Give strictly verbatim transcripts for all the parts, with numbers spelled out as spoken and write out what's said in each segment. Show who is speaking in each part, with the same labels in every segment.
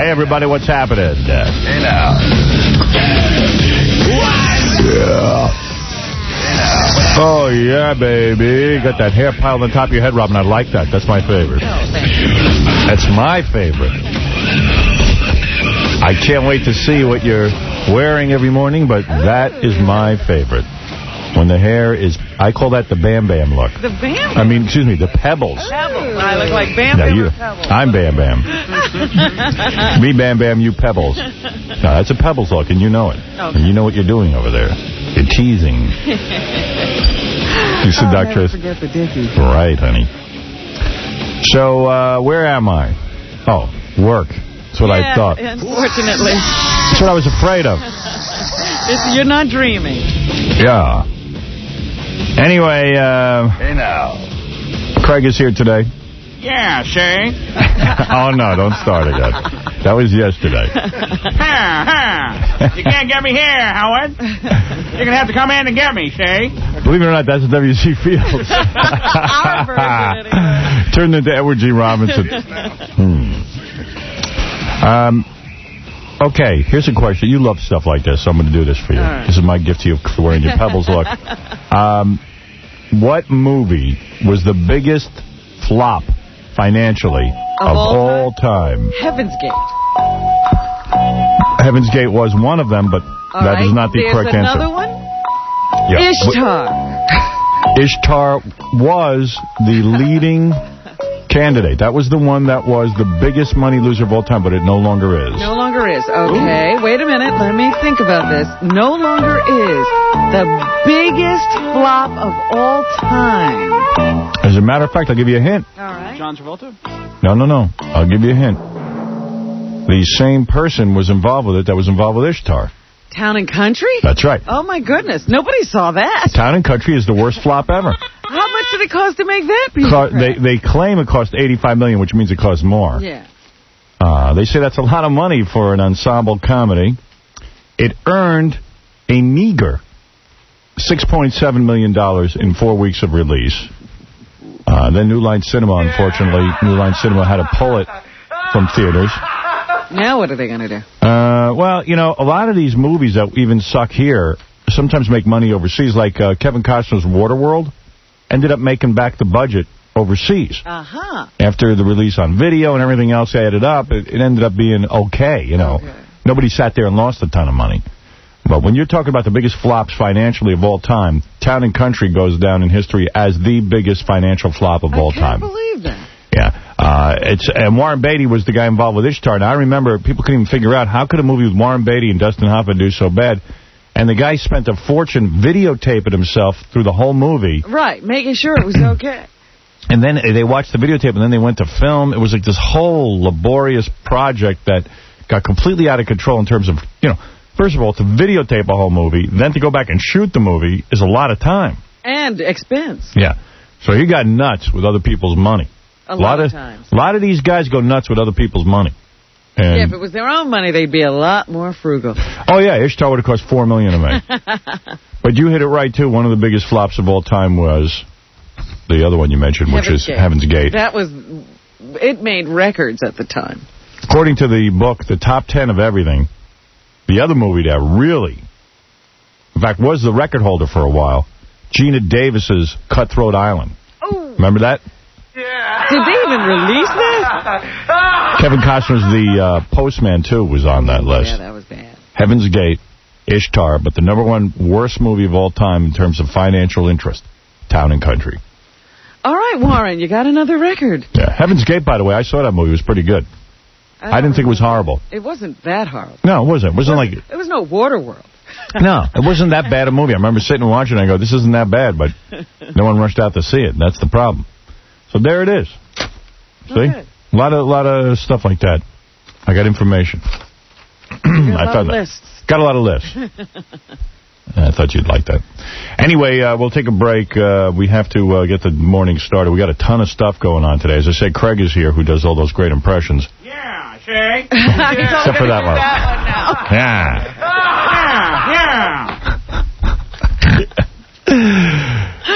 Speaker 1: Hey, everybody, what's happening?
Speaker 2: Hey, now.
Speaker 1: Yeah. Oh, yeah, baby. Got that hair piled on top of your head, Robin. I like that. That's my favorite.
Speaker 3: Oh, thank you.
Speaker 1: That's my favorite. I can't wait to see what you're wearing every morning, but that is my favorite. When the hair is, I call that the Bam Bam look.
Speaker 3: The Bam Bam?
Speaker 1: I mean, excuse me, the Pebbles.
Speaker 3: Pebbles. I look like Bam
Speaker 1: No,
Speaker 3: Bam
Speaker 1: you,
Speaker 3: or Pebbles?
Speaker 1: I'm Bam Bam. Me Bam Bam, you Pebbles. No, that's a Pebbles look, and you know it.
Speaker 3: Okay.
Speaker 1: And you know what you're doing over there. You're teasing. You said,
Speaker 3: I'll
Speaker 1: Doctor.
Speaker 3: never forget the Dickies.
Speaker 1: Right, honey. So, uh, where am I? Oh, work. That's what
Speaker 3: yeah,
Speaker 1: I thought.
Speaker 3: Unfortunately.
Speaker 1: That's what I was afraid of.
Speaker 3: It's, you're not dreaming.
Speaker 1: Yeah. Anyway, uh...
Speaker 2: Hey, now.
Speaker 1: Craig is here today.
Speaker 4: Yeah, Shay.
Speaker 1: Oh, no, don't start again. That was yesterday.
Speaker 4: Ha, ha. You can't get me here, Howard. You're going to have to come in and get me, Shay.
Speaker 1: Believe it or not, that's what W C Fields.
Speaker 3: Our version, anyway.
Speaker 1: Turned into Edward G. Robinson. Hmm. Um... Okay, here's a question. You love stuff like this, so I'm going to do this for you.
Speaker 3: Right.
Speaker 1: This is my gift to you for wearing your Pebbles look. Um, what movie was the biggest flop financially of, of all, all time?
Speaker 3: Heaven's Gate.
Speaker 1: Heaven's Gate was one of them, but
Speaker 3: all
Speaker 1: that
Speaker 3: right.
Speaker 1: is not the
Speaker 3: There's
Speaker 1: correct answer.
Speaker 3: another one?
Speaker 1: Yeah.
Speaker 3: Ishtar.
Speaker 1: Ishtar was the leading candidate. That was the one that was the biggest money loser of all time, but it no longer is.
Speaker 3: No longer is. Okay, Ooh. Wait a minute. Let me think about this. No longer is the biggest flop of all time.
Speaker 1: As a matter of fact, I'll give you a hint.
Speaker 3: All right.
Speaker 4: John Travolta?
Speaker 1: No, no, no. I'll give you a hint. The same person was involved with it that was involved with Ishtar.
Speaker 3: Town and Country?
Speaker 1: That's right.
Speaker 3: Oh, my goodness. Nobody saw that.
Speaker 1: Town and Country is the worst flop ever.
Speaker 3: How much did it cost to make that piece
Speaker 1: Co
Speaker 3: of crap?
Speaker 1: They, they claim it cost eighty-five million dollars, which means it cost more.
Speaker 3: Yeah.
Speaker 1: Uh, they say that's a lot of money for an ensemble comedy. It earned a meager six point seven million dollars in four weeks of release. Uh, then New Line Cinema, unfortunately, New Line Cinema had to pull it from theaters.
Speaker 3: Now what are they going to do?
Speaker 1: Uh, well, you know, a lot of these movies that even suck here sometimes make money overseas, like uh, Kevin Costner's Waterworld ended up making back the budget overseas.
Speaker 3: Uh-huh.
Speaker 1: After the release on video and everything else added up, it, it ended up being okay, you know.
Speaker 3: Okay.
Speaker 1: Nobody sat there and lost a ton of money. But when you're talking about the biggest flops financially of all time, Town and Country goes down in history as the biggest financial flop of
Speaker 3: I
Speaker 1: all
Speaker 3: can't
Speaker 1: time.
Speaker 3: believe that.
Speaker 1: Yeah. Uh, it's and Warren Beatty was the guy involved with Ishtar. Now, I remember people couldn't even figure out how could a movie with Warren Beatty and Dustin Hoffman do so bad. And the guy spent a fortune videotaping himself through the whole movie.
Speaker 3: Right, making sure it was okay.
Speaker 1: And then they watched the videotape, and then they went to film. It was like this whole laborious project that got completely out of control in terms of, you know, first of all, to videotape a whole movie, then to go back and shoot the movie is a lot of time.
Speaker 3: And expense.
Speaker 1: Yeah. So he got nuts with other people's money.
Speaker 3: A, a lot, lot of times.
Speaker 1: A lot of these guys go nuts with other people's money. And
Speaker 3: yeah, if it was their own money, they'd be a lot more frugal.
Speaker 1: Oh, yeah, Ishtar would have cost four million dollars to make. But you hit it right, too. One of the biggest flops of all time was the other one you mentioned,
Speaker 3: Heaven's
Speaker 1: which is
Speaker 3: Gate.
Speaker 1: Heaven's Gate.
Speaker 3: That was, it made records at the time.
Speaker 1: According to the book, the top ten of everything, the other movie that really, in fact, was the record holder for a while, Gina Davis's Cutthroat Island.
Speaker 3: Oh.
Speaker 1: Remember that?
Speaker 3: Yeah. Did they even release that?
Speaker 1: Kevin Costner's The uh, Postman, too, was on that list.
Speaker 3: Yeah, that was bad.
Speaker 1: Heaven's Gate, Ishtar, but the number one worst movie of all time in terms of financial interest, Town and Country.
Speaker 3: All right, Warren, you got another record.
Speaker 1: Yeah, Heaven's Gate, by the way, I saw that movie. It was pretty good. I, I didn't think it was horrible.
Speaker 3: It wasn't that horrible.
Speaker 1: No, it wasn't. It wasn't, it wasn't like...
Speaker 3: It was no Waterworld.
Speaker 1: No, it wasn't that bad a movie. I remember sitting and watching it, and I go, this isn't that bad, but no one rushed out to see it. That's the problem. So there it is. See?
Speaker 3: Okay.
Speaker 1: A lot of, lot of stuff like that. I got information.
Speaker 3: I
Speaker 1: I found
Speaker 3: of
Speaker 1: that.
Speaker 3: lists.
Speaker 1: Got a lot of lists. I thought you'd like that. Anyway, uh, we'll take a break. Uh, we have to uh, get the morning started. We got a ton of stuff going on today. As I said, Craig is here, who does all those great impressions.
Speaker 4: Yeah, Shay.
Speaker 3: Yeah.
Speaker 1: Except for that one.
Speaker 3: That one now.
Speaker 1: Yeah.
Speaker 4: Yeah, yeah.
Speaker 1: Uh,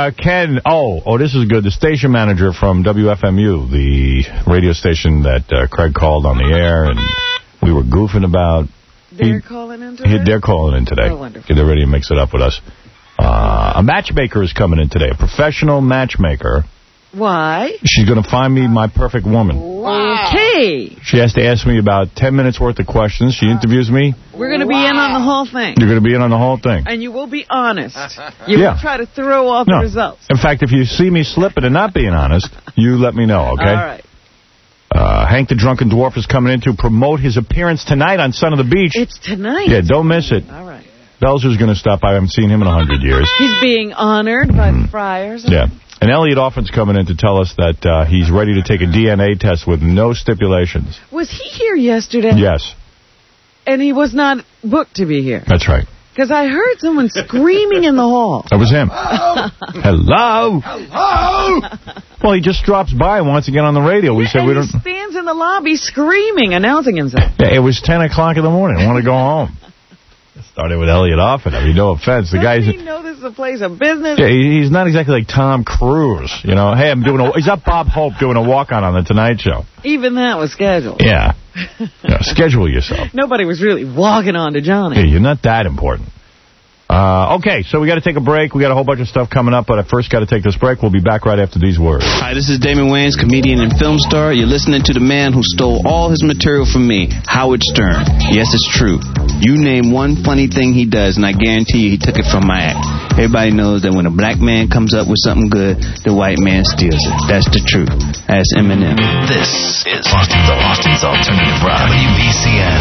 Speaker 1: uh, Ken, oh, oh, this is good. The station manager from W F M U, the radio station that uh, Craig called on the air, and we were goofing about.
Speaker 3: They're
Speaker 1: he,
Speaker 3: calling in today?
Speaker 1: He, they're calling in today.
Speaker 3: Oh, wonderful.
Speaker 1: They're ready to mix it up with us. Uh, a matchmaker is coming in today, a professional matchmaker.
Speaker 3: Why?
Speaker 1: She's going to find me my perfect woman.
Speaker 3: Wow. Okay.
Speaker 1: She has to ask me about ten minutes worth of questions. She interviews me.
Speaker 3: We're going to wow. be in on the whole thing.
Speaker 1: You're going to be in on the whole thing.
Speaker 3: And you will be honest. You
Speaker 1: yeah.
Speaker 3: will try to throw off
Speaker 1: no.
Speaker 3: the results.
Speaker 1: In fact, if you see me slipping and not being honest, you let me know, okay?
Speaker 3: All right.
Speaker 1: Uh, Hank the Drunken Dwarf is coming in to promote his appearance tonight on Son of the Beach.
Speaker 3: It's tonight.
Speaker 1: Yeah, don't miss it.
Speaker 3: All right.
Speaker 1: Belzer's going to stop by. I haven't seen him in a hundred years.
Speaker 3: He's being honored by the Friars.
Speaker 1: Yeah. And Elliot Offen's coming in to tell us that uh, he's ready to take a D N A test with no stipulations.
Speaker 3: Was he here yesterday?
Speaker 1: Yes.
Speaker 3: And he was not booked to be here?
Speaker 1: That's right.
Speaker 3: Because I heard someone screaming in the hall.
Speaker 1: That was him. Hello. Hello. Hello. Well, he just drops by and wants to get on the radio. We
Speaker 3: yeah,
Speaker 1: said
Speaker 3: and
Speaker 1: we don't.
Speaker 3: He stands in the lobby screaming, announcing himself.
Speaker 1: Yeah, it was ten o'clock in the morning. I want to go home. Started with Elliot Offen. I mean, no offense. The
Speaker 3: Doesn't
Speaker 1: guy's.
Speaker 3: he know this is a place of business?
Speaker 1: Yeah, he's not exactly like Tom Cruise. You know, hey, I'm doing a. He's not Bob Hope doing a walk-on on the Tonight Show.
Speaker 3: Even that was scheduled.
Speaker 1: Yeah. Yeah, schedule yourself.
Speaker 3: Nobody was really walking on to Johnny.
Speaker 1: Hey, you're not that important. Uh, okay, so we got to take a break. We got a whole bunch of stuff coming up, but I first got to take this break. We'll be back right after these words.
Speaker 2: Hi, this is Damon Wayans, comedian and film star. You're listening to the man who stole all his material from me, Howard Stern. Yes, it's true. You name one funny thing he does, and I guarantee you he took it from my act. Everybody knows that when a black man comes up with something good, the white man steals it. That's the truth. That's Eminem.
Speaker 5: This is Austin's, Austin's Alternative Rock, W B C N.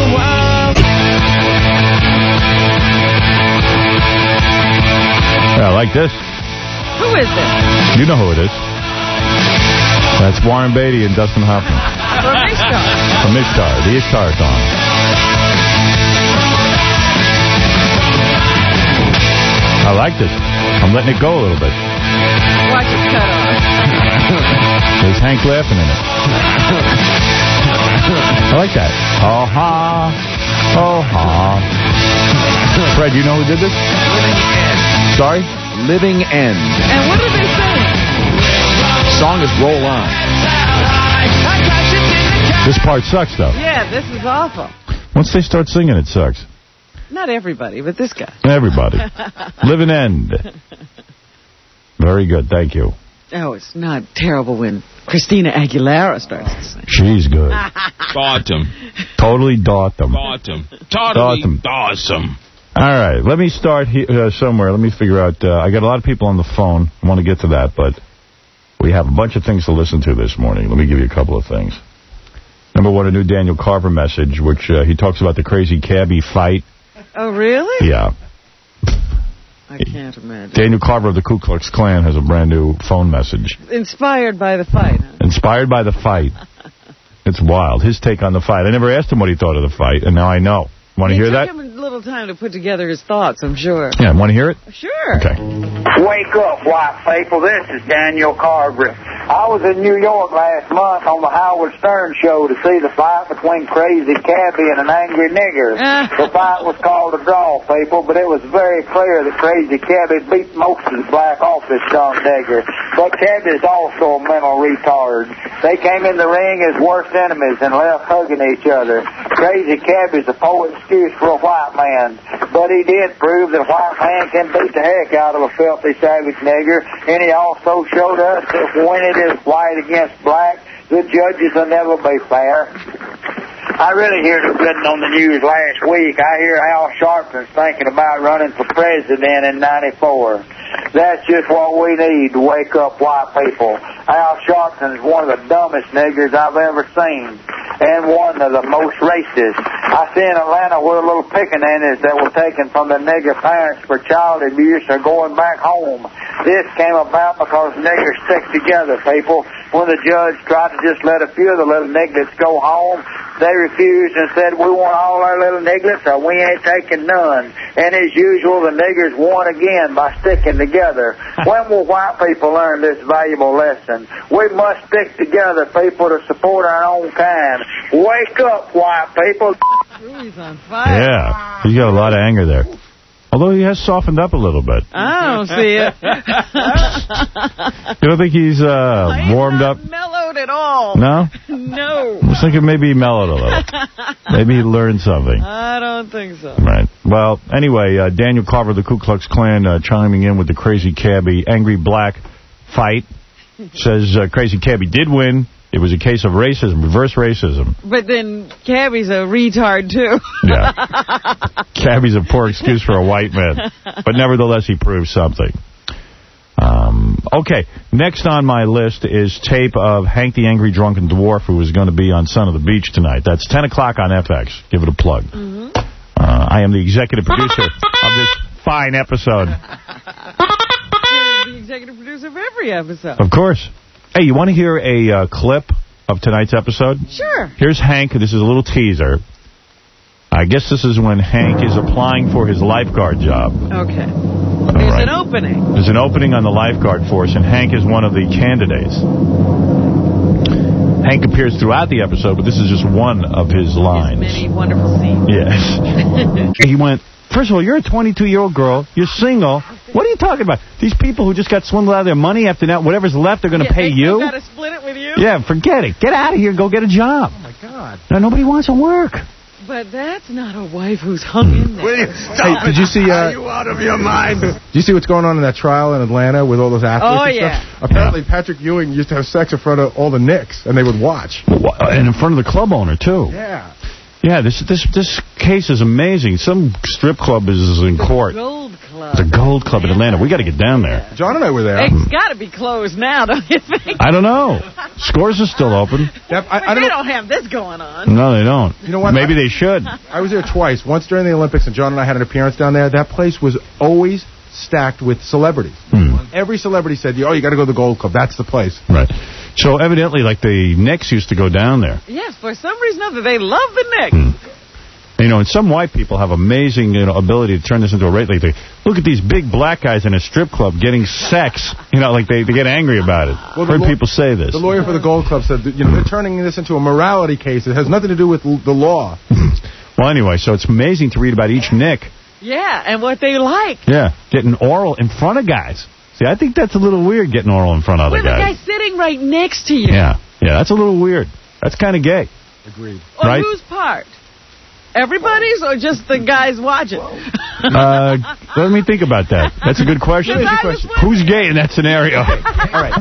Speaker 1: Yeah, I like this.
Speaker 3: Who is this?
Speaker 1: You know who it is. That's Warren Beatty and Dustin Hoffman.
Speaker 3: From Ishtar.
Speaker 1: From Ishtar, the Ishtar song. I like this. I'm letting it go a little bit.
Speaker 3: Watch it cut off.
Speaker 1: There's Hank laughing in it. I like that. Oh, ha. Oh, ha. Fred, you know who did this? Sorry?
Speaker 6: Living End.
Speaker 3: And what are they saying?
Speaker 6: Song is Roll On.
Speaker 1: This part sucks, though.
Speaker 3: Yeah, this is awful.
Speaker 1: Once they start singing, it sucks.
Speaker 3: Not everybody, but this guy.
Speaker 1: Everybody. Living End. Very good, thank you.
Speaker 3: Oh, it's not terrible when Christina Aguilera starts to sing.
Speaker 1: She's good.
Speaker 2: Bottom.
Speaker 1: Totally Dawtham.
Speaker 2: Bottom. Totally awesome.
Speaker 1: All right, let me start he uh, somewhere. Let me figure out. Uh, I got a lot of people on the phone. I want to get to that, but we have a bunch of things to listen to this morning. Let me give you a couple of things. Number one, a new Daniel Carver message, which uh, he talks about the crazy cabbie fight.
Speaker 3: Oh, really?
Speaker 1: Yeah.
Speaker 3: I can't imagine.
Speaker 1: Daniel Carver of the Ku Klux Klan has a brand new phone message.
Speaker 3: Inspired by the fight, huh?
Speaker 1: Inspired by the fight. It's wild. His take on the fight. I never asked him what he thought of the fight, and now I know. Want to hear that?
Speaker 3: It took him a little time to put together his thoughts, I'm sure.
Speaker 1: Yeah, want to hear it?
Speaker 3: Sure.
Speaker 1: Okay.
Speaker 7: Wake up, white people. This is Daniel Carver. I was in New York last month on the Howard Stern show to see the fight between Crazy Cabbie and an angry nigger. The fight was called a draw, people, but it was very clear that Crazy Cabbie beat most of the black off this dumb nigger. But Cabbie's also a mental retard. They came in the ring as worst enemies and left hugging each other. Crazy Cabbie's a poet's excuse for a white man, but he did prove that a white man can beat the heck out of a filthy savage nigger, and he also showed us that when it is white against black, the judges will never be fair. I really heard it written on the news last week. I hear Al Sharpton's thinking about running for president in ninety-four. That's just what we need to wake up white people. Al Sharpton's one of the dumbest niggers I've ever seen, and one of the most racist. I see in Atlanta where little pickaninnies that were taken from the nigger parents for child abuse are going back home. This came about because niggers stick together, people. When the judge tried to just let a few of the little nigglets go home, they refused and said, we want all our little nigglets or we ain't taking none. And as usual, the niggers won again by sticking together. When will white people learn this valuable lesson? We must stick together, people, to support our own kind. Wake up, white people.
Speaker 3: Ooh, he's on fire.
Speaker 1: Yeah, he's got a lot of anger there. Although he has softened up a little bit.
Speaker 3: I don't see it.
Speaker 1: You don't think he's uh,
Speaker 3: he's
Speaker 1: warmed
Speaker 3: not
Speaker 1: up?
Speaker 3: mellowed at all.
Speaker 1: No?
Speaker 3: No.
Speaker 1: I was thinking maybe he mellowed a little. Maybe he learned something.
Speaker 3: I don't think so.
Speaker 1: Right. Well, anyway, uh, Daniel Carver of the Ku Klux Klan uh, chiming in with the Crazy Cabbie Angry Black fight. Says uh, Crazy Cabbie did win. It was a case of racism, reverse racism.
Speaker 3: But then Cabbie's a retard, too.
Speaker 1: Yeah. Cabbie's a poor excuse for a white man. But nevertheless, he proved something. Um, okay, next on my list is tape of Hank the Angry Drunken Dwarf, who is going to be on Son of the Beach tonight. That's ten o'clock on F X. Give it a plug. Mm-hmm. uh, I am the executive producer of this fine episode.
Speaker 3: You're the executive producer of every episode.
Speaker 1: Of course. Hey, you want to hear a uh, clip of tonight's episode?
Speaker 3: Sure.
Speaker 1: Here's Hank. This is a little teaser. I guess this is when Hank is applying for his lifeguard job.
Speaker 3: Okay. There's right. an opening.
Speaker 1: There's an opening on the lifeguard force, and Hank is one of the candidates. Hank appears throughout the episode, but this is just one of his lines.
Speaker 3: His many wonderful scenes.
Speaker 1: Yes. He went, first of all, you're a twenty-two-year-old girl. You're single. What are you talking about? These people who just got swindled out of their money after that, whatever's left, they're going to
Speaker 3: yeah,
Speaker 1: pay
Speaker 3: they
Speaker 1: you?
Speaker 3: got to split it with you?
Speaker 1: Yeah, forget it. Get out of here and go get a job.
Speaker 8: Oh, my God.
Speaker 1: No, nobody wants to work.
Speaker 3: But that's not a wife who's hung in there.
Speaker 8: Will you stop hey, did you see, uh, Are you out of your mind? Did you see what's going on in that trial in Atlanta with all those athletes
Speaker 3: oh,
Speaker 8: and
Speaker 3: yeah.
Speaker 8: stuff? Apparently, yeah. Patrick Ewing used to have sex in front of all the Knicks, and they would watch.
Speaker 1: And in front of the club owner, too.
Speaker 8: Yeah.
Speaker 1: Yeah, this this this case is amazing. Some strip club is in
Speaker 3: the
Speaker 1: court.
Speaker 3: Gold Club.
Speaker 1: It's a Gold Club in Atlanta. We got to get down there.
Speaker 8: John and I were there.
Speaker 3: It's got to be closed now, don't you think?
Speaker 1: I don't know. Scores are still open.
Speaker 8: That, I,
Speaker 3: but
Speaker 8: I don't
Speaker 3: they
Speaker 8: know.
Speaker 3: don't have this going on.
Speaker 1: No, they don't.
Speaker 8: You know what?
Speaker 1: Maybe
Speaker 8: I,
Speaker 1: they should.
Speaker 8: I was there twice. Once during the Olympics, and John and I had an appearance down there. That place was always stacked with celebrities.
Speaker 1: Hmm.
Speaker 8: Every celebrity said, "Oh, you got to go to the Gold Club. That's the place."
Speaker 1: Right. So evidently, like the Knicks used to go down there.
Speaker 3: Yes, for some reason or other, they love the Knicks.
Speaker 1: Hmm. You know, and some white people have amazing you know, ability to turn this into a rate. Like they look at these big black guys in a strip club getting sex. You know, like they, they get angry about it. Well, I've heard people say this.
Speaker 8: The lawyer for the Gold Club said, that, you know, they're turning this into a morality case. It has nothing to do with the law.
Speaker 1: Well, anyway, so it's amazing to read about each Nick.
Speaker 3: Yeah, and what they like.
Speaker 1: Yeah, getting oral in front of guys. See, I think that's a little weird, getting oral in front of other
Speaker 3: With
Speaker 1: guys.
Speaker 3: With a guy sitting right next to you.
Speaker 1: Yeah, yeah, that's a little weird. That's kind of gay.
Speaker 8: Agreed.
Speaker 3: On
Speaker 1: right?
Speaker 3: whose part? Everybody's or just the guys watching?
Speaker 1: Uh, let me think about that. That's a good question.
Speaker 3: Good question.
Speaker 1: Who's gay in that scenario?
Speaker 8: All right.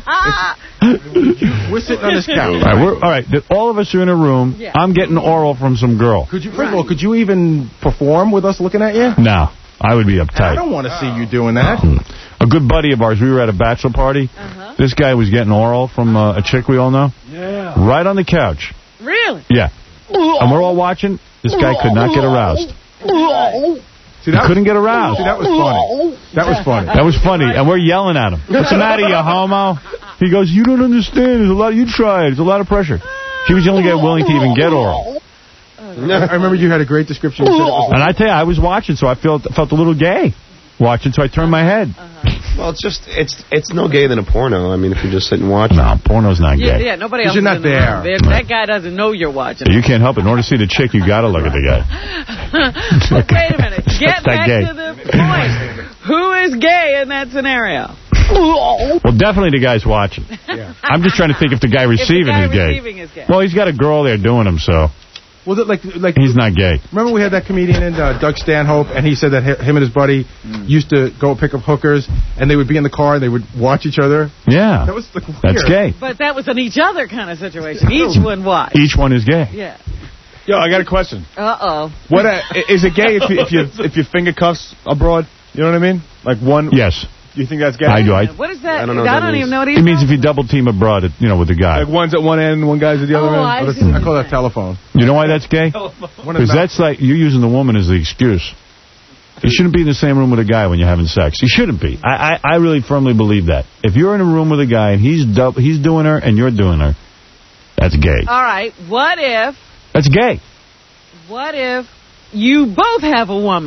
Speaker 8: We're sitting on this couch.
Speaker 1: All right, we're, all right. All of us are in a room. Yeah. I'm getting oral from some girl.
Speaker 8: Could you, first right. of all, could you even perform with us looking at you?
Speaker 1: No. I would be uptight.
Speaker 8: I don't want to see you doing that.
Speaker 1: A good buddy of ours, we were at a bachelor party. Uh-huh. This guy was getting oral from uh, a chick we all know.
Speaker 8: Yeah.
Speaker 1: Right on the couch.
Speaker 3: Really?
Speaker 1: Yeah. And we're all watching. This guy could not get aroused.
Speaker 8: See, that
Speaker 1: he couldn't get aroused.
Speaker 8: See, that was funny. That was funny.
Speaker 1: That was funny. And we're yelling at him. What's the matter, you homo? He goes, you don't understand. There's a lot. You try it. There's a lot of pressure. She was the only guy willing to even get oral.
Speaker 8: I remember you had a great description. You said it was
Speaker 1: and I tell you, I was watching, so I felt felt a little gay watching, so I turned my head.
Speaker 9: Uh-huh. Well, it's just, it's it's no gay than a porno. I mean, if you just sit and watch.
Speaker 1: No, porno's not
Speaker 3: yeah,
Speaker 1: gay.
Speaker 3: Yeah, nobody else
Speaker 8: you're
Speaker 3: is
Speaker 8: not
Speaker 3: in the
Speaker 8: there.
Speaker 3: room. That guy doesn't know you're watching.
Speaker 1: You can't help it. In order to see the chick, you got to look at the guy.
Speaker 3: Wait a minute. Get back
Speaker 1: gay.
Speaker 3: to the point. Who is gay in that scenario?
Speaker 1: Well, definitely the guy's watching.
Speaker 8: Yeah.
Speaker 1: I'm just trying to think if the guy receiving
Speaker 3: if the guy
Speaker 1: is,
Speaker 3: receiving
Speaker 1: gay.
Speaker 3: is gay.
Speaker 1: Well, he's got a girl there doing him, so.
Speaker 8: Was it like like
Speaker 1: he's not gay?
Speaker 8: Remember we had that comedian in uh, Doug Stanhope, and he said that him and his buddy mm. used to go pick up hookers, and they would be in the car and they would watch each other.
Speaker 1: Yeah,
Speaker 8: that was like, weird.
Speaker 1: That's gay.
Speaker 3: But that was an each other kind of situation. Each one watched.
Speaker 1: Each one is gay.
Speaker 3: Yeah.
Speaker 10: Yo, I got a question.
Speaker 3: Uh oh.
Speaker 10: What uh, is it gay if you if you if you finger cuffs abroad? You know what I mean? Like one.
Speaker 1: Yes.
Speaker 10: You think that's gay?
Speaker 1: I do. I,
Speaker 3: what is that?
Speaker 9: I don't know.
Speaker 3: I don't even know what
Speaker 1: it means. If you double team abroad, you know, with the guy.
Speaker 10: Like one's at one end, and one guy's at the other
Speaker 3: oh,
Speaker 10: end.
Speaker 3: I,
Speaker 8: oh,
Speaker 3: see
Speaker 8: I call that telephone.
Speaker 1: You know why that's gay? Because that's like you're using the woman as the excuse. You shouldn't be in the same room with a guy when you're having sex. You shouldn't be. I, I, I really firmly believe that. If you're in a room with a guy and he's dub he's doing her and you're doing her, that's gay.
Speaker 3: All right. What if?
Speaker 1: That's gay.
Speaker 3: What if you both have a woman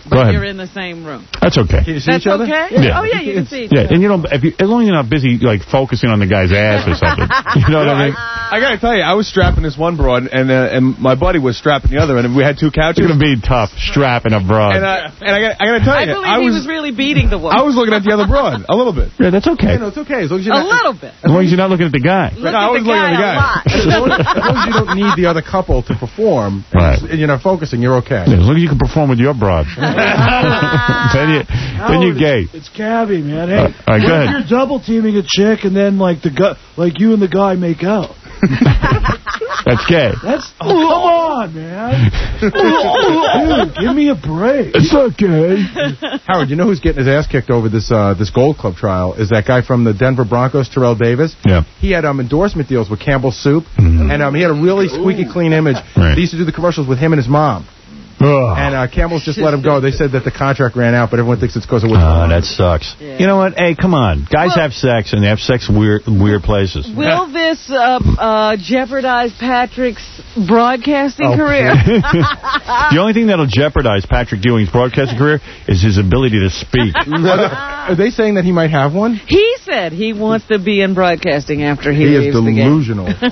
Speaker 1: Go ahead.
Speaker 3: You're in the same room.
Speaker 1: That's okay.
Speaker 8: Can you see
Speaker 3: That's
Speaker 8: each other?
Speaker 3: okay?
Speaker 1: Yeah.
Speaker 3: Oh, yeah, you can see each
Speaker 1: Yeah,
Speaker 3: other.
Speaker 1: and you don't, if you, as long as you're not busy, like, focusing on the guy's ass or something. You know what I mean?
Speaker 10: I, I gotta tell you, I was strapping this one broad, and uh, and my buddy was strapping the other, and we had two couches.
Speaker 1: It's going to be tough, strapping a broad.
Speaker 10: And, uh, and I, got, I gotta tell
Speaker 3: I
Speaker 10: you,
Speaker 3: believe
Speaker 10: I
Speaker 3: he
Speaker 10: was,
Speaker 3: was really beating the woman.
Speaker 10: I was looking at the other broad, a little bit.
Speaker 1: Yeah, that's okay.
Speaker 8: Yeah, no, it's okay. As long as you're
Speaker 3: A
Speaker 8: not,
Speaker 3: little bit.
Speaker 1: As long as you're not looking at the guy.
Speaker 3: Look
Speaker 10: No, I
Speaker 3: at
Speaker 10: was
Speaker 3: the
Speaker 10: looking at
Speaker 3: guy
Speaker 10: the guy.
Speaker 3: a lot.
Speaker 8: as long as, as long as you don't need the other couple to perform, and
Speaker 1: Right.
Speaker 8: you're- and you're not focusing, you're okay.
Speaker 1: Yeah, as long as you can perform with your broad. then, you, then you're gay.
Speaker 11: It's Cabby, man. Hey,
Speaker 1: Uh, all right, go
Speaker 11: what if
Speaker 1: ahead.
Speaker 11: you're double teaming a chick and then like the guy, like you and the guy make out?
Speaker 1: That's gay.
Speaker 11: That's oh, come on, man. Dude, give me a break.
Speaker 1: It's not gay.
Speaker 8: Howard, you know who's getting his ass kicked over this uh, this Gold Club trial is that guy from the Denver Broncos, Terrell Davis.
Speaker 1: Yeah.
Speaker 8: He had um, endorsement deals with Campbell's Soup, and um, he had a really squeaky clean image.
Speaker 1: Right.
Speaker 8: They used to do the commercials with him and his mom.
Speaker 1: Ugh.
Speaker 8: And uh, Campbell's just let him go. They said that the contract ran out, but everyone thinks it's because of
Speaker 1: Oh,
Speaker 8: what's
Speaker 1: that sucks.
Speaker 3: Yeah.
Speaker 1: You know what? Hey, come on. Guys
Speaker 3: Well-
Speaker 1: have sex, and they have sex weird, weird places.
Speaker 3: Will this uh, uh, jeopardize Patrick's broadcasting
Speaker 8: Oh,
Speaker 3: career?
Speaker 1: The only thing that'll jeopardize Patrick Ewing's broadcasting career is his ability to speak.
Speaker 8: Are they saying that he might have one?
Speaker 3: He said he wants to be in broadcasting after he,
Speaker 8: He
Speaker 3: leaves
Speaker 8: is
Speaker 3: the game.
Speaker 8: delusional.
Speaker 10: Is it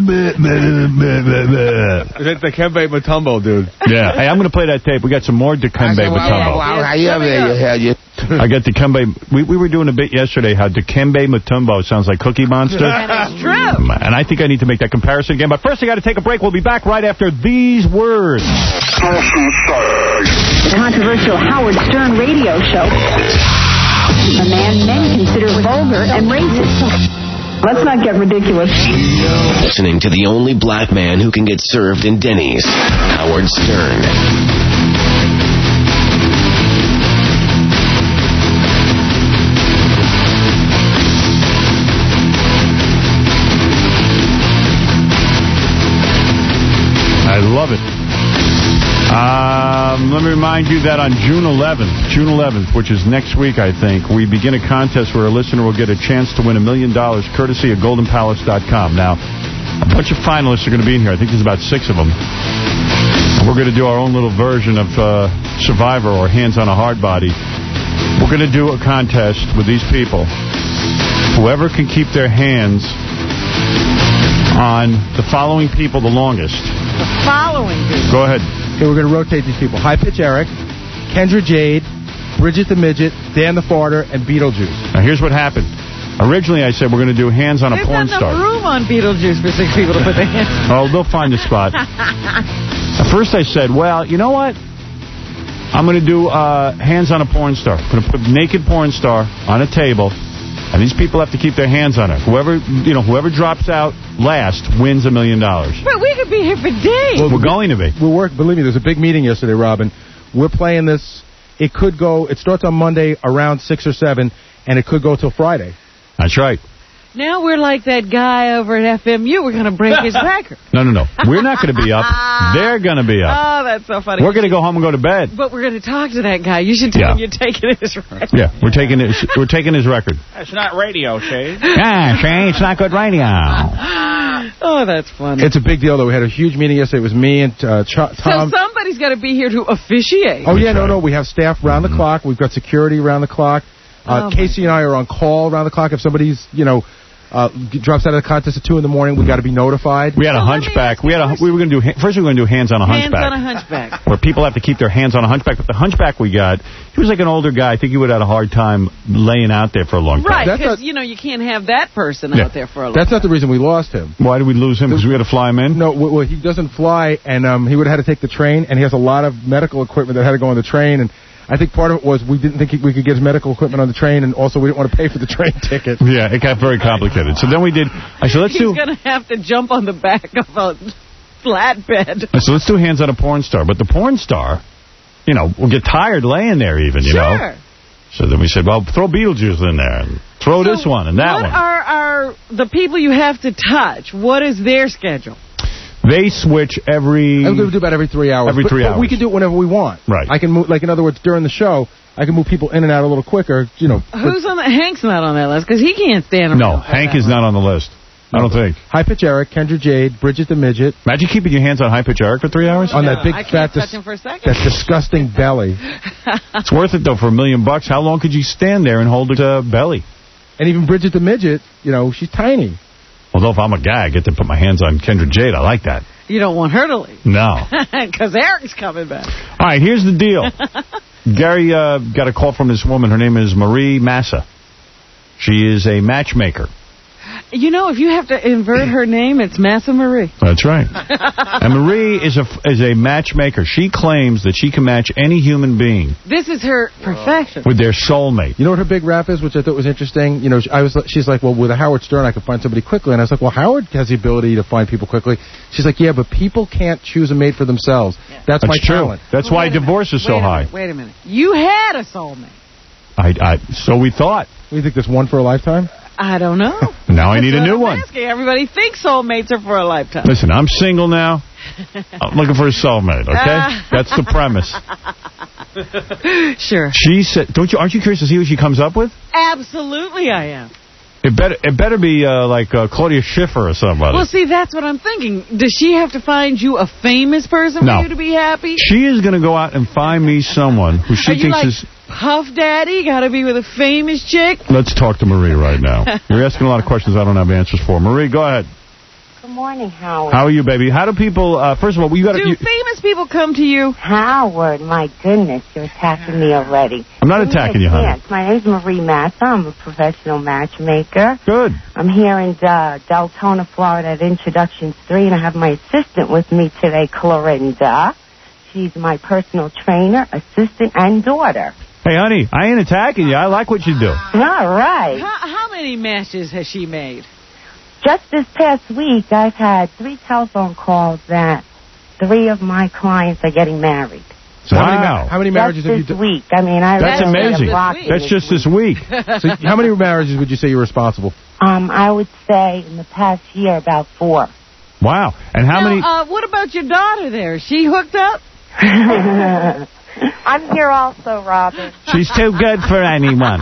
Speaker 10: the Kembe Mutombo, dude?
Speaker 1: Yeah. Hey, I'm going to play that tape. We got some more Dikembe Mutombo. I got Dikembe. We, we were doing a bit yesterday how Dikembe Mutombo sounds like Cookie Monster.
Speaker 3: And it's true.
Speaker 1: And I think I need to make that comparison again. But first, I got to take a break. We'll be back right after these words.
Speaker 12: The controversial Howard Stern radio show. A man many consider vulgar and racist. Let's not get ridiculous.
Speaker 13: Listening to the only black man who can get served in Denny's, Howard Stern.
Speaker 1: I love it. Um, let me remind you that on June eleventh, June eleventh, which is next week, I think, we begin a contest where a listener will get a chance to win a million dollars courtesy of golden palace dot com. Now, a bunch of finalists are going to be in here. I think there's about six of them. And we're going to do our own little version of uh, Survivor or Hands on a Hard Body. We're going to do a contest with these people. Whoever can keep their hands on the following people the longest.
Speaker 3: The following people.
Speaker 1: Go ahead.
Speaker 8: Okay, we're going to rotate these people. High Pitch Eric, Kendra Jade, Bridget the Midget, Dan the Farter, and Beetlejuice.
Speaker 1: Now, here's what happened. Originally, I said we're going to do Hands on a
Speaker 3: There's
Speaker 1: Porn
Speaker 3: not
Speaker 1: Star.
Speaker 3: enough room on Beetlejuice for six people to put their hands on.
Speaker 1: Oh, they'll find a spot. At first, I said, well, you know what? I'm going to do uh, Hands on a Porn Star. I'm going to put naked porn star on a table, and these people have to keep their hands on it. Whoever, you know, whoever drops out last wins a million dollars.
Speaker 3: But we could be here for days.
Speaker 1: Well, we're going to be.
Speaker 8: We're work. Believe me, there's a big meeting yesterday, Robin. We're playing this. It could go. It starts on Monday around six or seven, and it could go till Friday.
Speaker 1: That's right.
Speaker 3: Now we're like that guy over at F M U. We're going to break his record.
Speaker 1: No, no, no. We're not going to be up. They're going to be up.
Speaker 3: Oh, that's so funny.
Speaker 1: We're going to go home and go to bed.
Speaker 3: But we're going to talk to that guy. You should tell
Speaker 1: Yeah.
Speaker 3: him you're taking his record.
Speaker 1: Yeah, we're taking his, we're taking his record.
Speaker 4: That's not radio, Shane.
Speaker 1: Yeah, Shane, it's not good radio.
Speaker 3: Oh, that's funny.
Speaker 8: It's a big deal, though. We had a huge meeting yesterday. It was me and uh, Ch- Tom.
Speaker 3: So somebody's got to be here to officiate.
Speaker 8: Oh, yeah, no, no. We have staff round the clock. We've got security around the clock. Uh,
Speaker 3: Oh,
Speaker 8: Casey and I are on call around the clock. If somebody's, you know, uh, drops out of the contest at two in the morning, we got to be notified.
Speaker 1: We had a hunchback. We had a. We were going to do. First, we were going to do hands on a
Speaker 3: Hands
Speaker 1: hunchback.
Speaker 3: on a hunchback.
Speaker 1: Where people have to keep their hands on a hunchback. But the hunchback we got, he was like an older guy. I think he would have had a hard time laying out there for a long time.
Speaker 3: Right,
Speaker 8: That's
Speaker 3: because,
Speaker 8: not-
Speaker 3: you know, you can't have that person
Speaker 1: Yeah.
Speaker 3: out there for a long
Speaker 8: That's not the reason we lost him.
Speaker 1: Why did we lose him? Because we had to fly him in?
Speaker 8: No, well, he doesn't fly, and um, he would have had to take the train, and he has a lot of medical equipment that had to go on the train, and I think part of it was we didn't think he, we could get his medical equipment on the train, and also we didn't want to pay for the train ticket.
Speaker 1: Yeah, it got very complicated. So then we did. I said, let's
Speaker 3: He's
Speaker 1: do.
Speaker 3: going to have to jump on the back of a flatbed.
Speaker 1: I said, let's do hands on a porn star. But the porn star, you know, will get tired laying there even, you
Speaker 3: Sure.
Speaker 1: know. So then we said, well, throw Beetlejuice in there and throw
Speaker 3: So
Speaker 1: this one and that
Speaker 3: what
Speaker 1: one.
Speaker 3: are, are the people you have to touch? What is their schedule?
Speaker 1: They switch every.
Speaker 8: I'm going to do about every three hours.
Speaker 1: Every
Speaker 8: but,
Speaker 1: three
Speaker 8: but we
Speaker 1: hours.
Speaker 8: can do it whenever we want.
Speaker 1: Right.
Speaker 8: I can move, like, in other words, during the show, I can move people in and out a little quicker, you know.
Speaker 3: Who's on the... Hank's not on that list because he can't stand around.
Speaker 1: No,
Speaker 3: for
Speaker 1: Hank
Speaker 3: that
Speaker 1: is
Speaker 3: long.
Speaker 1: not on the list. I don't think.
Speaker 8: High Pitch Eric, Kendra Jade, Bridget the Midget.
Speaker 1: Imagine keeping your hands on High Pitch Eric for three hours?
Speaker 8: On that big,
Speaker 3: I
Speaker 8: fat,
Speaker 3: can't touch him for a second.
Speaker 8: that disgusting belly.
Speaker 1: It's worth it, though, for a million bucks. How long could you stand there and hold a uh, belly?
Speaker 8: And even Bridget the Midget, you know, she's tiny.
Speaker 1: Although if I'm a guy, I get to put my hands on Kendra Jade. I like that.
Speaker 3: You don't want her to leave.
Speaker 1: No.
Speaker 3: Because Eric's coming back.
Speaker 1: All right, here's the deal. Gary uh, got a call from this woman. Her name is Marie Massa. She is a matchmaker.
Speaker 3: You know, if you have to invert her name, it's Massa Marie.
Speaker 1: That's right. And Marie is a, is a matchmaker. She claims that she can match any human being
Speaker 3: This is her profession.
Speaker 1: with their soulmate.
Speaker 8: You know what her big rap is, which I thought was interesting? You know, I was. She's like, well, with a Howard Stern, I could find somebody quickly. And I was like, well, Howard has the ability to find people quickly. She's like, yeah, but people can't choose a mate for themselves. Yeah. That's, That's my
Speaker 1: true.
Speaker 8: talent.
Speaker 1: That's
Speaker 3: well,
Speaker 1: why divorce is so
Speaker 3: wait
Speaker 1: high.
Speaker 3: Minute, wait a minute. You had a soulmate.
Speaker 1: I, I, so we thought.
Speaker 8: You think there's one for a lifetime?
Speaker 3: I don't know.
Speaker 1: Now I need a new
Speaker 3: I'm
Speaker 1: one.
Speaker 3: Asking. Everybody thinks soulmates are for a lifetime.
Speaker 1: Listen, I'm single now. I'm looking for a soulmate, okay? That's the premise.
Speaker 3: Sure.
Speaker 1: She said, don't you, aren't you curious to see who she comes up with?
Speaker 3: Absolutely I am.
Speaker 1: It better it better be uh, like uh, Claudia Schiffer or somebody.
Speaker 3: Well, see, that's what I'm thinking. Does she have to find you a famous person
Speaker 1: No.
Speaker 3: for you to be happy?
Speaker 1: She is going to go out and find me someone who she
Speaker 3: Are you
Speaker 1: thinks
Speaker 3: like
Speaker 1: is...
Speaker 3: Puff Daddy? Got to be with a famous chick?
Speaker 1: Let's talk to Marie right now. You're asking a lot of questions I don't have answers for. Marie, go ahead.
Speaker 14: Good morning, Howard.
Speaker 1: How are you, baby? How do people... Uh, first of all, you got to...
Speaker 3: Do famous people come to you?
Speaker 14: Howard, my goodness, you're attacking me already.
Speaker 1: I'm not attacking you, honey.
Speaker 14: Yes, my name's Marie Massa. I'm a professional matchmaker.
Speaker 1: Good.
Speaker 14: I'm here in uh, Deltona, Florida at Introductions three, and I have my assistant with me today, Clorinda. She's my personal trainer, assistant, and daughter.
Speaker 1: Hey, honey, I ain't attacking you. I like what you do.
Speaker 14: All right.
Speaker 3: How, how many matches has she made?
Speaker 14: Just this past week, I've had three telephone calls that three of my clients are getting married.
Speaker 8: So
Speaker 1: wow.
Speaker 8: how many, ma- how many marriages
Speaker 14: just
Speaker 8: have you
Speaker 14: this
Speaker 8: done?
Speaker 14: week. I mean, I
Speaker 1: That's
Speaker 14: really
Speaker 1: amazing.
Speaker 14: am
Speaker 1: That's just this week.
Speaker 8: So how many marriages would you say you're responsible?
Speaker 14: Um, I would say in the past year about four.
Speaker 1: Wow. And how
Speaker 3: now,
Speaker 1: many...
Speaker 3: Uh, what about your daughter there? Is she hooked up?
Speaker 14: I'm here also, Robin.
Speaker 1: She's too good for anyone.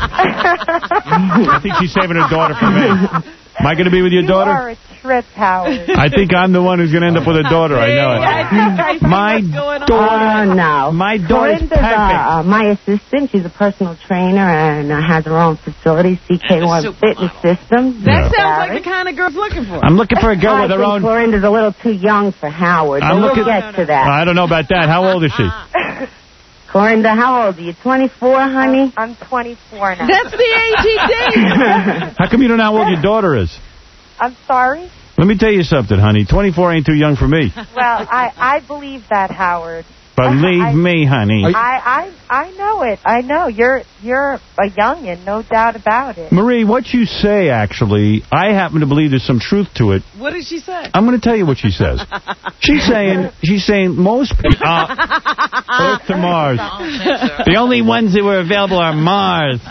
Speaker 1: I think she's saving her daughter for me. Am I going to be with your
Speaker 14: you
Speaker 1: daughter?
Speaker 14: You are a trip, Howard.
Speaker 1: I think I'm the one who's going to end up with a daughter. I know it.
Speaker 3: I think I see
Speaker 1: My
Speaker 3: what's going
Speaker 1: daughter.
Speaker 14: Oh, no.
Speaker 1: My daughter's
Speaker 14: Corinda's,
Speaker 1: perfect.
Speaker 14: Uh, uh, my assistant. She's a personal trainer and uh, has her own facility, C K one Fitness Systems.
Speaker 3: That
Speaker 14: Yeah.
Speaker 3: sounds like the kind of girl I'm looking for.
Speaker 1: I'm looking for a girl
Speaker 14: I
Speaker 1: with her
Speaker 14: think
Speaker 1: own...
Speaker 14: Corinda's a little too young for Howard.
Speaker 1: I'm
Speaker 14: but
Speaker 1: looking-
Speaker 14: we'll get to that.
Speaker 1: I don't know about that. How old is she?
Speaker 14: Corinda, how old are you? twenty-four, honey?
Speaker 15: I'm twenty-four now.
Speaker 3: That's the age he dates.
Speaker 1: How come you don't know how old your daughter is?
Speaker 15: I'm sorry?
Speaker 1: Let me tell you something, honey. twenty-four ain't too young for me.
Speaker 15: Well, I, I believe that, Howard.
Speaker 1: Believe
Speaker 15: I,
Speaker 1: me, honey.
Speaker 15: I, I I know it. I know. You're you're a youngin', no doubt about it.
Speaker 1: Marie, what you say, actually, I happen to believe there's some truth to it.
Speaker 3: What did she say?
Speaker 1: I'm going to tell you what she says. She's saying, she's saying most people... Uh, Earth to Mars. The only ones that were available are Mars.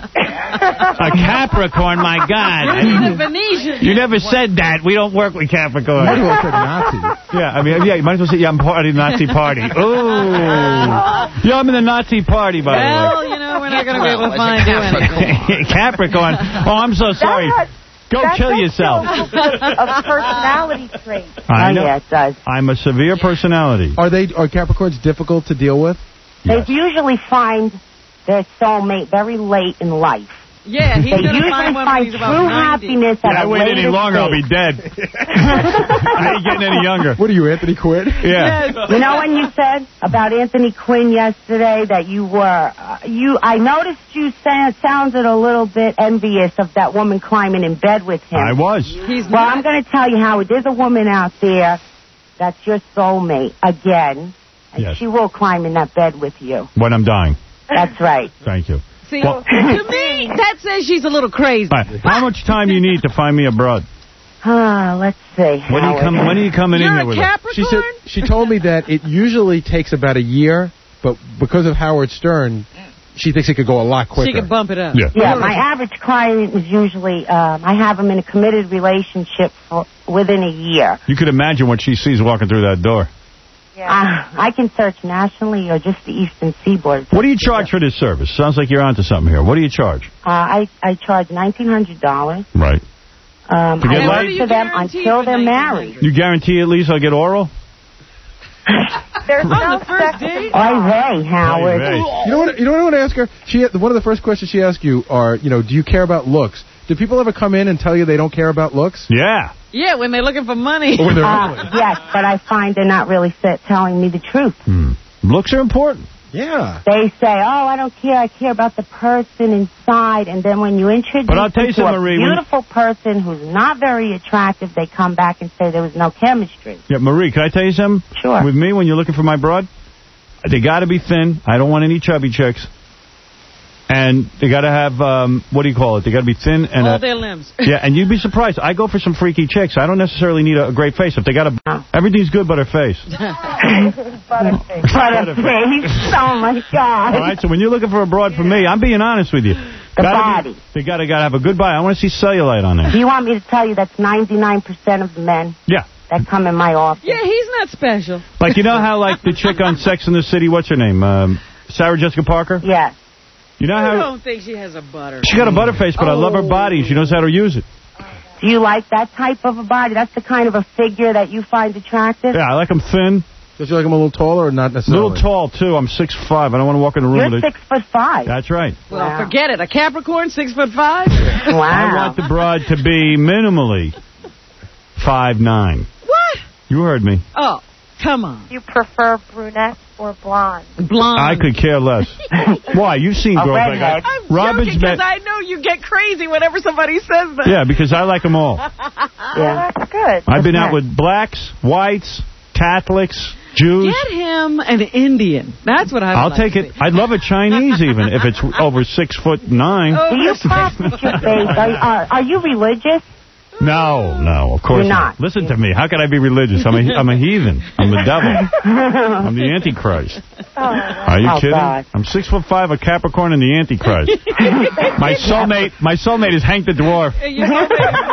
Speaker 1: A Capricorn, my God. I mean,
Speaker 3: the Venetian.
Speaker 1: you never said that. We don't work with Capricorn.
Speaker 8: Might as well said Nazi.
Speaker 1: Yeah, I mean, yeah, you might as well say, yeah, I'm part of the Nazi party. Ooh. Yeah, I'm in the Nazi party, by
Speaker 3: Well,
Speaker 1: the way.
Speaker 3: you know, we're not going to be able to find you anything.
Speaker 1: Capricorn. Oh, I'm so sorry.
Speaker 15: That,
Speaker 1: Go
Speaker 15: that
Speaker 1: kill
Speaker 15: does
Speaker 1: yourself.
Speaker 15: show a little bit of personality trait.
Speaker 1: I
Speaker 14: Oh,
Speaker 1: know.
Speaker 14: yeah, it does.
Speaker 1: I'm a severe personality.
Speaker 8: Are they are Capricorns difficult to deal with?
Speaker 1: Yes.
Speaker 14: They usually find their soulmate very late in life.
Speaker 3: Yeah, he's
Speaker 14: They
Speaker 3: going to
Speaker 14: usually
Speaker 3: find one when
Speaker 14: find
Speaker 3: he's
Speaker 14: true
Speaker 3: about ninety.
Speaker 14: happiness
Speaker 1: If
Speaker 14: at
Speaker 1: I
Speaker 14: a
Speaker 1: wait
Speaker 14: later
Speaker 1: any longer, I'll be
Speaker 14: stage.
Speaker 1: dead. I ain't getting any younger.
Speaker 8: What are you, Anthony Quinn?
Speaker 1: Yeah.
Speaker 14: You know when you said about Anthony Quinn yesterday that you were, uh, you, I noticed you sa- sounded a little bit envious of that woman climbing in bed with him.
Speaker 1: I was.
Speaker 3: He's
Speaker 14: Well, I'm going to tell you, Howard, there's a woman out there that's your soulmate again, and
Speaker 1: Yes.
Speaker 14: she will climb in that bed with you.
Speaker 1: When I'm dying.
Speaker 14: That's right.
Speaker 1: Thank you.
Speaker 3: See,
Speaker 1: Well-
Speaker 3: to me, that says she's a little crazy.
Speaker 1: All right. How much time you need to find me a broad?
Speaker 14: Ah, let's see.
Speaker 1: When are you coming? When are you coming
Speaker 3: You're
Speaker 1: in
Speaker 3: a
Speaker 1: here with
Speaker 3: Capricorn?
Speaker 8: She said she told me that it usually takes about a year, but because of Howard Stern, she thinks it could go a lot quicker.
Speaker 3: She could bump it up.
Speaker 1: Yeah.
Speaker 14: Yeah, my average client is usually, um, I have them in a committed relationship for within a year.
Speaker 1: You could imagine what she sees walking through that door.
Speaker 15: Yeah.
Speaker 14: Uh, I can search nationally or just the Eastern Seaboard.
Speaker 1: What do you charge for this service? Sounds like you're onto something here. What do you charge?
Speaker 14: Uh, I, I charge nineteen hundred dollars.
Speaker 1: Right.
Speaker 14: Um,
Speaker 1: To get
Speaker 14: I
Speaker 1: laid?
Speaker 14: work for them until they're married.
Speaker 1: You guarantee at least I'll get oral?
Speaker 15: There's
Speaker 3: On
Speaker 15: no
Speaker 3: the first
Speaker 15: sex
Speaker 3: date?
Speaker 14: Oy vey, Howard.
Speaker 1: Oy vey.
Speaker 8: You know what? You know what I want to ask her? She one of the first questions she asks you are, you know, do you care about looks? Do people ever come in and tell you they don't care about looks?
Speaker 1: Yeah.
Speaker 3: Yeah, when they're looking for money.
Speaker 8: Or when they're
Speaker 14: Uh,
Speaker 8: ugly?
Speaker 14: yes, but I find they're not really set telling me the truth.
Speaker 1: Hmm. Looks are important.
Speaker 8: Yeah.
Speaker 14: They say, oh, I don't care. I care about the person inside. And then when you introduce
Speaker 1: But I'll tell you
Speaker 14: them to
Speaker 1: something,
Speaker 14: a
Speaker 1: Marie, when-
Speaker 14: beautiful person who's not very attractive, they come back and say there was no chemistry.
Speaker 1: Yeah, Marie, can I tell you something?
Speaker 14: Sure.
Speaker 1: With me, when you're looking for my broad, they got to be thin. I don't want any chubby chicks. And they got to have, um, what do you call it? They got to be thin. and
Speaker 3: All
Speaker 1: uh,
Speaker 3: their limbs.
Speaker 1: Yeah, and you'd be surprised. I go for some freaky chicks. I don't necessarily need a, a great face. If they got a, everything's good but her face.
Speaker 14: Butterface. Butterface. Oh, my God.
Speaker 1: All right, so when you're looking for a broad for me, I'm being honest with you.
Speaker 14: The
Speaker 1: Gotta
Speaker 14: body.
Speaker 1: Be, they got to got to have a good body. I want to see cellulite on there.
Speaker 14: Do you want me to tell you that's ninety-nine percent of the men
Speaker 1: Yeah.
Speaker 14: that come in my office?
Speaker 3: Yeah, he's not special.
Speaker 1: Like, you know how, like, the chick on Sex and the City, what's her name? Um, Sarah Jessica Parker?
Speaker 14: Yes.
Speaker 1: You know
Speaker 3: I
Speaker 1: how...
Speaker 3: don't think she has a butter.
Speaker 1: She got a butterface, but I love her body. She knows how to use it.
Speaker 14: Do you like that type of a body? That's the kind of a figure that you find attractive?
Speaker 1: Yeah, I like them thin.
Speaker 8: Does you like them a little taller or not
Speaker 1: A
Speaker 8: necessarily?
Speaker 1: little tall, too. I'm six foot five. I don't want to walk in the room
Speaker 14: You're
Speaker 1: with a...
Speaker 14: six foot five.
Speaker 1: That's right.
Speaker 3: Well,
Speaker 14: Wow.
Speaker 3: forget it. A Capricorn, six foot five?
Speaker 1: I
Speaker 14: Wow.
Speaker 1: want the broad to be minimally five nine.
Speaker 3: What?
Speaker 1: You heard me.
Speaker 3: Oh, come on.
Speaker 15: You prefer brunette or blonde?
Speaker 3: Blonde.
Speaker 1: I could care less. Why? You've seen
Speaker 14: A
Speaker 1: girls like
Speaker 14: redhead.
Speaker 1: that.
Speaker 3: I'm
Speaker 1: Robin's
Speaker 3: joking because
Speaker 1: met...
Speaker 3: I know you get crazy whenever somebody says that.
Speaker 1: Yeah, because I like them all.
Speaker 14: Yeah.
Speaker 15: That's good.
Speaker 1: I've been out with blacks, whites, Catholics, Jews.
Speaker 3: Get him an Indian. That's what I
Speaker 1: I'll
Speaker 3: like
Speaker 1: take
Speaker 3: to
Speaker 1: it.
Speaker 3: see.
Speaker 1: I'd love a Chinese even if it's over six foot nine.
Speaker 3: Oh,
Speaker 14: Do you practice your faith? Are, are, are you religious?
Speaker 1: No, no, of course
Speaker 14: You're not.
Speaker 1: Listen to me. How could I be religious? I'm a, I'm a heathen. I'm the devil. I'm the Antichrist.
Speaker 15: Oh,
Speaker 1: Are you
Speaker 14: Oh,
Speaker 1: kidding?
Speaker 14: God.
Speaker 1: I'm six foot five, a Capricorn, and the Antichrist. my soulmate, my soulmate is Hank the Dwarf.
Speaker 3: Hey, you know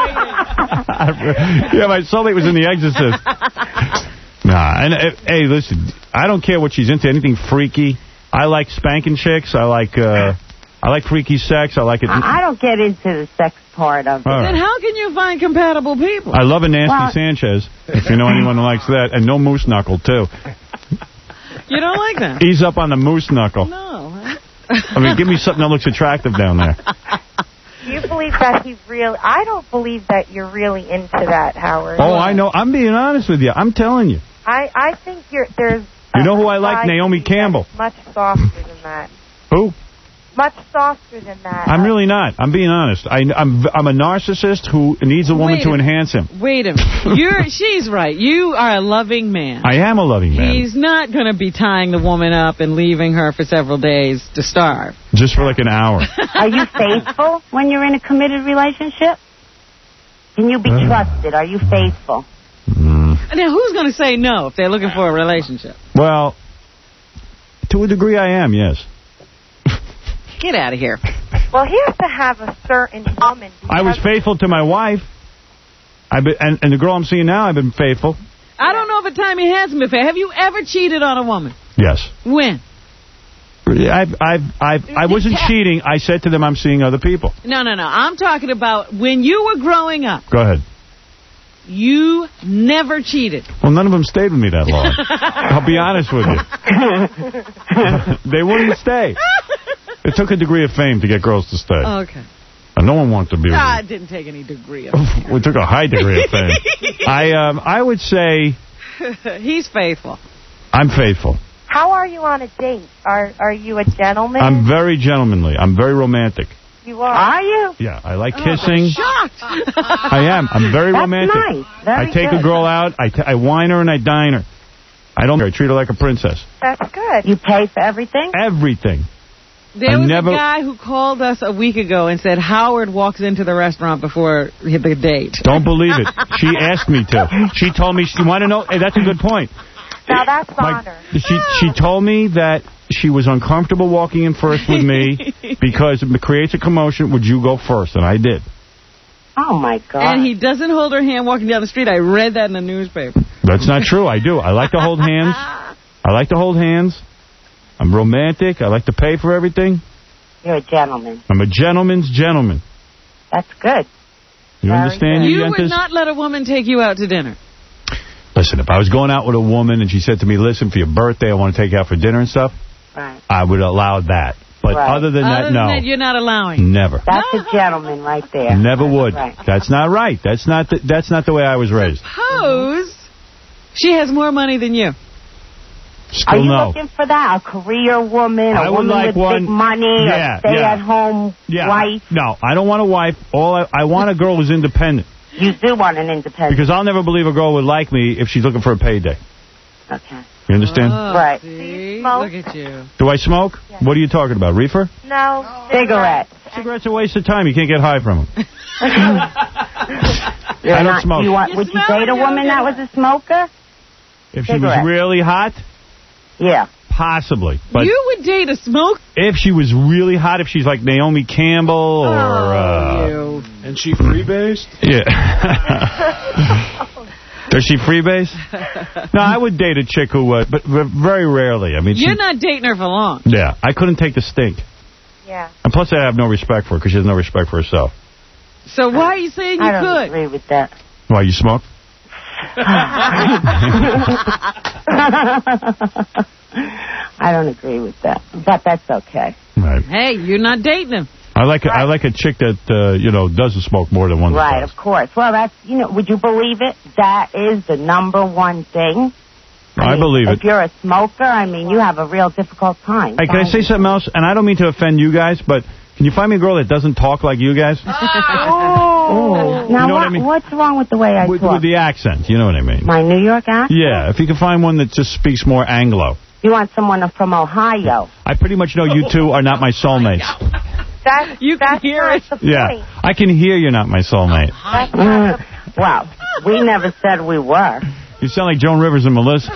Speaker 3: that.
Speaker 1: Yeah, my soulmate was in The Exorcist. Nah, and uh, hey, listen, I don't care what she's into. Anything freaky. I like spanking chicks. I like, uh, I like freaky sex. I like it.
Speaker 14: I I don't get into the sex part of it.
Speaker 1: All
Speaker 3: Then
Speaker 1: right.
Speaker 3: how can you find compatible people?
Speaker 1: I love a nasty
Speaker 14: Well-
Speaker 1: Sanchez, if you know anyone who likes that, and no moose knuckle, too.
Speaker 3: You don't like that?
Speaker 1: Ease up on the moose knuckle.
Speaker 3: No.
Speaker 1: I mean, give me something that looks attractive down there.
Speaker 15: Do you believe that he really... I don't believe that you're really into that, Howard.
Speaker 1: Oh, I know. I'm being honest with you. I'm telling you.
Speaker 15: I, I think you're there's...
Speaker 1: You know
Speaker 15: a
Speaker 1: who I like?
Speaker 15: side
Speaker 1: Naomi
Speaker 15: to you
Speaker 1: Campbell.
Speaker 15: that's Much softer than that.
Speaker 1: Who?
Speaker 15: Much softer than that.
Speaker 1: I'm really not. I'm being honest. I, I'm I'm a narcissist who needs a woman
Speaker 3: Wait
Speaker 1: to
Speaker 3: a-
Speaker 1: enhance him.
Speaker 3: Wait a minute. You're, she's right. You are a loving man.
Speaker 1: I am a loving man.
Speaker 3: He's not going to be tying the woman up and leaving her for several days to starve.
Speaker 1: Just for like an hour.
Speaker 14: Are you faithful when you're in a committed relationship? Can you be
Speaker 1: Uh.
Speaker 14: trusted? Are you faithful?
Speaker 1: Mm.
Speaker 3: Now, who's going to say no if they're looking for a relationship?
Speaker 1: Well, to a degree I am, yes.
Speaker 3: Get out of here.
Speaker 15: Well, he has to have a certain woman.
Speaker 1: I was faithful to my wife. I've been, and, and the girl I'm seeing now, I've been faithful.
Speaker 3: I don't know if a time he has been fair. Have you ever cheated on a woman?
Speaker 1: Yes.
Speaker 3: When?
Speaker 1: I've, I've, I've, I wasn't cheating. I said to them, I'm seeing other people.
Speaker 3: No, no, no. I'm talking about when you were growing up.
Speaker 1: Go ahead.
Speaker 3: You never cheated.
Speaker 1: Well, none of them stayed with me that long. I'll be honest with you. They wouldn't stay. It took a degree of fame to get girls to stay.
Speaker 3: Okay.
Speaker 1: And no one wanted to be with
Speaker 3: Ah,
Speaker 1: me.
Speaker 3: it didn't take any degree of
Speaker 1: We took a high degree of fame. I, um, I would say
Speaker 3: He's faithful.
Speaker 1: I'm faithful.
Speaker 15: How are you on a date? Are Are you a gentleman?
Speaker 1: I'm very gentlemanly. I'm very romantic.
Speaker 15: You are.
Speaker 14: Are you?
Speaker 1: Yeah, I like
Speaker 3: Oh,
Speaker 1: kissing.
Speaker 3: shocked.
Speaker 1: I am. I'm very
Speaker 14: That's
Speaker 1: romantic.
Speaker 14: nice. Very
Speaker 1: I take
Speaker 14: good.
Speaker 1: a girl out. I, t I wine her and I dine her. I don't. I treat her like a princess.
Speaker 15: That's good.
Speaker 14: You pay for everything?
Speaker 1: Everything.
Speaker 3: There
Speaker 1: I
Speaker 3: was
Speaker 1: never-
Speaker 3: a guy who called us a week ago and said Howard walks into the restaurant before the date.
Speaker 1: Don't believe it. She asked me to. She told me, she want to know, hey, that's a good point.
Speaker 15: Now that's
Speaker 1: Like,
Speaker 15: honor.
Speaker 1: she, she told me that she was uncomfortable walking in first with me because it creates a commotion. Would you go first? And I did.
Speaker 14: Oh, my God.
Speaker 3: And he doesn't hold her hand walking down the street. I read that in the newspaper.
Speaker 1: That's not true. I do. I like to hold hands. I like to hold hands. I'm romantic. I like to pay for everything.
Speaker 14: You're a gentleman.
Speaker 1: I'm a gentleman's gentleman.
Speaker 14: That's good.
Speaker 1: You
Speaker 14: Very
Speaker 1: understand,
Speaker 14: good.
Speaker 1: you
Speaker 3: You
Speaker 1: yentas?
Speaker 3: would not let a woman take you out to dinner.
Speaker 1: Listen, if I was going out with a woman and she said to me, listen, for your birthday, I want to take you out for dinner and stuff,
Speaker 14: Right.
Speaker 1: I would allow that. But
Speaker 14: Right.
Speaker 1: other than
Speaker 3: Other
Speaker 1: that,
Speaker 3: than
Speaker 1: no.
Speaker 3: that, you're not allowing.
Speaker 1: Never.
Speaker 14: That's a gentleman right there.
Speaker 1: Never would.
Speaker 14: Right.
Speaker 1: That's not right. That's not the, that's not the way I was raised.
Speaker 3: Suppose she has more money than you.
Speaker 1: Still
Speaker 14: Are you
Speaker 1: no.
Speaker 14: looking for that? A career woman, a
Speaker 1: I would
Speaker 14: woman
Speaker 1: like
Speaker 14: with
Speaker 1: one-
Speaker 14: big money,
Speaker 1: Yeah,
Speaker 14: a stay-at-home
Speaker 1: Yeah.
Speaker 14: wife?
Speaker 1: No, I don't want a wife. All I, I want a girl who's independent.
Speaker 14: You do want an independent.
Speaker 1: Because I'll never believe a girl would like me if she's looking for a payday.
Speaker 14: Okay.
Speaker 1: You understand?
Speaker 3: Oh,
Speaker 14: Right.
Speaker 3: See?
Speaker 15: smoke?
Speaker 3: Look at you.
Speaker 1: Do I smoke? What are you talking about? Reefer?
Speaker 15: No.
Speaker 14: Cigarette.
Speaker 1: Cigarettes are a waste of time. You can't get high from them.
Speaker 14: You're
Speaker 1: I don't
Speaker 14: not-
Speaker 1: smoke.
Speaker 14: You want,
Speaker 3: You
Speaker 14: would you
Speaker 3: smell
Speaker 14: date
Speaker 3: it,
Speaker 14: a
Speaker 3: you
Speaker 14: woman
Speaker 3: don't
Speaker 14: that
Speaker 3: get
Speaker 14: was a smoker?
Speaker 1: If she
Speaker 14: Cigarette.
Speaker 1: was really hot,
Speaker 14: Yeah.
Speaker 1: possibly. But
Speaker 3: You would date a smoke?
Speaker 1: if she was really hot, if she's like Naomi Campbell or... uh,
Speaker 3: you.
Speaker 10: And she freebased?
Speaker 1: Yeah. Does she freebase? No, I would date a chick who, uh, but but very rarely. I mean,
Speaker 3: You're
Speaker 1: she,
Speaker 3: not dating her for long.
Speaker 1: yeah, I couldn't take the stink.
Speaker 15: Yeah.
Speaker 1: And plus, I have no respect for her because she has no respect for herself.
Speaker 3: So why are you saying you
Speaker 14: I don't
Speaker 3: could?
Speaker 14: agree with that.
Speaker 1: Why, you smoke?
Speaker 14: I don't agree with that, but that's okay.
Speaker 1: Right.
Speaker 3: Hey, you're not dating him.
Speaker 1: I like a, I like a chick that uh, you know doesn't smoke more than one.
Speaker 14: Right, of course. Well, that's, you know, would you believe it? That is the number one thing.
Speaker 1: I
Speaker 14: mean,
Speaker 1: believe
Speaker 14: if
Speaker 1: it.
Speaker 14: you're a smoker, I mean, you have a real difficult time.
Speaker 1: Hey, can I say something else? And I don't mean to offend you guys, but can you find me a girl that doesn't talk like you guys?
Speaker 14: Oh. Now,
Speaker 1: You know
Speaker 14: what,
Speaker 1: what I mean?
Speaker 14: what's wrong with the way I
Speaker 1: With,
Speaker 14: talk?
Speaker 1: with the accent, you know what I mean?
Speaker 14: My New York accent?
Speaker 1: Yeah, if you can find one that just speaks more Anglo.
Speaker 14: You want someone from Ohio?
Speaker 1: I pretty much know you two are not my soulmates.
Speaker 15: That's,
Speaker 3: You
Speaker 15: that's
Speaker 3: can hear
Speaker 15: not
Speaker 3: it.
Speaker 15: the point.
Speaker 1: Yeah, I can hear you're not my soulmate.
Speaker 15: That's not the
Speaker 14: Well, we never said we were.
Speaker 1: You sound like Joan Rivers and Melissa.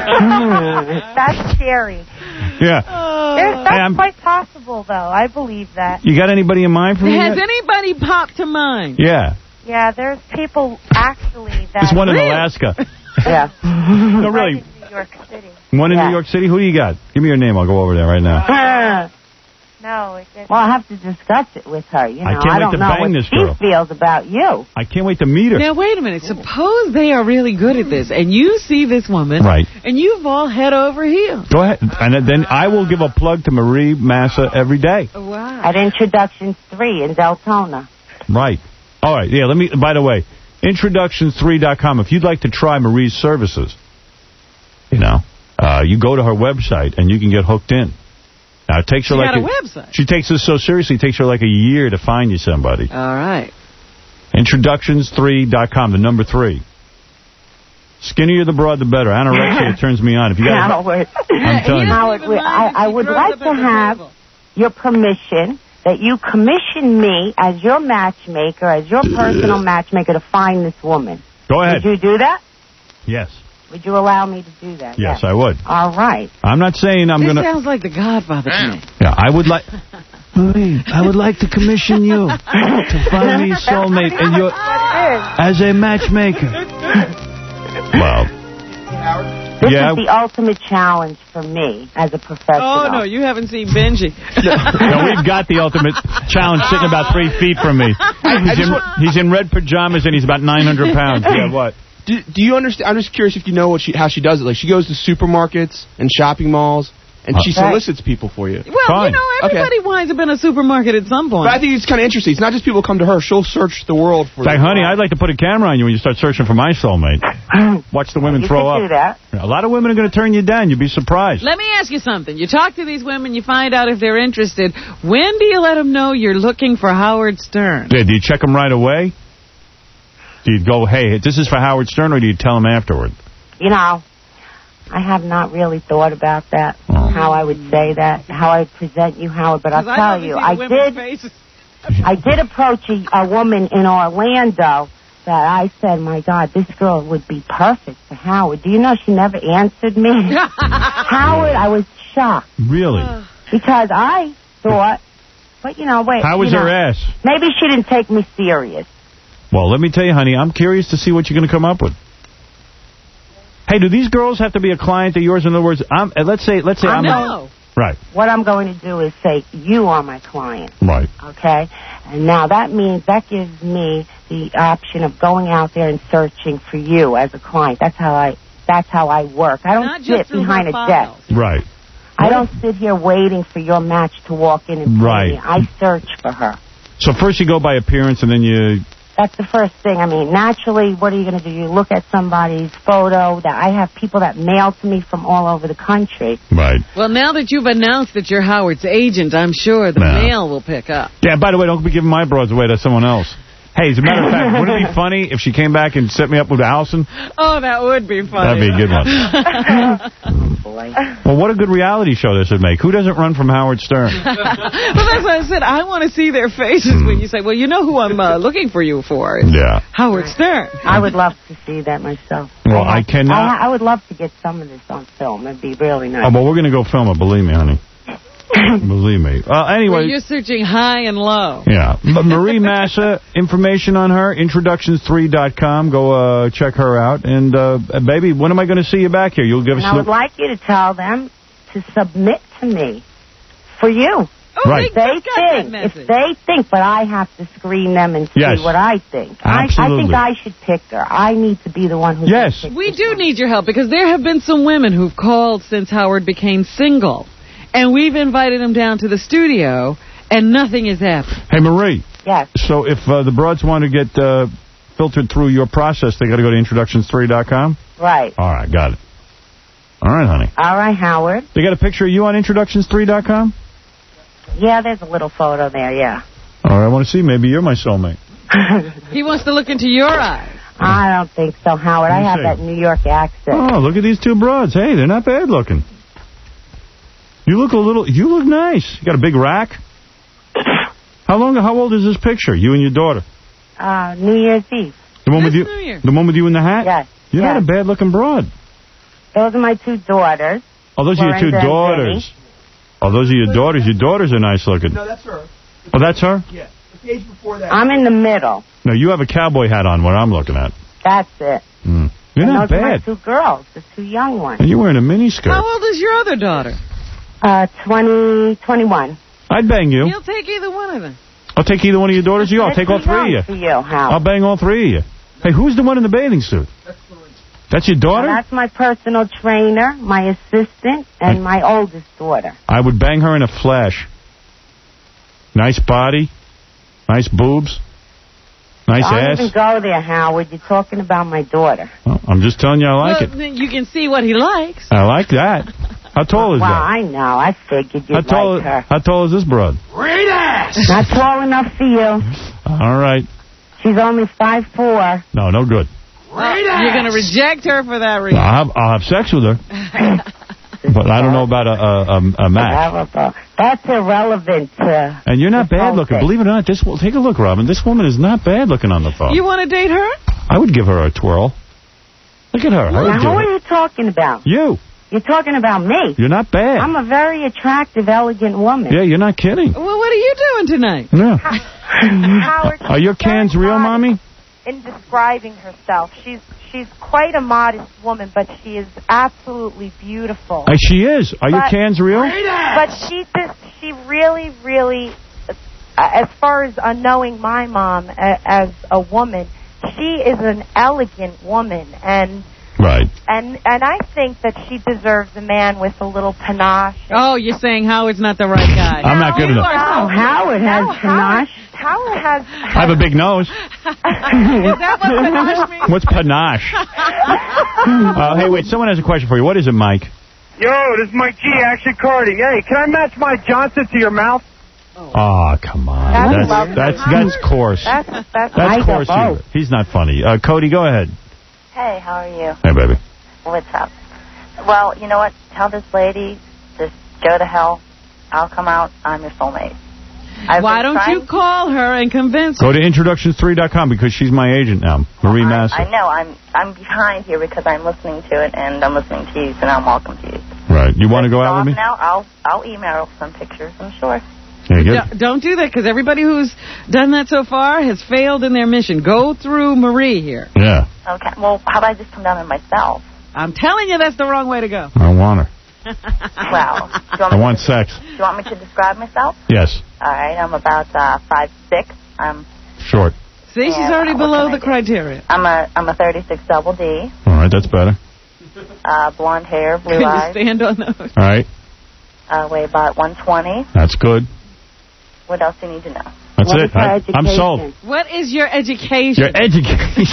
Speaker 15: That's scary.
Speaker 1: Yeah.
Speaker 15: There's,
Speaker 1: Hey,
Speaker 15: that's
Speaker 1: I'm-
Speaker 15: quite possible, though. I believe that.
Speaker 1: You got anybody in mind for me?
Speaker 3: Has
Speaker 1: yet?
Speaker 3: anybody popped to mind?
Speaker 1: Yeah.
Speaker 15: Yeah, there's people actually that...
Speaker 1: There's one in
Speaker 3: Really?
Speaker 1: Alaska.
Speaker 14: Yeah.
Speaker 1: No,
Speaker 15: right
Speaker 1: really.
Speaker 15: in New York City.
Speaker 1: One in
Speaker 14: Yeah.
Speaker 1: New York City? Who do you got? Give me your name. I'll go over there right now.
Speaker 15: No, it didn't.
Speaker 14: Well, I'll have to discuss it with her. You know,
Speaker 1: I can't wait
Speaker 14: don't
Speaker 1: to
Speaker 14: know
Speaker 1: bang
Speaker 14: what
Speaker 1: this
Speaker 14: she
Speaker 1: girl.
Speaker 14: feels about you.
Speaker 1: I can't wait to meet her.
Speaker 3: Now, wait a minute. Suppose they are really good at this, and you see this woman,
Speaker 1: Right.
Speaker 3: and you've all head over heels.
Speaker 1: Go ahead. And then I will give a plug to Marie Massa every day.
Speaker 3: Wow.
Speaker 14: At Introductions three in Deltona.
Speaker 1: Right. All right. Yeah, let me, by the way, introductions three dot com. If you'd like to try Marie's services, you know, uh, you go to her website and you can get hooked in. Now, it takes her
Speaker 3: She
Speaker 1: like
Speaker 3: got a website.
Speaker 1: She takes this so seriously, it takes her like a year to find you somebody.
Speaker 3: All right.
Speaker 1: introductions three dot com, the number three. Skinnier the broad, the better. Anorexia turns me on. If you got,
Speaker 14: Howard,
Speaker 1: I'm telling you.
Speaker 14: Howard, we- I, I would like to have your permission that you commission me as your matchmaker, as your personal matchmaker to find this woman.
Speaker 1: Go ahead.
Speaker 14: Would you do that?
Speaker 1: Yes.
Speaker 14: Would you allow me to do that?
Speaker 1: Yes, I would.
Speaker 14: All right.
Speaker 1: I'm not saying I'm
Speaker 3: This
Speaker 1: going to...
Speaker 3: sounds like the Godfather to me.
Speaker 1: Yeah, I would like... Marie, I would like to commission you to find me a soulmate and you as a matchmaker. Well,
Speaker 14: This
Speaker 1: yeah.
Speaker 14: is the ultimate challenge for me as a professional.
Speaker 3: Oh, no, you haven't seen Benji.
Speaker 1: No, we've got the ultimate challenge sitting about three feet from me. He's in, he's in red pajamas and he's about nine hundred pounds. Yeah, what?
Speaker 10: Do, do you understand? I'm just curious if you know what she, how she does it. Like, she goes to supermarkets and shopping malls, and she
Speaker 1: Right.
Speaker 10: solicits people for you.
Speaker 3: Well,
Speaker 1: Fine.
Speaker 3: you know, everybody winds up in a supermarket at some point.
Speaker 10: But I think it's kind of interesting. It's not just people come to her. She'll search the world for
Speaker 1: Like,
Speaker 10: them.
Speaker 1: honey, I'd like to put a camera on you when you start searching for my soulmate. Watch the women
Speaker 14: you
Speaker 1: throw
Speaker 14: could
Speaker 1: up.
Speaker 14: do that.
Speaker 1: A lot of women are going to turn you down. You'd be surprised.
Speaker 3: Let me ask you something. You talk to these women, you find out if they're interested. When do you let them know you're looking for Howard Stern?
Speaker 1: Yeah, do you check them right away? Do you go, hey, this is for Howard Stern, or do you tell them afterward?
Speaker 14: You know, I have not really thought about that,
Speaker 1: Oh.
Speaker 14: how I would say that, how I would present you, Howard. But I'll
Speaker 3: 'Cause I
Speaker 14: tell
Speaker 3: love to
Speaker 14: you,
Speaker 3: see the
Speaker 14: I
Speaker 3: women's
Speaker 14: did,
Speaker 3: faces.
Speaker 14: I did approach a, a woman in Orlando that I said, my God, this girl would be perfect for Howard. Do you know she never answered me? Howard, I was shocked
Speaker 1: Really?
Speaker 14: because I thought, but you know, wait.
Speaker 1: How was
Speaker 14: you
Speaker 1: her
Speaker 14: know,
Speaker 1: ass?
Speaker 14: Maybe she didn't take me serious.
Speaker 1: Well, let me tell you, honey, I'm curious to see what you're going to come up with. Hey, do these girls have to be a client of yours? In other words, I'm, uh, let's say, let's say
Speaker 14: I
Speaker 1: I'm
Speaker 14: know.
Speaker 1: a, Right.
Speaker 14: What I'm going to do is say, you are my client.
Speaker 1: Right.
Speaker 14: Okay? And now that means, that gives me the option of going out there and searching for you as a client. That's how I, that's how I work. I don't
Speaker 3: Not
Speaker 14: sit
Speaker 3: just through
Speaker 14: behind
Speaker 3: her
Speaker 14: a
Speaker 3: files.
Speaker 14: desk.
Speaker 1: Right.
Speaker 14: I don't sit here waiting for your match to walk in and play
Speaker 1: Right.
Speaker 14: me. I search for her.
Speaker 1: So first you go by appearance, and then you...
Speaker 14: That's the first thing. I mean, naturally, what are you going to do? You look at somebody's photo. That I have people that mail to me from all over the country.
Speaker 1: Right.
Speaker 3: Well, now that you've announced that you're Howard's agent, I'm sure the
Speaker 1: Nah.
Speaker 3: mail will pick up.
Speaker 1: Yeah, by the way, don't be giving my broads away to someone else. Hey, as a matter of fact, wouldn't it be funny if she came back and set me up with Allison?
Speaker 3: Oh, that would be funny.
Speaker 1: That'd be a good one. Well, what a good reality show this would make. Who doesn't run from Howard Stern?
Speaker 3: Well, that's what I said. I want to see their faces when you say, well, you know who I'm uh, looking for you for. It's
Speaker 1: Yeah.
Speaker 3: Howard Stern.
Speaker 14: I would love to see that myself.
Speaker 1: Well, I cannot...
Speaker 14: I, I would love to get some of this on film. It'd be really nice.
Speaker 1: Oh, but we're going to go film it, believe me, honey. Believe me. Uh, anyway...
Speaker 3: Well, you're searching high and low.
Speaker 1: Yeah. But Marie Massa, information on her, introductions three dot com. Go uh, check her out. And, uh, baby, when am I going to see you back here? You'll give us...
Speaker 14: And I would like you to tell them to submit to me for you.
Speaker 3: Oh,
Speaker 1: Right.
Speaker 14: If they think, if they think, but I have to screen them and see
Speaker 1: Yes.
Speaker 14: what I think. I, I
Speaker 1: Absolutely.
Speaker 14: think I should pick her. I need to be the one who
Speaker 1: Yes.
Speaker 3: We do need your help because there have been some women who've called since Howard became single. And we've invited them down to the studio, and nothing has happened.
Speaker 1: Hey, Marie.
Speaker 14: Yes.
Speaker 1: So if uh, the broads want to get uh, filtered through your process, they got to go to introductions three dot com?
Speaker 14: Right.
Speaker 1: All right, got it. All right, honey.
Speaker 14: All right, Howard.
Speaker 1: They got a picture of you on introductions three dot com?
Speaker 14: Yeah, there's a little photo there, yeah.
Speaker 1: All right, I want to see. Maybe you're my soulmate.
Speaker 3: He wants to look into your eyes.
Speaker 14: I don't think so, Howard.
Speaker 1: Let
Speaker 14: I
Speaker 1: me
Speaker 14: have
Speaker 1: see.
Speaker 14: that New York accent.
Speaker 1: Oh, look at these two broads. Hey, they're not bad looking. You look a little, you look nice. You got a big rack. How long, how old is this picture? You and your daughter?
Speaker 14: Uh, New Year's Eve.
Speaker 1: The one with you,
Speaker 3: New Year.
Speaker 1: the one with you in the hat?
Speaker 14: Yes.
Speaker 1: You're
Speaker 14: yes.
Speaker 1: not a bad looking broad.
Speaker 14: Those are my two daughters.
Speaker 1: Oh, those are your two
Speaker 14: Lorenza and
Speaker 1: daughters.
Speaker 14: Jenny.
Speaker 1: Oh, those are your daughters. Your daughters are nice looking.
Speaker 10: No, that's her.
Speaker 1: Oh, that's her?
Speaker 10: Yeah. The page before that.
Speaker 14: I'm in the middle.
Speaker 1: No, you have a cowboy hat on, what I'm looking at.
Speaker 14: That's it.
Speaker 1: Mm. You're
Speaker 14: and
Speaker 1: not
Speaker 14: those are my
Speaker 1: bad.
Speaker 14: two girls, the two young ones.
Speaker 1: And you're wearing a miniskirt.
Speaker 3: How old is your other daughter?
Speaker 14: Uh, twenty, twenty-one.
Speaker 1: I'd bang you.
Speaker 3: He'll take either one of them.
Speaker 1: I'll take either one of your daughters. You, I'll take all three of you.
Speaker 14: For you, Hal.
Speaker 1: I'll bang all three of you. Hey, who's the one in the bathing suit? That's your daughter?
Speaker 14: Now, that's my personal trainer, my assistant, and
Speaker 1: I-
Speaker 14: my oldest daughter.
Speaker 1: I would bang her in a flash. Nice body. Nice boobs. Nice
Speaker 14: Don't
Speaker 1: ass.
Speaker 14: even go there, Howard. You're talking about my daughter.
Speaker 1: Well, I'm just telling you I like
Speaker 3: well,
Speaker 1: it.
Speaker 3: then you can see what he likes.
Speaker 1: I like that. How tall is
Speaker 14: Well,
Speaker 1: that?
Speaker 14: I know. I figured
Speaker 1: How
Speaker 14: you'd
Speaker 1: tall,
Speaker 14: like her.
Speaker 1: how tall is this broad?
Speaker 10: Great ass!
Speaker 14: Not tall enough for you.
Speaker 1: All right.
Speaker 14: She's only five foot four.
Speaker 1: No, no good.
Speaker 10: Great
Speaker 3: Uh,
Speaker 10: ass!
Speaker 3: you're going to reject her for that reason.
Speaker 1: I'll have, I'll have sex with her. But I don't know about a, a, a, a match.
Speaker 14: That's irrelevant. Uh,
Speaker 1: And you're not
Speaker 14: this
Speaker 1: bad
Speaker 14: whole
Speaker 1: looking.
Speaker 14: thing.
Speaker 1: Believe it or not, this wo- take a look, Robin. This woman is not bad looking on the phone.
Speaker 3: You want to date her?
Speaker 1: I would give her a twirl. Look at her. I would
Speaker 14: Now,
Speaker 1: give
Speaker 14: who
Speaker 1: her-
Speaker 14: are you talking about?
Speaker 1: You.
Speaker 14: You're talking about me.
Speaker 1: You're not bad.
Speaker 14: I'm a very attractive, elegant woman.
Speaker 1: Yeah, you're not kidding.
Speaker 3: Well, what are you doing tonight?
Speaker 1: Yeah.
Speaker 15: Howard,
Speaker 1: Are your cans real, Mommy?
Speaker 15: in describing herself. She's she's quite a modest woman, but she is absolutely beautiful.
Speaker 1: Uh, she is. Are your
Speaker 15: But-
Speaker 1: cans real?
Speaker 15: But she just, she really, really, uh, as far as uh, knowing my mom a, as a woman, she is an elegant woman, and
Speaker 1: Right.
Speaker 15: and and I think that she deserves a man with a little panache.
Speaker 3: Oh, you're saying Howard's not the right guy.
Speaker 1: I'm not good
Speaker 3: You
Speaker 1: enough.
Speaker 3: are
Speaker 14: Oh, Howard has
Speaker 15: No,
Speaker 14: panache.
Speaker 15: Howard has.
Speaker 1: I have a big nose.
Speaker 3: Is that what panache means?
Speaker 1: What's panache? uh, hey, wait. Someone has a question for you. What is it, Mike?
Speaker 16: Yo, this is Mike G, Action Cardi. Hey, can I match Mike Johnson to your mouth?
Speaker 1: Oh, come on.
Speaker 15: That's
Speaker 1: That's
Speaker 15: lovely.
Speaker 1: that's that's coarse.
Speaker 15: That's that's.
Speaker 1: That's
Speaker 14: I got
Speaker 1: coarse humor.
Speaker 14: both.
Speaker 1: He's not funny. Uh, Cody, go ahead.
Speaker 17: Hey, how are you?
Speaker 1: Hey, baby.
Speaker 17: What's up? Well, you know what? Tell this lady, just go to hell. I'll come out. I'm your soulmate. I've
Speaker 3: Why
Speaker 17: been
Speaker 3: don't you
Speaker 17: trying-
Speaker 3: call her and convince her?
Speaker 1: Go to introductions three dot com because she's my agent now, Marie
Speaker 17: I,
Speaker 1: Massa.
Speaker 17: I know. I'm I'm behind here because I'm listening to it and I'm listening to you, so now I'm all confused.
Speaker 1: Right. You want to go out
Speaker 17: Off
Speaker 1: with me?
Speaker 17: Now I'll I'll email some pictures. I'm sure.
Speaker 1: There you go.
Speaker 3: Don't- Don't do that, because everybody who's done that so far has failed in their mission. Go through Marie here.
Speaker 1: Yeah.
Speaker 17: Okay. Well, how about I just come down there myself?
Speaker 3: I'm telling you that's the wrong way to go.
Speaker 1: I want her.
Speaker 17: Well, do you want
Speaker 1: I
Speaker 17: me
Speaker 1: want
Speaker 17: to,
Speaker 1: sex.
Speaker 17: Do you want me to describe myself?
Speaker 1: Yes.
Speaker 17: All right, I'm about uh, five six. I'm
Speaker 1: Short.
Speaker 3: See, she's
Speaker 17: And,
Speaker 3: already
Speaker 17: uh, what
Speaker 3: below
Speaker 17: can I
Speaker 3: the criteria.
Speaker 17: I'm a I'm a thirty-six double D.
Speaker 1: All right, that's better.
Speaker 17: Uh, blonde hair, blue
Speaker 3: Can
Speaker 17: eyes.
Speaker 3: you stand on those?
Speaker 1: All right,
Speaker 17: Uh, weigh about one twenty.
Speaker 1: that's good.
Speaker 17: What else do you need to know?
Speaker 1: That's
Speaker 14: What
Speaker 1: it.
Speaker 14: is her
Speaker 1: I, I'm
Speaker 14: education?
Speaker 1: sold.
Speaker 3: What is your education?
Speaker 1: Your education.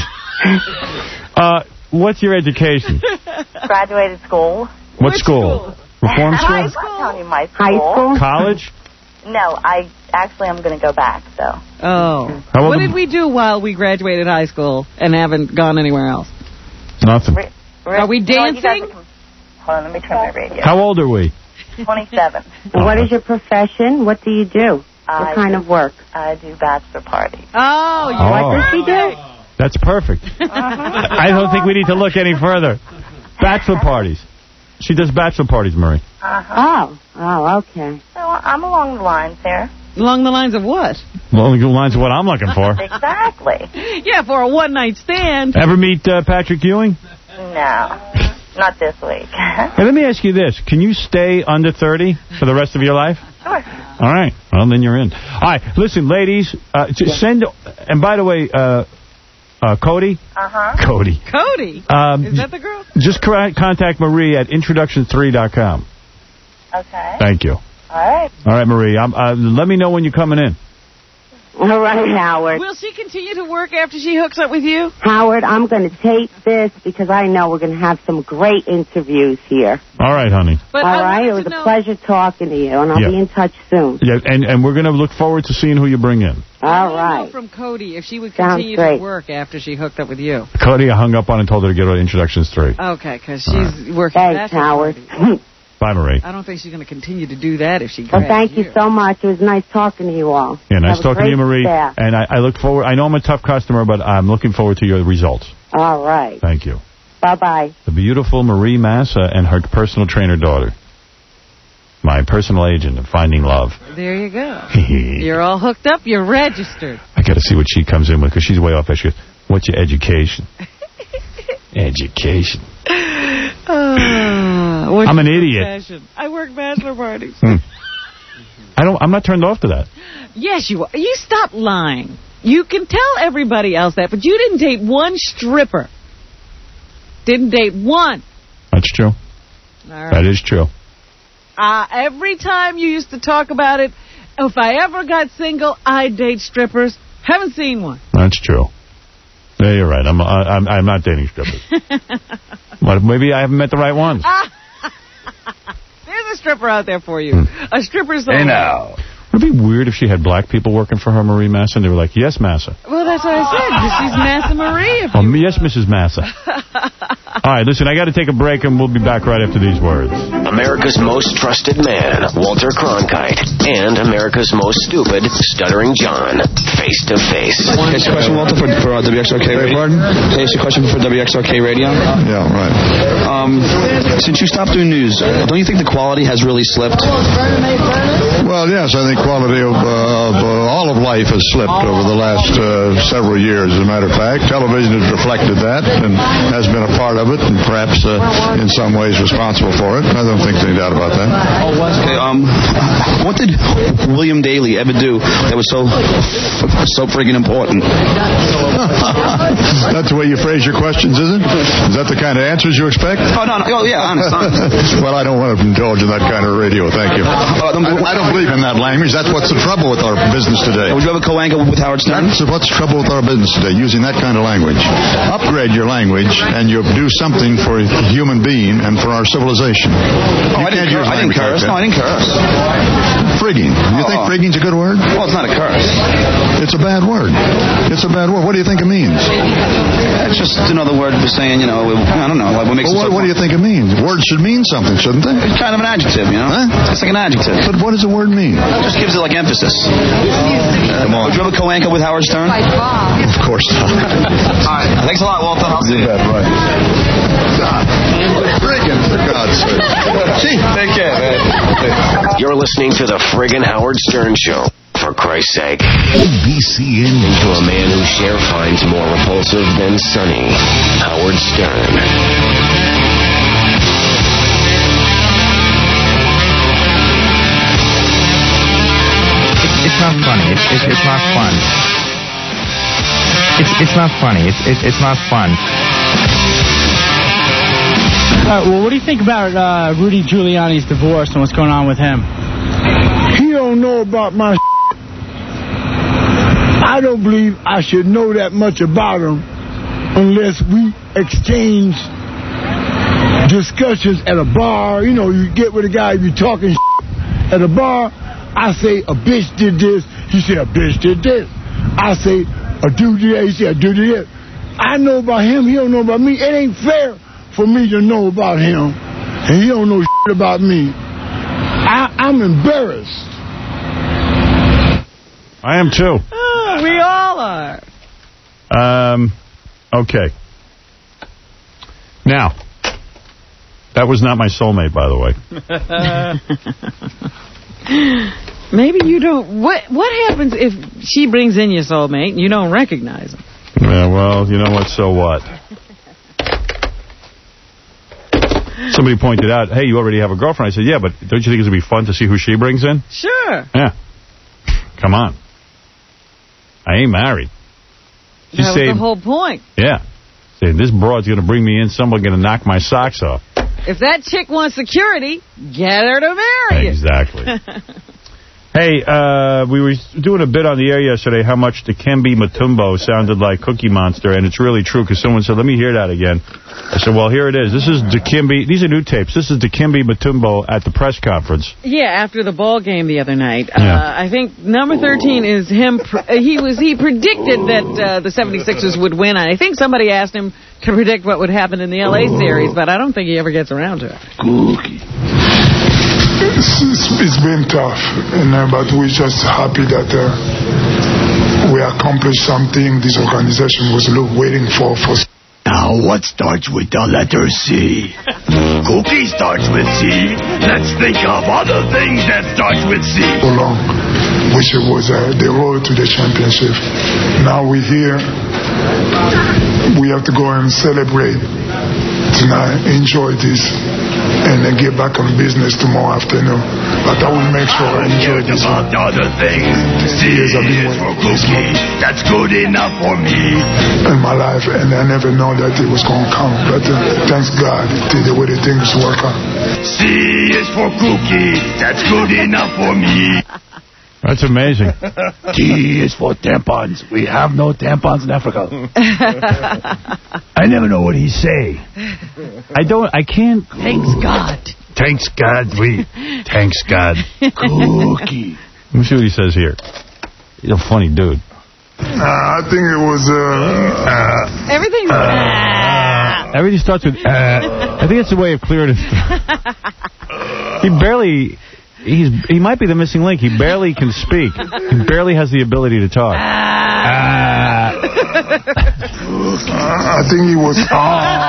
Speaker 1: uh, what's your education?
Speaker 17: Graduated school.
Speaker 1: What school? Reform
Speaker 17: I'm
Speaker 1: school?
Speaker 17: not telling you my school.
Speaker 14: High school?
Speaker 1: College?
Speaker 17: No, I actually I'm going to go back. So.
Speaker 3: Oh.
Speaker 1: How old
Speaker 3: What
Speaker 1: am-
Speaker 3: did we do while we graduated high school and haven't gone anywhere else?
Speaker 1: Nothing.
Speaker 17: Re-
Speaker 3: Are we
Speaker 17: you know what, you guys
Speaker 3: dancing?
Speaker 17: are com- Hold on, let me turn my radio.
Speaker 1: How old are we?
Speaker 17: twenty-seven.
Speaker 14: And what is your profession? What do you do?
Speaker 17: I
Speaker 14: What kind
Speaker 17: do-
Speaker 14: of work?
Speaker 17: I do bachelor parties.
Speaker 3: Oh, you
Speaker 1: Oh.
Speaker 14: What does she do?
Speaker 1: That's perfect. I don't think we need to look any further. Bachelor parties. She does bachelor parties, Marie.
Speaker 17: Uh-huh.
Speaker 14: Oh, oh, okay.
Speaker 17: So I'm along the lines there.
Speaker 3: Along the lines of what?
Speaker 1: Along the lines of what I'm looking for.
Speaker 17: Exactly.
Speaker 3: Yeah, for a one-night stand.
Speaker 1: Ever meet uh, Patrick Ewing?
Speaker 17: No, not this week.
Speaker 1: Hey, let me ask you this. Can you stay under thirty for the rest of your life?
Speaker 17: Sure.
Speaker 1: All right. Well, then you're in. All right. Listen, ladies, uh, to send... And by the way, uh, uh, Cody?
Speaker 17: Uh-huh.
Speaker 1: Cody.
Speaker 3: Cody?
Speaker 1: Um,
Speaker 3: Is that the girl?
Speaker 1: Just cor- contact Marie at introduction three dot com.
Speaker 17: Okay.
Speaker 1: Thank you.
Speaker 17: All right.
Speaker 1: All right, Marie. I'm, uh, let me know when you're coming in.
Speaker 14: All right, Howard.
Speaker 3: Will she continue to work after she hooks up with you?
Speaker 14: Howard, I'm going to tape this because I know we're going to have some great interviews here.
Speaker 1: All right, honey.
Speaker 3: But
Speaker 14: All
Speaker 3: I
Speaker 14: right?
Speaker 3: wanted
Speaker 14: It was
Speaker 3: to
Speaker 14: a
Speaker 3: know-
Speaker 14: pleasure talking to you, and I'll
Speaker 1: Yeah.
Speaker 14: be in touch soon.
Speaker 1: Yeah, and, and we're going to look forward to seeing who you bring in.
Speaker 14: All
Speaker 3: I wanna know
Speaker 14: right.
Speaker 3: from Cody if she would
Speaker 14: Sounds
Speaker 3: continue
Speaker 14: great.
Speaker 3: to work after she hooked up with you.
Speaker 1: Cody, I hung up on and told her to get her introductions three.
Speaker 3: Okay, because she's
Speaker 1: All
Speaker 3: working.
Speaker 14: Thanks,
Speaker 3: bachelor
Speaker 14: Howard.
Speaker 3: parties.
Speaker 1: Bye, Marie.
Speaker 3: I don't think she's going to continue to do that if she
Speaker 14: Well,
Speaker 3: grabs
Speaker 14: thank you so much. It was nice talking to you all.
Speaker 1: Yeah, nice
Speaker 14: Have a
Speaker 1: talking to you,
Speaker 14: great
Speaker 1: Marie.
Speaker 14: staff.
Speaker 1: And I, I look forward. I know I'm a tough customer, but I'm looking forward to your results.
Speaker 14: All right.
Speaker 1: Thank you.
Speaker 14: Bye-bye.
Speaker 1: The beautiful Marie Massa and her personal trainer daughter. My personal agent of Finding Love.
Speaker 3: There you go. You're all hooked up. You're registered.
Speaker 1: I got to see what she comes in with because she's way off. She goes, what's your education? Education.
Speaker 3: Uh, what's
Speaker 1: I'm an
Speaker 3: your
Speaker 1: idiot.
Speaker 3: profession? I work bachelor parties.
Speaker 1: Hmm. I don't. I'm not turned off to that.
Speaker 3: Yes, you are. You stop lying. You can tell everybody else that, but you didn't date one stripper. Didn't date one.
Speaker 1: That's true.
Speaker 3: All right.
Speaker 1: That is true.
Speaker 3: Uh, every time you used to talk about it, if I ever got single, I'd date strippers. Haven't seen one.
Speaker 1: That's true. Yeah, you're right. I'm. I'm. I'm not dating strippers. Well, maybe I haven't met the right ones.
Speaker 3: There's a stripper out there for you. A stripper's the
Speaker 1: Hey, now. Would it be weird if she had black people working for her, Marie Massa, and they were like, yes, Massa.
Speaker 3: Well, that's what I said. She's Massa Marie. If
Speaker 1: Oh, yes, Missus Massa. All right, listen, I got to take a break, and we'll be back right after these words.
Speaker 13: America's most trusted man, Walter Cronkite, and America's most stupid, Stuttering John, face to face.
Speaker 18: Can I ask you a question, Walter, for, for uh, W X R K Radio? Pardon? Can I ask you a question for W X R K Radio?
Speaker 19: Yeah, right.
Speaker 18: Um, since you stopped doing news, don't you think the quality has really slipped?
Speaker 19: Well, yes, I think quality of, uh, of uh, all of life has slipped over the last uh, several years, as a matter of fact. Television has reflected that and has been a part of it and perhaps uh, in some ways responsible for it. I don't think there's any doubt about that.
Speaker 18: Okay, um, what did William Daley ever do that was so so friggin' important?
Speaker 19: That's the way you phrase your questions, is it? Is that the kind of answers you expect?
Speaker 18: Oh, no, no. Oh, yeah, honest, honest.
Speaker 19: Well, I don't want to indulge in that kind of radio, thank you. I, I don't believe in that language. That's what's the trouble with our business today.
Speaker 18: Would you have a co-anchor with Howard Stern?
Speaker 19: That's what's the trouble with our business today, using that kind of language. Upgrade your language, and you do something for a human being and for our civilization.
Speaker 18: Oh,
Speaker 19: you
Speaker 18: I didn't,
Speaker 19: can't use
Speaker 18: cur- I didn't
Speaker 19: language
Speaker 18: curse.
Speaker 19: like that.
Speaker 18: No, I didn't curse.
Speaker 19: Frigging. You think
Speaker 18: Oh.
Speaker 19: frigging's a good word?
Speaker 18: Well, it's not a curse.
Speaker 19: It's a bad word. It's a bad word. What do you think it means?
Speaker 18: It's just another word for saying, you know, I don't know, like what makes
Speaker 19: Well,
Speaker 18: it
Speaker 19: what,
Speaker 18: so
Speaker 19: what do you think it means? Words should mean something, shouldn't they?
Speaker 18: It's kind of an adjective, you know?
Speaker 19: Huh?
Speaker 18: It's like an adjective.
Speaker 19: But what does the word mean?
Speaker 18: It just gives it like emphasis.
Speaker 19: Come on.
Speaker 18: Would you have a co-anchor with Howard Stern?
Speaker 19: Of course not.
Speaker 18: All right. Thanks a lot, Walter. I'll see you.
Speaker 19: You bet, right. God. Friggin', for God's sake. See?
Speaker 18: Take care, man.
Speaker 13: You're listening to the friggin' Howard Stern Show. For Christ's sake.
Speaker 5: A B C N News.
Speaker 13: To a man who Cher finds more repulsive than Sonny, Howard Stern.
Speaker 20: it's not funny. It's it's, it's not fun. It's it's not funny. It's it's it's not fun.
Speaker 21: All right, well, what do you think about uh, Rudy Giuliani's divorce and what's going on with him?
Speaker 11: He don't know about my I don't believe I should know that much about him unless we exchange discussions at a bar. You know, you get with a guy, you talking at a bar. I say, a bitch did this. He say, a bitch did this. I say, a dude did that. He say, a dude did that. I know about him. He don't know about me. It ain't fair for me to know about him, and he don't know shit about me. I, I'm embarrassed.
Speaker 1: I am too.
Speaker 3: Oh, we all are.
Speaker 1: Um, okay. Now, that was not my soulmate, by the
Speaker 3: way. Maybe you don't... What What happens if she brings in your soulmate and you don't recognize him?
Speaker 1: Yeah, well, you know what, so what? Somebody pointed out, hey, you already have a girlfriend. I said, yeah, but don't you think it would be fun to see who she brings in?
Speaker 3: Sure.
Speaker 1: Yeah. Come on. I ain't married. She's
Speaker 3: that was
Speaker 1: saying,
Speaker 3: the whole point.
Speaker 1: Yeah. Saying, this broad's going to bring me in, someone's going to knock my socks off.
Speaker 3: If that chick wants security, get her to marry you.
Speaker 1: Exactly. Hey, uh, we were doing a bit on the air yesterday how much Dikembe Mutombo sounded like Cookie Monster, and it's really true because someone said, let me hear that again. I said, well, here it is. This is Dikembe. These are new tapes. This is Dikembe Mutombo at the press conference.
Speaker 3: Yeah, after the ball game the other night.
Speaker 1: Yeah.
Speaker 3: Uh, I think number thirteen is him. Pr he was he predicted that uh, the seventy-sixers would win. I think somebody asked him to predict what would happen in the L A series, but I don't think he ever gets around to it.
Speaker 11: Cookie. It's, it's, it's been tough, and, uh, but we're just happy that uh, we accomplished something this organization was waiting for. for
Speaker 22: Now, what starts with the letter C? Cookie starts with C. Let's think of other things that starts with C.
Speaker 11: So long, wish it was uh, the road to the championship. Now we're here. We have to go and celebrate tonight, enjoy this, and then get back on business tomorrow afternoon. But I will make sure I enjoy this one.
Speaker 22: About the other things, C is for Cookie. That's good enough for me.
Speaker 11: In my life, and I never know that it was going to come. But uh, thanks God, the way the things work out.
Speaker 22: C is for Cookie. That's good enough for me.
Speaker 1: That's amazing.
Speaker 22: T is for tampons. We have no tampons in Africa. I never know what he say.
Speaker 1: I don't, I can't.
Speaker 3: Thanks God.
Speaker 22: Thanks God, we. Thanks God. Cookie.
Speaker 1: Let me see what he says here. He's a funny dude.
Speaker 11: Uh, I think it was... Uh, uh,
Speaker 3: Everything's...
Speaker 1: Uh, everything starts with... Uh, I think it's a way of clearing his throat. He barely... He's he might be the missing link. He barely can speak. He barely has the ability to talk.
Speaker 11: Uh, I think he was. Uh,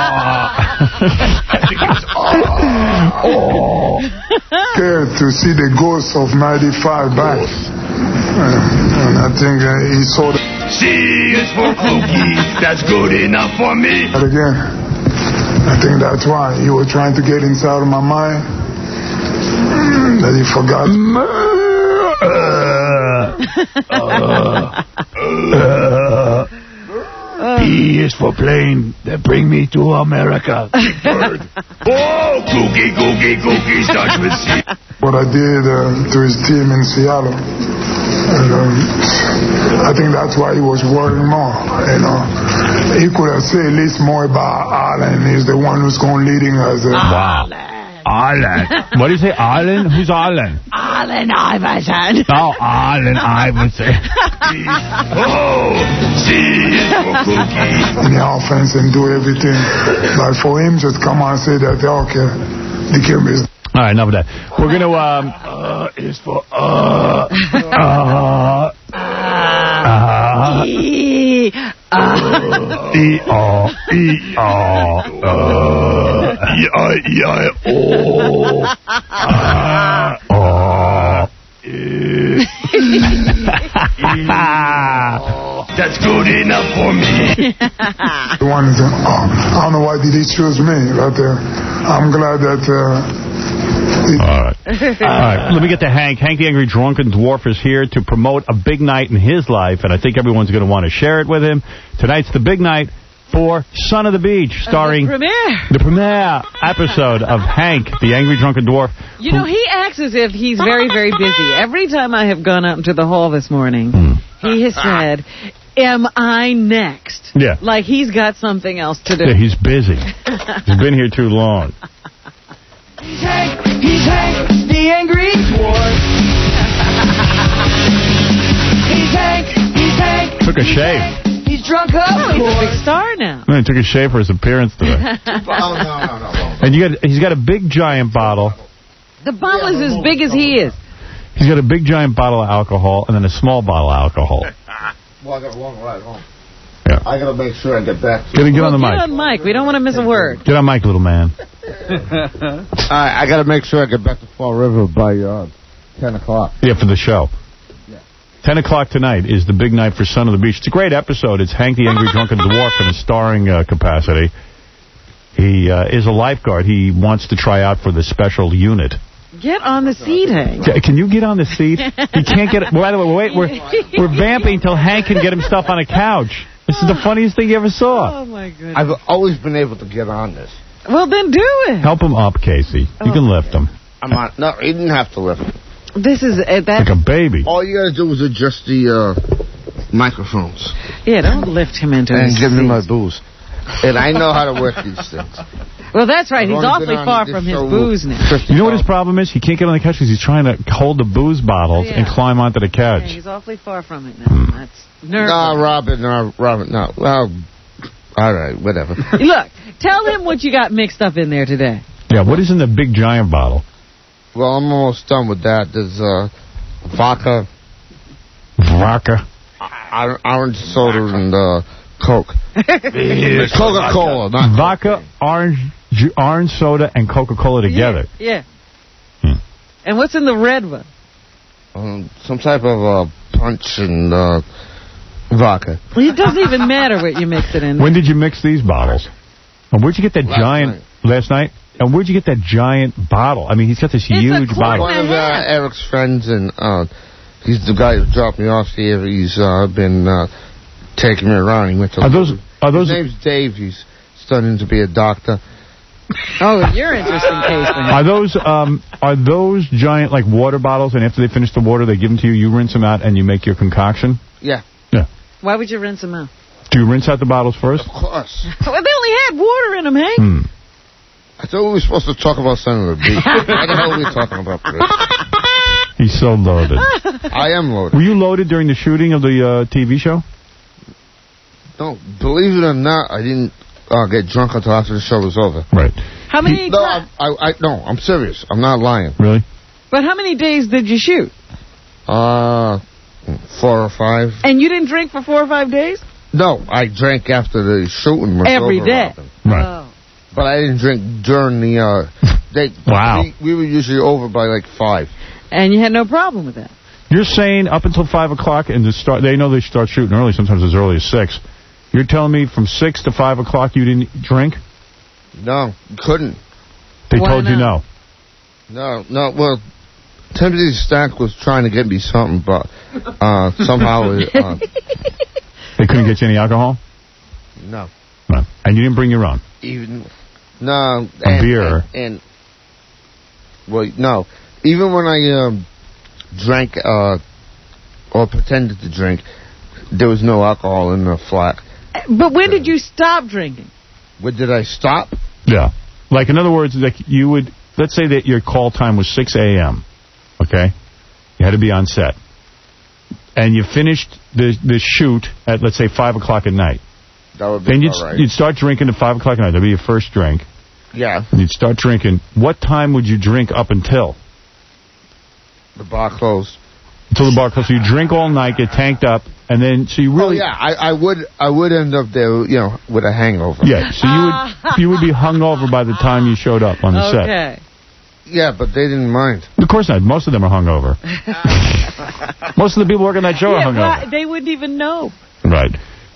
Speaker 11: I think he was. Uh, oh, scared to see the ghost of ninety-five back, uh, and I think uh, he saw the.
Speaker 22: C is for Cookie. That's good enough for me.
Speaker 11: But again, I think that's why he was trying to get inside of my mind. That he forgot.
Speaker 22: uh, uh, uh, P is for plane that bring me to America. Bird. Oh, Cookie, Cookie, Cookie starts with C.
Speaker 11: What I did uh, to his team in Seattle, and, um, I think that's why he was worrying more. You know, he could have said at least more about Allen. He's the one who's going leading us. Uh,
Speaker 1: wow. Allen. What do you say, Allen? Who's Allen?
Speaker 3: Allen Iverson.
Speaker 1: Oh, Allen Iverson.
Speaker 22: Oh, C is for Cookie.
Speaker 11: In the offense and do everything. But for him, just come on and say that, okay, the game is...
Speaker 1: All right, enough of that. We're going to... Um,
Speaker 22: uh, is for... Uh, uh,
Speaker 3: uh, E, uh,
Speaker 22: E, O, E, O, E, I, E, I, O, uh, O, E, That's good enough for me.
Speaker 11: The one is, uh, oh, I don't know why did he choose me right there. I'm glad that uh,
Speaker 1: All right. All right. Let me get to Hank. Hank the Angry Drunken Dwarf is here to promote a big night in his life, and I think everyone's going to want to share it with him. Tonight's the big night for Son of the Beach, starring
Speaker 3: the premiere.
Speaker 1: the premiere episode of Hank the Angry Drunken Dwarf.
Speaker 3: You know, he acts as if he's very, very busy. Every time I have gone out into the hall this morning,
Speaker 1: Hmm.
Speaker 3: he has said, am I next?
Speaker 1: Yeah.
Speaker 3: Like he's got something else to do.
Speaker 1: Yeah, he's busy. He's been here too long.
Speaker 2: He's Hank, he's Hank, the Angry Dwarf. He's Hank, he's Hank.
Speaker 1: Took a shave.
Speaker 2: He's drunk up.
Speaker 3: Oh, he's a big star now.
Speaker 1: No, he took a shave for his appearance today.
Speaker 11: Oh, no, no, no, no.
Speaker 1: And you got, he's got a big giant bottle.
Speaker 3: The bottle is as big as he is.
Speaker 1: He's got a big giant bottle of alcohol and then a small bottle of alcohol.
Speaker 11: Well, I got a long ride home.
Speaker 1: Yeah.
Speaker 11: I got to make sure I get back to
Speaker 1: Get, get on the
Speaker 3: Get
Speaker 1: mic.
Speaker 3: on mic. We don't want to miss a word.
Speaker 1: Get on mic, little man.
Speaker 11: All right, I got to make sure I get back to Fall River by uh, ten o'clock.
Speaker 1: Yeah, for the show.
Speaker 11: Yeah.
Speaker 1: ten o'clock tonight is the big night for Son of the Beach. It's a great episode. It's Hank the Angry Drunken Dwarf in a starring uh, capacity. He uh, is a lifeguard. He wants to try out for the special unit.
Speaker 3: Get on the seat, Hank.
Speaker 1: C- Can you get on the seat? He can't get... By the way, wait, we're, we're vamping till Hank can get himself on a couch. This is the funniest thing you ever saw.
Speaker 3: Oh, my goodness.
Speaker 11: I've always been able to get on this.
Speaker 3: Well, then do it.
Speaker 1: Help him up, Casey. You
Speaker 3: Oh,
Speaker 1: can lift him.
Speaker 11: I'm on. No, you didn't have to lift.
Speaker 3: This is... Uh, that.
Speaker 1: Like a baby.
Speaker 11: All you got to do is adjust the uh, microphones.
Speaker 3: Yeah, don't lift him into
Speaker 11: And
Speaker 3: his
Speaker 11: give me
Speaker 3: seat.
Speaker 11: my booze. And I know how to work these things.
Speaker 3: Well, that's right.
Speaker 11: I've
Speaker 3: He's
Speaker 11: only
Speaker 3: awfully
Speaker 11: been on
Speaker 3: far
Speaker 11: this
Speaker 3: from his
Speaker 11: show
Speaker 3: booze now.
Speaker 1: You know what his problem is? He can't get on the couch because he's trying to hold the booze bottles
Speaker 3: Yeah.
Speaker 1: and climb onto the
Speaker 3: Yeah,
Speaker 1: couch.
Speaker 3: he's awfully far from it now. That's nervous.
Speaker 11: No, Robert, no, Robert, no. Well, all right, whatever.
Speaker 3: Look, tell him what you got mixed up in there today.
Speaker 1: Yeah, what is in the big giant bottle?
Speaker 11: Well, I'm almost done with that. There's uh, vodka,
Speaker 1: Vodka.
Speaker 11: or- orange soda, and uh, Coke. It's Coca-Cola, not
Speaker 1: Vodka, orange, ju- orange soda, and Coca-Cola together.
Speaker 3: Yeah.
Speaker 1: Hmm.
Speaker 3: And what's in the red one?
Speaker 11: um, some type of uh, punch and uh, vodka.
Speaker 3: Well, it doesn't even matter what you mix it in.
Speaker 1: When did you mix these bottles? And where'd you get that
Speaker 11: Last
Speaker 1: giant...
Speaker 11: night.
Speaker 1: Last night? And where'd you get that giant bottle? I mean, he's got this
Speaker 3: It's a
Speaker 1: huge
Speaker 3: quart
Speaker 1: bottle.
Speaker 11: One of uh, Eric's friends, and uh, he's the guy who dropped me off here. He's uh, been uh, taking me around. He went to.
Speaker 1: Are those... Are those...
Speaker 11: His name's Dave. He's studying to be a doctor.
Speaker 3: Oh, you're an interesting case. Man.
Speaker 1: Are those um are those giant like water bottles, and after they finish the water they give them to you, you rinse them out and you make your concoction?
Speaker 11: Yeah.
Speaker 1: Yeah.
Speaker 3: Why would you rinse them out?
Speaker 1: Do you rinse out the bottles first?
Speaker 11: Of course.
Speaker 3: Well, they only had water in them, Hank.
Speaker 1: Hmm.
Speaker 11: I thought we were supposed to talk about Son of the Beach. Why the hell are we talking about this?
Speaker 1: He's so loaded.
Speaker 11: I am loaded.
Speaker 1: Were you loaded during the shooting of the uh, T V show?
Speaker 11: No, believe it or not, I didn't uh, get drunk until after the show was over.
Speaker 1: Right.
Speaker 3: How many?
Speaker 11: No, I, I, I, no, I'm serious. I'm not lying.
Speaker 1: Really?
Speaker 3: But how many days did you shoot?
Speaker 11: Uh, four or five.
Speaker 3: And you didn't drink for four or five days?
Speaker 11: No, I drank after the shooting was
Speaker 3: Every
Speaker 11: over,
Speaker 3: day.
Speaker 11: Robin.
Speaker 1: Right.
Speaker 3: Oh.
Speaker 11: But I didn't drink during the. Uh, they,
Speaker 1: Wow.
Speaker 11: We, we were usually over by like five.
Speaker 3: And you had no problem with that?
Speaker 1: You're saying up until five o'clock, and the start they know they start shooting early, sometimes as early as six. You're telling me from six to five o'clock you didn't drink?
Speaker 11: No, couldn't.
Speaker 1: They
Speaker 3: Why
Speaker 1: told you
Speaker 3: not?
Speaker 1: no.
Speaker 11: No, no. Well, Timothy Stack was trying to get me something, but uh, somehow it, uh,
Speaker 1: They couldn't get you any alcohol?
Speaker 11: no.
Speaker 1: No. And you didn't bring your own?
Speaker 11: Even no.
Speaker 1: A
Speaker 11: and,
Speaker 1: beer.
Speaker 11: And, and well, no. Even when I um, drank uh, or pretended to drink, there was no alcohol in the flat.
Speaker 3: But when did you stop drinking?
Speaker 11: When did I stop?
Speaker 1: Yeah. Like, in other words, like you would, let's say that your call time was six a.m., okay? You had to be on set. And you finished the the shoot at, let's say, five o'clock at night.
Speaker 11: That would be
Speaker 1: Then you'd,
Speaker 11: all right.
Speaker 1: you'd start drinking at five o'clock at night. That'd be your first drink.
Speaker 11: Yeah,
Speaker 1: And you'd start drinking. What time would you drink up until?
Speaker 11: the bar closed.
Speaker 1: Until the bar closed. So you drink all night, get tanked up, and then, so you
Speaker 11: Oh
Speaker 1: really...
Speaker 11: yeah, I, I would I would end up there, you know, with a hangover.
Speaker 1: Yeah, so you would you would be hungover by the time you showed up on the set.
Speaker 3: Okay.
Speaker 11: Yeah, but they didn't mind.
Speaker 1: Of course not. Most of them are hungover. Most of the people working that show are
Speaker 3: Yeah,
Speaker 1: hungover.
Speaker 3: why- they wouldn't even know.
Speaker 1: Right.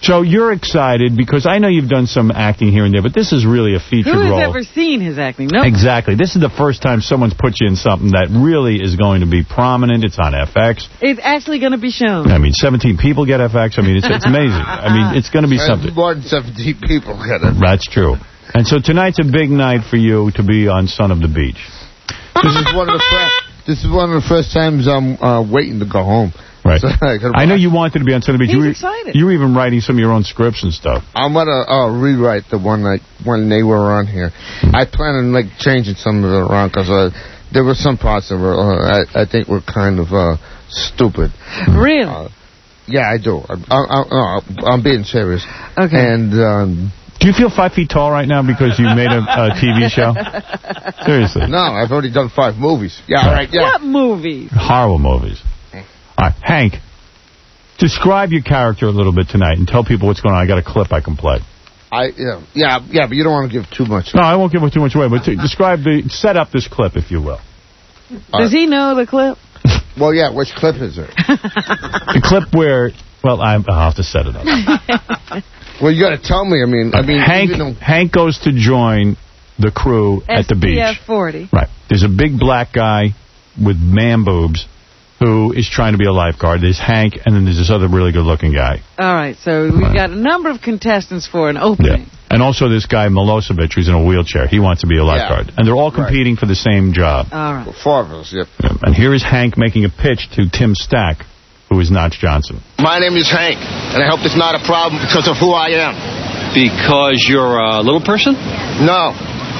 Speaker 1: So you're excited because I know you've done some acting here and there, but this is really a featured
Speaker 3: Who has
Speaker 1: role.
Speaker 3: ever seen his acting? No.
Speaker 1: Exactly. This is the first time someone's put you in something that really is going to be prominent. It's on F X.
Speaker 3: It's actually going to be shown.
Speaker 1: I mean, seventeen people get F X. I mean, it's, it's amazing. I mean, it's going to be something.
Speaker 6: More than seventeen people get it.
Speaker 1: That's true. And so tonight's a big night for you to be on Son of the Beach.
Speaker 6: This is one of the first. This is one of the first times I'm uh, waiting to go home.
Speaker 1: Right.
Speaker 6: So I,
Speaker 1: I know you wanted to be on Son of the Beach.
Speaker 3: He's
Speaker 1: you were,
Speaker 3: excited.
Speaker 1: You were even writing some of your own scripts and stuff.
Speaker 6: I'm gonna uh, rewrite the one like when they were on here. I plan on like changing some of it around because uh, there were some parts that were uh, I, I think were kind of uh, stupid.
Speaker 3: Really?
Speaker 6: Uh, yeah, I do. I, I, I, I'm being serious.
Speaker 3: Okay.
Speaker 6: And um,
Speaker 1: do you feel five feet tall right now because you made a, a T V show? Seriously.
Speaker 6: No, I've already done five movies. Yeah, all right. Yeah.
Speaker 3: What movies?
Speaker 1: Horrible movies. All right, Hank, describe your character a little bit tonight and tell people what's going on. I got a clip I can play.
Speaker 6: I yeah yeah yeah, but you don't want to give too much.
Speaker 1: No, I won't give too much away, but t describe the set up this clip, if you will.
Speaker 3: Does he know the clip?
Speaker 6: Well, yeah. Which clip is it?
Speaker 1: The clip where, well, I, I'll have to set it up.
Speaker 6: Well, you got to tell me. I mean, I mean,
Speaker 1: Hank
Speaker 6: you know,
Speaker 1: Hank goes to join the crew at the beach.
Speaker 3: S P F forty.
Speaker 1: Right. There's a big black guy with man boobs who is trying to be a lifeguard. There's Hank, and then there's this other really good-looking guy.
Speaker 3: All right, so we've got a number of contestants for an opening.
Speaker 1: Yeah. And also this guy, Milosevic, who's in a wheelchair. He wants to be a lifeguard.
Speaker 6: Yeah.
Speaker 1: And they're all competing right. for the same job.
Speaker 3: All right.
Speaker 6: Four of us, yep.
Speaker 1: And here is Hank making a pitch to Tim Stack, who is Notch Johnson.
Speaker 7: My name is Hank, and I hope it's not a problem because of who I am.
Speaker 23: Because you're a little person?
Speaker 7: No.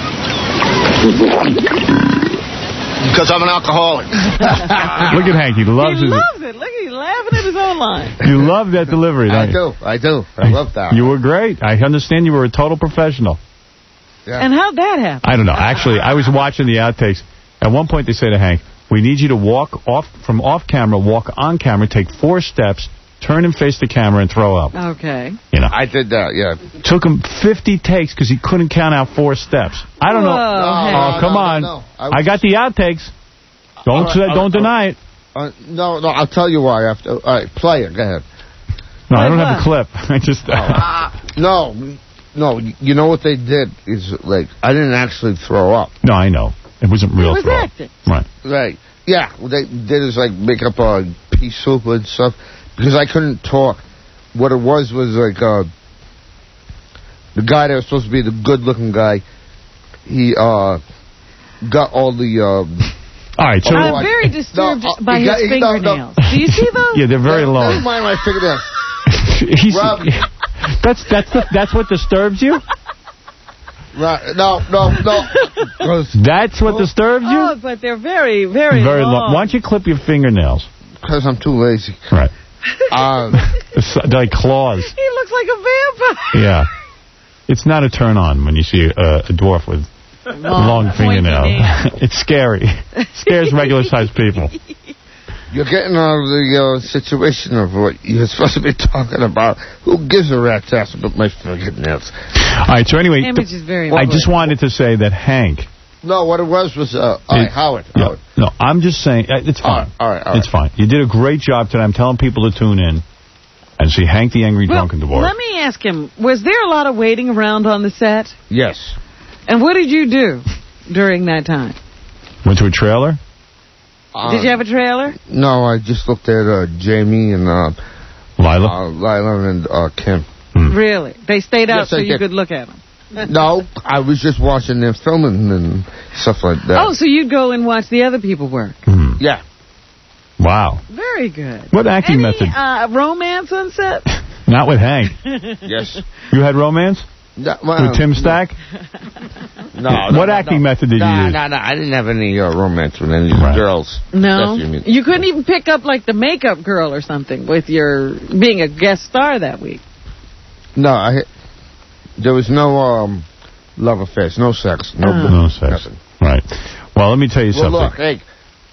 Speaker 7: Because I'm an alcoholic.
Speaker 1: Look at Hank. He loves
Speaker 3: he
Speaker 1: his...
Speaker 3: loves it. Look, he's laughing at his own line.
Speaker 1: You love that delivery, don't
Speaker 6: I
Speaker 1: you?
Speaker 6: do. I do. I love that.
Speaker 1: You were great. I understand you were a total professional.
Speaker 6: Yeah.
Speaker 3: And how'd that happen?
Speaker 1: I don't know. Actually, I was watching the outtakes. At one point, they say to Hank, we need you to walk off from off camera, walk on camera, take four steps, turn and face the camera, and throw up.
Speaker 3: Okay.
Speaker 1: You know.
Speaker 6: I did that, yeah.
Speaker 1: Took him fifty takes because he couldn't count out four steps. I don't
Speaker 3: Whoa,
Speaker 1: know.
Speaker 3: no,
Speaker 1: oh, come
Speaker 6: no,
Speaker 1: on.
Speaker 6: no, no. I,
Speaker 1: I got the outtakes. Don't
Speaker 6: right,
Speaker 1: say,
Speaker 6: right,
Speaker 1: don't deny it.
Speaker 6: Uh, no, no, I'll tell you why after. All right, play it. Go ahead.
Speaker 1: No, I don't have the clip. I just...
Speaker 6: no, no, you know what they did is, like, I didn't actually throw up.
Speaker 1: No, I know. It wasn't real
Speaker 3: It was
Speaker 1: throw up.
Speaker 3: acting.
Speaker 1: Right.
Speaker 6: Right. Yeah, what they did is, like, make up a pea soup and stuff because I couldn't talk. What it was was, like, uh, the guy that was supposed to be the good-looking guy, he, uh... got all the... Um,
Speaker 1: all right, so...
Speaker 3: I'm very disturbed
Speaker 6: no,
Speaker 3: by his
Speaker 6: got,
Speaker 3: fingernails.
Speaker 6: No, no.
Speaker 3: Do you see those?
Speaker 1: Yeah, they're very
Speaker 6: no,
Speaker 1: long.
Speaker 6: Never mind my fingernails.
Speaker 1: He's,
Speaker 6: Rob,
Speaker 1: that's that's the, that's what disturbs you?
Speaker 6: Right, no, no, no.
Speaker 1: That's what disturbs you?
Speaker 3: Oh, but they're very, very,
Speaker 1: very
Speaker 3: long.
Speaker 1: long. Why don't you clip your fingernails?
Speaker 6: Because I'm too lazy.
Speaker 1: Right.
Speaker 6: Um,
Speaker 1: They're like claws.
Speaker 3: He looks like a vampire.
Speaker 1: Yeah. It's not a turn on when you see a, a dwarf with long, long fingernails. It's scary. It scares regular-sized people.
Speaker 6: You're getting out of the uh, situation of what you're supposed to be talking about. Who gives a rat's ass about my fingernails?
Speaker 1: All right, so anyway,
Speaker 3: Image is very
Speaker 1: I just wanted to say that Hank...
Speaker 6: No, what it was was... Uh, all right, Howard,
Speaker 1: Yeah,
Speaker 6: Howard.
Speaker 1: no, I'm just saying, uh, it's fine.
Speaker 6: All right, all right, all right.
Speaker 1: It's fine. You did a great job tonight. I'm telling people to tune in and see Hank the Angry
Speaker 3: well,
Speaker 1: Drunken Dwarf.
Speaker 3: Let me ask him, was there a lot of waiting around on the set?
Speaker 6: Yes.
Speaker 3: And what did you do during that time?
Speaker 1: Went to a trailer?
Speaker 6: Uh,
Speaker 3: did you have a trailer?
Speaker 6: No, I just looked at uh, Jamie and... Uh,
Speaker 1: Lila?
Speaker 6: Uh, Lila and uh, Kim.
Speaker 1: Hmm.
Speaker 3: Really? They stayed out
Speaker 6: Yes,
Speaker 3: so
Speaker 6: I
Speaker 3: you
Speaker 6: did.
Speaker 3: could look at them?
Speaker 6: No, I was just watching them filming and stuff like that.
Speaker 3: Oh, so you'd go and watch the other people work?
Speaker 1: Hmm.
Speaker 6: Yeah.
Speaker 1: Wow.
Speaker 3: Very good.
Speaker 1: What acting
Speaker 3: Any,
Speaker 1: method?
Speaker 3: Uh, romance on set?
Speaker 1: Not with Hank.
Speaker 6: Yes.
Speaker 1: You had romance?
Speaker 6: No, well,
Speaker 1: with Tim Stack?
Speaker 6: No. no
Speaker 1: what
Speaker 6: no,
Speaker 1: acting
Speaker 6: no.
Speaker 1: method did
Speaker 6: no,
Speaker 1: you use?
Speaker 6: No, no, I didn't have any uh, romance with any of the
Speaker 1: Right.
Speaker 6: girls.
Speaker 3: No?
Speaker 6: You, mean.
Speaker 3: You couldn't even pick up, like, the makeup girl or something with your being a guest star that week?
Speaker 6: No, I. There was no um, love affairs, no sex, no,
Speaker 3: Uh.
Speaker 1: No sex.
Speaker 6: nothing.
Speaker 1: Right. Well, let me tell you
Speaker 6: Well,
Speaker 1: something.
Speaker 6: look, hey.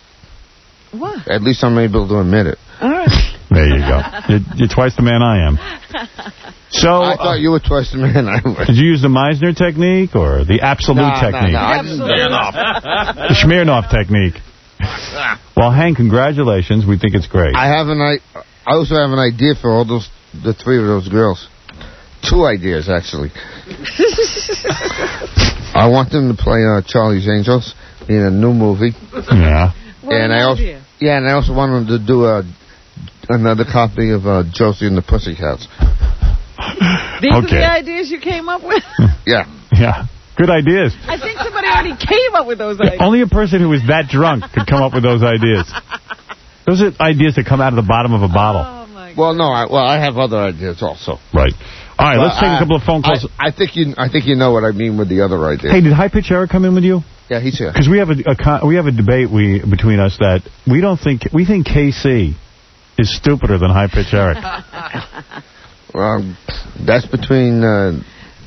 Speaker 3: What?
Speaker 6: At least I'm able to admit it.
Speaker 3: All right.
Speaker 1: There you go. You're, you're twice the man I am. So,
Speaker 6: I thought you were twice the man I was.
Speaker 1: Did you use the Meisner technique or the absolute
Speaker 6: No, no,
Speaker 1: technique?
Speaker 6: no, I didn't do that.
Speaker 1: The Smirnoff technique. Well, Hank, congratulations. We think it's great.
Speaker 6: I have an I. I also have an idea for all those, the three of those girls. two ideas, actually. I want them to play uh, Charlie's Angels in a new movie.
Speaker 1: Yeah.
Speaker 3: What
Speaker 6: and
Speaker 3: an
Speaker 6: I also,
Speaker 3: idea.
Speaker 6: yeah, and I also want them to do a another copy of uh, Josie and the Pussycats.
Speaker 3: These are
Speaker 1: Okay.
Speaker 3: the ideas you came up with?
Speaker 6: Yeah.
Speaker 1: Yeah. Good ideas.
Speaker 3: I think somebody already came up with those ideas.
Speaker 1: Only a person who was that drunk could come up with those ideas. Those are ideas that come out of the bottom of a bottle.
Speaker 3: Oh, my God.
Speaker 6: Well, no, I, well, I have other ideas also.
Speaker 1: Right. All right,
Speaker 6: But
Speaker 1: let's take
Speaker 6: I-
Speaker 1: a couple of phone calls.
Speaker 6: I, I think you, I think you know what I mean with the other idea.
Speaker 1: Hey, did High Pitch Eric come in with you?
Speaker 6: Yeah, he's here.
Speaker 1: Because we have a, a con- we have a debate we between us that we don't think we think K C is stupider than High Pitch Eric.
Speaker 6: Um, that's between. Uh,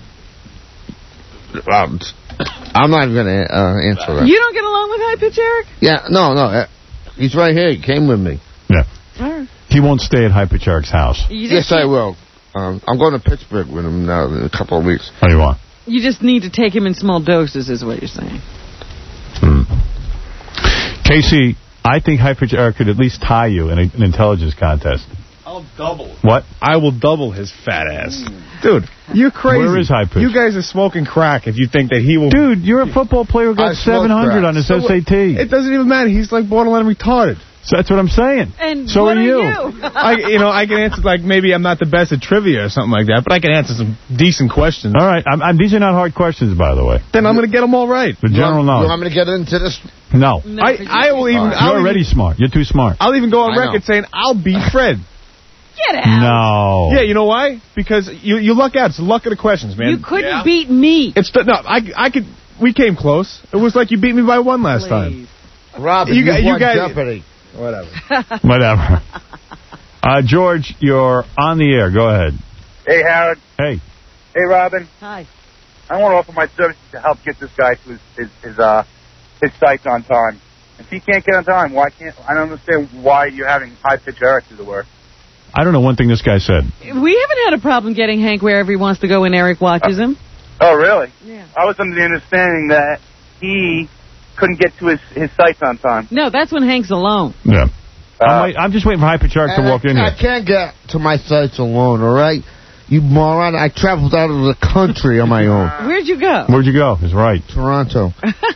Speaker 6: um, I'm not going to uh, answer that.
Speaker 3: You don't get along with High Pitch Eric?
Speaker 6: Yeah, no, no. Uh, he's right here. He came with me.
Speaker 1: Yeah.
Speaker 3: All right.
Speaker 1: He won't stay at High Pitch Eric's house.
Speaker 3: You
Speaker 6: Yes,
Speaker 3: just
Speaker 6: I
Speaker 3: can't-
Speaker 6: will. Um, I'm going to Pittsburgh with him now in a couple of weeks.
Speaker 1: What do you want?
Speaker 3: You just need to take him in small doses, is what you're saying.
Speaker 1: Hmm. K C, I think High Pitch Eric could at least tie you in a, an intelligence contest.
Speaker 8: I'll double.
Speaker 1: What?
Speaker 8: I will double his fat ass. Dude, you're crazy.
Speaker 1: Where is High Pitch?
Speaker 8: You guys are smoking crack if you think that he will...
Speaker 1: Dude, you're a football player who got
Speaker 6: I smoke
Speaker 1: seven hundred
Speaker 6: crack.
Speaker 1: on his
Speaker 8: So
Speaker 1: S A T.
Speaker 8: It doesn't even matter. He's like borderline retarded.
Speaker 1: So that's what I'm saying.
Speaker 3: And
Speaker 1: so
Speaker 3: what
Speaker 1: are you.
Speaker 8: I, you know, I can answer, like, maybe I'm not the best at trivia or something like that, but I can answer some decent questions.
Speaker 1: All right. I'm, I'm, these are not hard questions, by the way.
Speaker 8: Then I'm going to get them all right.
Speaker 1: The
Speaker 6: You
Speaker 1: general
Speaker 6: want, you
Speaker 1: knowledge.
Speaker 6: want me to get into this?
Speaker 1: No.
Speaker 3: No,
Speaker 8: I,
Speaker 3: 'cause
Speaker 8: I
Speaker 3: you're
Speaker 8: will
Speaker 3: too
Speaker 8: even...
Speaker 3: smart.
Speaker 8: I'll
Speaker 1: You're already
Speaker 8: even,
Speaker 1: smart. You're too smart.
Speaker 8: I'll even go on
Speaker 6: I know.
Speaker 8: record saying I'll beat Fred.
Speaker 3: Get out.
Speaker 1: No.
Speaker 8: Yeah, you know why? Because you you luck out. It's the luck of the questions, man.
Speaker 3: You couldn't beat me.
Speaker 8: It's the, no, I I could. We came close. It was like you beat me by one last time.
Speaker 3: Please.
Speaker 6: Robin,
Speaker 8: You
Speaker 6: you,
Speaker 8: got- you
Speaker 6: won
Speaker 8: guys-
Speaker 6: Jeopardy.
Speaker 8: Whatever.
Speaker 1: Whatever. Uh, George, you're on the air. Go ahead.
Speaker 16: Hey, Howard.
Speaker 1: Hey.
Speaker 16: Hey, Robin.
Speaker 3: Hi.
Speaker 16: I want to offer my services to help get this guy to his his his, uh, his sites on time. If he can't get on time, why can't I don't understand why you're having High Pitch Eric do the work.
Speaker 1: I don't know one thing this guy said.
Speaker 3: We haven't had a problem getting Hank wherever he wants to go when Eric watches him.
Speaker 16: Oh, really?
Speaker 3: Yeah.
Speaker 16: I was under the understanding that he couldn't get to his his sites on time.
Speaker 3: No, that's when Hank's alone.
Speaker 1: Yeah.
Speaker 16: Uh,
Speaker 1: I'm, wait, I'm just waiting for High Pitch Eric to
Speaker 6: And
Speaker 1: walk
Speaker 6: I,
Speaker 1: in
Speaker 6: I
Speaker 1: here.
Speaker 6: can't get to my sites alone, all right? You moron. I traveled out of the country on my own.
Speaker 3: Where'd you go?
Speaker 1: Where'd you go? He's right.
Speaker 6: Toronto.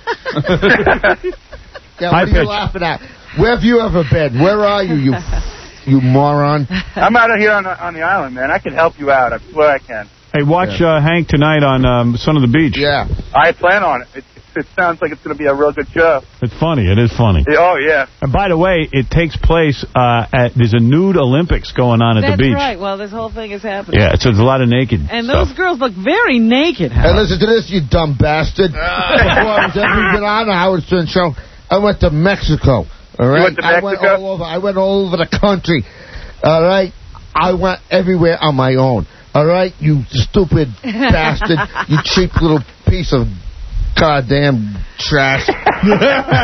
Speaker 6: Yeah,
Speaker 1: High
Speaker 6: what are you
Speaker 1: pitch.
Speaker 6: laughing at? Where have you ever been? Where are you, you you moron?
Speaker 16: I'm out of here on the, on the island, man. I can help you out. I swear I can.
Speaker 1: Hey, watch uh, Hank tonight on um, Son of the Beach.
Speaker 6: Yeah.
Speaker 16: I plan on it. It, it sounds like it's going to be a real good show.
Speaker 1: It's funny. It is funny.
Speaker 16: Oh, yeah.
Speaker 1: And by the way, it takes place uh, at, there's a nude Olympics going on at
Speaker 3: That's
Speaker 1: the beach.
Speaker 3: right. Well, this whole thing is happening.
Speaker 1: Yeah, so there's a lot of naked
Speaker 3: And
Speaker 1: stuff.
Speaker 3: those girls look very naked.
Speaker 6: Hey, listen to this, you dumb bastard. Before I was ever even on the Howard Stern show, I went to Mexico. All right?
Speaker 16: went to
Speaker 6: I went
Speaker 16: Mexico?
Speaker 6: all over. I went all over the country. All right? I went everywhere on my own. All right? You stupid bastard. You cheap little piece of goddamn trash. You're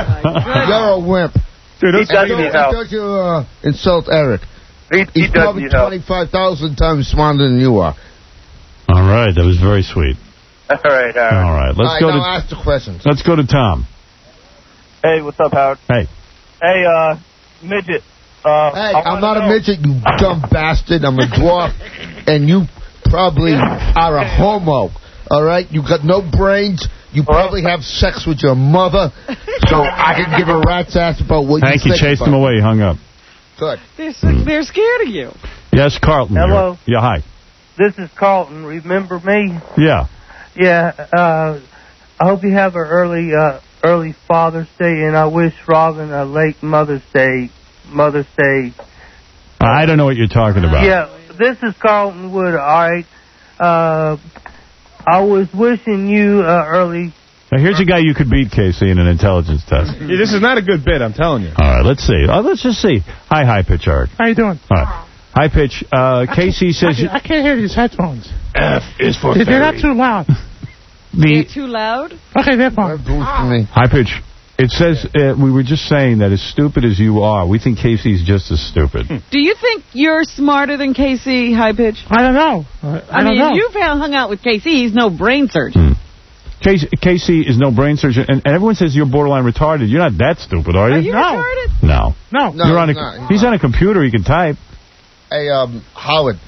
Speaker 6: a wimp.
Speaker 1: Dude,
Speaker 16: He does
Speaker 6: Don't,
Speaker 16: need help.
Speaker 6: don't you uh, insult Eric.
Speaker 16: He, he
Speaker 6: He's
Speaker 16: does
Speaker 6: probably
Speaker 16: need help.
Speaker 6: twenty-five thousand times smarter than you are.
Speaker 1: All right, that was very sweet.
Speaker 16: All right, Howard.
Speaker 1: All right, let's
Speaker 6: All right,
Speaker 1: go
Speaker 6: now
Speaker 1: to
Speaker 6: ask the questions.
Speaker 1: let's go to Tom.
Speaker 16: Hey, what's up, Howard?
Speaker 1: Hey.
Speaker 16: Hey, uh, midget. Uh,
Speaker 6: Hey,
Speaker 16: I
Speaker 6: I'm
Speaker 16: wanna
Speaker 6: not a
Speaker 16: know-
Speaker 6: midget, you dumb bastard. I'm a dwarf, and you probably are a homo. All right? You got no brains. You probably have sex with your mother, so I can give a rat's ass about what
Speaker 1: Hank,
Speaker 6: you
Speaker 1: you
Speaker 6: think
Speaker 1: chased
Speaker 6: about
Speaker 1: him away. He hung up.
Speaker 6: Good.
Speaker 3: They're, so, they're scared of you.
Speaker 1: Yes, Carlton.
Speaker 4: Hello.
Speaker 1: You're- Yeah, hi.
Speaker 4: This is Carlton. Remember me?
Speaker 1: Yeah.
Speaker 4: Yeah. Uh, I hope you have an early, uh, early Father's Day, and I wish Robin a late Mother's Day. Mother's Day.
Speaker 1: I don't know what you're talking about.
Speaker 4: Yeah. This is Carlton Wood. All right. Uh, I was wishing you uh, early.
Speaker 1: Now, here's a guy you could beat, Casey, in an intelligence test.
Speaker 8: Yeah, this is not a good bit, I'm telling you.
Speaker 1: All right, let's see. Uh, let's just see. Hi, High Pitch Eric.
Speaker 21: How you doing?
Speaker 1: All right. High Pitch. Uh, Casey says...
Speaker 21: I, can, I can't hear these headphones.
Speaker 22: F is for
Speaker 21: They're not
Speaker 22: fairy.
Speaker 21: too loud.
Speaker 1: the
Speaker 3: Too loud?
Speaker 21: Okay, they're fine.
Speaker 1: High Pitch. It says, uh, we were just saying that as stupid as you are, we think Casey's just as stupid.
Speaker 3: Do you think you're smarter than K C, High Pitch?
Speaker 21: I don't know. I, I,
Speaker 3: I,
Speaker 21: don't
Speaker 3: mean,
Speaker 21: know.
Speaker 3: you've hung out with K C. He's no brain surgeon.
Speaker 1: Casey, Casey is no brain surgeon, and, and everyone says you're borderline retarded. You're not that stupid, are you?
Speaker 3: Are you
Speaker 21: No.
Speaker 3: retarded?
Speaker 1: No.
Speaker 21: No.
Speaker 6: No,
Speaker 1: You're on
Speaker 6: he's
Speaker 1: a,
Speaker 6: not.
Speaker 1: he's on a computer. He can type.
Speaker 6: Hey, um, Howard,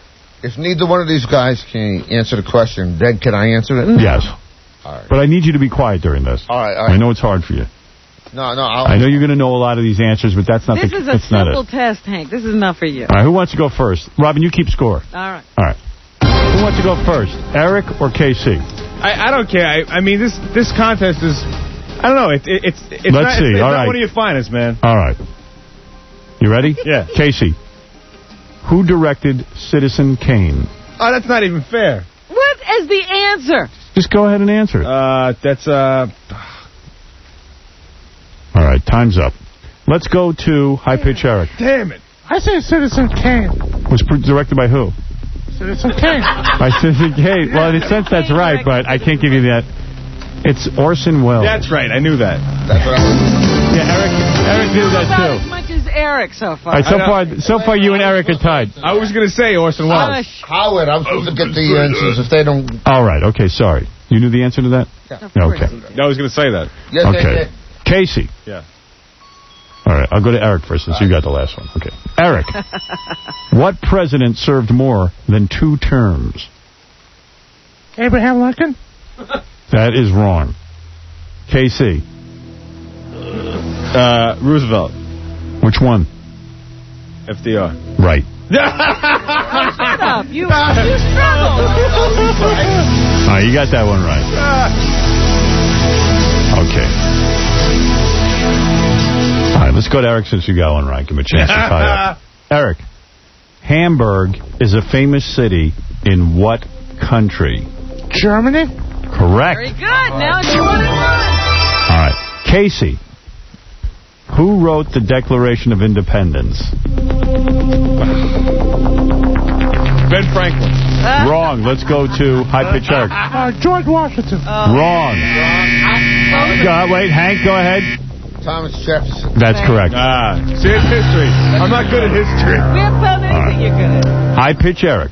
Speaker 6: If neither one of these guys can answer the question, then can I answer it?
Speaker 1: Yes.
Speaker 6: All right.
Speaker 1: But I need you to be quiet during this.
Speaker 6: All right, all right.
Speaker 1: I know it's hard for you.
Speaker 6: No, no. I'll,
Speaker 1: I know you're going to know a lot of these answers, but that's not
Speaker 3: This
Speaker 1: the
Speaker 3: is a
Speaker 1: that's not
Speaker 3: simple
Speaker 1: it.
Speaker 3: test, Hank. This is not for you.
Speaker 1: All right, who wants to go first? Robin, you keep score.
Speaker 3: All right.
Speaker 1: All right. Who wants to go first, Eric or K C?
Speaker 8: I, I don't care. I, I mean, this this contest is, I don't know. It, it, it's it's
Speaker 1: Let's
Speaker 8: not,
Speaker 1: see.
Speaker 8: It's, it's
Speaker 1: All
Speaker 8: not
Speaker 1: right.
Speaker 8: one of your finest, man.
Speaker 1: All right. You ready?
Speaker 8: Yeah.
Speaker 1: Casey, who directed Citizen Kane?
Speaker 8: Oh, that's not even fair.
Speaker 3: What is the answer?
Speaker 1: Just go ahead and answer it.
Speaker 8: Uh, that's uh.
Speaker 1: All right, time's up. Let's go to High Pitch Eric.
Speaker 8: Damn it!
Speaker 21: I say Citizen Kane.
Speaker 1: Was pr- directed by who?
Speaker 21: Citizen Kane.
Speaker 1: By Citizen Kane. Well, in a sense, that's right, but I can't give you that. It's Orson Welles.
Speaker 8: That's right. I knew that.
Speaker 6: That's what I was...
Speaker 1: Yeah, Eric. Eric knew that
Speaker 3: About
Speaker 1: too.
Speaker 3: as much as Eric so far.
Speaker 1: All right, so far, so far, you and Eric are tied.
Speaker 8: I was going to say Orson Welles.
Speaker 6: Howard, I'm supposed to get the answers if they don't...
Speaker 1: All right, okay, sorry. You knew the answer to that?
Speaker 6: Yeah.
Speaker 1: Okay.
Speaker 8: I was going to say that.
Speaker 6: Yes,
Speaker 1: Okay.
Speaker 6: yes, yes.
Speaker 1: Casey.
Speaker 8: Yeah.
Speaker 1: All right, I'll go to Eric first since you got the last one. Okay. Eric, what president served more than two terms?
Speaker 21: Abraham Lincoln.
Speaker 1: That is wrong. K C.
Speaker 8: Uh, Roosevelt.
Speaker 1: Which one?
Speaker 8: F D R.
Speaker 1: Right.
Speaker 3: Shut up. You, you struggle.
Speaker 1: All right, you got that one right. Okay. All right, let's go to Eric since you got one right. Give him a chance to tie up. Eric, Hamburg is a famous city in what country?
Speaker 21: Germany.
Speaker 1: Correct.
Speaker 3: Very good. Now it's one and one.
Speaker 1: All right. Casey, who wrote the Declaration of Independence?
Speaker 8: Ben Franklin.
Speaker 1: Wrong. Let's go to High Pitch Eric.
Speaker 21: Uh, George Washington.
Speaker 1: Wrong. Go, wait, Hank, go ahead.
Speaker 6: Thomas Jefferson.
Speaker 1: That's correct.
Speaker 8: Ah, see, it's history. I'm not good at history.
Speaker 3: We haven't found anything you're good at.
Speaker 1: High Pitch Eric.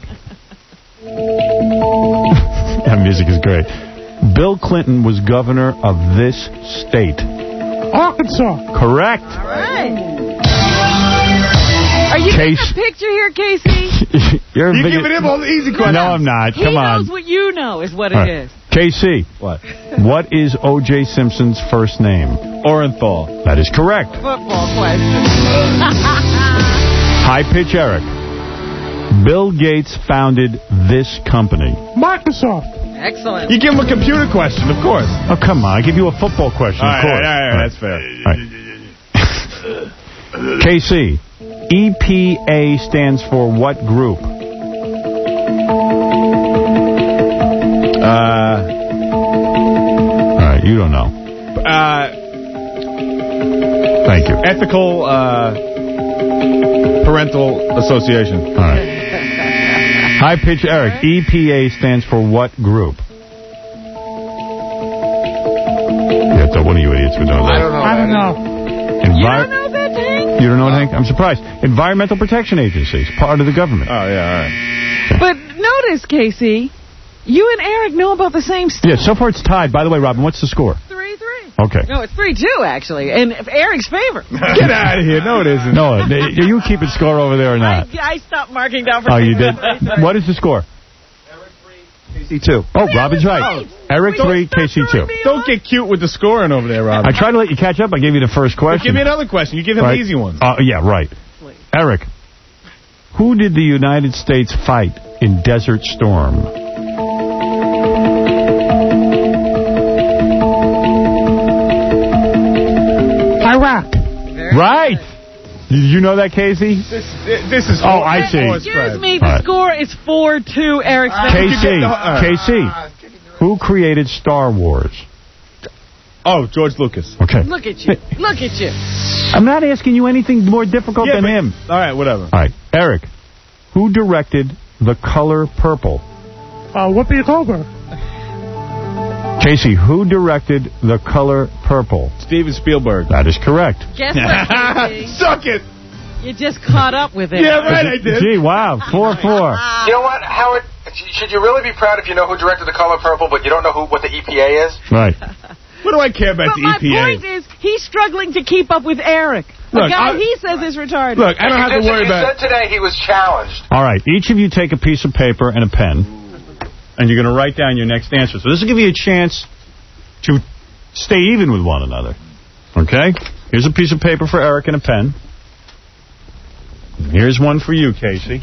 Speaker 1: That music is great. Bill Clinton was governor of this state.
Speaker 21: Arkansas.
Speaker 1: Correct.
Speaker 3: All right. Are you
Speaker 1: Case-
Speaker 3: getting a picture here, Casey?
Speaker 1: You're
Speaker 8: You're
Speaker 1: big-
Speaker 8: giving him all the easy questions.
Speaker 1: No, I'm not.
Speaker 3: He
Speaker 1: Come
Speaker 3: knows
Speaker 1: on.
Speaker 3: what you know is what
Speaker 1: All
Speaker 3: it
Speaker 1: right.
Speaker 3: is.
Speaker 1: K C.
Speaker 8: What?
Speaker 1: What is O J Simpson's first name?
Speaker 8: Orenthal.
Speaker 1: That is correct.
Speaker 3: Football question.
Speaker 1: High Pitch Eric. Bill Gates founded this company.
Speaker 21: Microsoft.
Speaker 3: Excellent.
Speaker 8: You give him a computer question, of course.
Speaker 1: Oh, come on. I give you a football question,
Speaker 8: All
Speaker 1: of
Speaker 8: right,
Speaker 1: course.
Speaker 8: all right, all right, that's fair.
Speaker 1: All right. K C. E P A stands for what group?
Speaker 8: Uh,
Speaker 1: All right, you don't know.
Speaker 8: uh,
Speaker 1: Thank you.
Speaker 8: ethical uh, parental association.
Speaker 1: All right. High Pitch Eric. E P A stands for what group? Yeah, so one of you idiots would know that.
Speaker 6: I don't know.
Speaker 21: I don't know.
Speaker 3: You
Speaker 1: Envi-
Speaker 3: don't know that, Hank?
Speaker 1: You don't know it, Hank? I'm surprised. Environmental Protection Agency. It's part of the government.
Speaker 8: Oh, yeah, all right.
Speaker 3: But notice, Casey, you and Eric know about the same stuff.
Speaker 1: Yeah, so far it's tied. By the way, Robin, what's the score?
Speaker 3: Three, three.
Speaker 1: Okay.
Speaker 3: No, it's three, two, actually. And Eric's favor.
Speaker 8: Get out of here. No, it isn't.
Speaker 1: No, are you keeping score over there or not?
Speaker 3: I, I stopped marking down for
Speaker 1: Oh, you did?
Speaker 3: Casey.
Speaker 1: What is the score?
Speaker 8: K C two.
Speaker 1: Oh, Robin's right. Eric three, K C two.
Speaker 8: Don't get cute with the scoring over there, Rob.
Speaker 1: I tried to let you catch up. I gave you the first question.
Speaker 8: Give me another question. You give him
Speaker 1: Right.
Speaker 8: the easy ones.
Speaker 1: Uh, yeah, right. Eric, who did the United States fight in Desert Storm?
Speaker 21: Iraq.
Speaker 1: Right. Did you know that, Casey?
Speaker 8: This, this is...
Speaker 1: Oh, I see.
Speaker 3: Excuse me, the
Speaker 1: All right.
Speaker 3: score is four two, Eric's favor.
Speaker 1: K C, K C, who created Star Wars?
Speaker 8: Oh, George Lucas.
Speaker 1: Okay.
Speaker 3: Look at you. Look at you.
Speaker 1: I'm not asking you anything more difficult
Speaker 8: Yeah,
Speaker 1: than
Speaker 8: but-
Speaker 1: him.
Speaker 8: All right, whatever.
Speaker 1: All right. Eric, who directed The Color Purple?
Speaker 21: Uh, Whoopi Goldberg.
Speaker 1: Casey, who directed The Color Purple?
Speaker 8: Steven Spielberg.
Speaker 1: That is correct.
Speaker 3: Guess what, Casey?
Speaker 8: Suck it.
Speaker 3: You just caught up with him.
Speaker 8: Yeah, right, I did.
Speaker 1: Gee, wow. four four.
Speaker 9: You know what, Howard? Should you really be proud if you know who directed The Color Purple, but you don't know who what the E P A is?
Speaker 1: Right.
Speaker 8: What do I care about
Speaker 3: But
Speaker 8: the
Speaker 3: my
Speaker 8: E P A?
Speaker 3: point is, he's struggling to keep up with Eric. The guy he says is retarded.
Speaker 8: Look, I don't have to
Speaker 9: He
Speaker 8: worry
Speaker 9: said-
Speaker 8: about.
Speaker 9: He said today he was challenged.
Speaker 1: All right, each of you take a piece of paper and a pen, and you're going to write down your next answer. So this will give you a chance to stay even with one another. Okay? Here's a piece of paper for Eric and a pen. Here's one for you, Casey.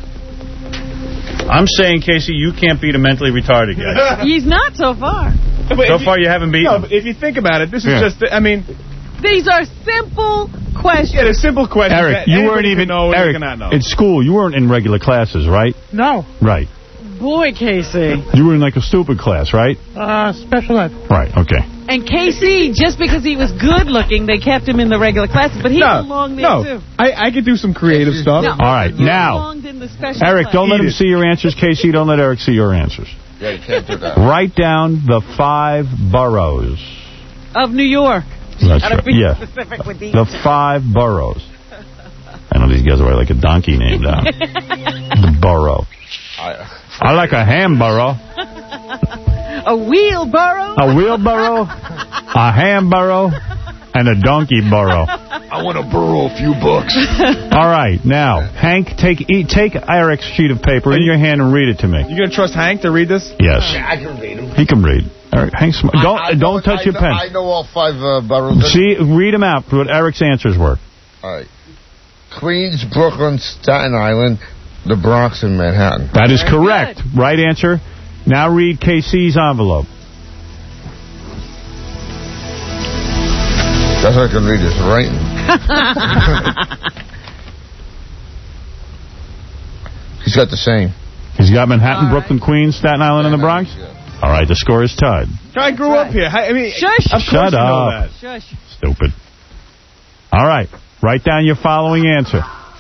Speaker 1: I'm saying, Casey, you can't beat a mentally retarded guy.
Speaker 3: He's not so far.
Speaker 1: So far, you haven't beaten
Speaker 8: No,
Speaker 1: him.
Speaker 8: but if you think about it, this is
Speaker 1: Yeah.
Speaker 8: just, I mean...
Speaker 3: These are simple questions.
Speaker 8: Yeah, they're simple questions.
Speaker 1: Eric,
Speaker 8: that
Speaker 1: you
Speaker 8: anybody
Speaker 1: weren't
Speaker 8: can
Speaker 1: even...
Speaker 8: know or
Speaker 1: Eric,
Speaker 8: cannot know.
Speaker 1: in school, you weren't in regular classes, right?
Speaker 21: No.
Speaker 1: Right.
Speaker 3: Boy, Casey.
Speaker 1: You were in like a stupid class, right?
Speaker 21: Uh, special ed.
Speaker 1: Right, okay.
Speaker 3: And Casey, just because he was good looking, they kept him in the regular classes, but he
Speaker 8: No,
Speaker 3: belonged there
Speaker 8: no.
Speaker 3: too.
Speaker 8: I, I could do some creative stuff.
Speaker 3: No.
Speaker 1: All right,
Speaker 3: You
Speaker 1: now,
Speaker 3: belonged in the special
Speaker 1: Eric,
Speaker 3: class.
Speaker 1: don't let
Speaker 8: Eat
Speaker 1: him
Speaker 8: it.
Speaker 1: see your answers. Casey, don't let Eric see your answers.
Speaker 6: Yeah, you can't do that.
Speaker 1: Write down the five boroughs.
Speaker 3: Of New York.
Speaker 1: That's
Speaker 3: Gotta
Speaker 1: right.
Speaker 3: be
Speaker 1: Yeah.
Speaker 3: specific with these.
Speaker 1: The five boroughs. I know these guys are like a donkey name down. The borough. I like a ham borough.
Speaker 3: A wheelbarrow.
Speaker 1: A wheelbarrow, a ham borough, and a donkey borough.
Speaker 22: I want to borrow a few bucks.
Speaker 1: All right, now, Hank, take eat, take Eric's sheet of paper in your hand and read it to me.
Speaker 8: You going to trust Hank to read this?
Speaker 1: Yes.
Speaker 6: Yeah, I can read them.
Speaker 1: He can read. Eric, Hank's sm- don't
Speaker 6: I, I
Speaker 1: don't
Speaker 6: know,
Speaker 1: touch
Speaker 6: I
Speaker 1: your
Speaker 6: know,
Speaker 1: pen.
Speaker 6: I know all five uh, boroughs.
Speaker 1: See, read them out. What Eric's answers were.
Speaker 6: All right. Queens, Brooklyn, Staten Island, the Bronx, and Manhattan.
Speaker 1: That is correct. Right answer. Now read K C's envelope.
Speaker 6: That's what I can read his writing. He's got the same.
Speaker 1: He's got Manhattan, Brooklyn, Queens, Staten Island, and the Bronx? All right, the score is tied.
Speaker 8: I grew up here. I mean,
Speaker 3: Shush.
Speaker 8: of course
Speaker 1: Shut
Speaker 8: you know
Speaker 1: up.
Speaker 8: that.
Speaker 3: Shush.
Speaker 1: Stupid. All right, write down your following answer.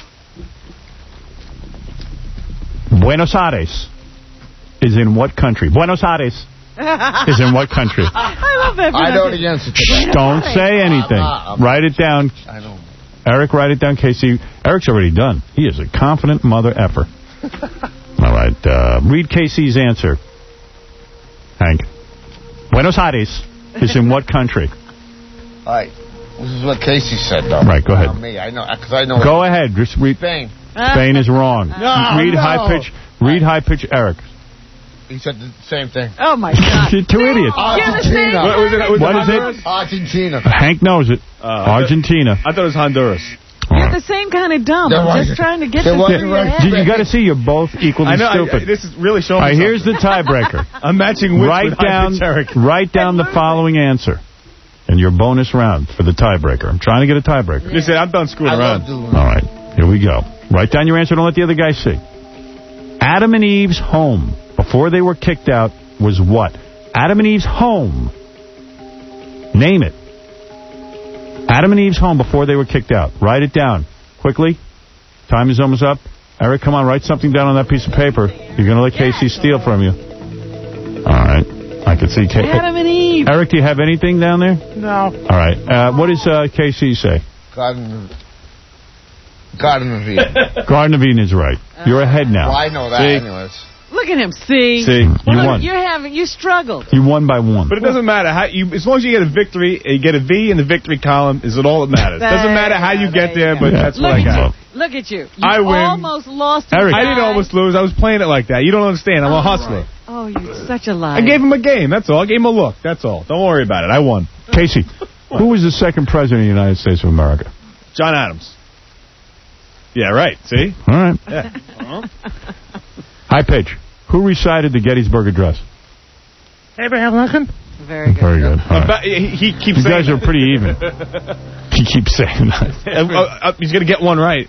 Speaker 1: Buenos Aires is in what country? Buenos Aires is in what country?
Speaker 3: I love that.
Speaker 6: I know the answer to that.
Speaker 1: Don't say anything.
Speaker 6: I'm not- I'm-
Speaker 1: Write it down.
Speaker 6: I know.
Speaker 1: Eric, write it down. Casey, Eric's already done. He is a confident mother effer. All right, uh, read Casey's answer. Hank. Buenos Aires is in what country?
Speaker 6: All right. This is what Casey said, though.
Speaker 1: Right, go ahead.
Speaker 6: Not me. I know, because I know.
Speaker 1: Go ahead. Just read.
Speaker 6: Spain.
Speaker 1: Spain is wrong.
Speaker 6: No,
Speaker 1: read
Speaker 6: no.
Speaker 1: high pitch. Read high pitch, Eric.
Speaker 6: He said the same thing.
Speaker 3: Oh, my God.
Speaker 1: You're two idiots.
Speaker 6: Argentina.
Speaker 8: What was it? Was
Speaker 1: What
Speaker 8: it
Speaker 1: is
Speaker 8: Honduras?
Speaker 1: it?
Speaker 6: Argentina.
Speaker 1: Hank knows it.
Speaker 8: Uh, I
Speaker 1: Argentina.
Speaker 8: thought it was Honduras.
Speaker 3: You're the same kind of dumb.
Speaker 6: There
Speaker 3: I'm
Speaker 6: was-
Speaker 3: just trying to get
Speaker 6: there
Speaker 3: this
Speaker 6: was-
Speaker 3: through your head.
Speaker 1: You, you got to see you're both equally
Speaker 8: I know. I,
Speaker 1: stupid.
Speaker 8: I, this is really showing
Speaker 1: All right,
Speaker 8: me
Speaker 1: here's the
Speaker 8: something.
Speaker 1: tiebreaker.
Speaker 8: I'm matching wits
Speaker 1: Write
Speaker 8: with high
Speaker 1: down,
Speaker 8: pitch Eric.
Speaker 1: write down the following answer, and your bonus round for the tiebreaker. I'm trying to get a tiebreaker.
Speaker 8: Listen, I'm done screwing
Speaker 6: I love
Speaker 8: around.
Speaker 6: doing
Speaker 1: All right, here we go. Write down your answer. Don't let the other guy see. Adam and Eve's home before they were kicked out was what? Adam and Eve's home. Name it. Adam and Eve's home before they were kicked out. Write it down. Quickly. Time is almost up. Eric, come on, write something down on that piece of paper. You're going to let Casey steal from you. All right. I can see Casey.
Speaker 3: Adam and Eve.
Speaker 1: Eric, do you have anything down there?
Speaker 21: No.
Speaker 1: All right. Uh, what does uh, Casey say?
Speaker 6: Garden, Garden of Eden.
Speaker 1: Garden of Eden is right. You're ahead now.
Speaker 6: Well, I know that,
Speaker 1: See?
Speaker 6: anyways.
Speaker 3: Look at him. See?
Speaker 1: See, you
Speaker 3: Look,
Speaker 1: won.
Speaker 3: You're having, you struggled.
Speaker 1: You won by one.
Speaker 8: But it doesn't matter how you, as long as you get a victory, you get a V in the victory column. Is it all that matters?
Speaker 3: There
Speaker 8: Doesn't matter how you
Speaker 3: you
Speaker 8: get
Speaker 3: go,
Speaker 8: there,
Speaker 3: there
Speaker 8: but
Speaker 3: you go.
Speaker 8: that's
Speaker 3: Look
Speaker 8: what I
Speaker 3: at
Speaker 8: got.
Speaker 3: you. Look at you. You
Speaker 8: I win.
Speaker 3: almost lost to
Speaker 8: Eric,
Speaker 3: the
Speaker 8: I didn't
Speaker 3: guy.
Speaker 8: almost lose. I was playing it like that. You don't understand. I'm a hustler.
Speaker 3: Oh, you're such a liar.
Speaker 8: I gave him a game. That's all. I gave him a look. That's all. Don't worry about it. I won.
Speaker 1: Casey, who was the second president of the United States of America?
Speaker 8: John Adams. Yeah, right. See?
Speaker 1: All right.
Speaker 8: Yeah. Uh-huh.
Speaker 1: High pitch. Who recited the Gettysburg Address?
Speaker 21: Abraham Lincoln?
Speaker 3: Very good.
Speaker 1: Very good. All right.
Speaker 8: But he, he keeps
Speaker 1: You
Speaker 8: saying
Speaker 1: guys are pretty even. He keeps saying that.
Speaker 8: Uh, uh, uh, he's going to get one right.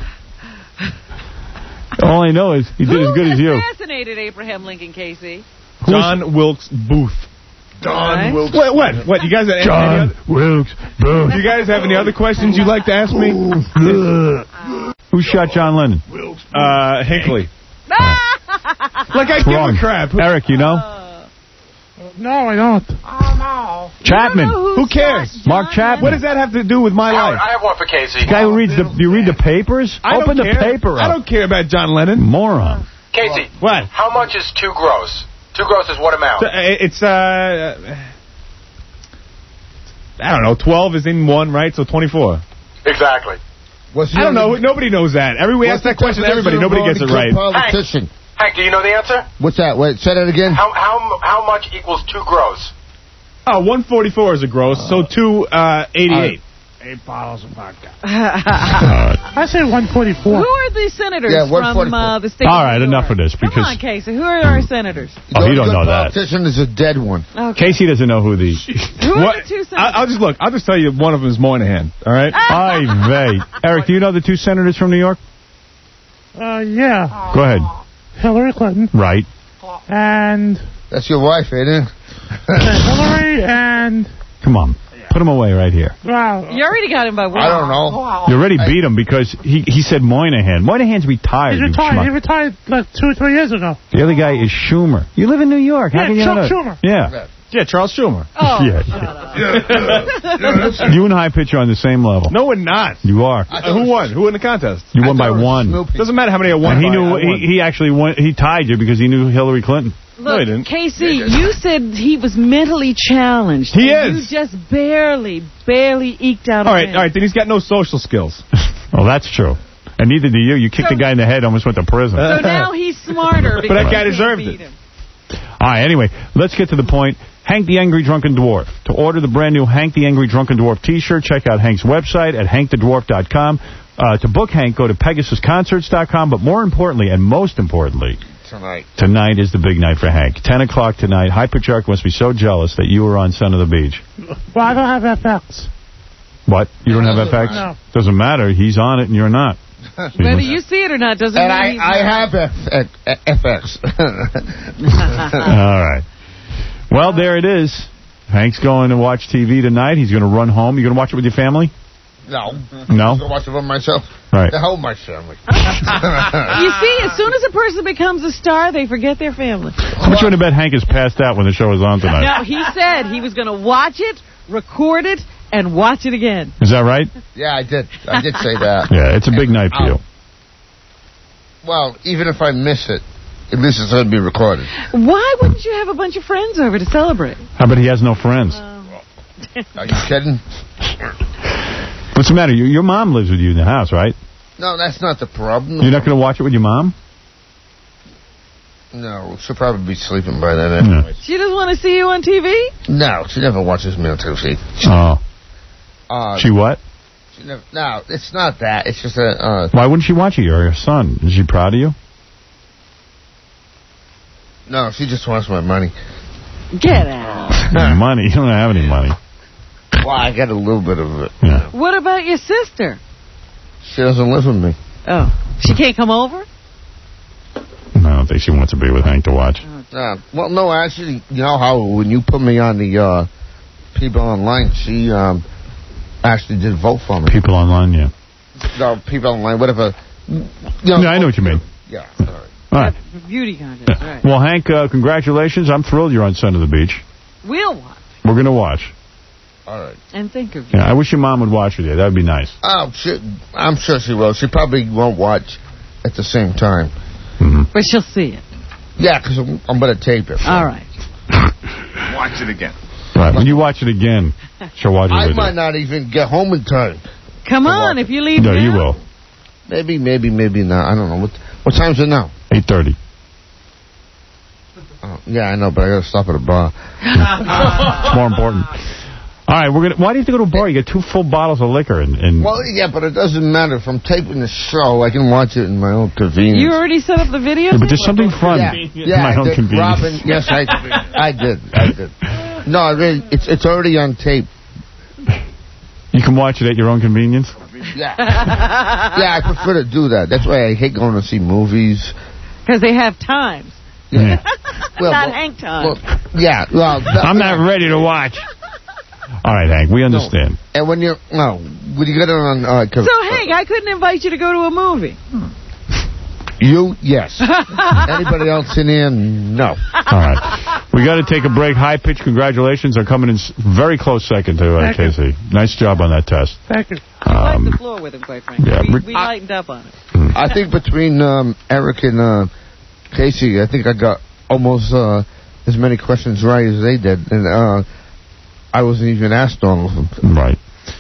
Speaker 1: All I know is he did as good as you.
Speaker 3: Who assassinated Abraham Lincoln, Casey?
Speaker 8: John Wilkes Booth.
Speaker 22: Don
Speaker 3: Right.
Speaker 22: Wilkes.
Speaker 8: What? What? What? You guys have any, any
Speaker 1: John
Speaker 8: other,
Speaker 1: Wilkes Booth.
Speaker 8: you guys have any other questions you'd like to ask me?
Speaker 1: Who shot John Lennon?
Speaker 8: Uh, Hinckley. Like I give
Speaker 1: Wrong.
Speaker 8: a crap.
Speaker 1: Eric, you know?
Speaker 21: No, I don't.
Speaker 1: Chapman.
Speaker 8: Who cares?
Speaker 1: Mark Chapman.
Speaker 8: What does that have to do with my
Speaker 9: Howard,
Speaker 8: life?
Speaker 9: I have one for Casey.
Speaker 1: The guy who reads the, you read the papers?
Speaker 8: I don't
Speaker 1: Open the
Speaker 8: care.
Speaker 1: paper up.
Speaker 8: I don't care about John Lennon.
Speaker 1: Moron.
Speaker 9: Casey,
Speaker 8: What?
Speaker 9: how much is two gross? Two gross is what amount?
Speaker 8: So, uh, It's, uh, I don't know, twelve is in one, right? So twenty-four.
Speaker 9: Exactly.
Speaker 6: Was he
Speaker 8: I don't
Speaker 6: on
Speaker 8: know.
Speaker 6: the-
Speaker 8: Nobody knows that. Every we ask that question to everybody. Nobody gets it right.
Speaker 6: Politician.
Speaker 9: Hank, do you know the answer?
Speaker 6: What's that? Wait, say that again.
Speaker 9: How how how much equals two gross?
Speaker 8: Oh, one forty-four is a gross, so two uh, eighty-eight.
Speaker 11: Eight bottles of vodka.
Speaker 3: I
Speaker 11: I say one forty-four.
Speaker 3: Who are the senators
Speaker 6: Yeah,
Speaker 3: from uh, the state
Speaker 1: All
Speaker 3: of
Speaker 1: right,
Speaker 3: New
Speaker 1: enough
Speaker 3: York?
Speaker 1: of this,
Speaker 3: Come
Speaker 1: because-
Speaker 3: on, Casey. Who are our senators?
Speaker 1: Oh, you don't
Speaker 6: The
Speaker 1: know that.
Speaker 6: politician is a dead one.
Speaker 3: Okay.
Speaker 1: Casey doesn't know who the...
Speaker 3: Who are
Speaker 8: What?
Speaker 3: the two senators?
Speaker 8: I, I'll just look. I'll just tell you one of them is Moynihan. All right.
Speaker 1: Ay vey. Eric, do you know the two senators from New York?
Speaker 11: Uh, yeah.
Speaker 1: Go ahead.
Speaker 11: Hillary Clinton
Speaker 1: Right.
Speaker 11: and
Speaker 6: That's your wife, ain't it?
Speaker 11: Hillary and
Speaker 1: Come on. Put him away right here.
Speaker 11: wow.
Speaker 3: You already got him by one.
Speaker 6: I don't know.
Speaker 1: You already beat him because he, he said Moynihan. Moynihan's retired,
Speaker 11: He's
Speaker 1: you
Speaker 11: retired.
Speaker 1: schmuck.
Speaker 11: He retired like two or three years ago.
Speaker 1: The other guy is Schumer. You live in New York. How
Speaker 11: Yeah,
Speaker 1: can you
Speaker 11: Chuck
Speaker 1: know that?
Speaker 11: Schumer.
Speaker 1: Yeah.
Speaker 8: Yeah, Charles Schumer.
Speaker 3: Oh,
Speaker 1: yeah. You and High Pitch are on the same level.
Speaker 8: No, we're not.
Speaker 1: You are.
Speaker 8: Uh, who won? Who won the contest?
Speaker 1: You won by one.
Speaker 8: Doesn't matter how many I won.
Speaker 1: And he
Speaker 8: by,
Speaker 1: knew
Speaker 8: I won.
Speaker 1: he, he actually won. He tied you because he knew Hillary Clinton.
Speaker 8: No, he
Speaker 3: Look,
Speaker 8: didn't.
Speaker 3: Casey, you said he was mentally challenged.
Speaker 8: He
Speaker 3: and
Speaker 8: is.
Speaker 3: You just barely, barely eked out
Speaker 8: All
Speaker 3: a
Speaker 8: right,
Speaker 3: win.
Speaker 8: all right. Then he's got no social skills.
Speaker 1: Well, that's true. And neither do you. You kicked
Speaker 3: So-
Speaker 1: the guy in the head, almost went to prison.
Speaker 3: So now he's smarter because
Speaker 8: But that guy
Speaker 3: you can't
Speaker 8: deserved
Speaker 3: beat
Speaker 8: it.
Speaker 3: him.
Speaker 1: All right, anyway, let's get to the point. Hank the Angry Drunken Dwarf. To order the brand new Hank the Angry Drunken Dwarf t-shirt, check out Hank's website at hank the dwarf dot com. Uh, to book Hank, go to pegasus concerts dot com. But more importantly, and most importantly,
Speaker 6: Tonight.
Speaker 1: tonight is the big night for Hank. ten o'clock tonight. High Pitch Arc must be so jealous that you were on Son of the Beach.
Speaker 11: Well, I don't have F X.
Speaker 1: What? You don't have F X?
Speaker 11: No.
Speaker 1: Doesn't matter. He's on it and you're not.
Speaker 3: Whether you see it or not doesn't
Speaker 6: And
Speaker 3: mean
Speaker 6: I,
Speaker 3: he's
Speaker 6: I
Speaker 3: not.
Speaker 6: have F, F, F X.
Speaker 1: All right. Well, there it is. Hank's going to watch T V tonight. He's going to run home. You going to watch it with your family?
Speaker 6: No.
Speaker 1: No?
Speaker 6: I'm going to watch it by myself.
Speaker 1: Right.
Speaker 6: The hell with my family.
Speaker 3: You see, as soon as a person becomes a star, they forget their family.
Speaker 1: How much you want to bet Hank is passed out when the show is on tonight?
Speaker 3: No, he said he was going to watch it, record it, and watch it again.
Speaker 1: Is that right?
Speaker 6: Yeah, I did. I did say that.
Speaker 1: Yeah, it's a big night for you.
Speaker 6: Well, even if I miss it, at least it's going to be recorded.
Speaker 3: Why wouldn't you have a bunch of friends over to celebrate?
Speaker 1: How about he has no friends?
Speaker 6: Are you kidding?
Speaker 1: What's the matter? You, your mom lives with you in the house, right?
Speaker 6: No, that's not the problem.
Speaker 1: You're not going to watch it with your mom?
Speaker 6: No, she'll probably be sleeping by then anyway.
Speaker 3: She doesn't want to see you on T V?
Speaker 6: No, she never watches me on T V.
Speaker 1: Oh.
Speaker 6: Uh,
Speaker 1: She what?
Speaker 6: She never, no, it's not that. It's just that... Uh,
Speaker 1: Why wouldn't she watch it? You're her son. Is she proud of you?
Speaker 6: no, she just wants my money.
Speaker 3: Get out.
Speaker 1: Money? You don't have any money.
Speaker 6: Well, I got a little bit of it.
Speaker 1: Yeah.
Speaker 3: What about your sister?
Speaker 6: She doesn't live with me.
Speaker 3: Oh, she can't come over?
Speaker 1: No, I don't think she wants to be with Hank to watch.
Speaker 6: Uh, well, no, actually, you know how when you put me on the uh, People Online, she um, actually did vote for me.
Speaker 1: People Online, yeah.
Speaker 6: No, People Online, whatever. You know,
Speaker 1: Yeah, I know what you mean.
Speaker 6: Yeah, all right.
Speaker 1: All right.
Speaker 3: Beauty contest, right.
Speaker 1: Well, Hank, uh, congratulations. I'm thrilled you're on Son of the Beach.
Speaker 3: We'll watch
Speaker 1: We're going to watch.
Speaker 6: All right.
Speaker 3: and think of you.
Speaker 1: Yeah, I wish your mom would watch with you. That would be nice.
Speaker 6: Oh, she, I'm sure she will. She probably won't watch at the same time.
Speaker 1: Mm-hmm.
Speaker 3: But she'll see it.
Speaker 6: Yeah, because I'm, I'm going to tape it.
Speaker 3: All right.
Speaker 22: Watch it again.
Speaker 1: Right. When you watch it again, she'll watch it
Speaker 6: I
Speaker 1: with
Speaker 6: might
Speaker 1: you.
Speaker 6: not even get home in time.
Speaker 3: Come on, if you leave
Speaker 1: No,
Speaker 3: now.
Speaker 1: you will.
Speaker 6: Maybe, maybe, maybe not. I don't know. What what time's it now?
Speaker 1: eight thirty.
Speaker 6: Oh, yeah, I know, but I got to stop at a bar.
Speaker 1: It's more important. All right, we're gonna. Why do you have to go to a bar? You get two full bottles of liquor, and, and
Speaker 6: Well, yeah, but it doesn't matter. If I'm taping the show, I can watch it in my own convenience.
Speaker 3: You already set up the video?
Speaker 1: Yeah, but there's something fun.
Speaker 6: Yeah, yeah,
Speaker 1: my
Speaker 6: I
Speaker 1: own
Speaker 6: did.
Speaker 1: convenience.
Speaker 6: Robin, yes, I, I did, I did. No, I really, it's it's already on tape.
Speaker 1: You can watch it at your own convenience.
Speaker 6: Yeah, yeah, I prefer to do that. That's why I hate going to see movies.
Speaker 3: Because they have times.
Speaker 1: Yeah.
Speaker 6: Well,
Speaker 3: Not
Speaker 6: well,
Speaker 3: Hank time.
Speaker 6: Well, yeah, well, no,
Speaker 1: I'm not ready to watch. All right, Hank, we understand.
Speaker 6: And when you're no, when you get it on, uh, cause,
Speaker 3: So, Hank, I couldn't invite you to go to a movie.
Speaker 6: you, yes. Anybody else in here, no.
Speaker 1: All right. We got to take a break. High Pitch, congratulations are coming in s- very close second to uh,
Speaker 11: Thank you.
Speaker 1: Casey. Nice job on that test.
Speaker 11: Thank you.
Speaker 3: I
Speaker 1: Um,
Speaker 3: wiped the floor with him, quite frankly.
Speaker 1: yeah,
Speaker 3: we,
Speaker 1: Rick-
Speaker 3: we lightened up on it.
Speaker 6: I think between um, Eric and uh, Casey, I think I got almost uh, as many questions right as they did, and uh, I wasn't even asked all of them.
Speaker 1: Right.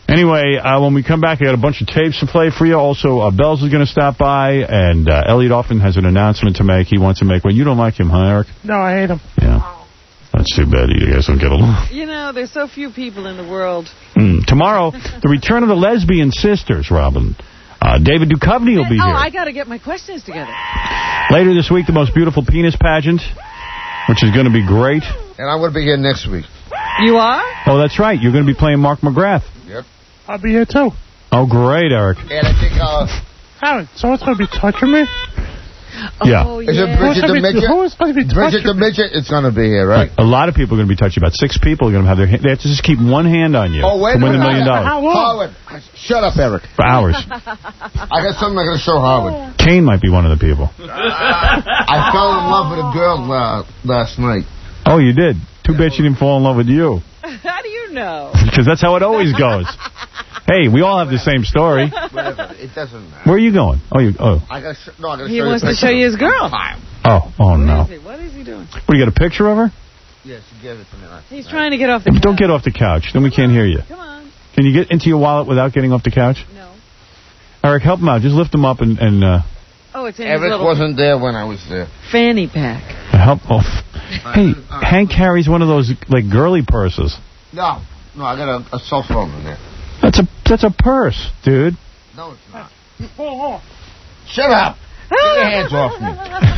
Speaker 1: Anyway, uh, when we come back, I got a bunch of tapes to play for you. Also, uh, Bells is going to stop by, and uh, Elliot often has an announcement to make. He wants to make. Well, you don't like him, huh, Eric?
Speaker 21: No, I hate him.
Speaker 1: Yeah. That's too bad. You guys don't get along.
Speaker 3: You know, there's so few people in the world.
Speaker 1: Mm. Tomorrow, the return of the Lesbian Sisters, Robin. Uh, David Duchovny will be
Speaker 3: oh,
Speaker 1: here.
Speaker 3: I got to get my questions together.
Speaker 1: Later this week, the Most Beautiful Penis Pageant, which is going to be great.
Speaker 6: And I'm going to be here next week.
Speaker 3: You are?
Speaker 1: Oh, that's right. You're going to be playing Mark McGrath.
Speaker 6: Yep.
Speaker 21: I'll be here, too.
Speaker 1: Oh, great, Eric.
Speaker 6: And I think, uh...
Speaker 21: Howard, someone's going to be touching me?
Speaker 1: Yeah.
Speaker 3: Oh,
Speaker 6: Is
Speaker 3: yeah.
Speaker 6: it Bridget the Midget?
Speaker 21: Who is going to be touching
Speaker 6: Bridget the Midget? It's going to be here, right?
Speaker 1: A lot of people are going to be touching. About six people are going to have their hand. They have to just keep one hand on you
Speaker 6: Oh, wait
Speaker 1: to win
Speaker 6: a
Speaker 1: the
Speaker 6: minute.
Speaker 1: million dollars.
Speaker 6: Howard, shut up, Eric.
Speaker 1: For hours.
Speaker 6: I got something I'm going to show Howard.
Speaker 1: Kane might be one of the people.
Speaker 6: I fell in love with a girl uh, last night.
Speaker 1: Oh, you did? Too bad she didn't fall in love with you.
Speaker 3: How do you know?
Speaker 1: Because that's how it always goes. Hey, we all have the same story.
Speaker 6: Whatever. It doesn't matter.
Speaker 1: Where are you going? Oh, you. Oh.
Speaker 6: I got. Sh no, I got to
Speaker 3: He
Speaker 6: show
Speaker 3: wants
Speaker 6: you a
Speaker 3: to show
Speaker 6: picture.
Speaker 3: you his girl.
Speaker 1: Oh. Oh no.
Speaker 3: What is, what is he doing?
Speaker 1: What, you got a picture of her?
Speaker 6: Yes, you give it to me.
Speaker 3: He's trying to get off the
Speaker 1: Don't
Speaker 3: couch.
Speaker 1: get off the couch. Then we can't hear you.
Speaker 3: Come on.
Speaker 1: Can you get into your wallet without getting off the couch?
Speaker 3: No.
Speaker 1: Eric, help him out. Just lift him up and, and uh,
Speaker 3: Oh, it's in his
Speaker 6: Eric
Speaker 3: little
Speaker 6: wasn't there when I was there.
Speaker 3: fanny pack.
Speaker 1: help. Oh. Hey, Hank carries one of those like girly purses.
Speaker 6: No, no, I got a, a cell phone in there.
Speaker 1: That's a that's a purse, dude.
Speaker 6: No, it's not. Shut up. Get your hands off me.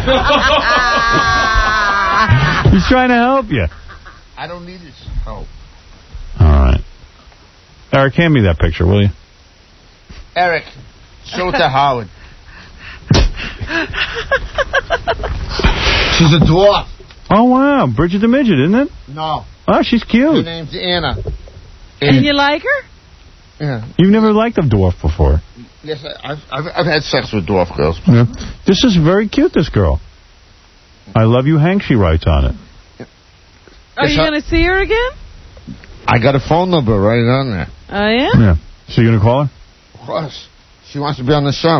Speaker 1: He's trying to help you.
Speaker 6: I don't need his help.
Speaker 1: All right. Eric, hand me that picture, will you?
Speaker 6: Eric, show it to Howard. She's a dwarf.
Speaker 1: Oh, wow. Bridget the Midget, isn't it?
Speaker 6: No.
Speaker 1: Oh, she's
Speaker 6: Her
Speaker 1: cute.
Speaker 6: name's Anna.
Speaker 3: And you like her?
Speaker 6: Yeah.
Speaker 1: You've never liked a dwarf before.
Speaker 6: Yes, I- I've, I've, I've had sex with dwarf girls.
Speaker 1: Yeah. This is very cute, this girl. I love you, Hank, she writes on it.
Speaker 3: Are
Speaker 6: Yes,
Speaker 3: you
Speaker 6: I-
Speaker 3: going to see her again?
Speaker 6: I got a phone number right on there.
Speaker 3: Oh, yeah?
Speaker 1: Yeah. So you're going to call her?
Speaker 6: Of course. She wants to be on the show.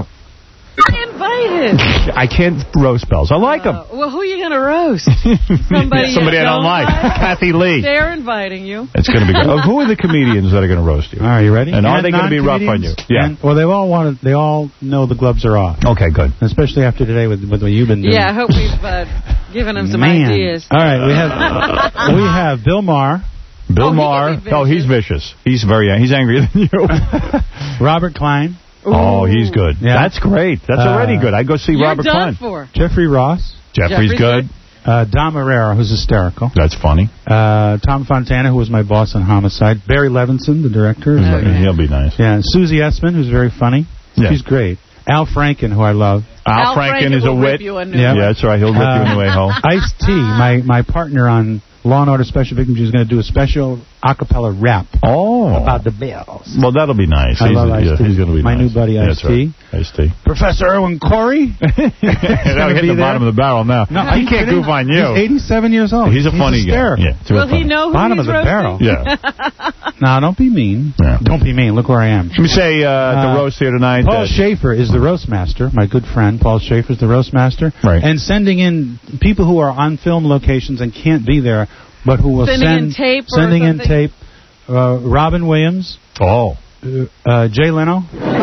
Speaker 3: I invited.
Speaker 1: I can't roast Bells. I like them.
Speaker 3: Uh, well, who are you going to roast? Somebody,
Speaker 1: Somebody I don't like. Kathy Lee.
Speaker 3: They're inviting you.
Speaker 1: It's going to be good. Oh, who are the comedians that are going to roast you?
Speaker 10: All right, you ready?
Speaker 1: And are they going to be rough on you?
Speaker 10: non-comedians?
Speaker 1: Yeah.
Speaker 10: And, well, they all want to, they all know the gloves are off.
Speaker 1: Okay, good.
Speaker 10: Especially after today with, with what you've been doing.
Speaker 3: Yeah, I hope we've uh, given them some
Speaker 10: Man.
Speaker 3: ideas.
Speaker 10: All right, we have we have Bill Maher.
Speaker 1: Bill
Speaker 3: Oh, he
Speaker 1: Maher.
Speaker 3: can be
Speaker 1: Oh, he's vicious. He's very, he's angrier than you.
Speaker 10: Robert Klein.
Speaker 1: Oh, he's good.
Speaker 10: Yeah.
Speaker 1: That's great. That's
Speaker 10: Uh,
Speaker 1: already good. I'd go see
Speaker 3: You're
Speaker 1: Robert
Speaker 3: done
Speaker 1: Klein.
Speaker 3: for.
Speaker 10: Jeffrey Ross.
Speaker 1: Jeffrey's,
Speaker 3: Jeffrey's
Speaker 1: good.
Speaker 10: Uh, Dom Herrera, who's hysterical.
Speaker 1: That's funny.
Speaker 10: Uh, Tom Fontana, who was my boss on Homicide. Barry Levinson, the director. is
Speaker 1: Yeah,
Speaker 10: like-
Speaker 1: He'll be nice.
Speaker 10: yeah, Susie Essman, who's very funny.
Speaker 1: Yeah.
Speaker 10: She's great. Al Franken, who I love.
Speaker 1: Al,
Speaker 3: Al
Speaker 1: Franken
Speaker 3: Franken
Speaker 1: is a
Speaker 3: will
Speaker 1: wit.
Speaker 3: rip you a new
Speaker 10: Yeah.
Speaker 1: Yeah, that's right. He'll rip you in the way home.
Speaker 10: Ice-T, my, my partner on Law and Order Special Victims, is going to do a special a cappella rap
Speaker 1: Oh.
Speaker 10: about the Bills.
Speaker 1: Well, that'll be nice.
Speaker 10: I
Speaker 1: he's
Speaker 10: love
Speaker 1: yeah,
Speaker 10: Ice-T.
Speaker 1: he's going to be
Speaker 10: My
Speaker 1: nice.
Speaker 10: new buddy
Speaker 1: Yeah, that's
Speaker 10: Ice-T.
Speaker 1: right. Ice-T.
Speaker 10: Professor Erwin Corey.
Speaker 1: That'll hit
Speaker 10: be
Speaker 1: the
Speaker 10: there.
Speaker 1: bottom of the barrel now.
Speaker 10: No,
Speaker 1: he
Speaker 10: I'm
Speaker 1: can't
Speaker 10: kidding.
Speaker 1: goof on you.
Speaker 10: He's eighty-seven years old.
Speaker 1: He's a funny
Speaker 10: hysterical.
Speaker 1: guy. Yeah, it's real
Speaker 3: Will he
Speaker 1: funny.
Speaker 3: know who
Speaker 10: Bottom
Speaker 3: he's
Speaker 10: of the barrel.
Speaker 3: roasting?
Speaker 1: Yeah.
Speaker 10: No, don't be mean.
Speaker 1: Yeah.
Speaker 10: Don't be mean. Look where I am.
Speaker 1: Let me say uh, at the
Speaker 10: Uh,
Speaker 1: roast here tonight.
Speaker 10: Paul
Speaker 1: that-
Speaker 10: Schaefer is the roast master. My good friend Paul Schaefer is the roast master.
Speaker 1: Right.
Speaker 10: And sending in people who are on film locations and can't be there, but who will
Speaker 3: Sending
Speaker 10: send
Speaker 3: in tape or
Speaker 10: sending in
Speaker 3: something?
Speaker 10: tape. Uh, Robin Williams,
Speaker 1: Oh.
Speaker 10: uh, uh, Jay Leno,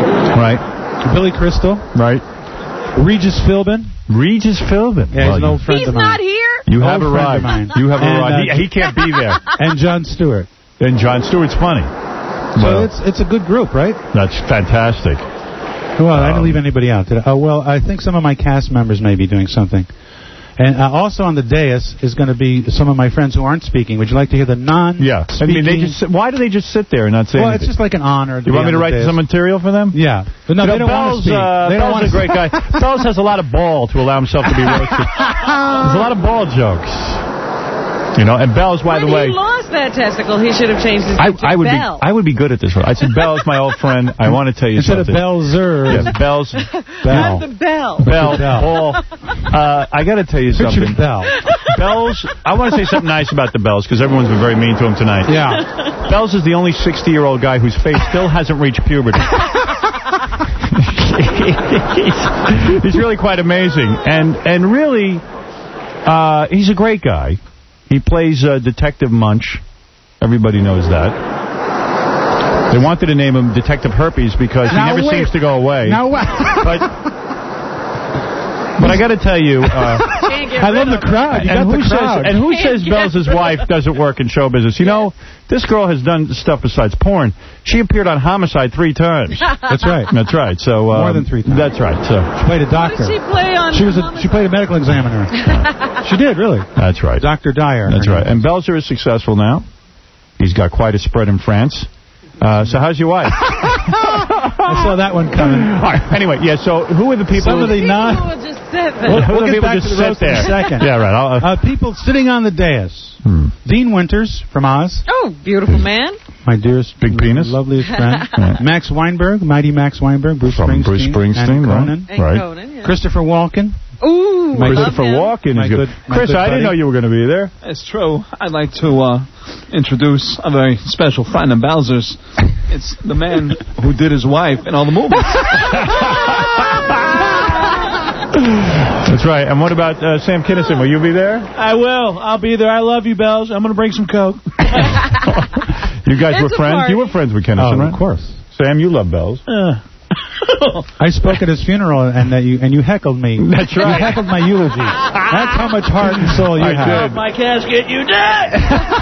Speaker 1: Right.
Speaker 10: Billy Crystal,
Speaker 1: Right.
Speaker 10: Regis Philbin.
Speaker 1: Regis Philbin.
Speaker 10: Yeah, he's
Speaker 1: Well,
Speaker 10: an
Speaker 1: you-
Speaker 10: old friend
Speaker 3: He's
Speaker 10: of mine.
Speaker 3: not here?
Speaker 1: You have
Speaker 10: Old friend
Speaker 1: arrived.
Speaker 10: of mine.
Speaker 1: You have
Speaker 10: And,
Speaker 1: arrived.
Speaker 10: uh,
Speaker 1: he, he can't be there.
Speaker 10: And Jon Stewart.
Speaker 1: And Jon Stewart's funny.
Speaker 10: So
Speaker 1: Well,
Speaker 10: it's it's a good group, right?
Speaker 1: that's fantastic.
Speaker 10: Well, I didn't
Speaker 1: Um,
Speaker 10: leave anybody out. Did I? Oh, well, I think some of my cast members may be doing something. And uh, also on the dais is going to be some of my friends who aren't speaking. Would you like to hear the non?
Speaker 1: Yeah. I mean, they just. Why do they just sit there and not say
Speaker 10: Well,
Speaker 1: anything?
Speaker 10: it's just like an honor. To
Speaker 1: You
Speaker 10: be
Speaker 1: want me
Speaker 10: on
Speaker 1: to
Speaker 10: the
Speaker 1: write
Speaker 10: dais.
Speaker 1: some material for them?
Speaker 10: Yeah. But no,
Speaker 1: You know,
Speaker 10: they don't want to
Speaker 1: Bell's,
Speaker 10: speak.
Speaker 1: uh,
Speaker 10: they don't
Speaker 1: Bell's
Speaker 10: want
Speaker 1: a great guy. Bell's has a lot of ball to allow himself to be roasted. There's a lot of ball jokes. You know, and Bell's, by
Speaker 3: when
Speaker 1: the way...
Speaker 3: he lost that testicle, he should have changed his
Speaker 1: I,
Speaker 3: name to
Speaker 1: I would
Speaker 3: Bell.
Speaker 1: be I would be good at this one. I said, Bell's my old friend. I want to tell you
Speaker 10: Instead
Speaker 1: something.
Speaker 10: of Bellzer.
Speaker 1: Yeah, Bell's...
Speaker 10: Bell.
Speaker 3: Not the Bell.
Speaker 1: Bell,
Speaker 10: Bell.
Speaker 1: Ball. Uh, I got to tell you
Speaker 10: Picture
Speaker 1: something.
Speaker 10: Bell.
Speaker 1: Bells, I want to say something nice about the Bells, because everyone's been very mean to him tonight.
Speaker 10: Yeah.
Speaker 1: Bells is the only sixty-year-old guy whose face still hasn't reached puberty. he's, he's really quite amazing. And, and really, uh, he's a great guy. He plays uh, Detective Munch. Everybody knows that. They wanted to name him Detective Herpes because he
Speaker 10: Now
Speaker 1: never
Speaker 10: wait.
Speaker 1: seems to go away.
Speaker 10: Now what?
Speaker 1: But, but I got to tell you, uh,
Speaker 10: I love the crowd. You
Speaker 1: and
Speaker 10: got
Speaker 1: who
Speaker 10: the crowd.
Speaker 1: says and who
Speaker 10: Can't
Speaker 1: says
Speaker 10: get
Speaker 1: Bells'
Speaker 10: rid
Speaker 1: wife doesn't work in show business? You know, this girl has done stuff besides porn. She appeared on Homicide three times.
Speaker 10: That's right.
Speaker 1: That's right. So um,
Speaker 10: More than three times.
Speaker 1: That's right. So
Speaker 10: She played a doctor.
Speaker 3: What did she play on?
Speaker 10: She was a, she played a medical examiner. She did, really.
Speaker 1: That's right.
Speaker 10: Doctor Dyer.
Speaker 1: That's right. And Belzer is successful now. He's got quite a spread in France. Uh, so how's your wife?
Speaker 10: I saw that one coming.
Speaker 1: All right. Anyway, yeah, so who are the people...
Speaker 10: Some of the
Speaker 3: People
Speaker 10: non...
Speaker 3: will just sit there.
Speaker 10: We'll,
Speaker 1: Who are
Speaker 10: we'll
Speaker 1: the
Speaker 10: get
Speaker 1: people
Speaker 10: back
Speaker 1: just
Speaker 10: to the
Speaker 1: sit
Speaker 10: roast in
Speaker 1: there?
Speaker 10: a second.
Speaker 1: Yeah, right. I'll, uh,
Speaker 10: Uh, people sitting on the dais.
Speaker 1: Hmm.
Speaker 10: Dean Winters from Oz.
Speaker 3: Oh, beautiful man.
Speaker 10: My dearest,
Speaker 1: big penis,
Speaker 10: loveliest friend.
Speaker 1: Right.
Speaker 10: Max Weinberg, mighty Max Weinberg, Bruce
Speaker 1: From
Speaker 10: Springsteen,
Speaker 1: Bruce Springsteen,
Speaker 10: and
Speaker 1: right.
Speaker 10: Conan.
Speaker 3: And
Speaker 1: Right.
Speaker 3: Conan, yeah.
Speaker 10: Christopher Walken.
Speaker 3: Ooh,
Speaker 10: My
Speaker 1: Christopher
Speaker 3: love him.
Speaker 1: Walken
Speaker 10: My
Speaker 1: is good.
Speaker 10: good- my
Speaker 1: Chris,
Speaker 10: good
Speaker 1: I didn't
Speaker 10: buddy.
Speaker 1: know you were going to be there.
Speaker 12: It's true. I'd like to uh, introduce a very special friend of Bowser's. It's the man who did his wife in all the movies.
Speaker 1: That's right. And what about uh, Sam Kinison? Will you be there?
Speaker 12: I will. I'll be there. I love you, Bells. I'm going to bring some Coke.
Speaker 1: You guys
Speaker 3: It's
Speaker 1: were
Speaker 3: a
Speaker 1: friends?
Speaker 3: party.
Speaker 1: You were friends with Kinison,
Speaker 10: Oh,
Speaker 1: right?
Speaker 10: of course.
Speaker 1: Sam, you love Bells.
Speaker 12: Uh,
Speaker 10: I spoke at his funeral, and that you and you heckled me.
Speaker 1: That's right.
Speaker 10: You heckled my eulogy. That's how much heart and soul you
Speaker 1: I
Speaker 10: have.
Speaker 1: did.
Speaker 12: my casket, you dead.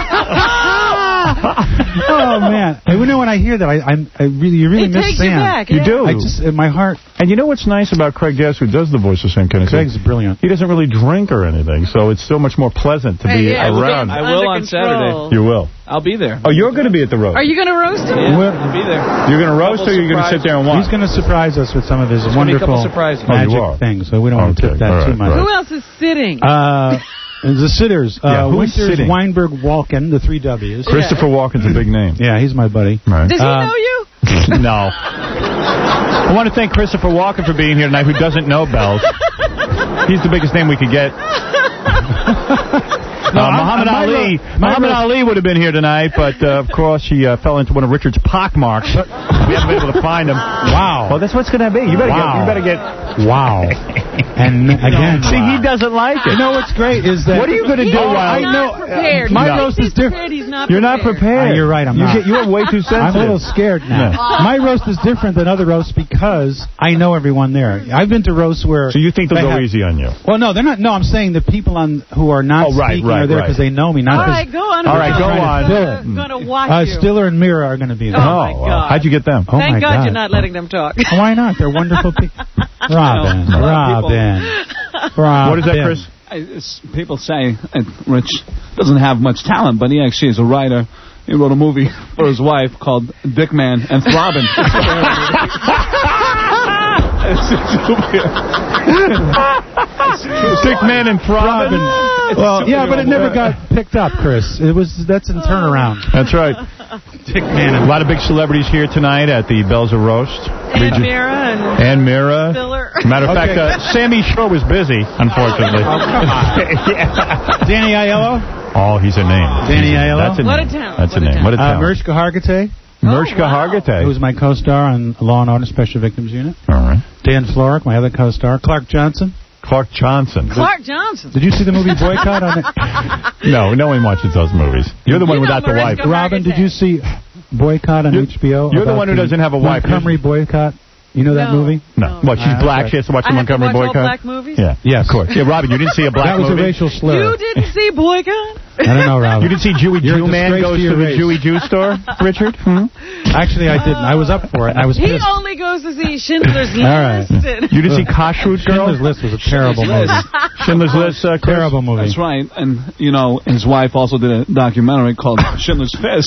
Speaker 10: Oh man! I, you know, when I hear that, I, I'm, I really, you really
Speaker 3: It
Speaker 10: miss
Speaker 3: takes
Speaker 10: Sam.
Speaker 3: you back.
Speaker 1: You
Speaker 3: yeah.
Speaker 1: do.
Speaker 10: I just, in my heart,
Speaker 1: And you know what's nice about Craig Gass, who does the voice of Sam Kinison?
Speaker 10: Craig's brilliant.
Speaker 1: He doesn't really drink or anything, so it's so much more pleasant to be
Speaker 3: Hey, yeah,
Speaker 1: around.
Speaker 12: I will on
Speaker 3: Control.
Speaker 12: Saturday.
Speaker 1: You will.
Speaker 12: I'll be there.
Speaker 1: Oh, you're going to be at the roast.
Speaker 3: Are you going to roast him?
Speaker 12: Yeah,
Speaker 10: Well,
Speaker 12: I'll be there.
Speaker 1: You're going to roast or you're going to sit there and watch?
Speaker 10: He's going to surprise us with some of his
Speaker 12: There's gonna be a couple
Speaker 10: wonderful
Speaker 12: surprises.
Speaker 1: Oh, you are?
Speaker 10: magic things, so we don't want to
Speaker 1: Okay,
Speaker 10: tip that
Speaker 1: all
Speaker 10: too
Speaker 1: right,
Speaker 10: much.
Speaker 1: right.
Speaker 3: Who else is sitting?
Speaker 10: Uh, the sitters. Uh,
Speaker 1: Yeah, who's
Speaker 10: Winters,
Speaker 1: sitting?
Speaker 10: Weinberg, Walken, the three W's.
Speaker 1: Christopher Walken's a big name.
Speaker 10: Yeah, he's my buddy.
Speaker 1: Right.
Speaker 3: Does he
Speaker 10: uh,
Speaker 3: know you?
Speaker 1: No. I want to thank Christopher Walken for being here tonight, who doesn't know Bells. He's the biggest name we could get. Uh,
Speaker 10: I'm-
Speaker 1: Muhammad
Speaker 10: my
Speaker 1: Ali
Speaker 10: ro- my
Speaker 1: Muhammad
Speaker 10: ro-
Speaker 1: Ali would have been here tonight, but uh, of course he uh, fell into one of Richard's pockmarks. We haven't been able to find him.
Speaker 10: Wow.
Speaker 1: Well, that's what's going to be. You better
Speaker 10: Wow.
Speaker 1: get. You better get.
Speaker 10: Wow. And again,
Speaker 1: See, he doesn't like it.
Speaker 10: you know what's great is that
Speaker 1: What are you going to do?
Speaker 3: He's
Speaker 1: while
Speaker 3: not
Speaker 10: I know-
Speaker 3: prepared.
Speaker 10: my
Speaker 3: He
Speaker 10: roast
Speaker 3: thinks
Speaker 10: is different.
Speaker 3: prepared, He's not
Speaker 1: You're not prepared.
Speaker 10: Uh, you're right, I'm
Speaker 1: you
Speaker 10: not.
Speaker 1: Get, you're way too sensitive.
Speaker 10: I'm a little scared now.
Speaker 1: Yeah.
Speaker 10: My roast is different than other roasts because I know everyone there. I've been to roasts where...
Speaker 1: So you think they'll
Speaker 10: they
Speaker 1: go
Speaker 10: have-
Speaker 1: easy on you?
Speaker 10: Well, no, they're not. No, I'm saying the people on who are not
Speaker 1: Oh, right,
Speaker 10: speaking
Speaker 1: right,
Speaker 10: are there
Speaker 1: right.
Speaker 10: because they know me, not
Speaker 3: All
Speaker 10: 'cause-
Speaker 3: right, go on.
Speaker 1: All right, go
Speaker 10: Trying to
Speaker 1: on.
Speaker 10: fill it.
Speaker 3: I'm going to watch
Speaker 10: Uh,
Speaker 3: you.
Speaker 10: Stiller and Mira are going to be there.
Speaker 3: Oh, my
Speaker 1: wow.
Speaker 3: God.
Speaker 1: How'd you get them?
Speaker 10: Oh,
Speaker 3: Thank
Speaker 10: my
Speaker 3: God,
Speaker 10: God.
Speaker 3: you're not letting them talk.
Speaker 10: Why not? They're wonderful people. Robin,
Speaker 12: You know, a lot of
Speaker 10: Robin, Robin.
Speaker 1: What is that, Chris?
Speaker 12: I, it's, people say uh, Rich doesn't have much talent, but he actually is a writer. He wrote a movie for his wife called Dick Man and Throbbing.
Speaker 1: Dick Man and Throbbing.
Speaker 10: Well, yeah, but it never got picked up, Chris. It was that's in turnaround.
Speaker 1: That's right.
Speaker 10: Dick Man.
Speaker 1: A lot of big celebrities here tonight at the Belzer Roast.
Speaker 3: And Mira and
Speaker 1: And Mira.
Speaker 3: Stiller.
Speaker 1: Matter of
Speaker 10: Okay.
Speaker 1: fact, uh, Sammy Shore was busy, unfortunately.
Speaker 10: Oh, come on.
Speaker 1: Yeah.
Speaker 10: Danny Aiello.
Speaker 1: Oh, he's a name.
Speaker 10: Danny
Speaker 1: He's a-
Speaker 10: Aiello?
Speaker 1: That's a
Speaker 3: What
Speaker 1: name.
Speaker 3: a talent.
Speaker 1: That's a
Speaker 3: What a
Speaker 1: name. What a
Speaker 10: Uh,
Speaker 1: talent.
Speaker 10: Mariska Hargitay,
Speaker 1: Mariska
Speaker 3: Oh, wow.
Speaker 10: who
Speaker 1: Hargitay.
Speaker 10: was my co-star on Law and Order Special Victims Unit.
Speaker 1: All right.
Speaker 10: Dan Florek, my other co-star. Clark Johnson.
Speaker 1: Clark Johnson.
Speaker 3: Clark Johnson.
Speaker 10: Did you see the movie Boycott on it?
Speaker 1: No, no one watches those movies. You're the one
Speaker 3: You know
Speaker 1: without the wife.
Speaker 3: Mariska
Speaker 10: Robin, did
Speaker 3: Hargitay.
Speaker 10: you see Boycott on
Speaker 1: You're-
Speaker 10: H B O?
Speaker 1: you're the
Speaker 10: about
Speaker 1: one who doesn't have a wife.
Speaker 10: Montgomery Boycott. You know that
Speaker 3: No.
Speaker 10: movie?
Speaker 1: No. What, she's
Speaker 10: Ah,
Speaker 1: black?
Speaker 10: okay.
Speaker 1: She has to watch
Speaker 3: I
Speaker 1: the
Speaker 3: have to
Speaker 1: Montgomery
Speaker 3: watch all
Speaker 1: Boycott?
Speaker 3: black movies?
Speaker 1: Yeah.
Speaker 10: Yes.
Speaker 1: Of course. Yeah, Robin, you didn't see a black
Speaker 10: That was
Speaker 1: movie?
Speaker 10: a racial slur.
Speaker 3: You didn't see Boycott?
Speaker 10: I don't know, Robin.
Speaker 1: You didn't see Jewy
Speaker 10: You're a
Speaker 1: Jew Man
Speaker 10: disgrace
Speaker 1: goes
Speaker 10: to
Speaker 1: to,
Speaker 10: your
Speaker 1: the
Speaker 10: race.
Speaker 1: Jewy Jew store, Richard? Hmm?
Speaker 10: Actually, I didn't. I was up for it, and I was
Speaker 3: He
Speaker 10: pissed.
Speaker 3: only goes to see Schindler's List.
Speaker 10: All right.
Speaker 3: and-
Speaker 1: You didn't see Kashrut Girl?
Speaker 10: Schindler's List was a terrible movie.
Speaker 1: Schindler's List, uh, Chris?
Speaker 10: Terrible movie.
Speaker 12: That's right. And, you know, his wife also did a documentary called Schindler's Fist.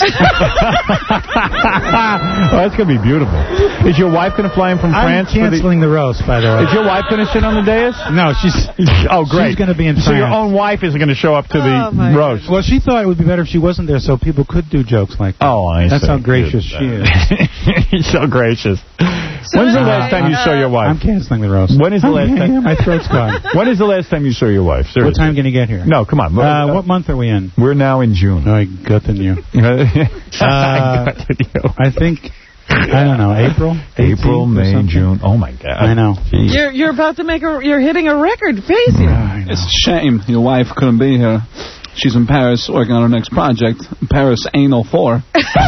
Speaker 1: Oh, that's going to be beautiful. Is your wife going to fly in from
Speaker 10: I'm
Speaker 1: France? for the-
Speaker 10: canceling the roast, by the way.
Speaker 1: Is your wife going to sit on the dais?
Speaker 10: No, she's
Speaker 1: Oh, great.
Speaker 10: she's going to be in
Speaker 1: So your
Speaker 10: France.
Speaker 1: own wife isn't going to show up to
Speaker 3: Oh, my
Speaker 1: the roast?
Speaker 10: Well, she thought it would be better if she wasn't there, so people could do jokes like that.
Speaker 1: Oh, I
Speaker 10: That's
Speaker 1: see.
Speaker 10: how gracious she is.
Speaker 1: He's so gracious.
Speaker 3: So
Speaker 1: When's the
Speaker 3: anyway,
Speaker 1: last time you
Speaker 3: uh,
Speaker 1: saw your wife?
Speaker 10: I'm canceling the roast.
Speaker 1: When is the
Speaker 10: Oh,
Speaker 1: last
Speaker 10: yeah,
Speaker 1: time?
Speaker 10: yeah, my throat's gone.
Speaker 1: When is the last time you saw your wife? Seriously.
Speaker 10: What time can you get here?
Speaker 1: No, come on.
Speaker 10: Uh, what month are we in?
Speaker 1: We're now in June.
Speaker 10: Oh, I got the new.
Speaker 1: uh,
Speaker 10: I think, I don't know, April?
Speaker 1: April,
Speaker 10: eighteenth or
Speaker 1: May,
Speaker 10: something?
Speaker 1: June. Oh, my God.
Speaker 10: I know.
Speaker 1: Jeez.
Speaker 3: You're you're about to make a you're hitting a record. Face it.
Speaker 10: I know.
Speaker 12: It's a shame your wife couldn't be here. she's in Paris working on her next project, Paris Anal four.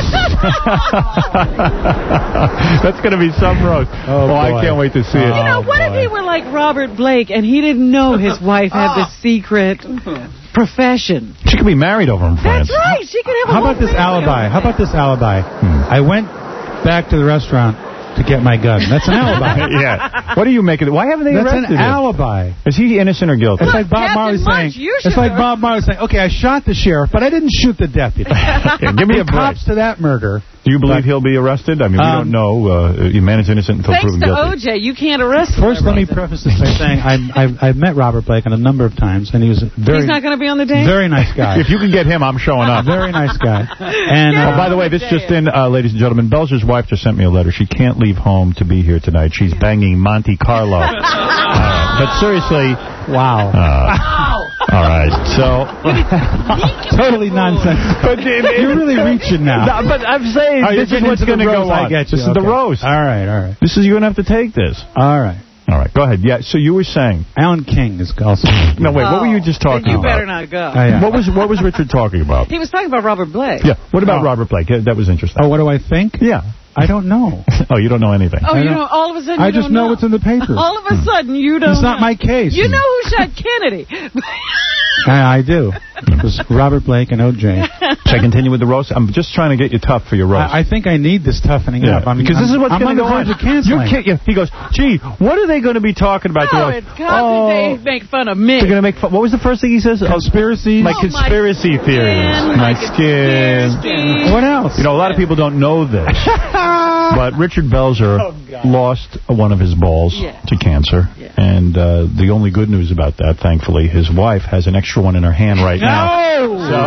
Speaker 1: That's going to be some roast. Oh, oh I can't wait to see it.
Speaker 3: You know, what if he were like Robert Blake and he didn't know his wife had this secret profession?
Speaker 1: She could be married over in France.
Speaker 3: That's right. She could have a
Speaker 10: How about this alibi? How about this alibi? Hmm. I went back to the restaurant to get my gun. That's an alibi.
Speaker 1: Yeah. What are you making? Why haven't they
Speaker 10: That's
Speaker 1: arrested
Speaker 10: an
Speaker 1: him?
Speaker 10: alibi.
Speaker 1: Is he innocent or guilty?
Speaker 10: It's like Bob Marley saying. It's like Bob Marley saying, "Okay, I shot the sheriff, but I didn't shoot the deputy."
Speaker 1: Yeah, give me a break.
Speaker 10: Cops to that murder.
Speaker 1: Do you believe he'll be arrested? I mean, we
Speaker 10: Um,
Speaker 1: don't know. Uh, a man is innocent until
Speaker 3: Thanks
Speaker 1: proven
Speaker 3: to
Speaker 1: guilty.
Speaker 3: O J, you can't arrest him.
Speaker 10: First, let me preface this by saying I, I've, I've met Robert Blake a number of times, and he was a very,
Speaker 3: He's not going to be on the date?
Speaker 10: very nice guy.
Speaker 1: If you can get him, I'm showing up.
Speaker 10: Very nice guy. And
Speaker 1: oh,
Speaker 10: uh,
Speaker 1: by the way, this just in, uh, ladies and gentlemen, Belzer's wife just sent me a letter. She can't leave home to be here tonight. She's banging Monte Carlo. uh, but seriously,
Speaker 10: wow.
Speaker 1: Uh, all right, so
Speaker 10: totally nonsense.
Speaker 1: But
Speaker 10: you're really reaching now.
Speaker 1: No, but I'm saying
Speaker 10: oh,
Speaker 1: this is what's going to go on.
Speaker 10: I get you.
Speaker 1: This
Speaker 10: okay.
Speaker 1: is the roast.
Speaker 10: All right, all right.
Speaker 1: This is you're going to have to take this.
Speaker 10: All right.
Speaker 1: All right, go ahead. Yeah, so you were saying
Speaker 10: Alan King is also.
Speaker 1: No, wait. What were you just talking
Speaker 3: you
Speaker 1: about?
Speaker 3: You better not go.
Speaker 10: Oh, yeah.
Speaker 1: What was what was Richard talking about?
Speaker 3: He was talking about Robert Blake.
Speaker 1: Yeah. What about
Speaker 10: oh.
Speaker 1: Robert Blake? Yeah, that was interesting.
Speaker 10: Oh, what do I think?
Speaker 1: Yeah.
Speaker 10: I don't know.
Speaker 1: Oh, you don't know anything.
Speaker 3: Oh, you know, all of a sudden
Speaker 10: I
Speaker 3: you
Speaker 10: just
Speaker 3: don't
Speaker 10: know
Speaker 3: know
Speaker 10: what's in the papers.
Speaker 3: All of a sudden you don't
Speaker 10: It's not
Speaker 3: know.
Speaker 10: my case.
Speaker 3: You know who shot Kennedy.
Speaker 10: I, I do. It was Robert Blake and O J.
Speaker 1: Should I continue with the roast? I'm just trying to get you tough for your roast.
Speaker 10: I, I think I need this toughening
Speaker 1: yeah,
Speaker 10: up. I'm,
Speaker 1: because
Speaker 10: I'm,
Speaker 1: this is what's
Speaker 10: going
Speaker 1: to
Speaker 10: to
Speaker 1: go on.
Speaker 10: Of canceling.
Speaker 1: You're yeah, he goes, gee, what are they going to be talking about?
Speaker 3: Oh, it's oh, they make fun of me.
Speaker 1: They're going to make fun. What was the first thing he says?
Speaker 10: Conspiracies.
Speaker 1: My
Speaker 3: oh,
Speaker 1: conspiracy
Speaker 3: my
Speaker 1: theories.
Speaker 3: Skin,
Speaker 1: my,
Speaker 3: my
Speaker 1: skin.
Speaker 3: skin.
Speaker 10: What else?
Speaker 1: You know, a lot of people don't know this. But Richard Belzer oh, lost one of his balls
Speaker 3: yeah.
Speaker 1: to cancer.
Speaker 3: Yeah.
Speaker 1: And uh, the only good news about that, thankfully, his wife has an extra one in her hand right
Speaker 3: no!
Speaker 1: now. So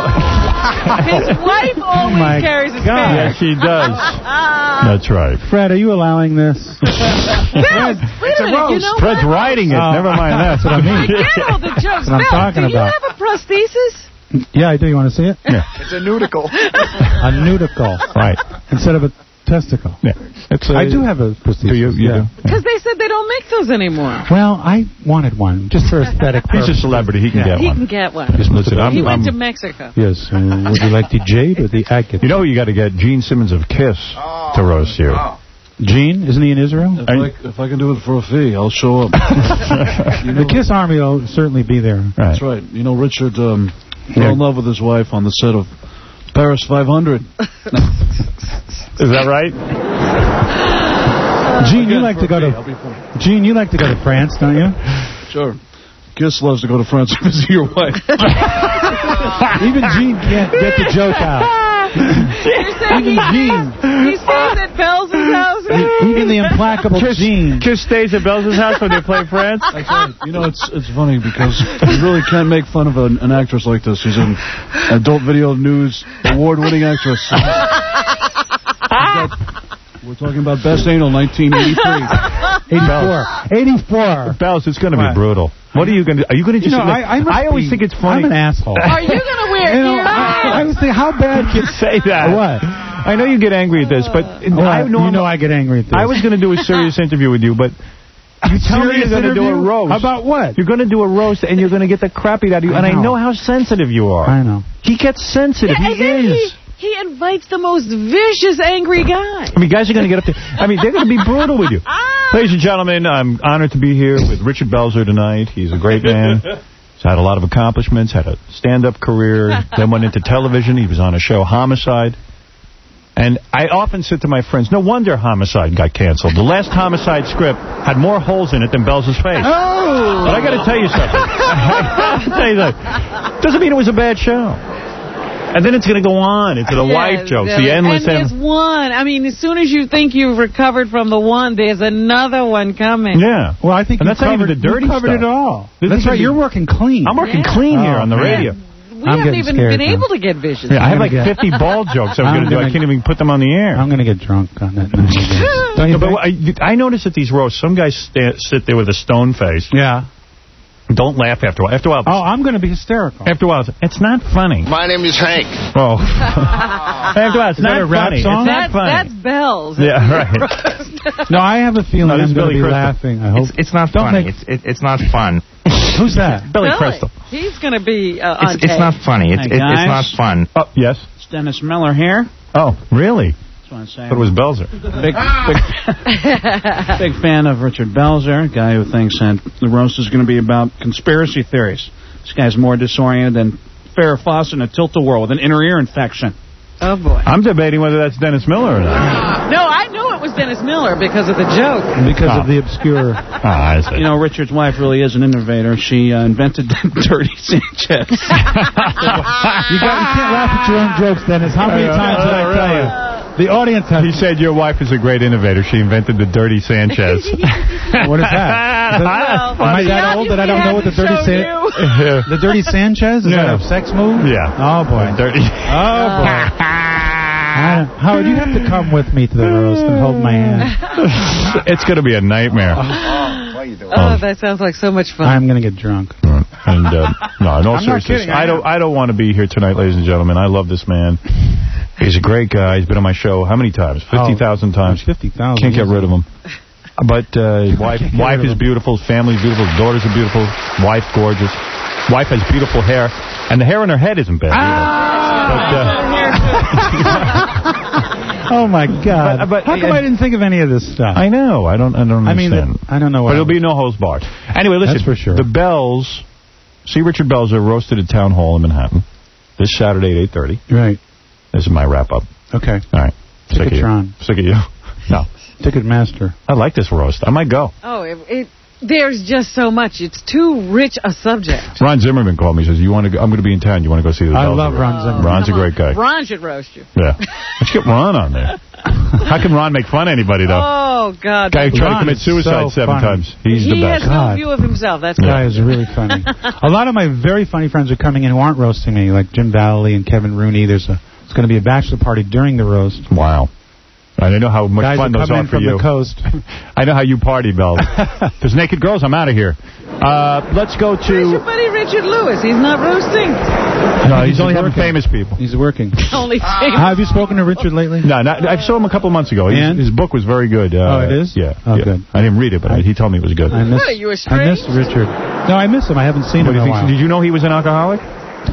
Speaker 3: his wife always
Speaker 10: oh
Speaker 3: carries a
Speaker 10: God.
Speaker 3: spare.
Speaker 1: Yes, she does. That's right.
Speaker 10: Fred, are you allowing this?
Speaker 3: Fred, wait a minute, you know
Speaker 1: Fred's
Speaker 3: what?
Speaker 1: writing it.
Speaker 10: Oh.
Speaker 1: Never mind that.
Speaker 10: That's what I mean.
Speaker 3: I get all the jokes.
Speaker 10: That's what I'm
Speaker 3: Bill,
Speaker 10: talking
Speaker 3: do you
Speaker 10: about.
Speaker 3: have a prosthesis?
Speaker 10: Yeah, I do. You want to see it?
Speaker 1: Yeah.
Speaker 22: It's a nudicle.
Speaker 10: A nudicle.
Speaker 1: Right.
Speaker 10: Instead of a testicle.
Speaker 1: Yeah. It's a,
Speaker 10: I do have a prosthesis.
Speaker 1: Do you? you
Speaker 10: yeah.
Speaker 3: Because they said they don't make those anymore.
Speaker 10: Well, I wanted one, just for aesthetic
Speaker 1: He's
Speaker 10: purposes.
Speaker 1: a celebrity. He can
Speaker 10: yeah.
Speaker 1: get
Speaker 3: He
Speaker 1: one.
Speaker 3: can get one.
Speaker 1: Just listen, I'm,
Speaker 3: he went
Speaker 1: I'm,
Speaker 3: to Mexico.
Speaker 10: Yes. Uh, would you like the jade or the agate?
Speaker 1: You know you got to get Gene Simmons of Kiss
Speaker 22: oh,
Speaker 1: to roast you.
Speaker 22: Oh.
Speaker 10: Gene, isn't he in Israel?
Speaker 12: If I, if I can do it for a fee, I'll show up.
Speaker 10: You know, the Kiss Army will certainly be there.
Speaker 1: Right.
Speaker 12: That's right. You know, Richard um, fell
Speaker 1: yeah.
Speaker 12: in love with his wife on the set of Paris five hundred.
Speaker 1: Is that right?
Speaker 10: Gene, you like to go to Gene, you like to go to France, don't you?
Speaker 12: Sure. Kiss loves to go to France to visit your wife.
Speaker 10: Even Gene can't get the joke out.
Speaker 3: You're saying he stays, he stays at Bell's house?
Speaker 10: Even the implacable
Speaker 1: Kiss,
Speaker 10: Gene.
Speaker 1: Kiss stays at Belzer's house when they play France?
Speaker 12: That's right. You know, it's it's funny because you really can't make fun of an, an actress like this. She's an adult video news award-winning actress. Got, we're talking about Best Anal, nineteen eighty-three.
Speaker 10: eighty-four. eighty-four.
Speaker 1: Bells, it's going to be brutal. What are you going to do? Are you going to just...
Speaker 10: You know, I, I,
Speaker 1: I always
Speaker 10: be,
Speaker 1: think it's funny.
Speaker 10: I'm an asshole.
Speaker 3: Are you going to wear
Speaker 10: you know,
Speaker 3: earrings?
Speaker 10: I, I was thinking, how bad
Speaker 1: You say that.
Speaker 10: What?
Speaker 1: I know you get angry at this, but...
Speaker 10: Well,
Speaker 1: I know
Speaker 10: you know I get angry at this.
Speaker 1: I was going to do a serious interview with you, but... You tell me you're going to do a roast.
Speaker 10: About what?
Speaker 1: You're going to do a roast, and you're going to get the crap beat out of you.
Speaker 10: I
Speaker 1: and
Speaker 10: know.
Speaker 1: I know how sensitive you are.
Speaker 10: I know.
Speaker 1: He gets sensitive.
Speaker 3: Yeah,
Speaker 1: he
Speaker 3: and then
Speaker 1: is.
Speaker 3: He, he invites the most vicious, angry guy.
Speaker 1: I mean, guys are going to get up there. I mean, they're going to be brutal with you. Ladies and gentlemen, I'm honored to be here with Richard Belzer tonight. He's a great man. He's had a lot of accomplishments, had a stand-up career, then went into television. He was on a show, Homicide. And I often said to my friends, no wonder Homicide got canceled. The last Homicide script had more holes in it than Belzer's face.
Speaker 10: Oh!
Speaker 1: But I got to tell you something. I got to tell you that. Doesn't mean it was a bad show. And then it's going to go on into the
Speaker 3: Yeah,
Speaker 1: wife jokes,
Speaker 3: the,
Speaker 1: the endless...
Speaker 3: And there's one. I mean, as soon as you think you've recovered from the one, there's another one coming.
Speaker 1: Yeah.
Speaker 10: Well, I think
Speaker 1: and
Speaker 10: you
Speaker 1: that's not
Speaker 10: covered,
Speaker 1: even the dirty
Speaker 10: you covered
Speaker 1: stuff.
Speaker 10: it all.
Speaker 1: This
Speaker 10: That's right.
Speaker 1: be,
Speaker 10: You're working clean.
Speaker 1: I'm working
Speaker 3: Yeah.
Speaker 1: clean here
Speaker 10: Oh,
Speaker 1: on the
Speaker 10: man.
Speaker 1: radio.
Speaker 3: We
Speaker 10: I'm
Speaker 3: haven't
Speaker 10: getting
Speaker 3: even
Speaker 10: scared
Speaker 3: been
Speaker 10: now.
Speaker 3: able to get vicious.
Speaker 1: Yeah, I have
Speaker 10: I'm
Speaker 1: like
Speaker 10: gonna
Speaker 1: fifty bald jokes I'm,
Speaker 10: I'm
Speaker 1: going to do.
Speaker 10: gonna
Speaker 1: I can't even put them on the air.
Speaker 10: I'm going to get drunk on that night. Don't you
Speaker 1: No, but
Speaker 10: think?
Speaker 1: I, I notice at these roasts, some guys sta sit there with a stone face.
Speaker 10: Yeah.
Speaker 1: Don't laugh after a while. After a while,
Speaker 10: Oh, I'm going to be hysterical.
Speaker 1: after a while, it's not funny.
Speaker 7: My name is Hank.
Speaker 1: Oh. After a while, it's
Speaker 10: Is that
Speaker 1: not
Speaker 10: a rap
Speaker 1: funny.
Speaker 10: song?
Speaker 1: It's not
Speaker 3: That's,
Speaker 1: funny.
Speaker 3: that's Bell's.
Speaker 1: Yeah, right.
Speaker 10: No, I have a feeling
Speaker 1: No, this
Speaker 10: I'm
Speaker 1: is
Speaker 10: going to
Speaker 1: Billy
Speaker 10: be
Speaker 1: Crystal.
Speaker 10: laughing. I hope.
Speaker 20: It's, it's not
Speaker 10: Don't
Speaker 20: funny.
Speaker 10: make-
Speaker 20: It's it, it's not fun.
Speaker 10: Who's that?
Speaker 1: Billy
Speaker 3: Billy.
Speaker 1: Crystal.
Speaker 3: He's going to be uh, on
Speaker 20: It's, it's
Speaker 3: tape.
Speaker 20: not funny. It's,
Speaker 12: Hey,
Speaker 20: it, it's
Speaker 12: guys.
Speaker 20: not fun.
Speaker 1: Oh, yes?
Speaker 12: It's Dennis Miller here.
Speaker 1: Oh, really?
Speaker 12: Just want to say.
Speaker 1: But it was Belzer.
Speaker 12: Big, big, big fan of Richard Belzer, a guy who thinks that the roast is going to be about conspiracy theories. This guy's more disoriented than Farrah Fawcett in a tilt-a-whirl with an inner ear infection.
Speaker 3: Oh, boy.
Speaker 1: I'm debating whether that's Dennis Miller or not.
Speaker 3: No, I knew it was Dennis Miller because of the joke.
Speaker 10: Because
Speaker 1: Oh.
Speaker 10: of the obscure.
Speaker 1: Ah, I see.
Speaker 12: You know, Richard's wife really is an innovator. She uh, invented Dirty Sanchez.
Speaker 10: You, got, you can't laugh at your own jokes, Dennis. How many
Speaker 1: Uh,
Speaker 10: times did I
Speaker 1: uh,
Speaker 10: tell
Speaker 1: really?
Speaker 10: you? The audience has...
Speaker 1: He said your wife is a great innovator. She invented the Dirty Sanchez.
Speaker 10: What is that? Is that
Speaker 3: Well,
Speaker 10: am I that old that I don't know what the Dirty Sanchez...
Speaker 1: Yeah.
Speaker 10: The Dirty Sanchez? Is
Speaker 1: Yeah.
Speaker 10: that a sex move?
Speaker 1: Yeah.
Speaker 10: Oh, boy.
Speaker 1: Dirty.
Speaker 10: Oh, boy. I, Howard, you have to come with me to the roast and hold my hand.
Speaker 1: It's going to be a nightmare.
Speaker 3: Oh, that sounds like so much fun.
Speaker 10: I'm going to get drunk.
Speaker 1: And uh, no, in all
Speaker 10: I'm not
Speaker 1: seriousness,
Speaker 10: kidding, I
Speaker 1: I don't. I don't want to be here tonight, ladies and gentlemen. I love this man. He's a great guy. He's been on my show how many times? Fifty thousand times.
Speaker 10: Fifty thousand.
Speaker 1: Can't get rid of him. But uh, his wife,
Speaker 10: Can't get
Speaker 1: wife
Speaker 10: rid
Speaker 1: is
Speaker 10: of him.
Speaker 1: beautiful. His family's beautiful. His daughters are beautiful. Wife gorgeous. Wife has beautiful hair, and the hair on her head isn't bad either.
Speaker 10: Oh, my God.
Speaker 1: But- but-
Speaker 10: How come I didn't think of any of this stuff?
Speaker 1: I know. I don't. I don't
Speaker 10: I mean,
Speaker 1: understand.
Speaker 10: I don't know what...
Speaker 1: But it'll be no holds barred. Anyway, listen.
Speaker 10: That's for sure.
Speaker 1: The Bells. See Richard Belzer roasted at Town Hall in Manhattan this Saturday at eight thirty.
Speaker 10: Right.
Speaker 1: This is my wrap up.
Speaker 10: Okay.
Speaker 1: All right. Sick of you.
Speaker 10: Ticketron.
Speaker 1: Sick of you. No.
Speaker 10: Ticketmaster.
Speaker 1: I like this roast. I might go.
Speaker 3: Oh, it, it, there's just so much. It's too rich a subject.
Speaker 1: Ron Zimmerman called me. He says, "You want to? Go, I'm going to be in town. You want to go see the
Speaker 10: I
Speaker 1: Belzer
Speaker 10: love
Speaker 1: roast?"
Speaker 10: Ron Zimmerman.
Speaker 1: Ron's a
Speaker 3: Come
Speaker 1: great guy.
Speaker 3: on. Ron should roast you.
Speaker 1: Yeah. Let's get Ron on there. How can Ron make fun of anybody, though?
Speaker 3: Oh, God.
Speaker 1: Guy who tried to
Speaker 10: Ron
Speaker 1: commit
Speaker 10: is
Speaker 1: suicide
Speaker 10: so
Speaker 1: seven
Speaker 10: funny.
Speaker 1: times. He's
Speaker 3: he
Speaker 1: the best.
Speaker 3: has no
Speaker 10: God.
Speaker 3: view of himself. That's
Speaker 10: This
Speaker 3: right.
Speaker 10: guy is really funny. A lot of my very funny friends are coming in who aren't roasting me, like Jim Valley and Kevin Rooney. There's a It's going to be a bachelor party during the roast.
Speaker 1: Wow. I know how much
Speaker 10: Guys
Speaker 1: fun
Speaker 10: are
Speaker 1: those
Speaker 10: coming
Speaker 1: are for
Speaker 10: in from
Speaker 1: you.
Speaker 10: the coast.
Speaker 1: I know how you party, Bell. There's naked girls. I'm out of here. Uh, let's go
Speaker 3: Where's your
Speaker 1: to...
Speaker 3: buddy Richard Lewis? He's not roasting.
Speaker 1: No, he's only having
Speaker 10: working.
Speaker 1: famous people.
Speaker 10: He's working.
Speaker 3: Only famous.
Speaker 10: Have you spoken to Richard lately?
Speaker 1: No, not, I saw him a couple of months ago. His,
Speaker 10: And?
Speaker 1: his book was very good. Uh,
Speaker 10: Oh, it is?
Speaker 1: Yeah.
Speaker 10: Oh,
Speaker 1: yeah.
Speaker 10: good.
Speaker 1: I didn't read it, but I, he told me it was good.
Speaker 10: I miss,
Speaker 3: What, are you
Speaker 10: I
Speaker 3: estranged?
Speaker 10: miss Richard. No, I miss him. I haven't seen
Speaker 1: What do
Speaker 10: him in
Speaker 1: you
Speaker 10: a
Speaker 1: think?
Speaker 10: while.
Speaker 1: Did you know he was an alcoholic?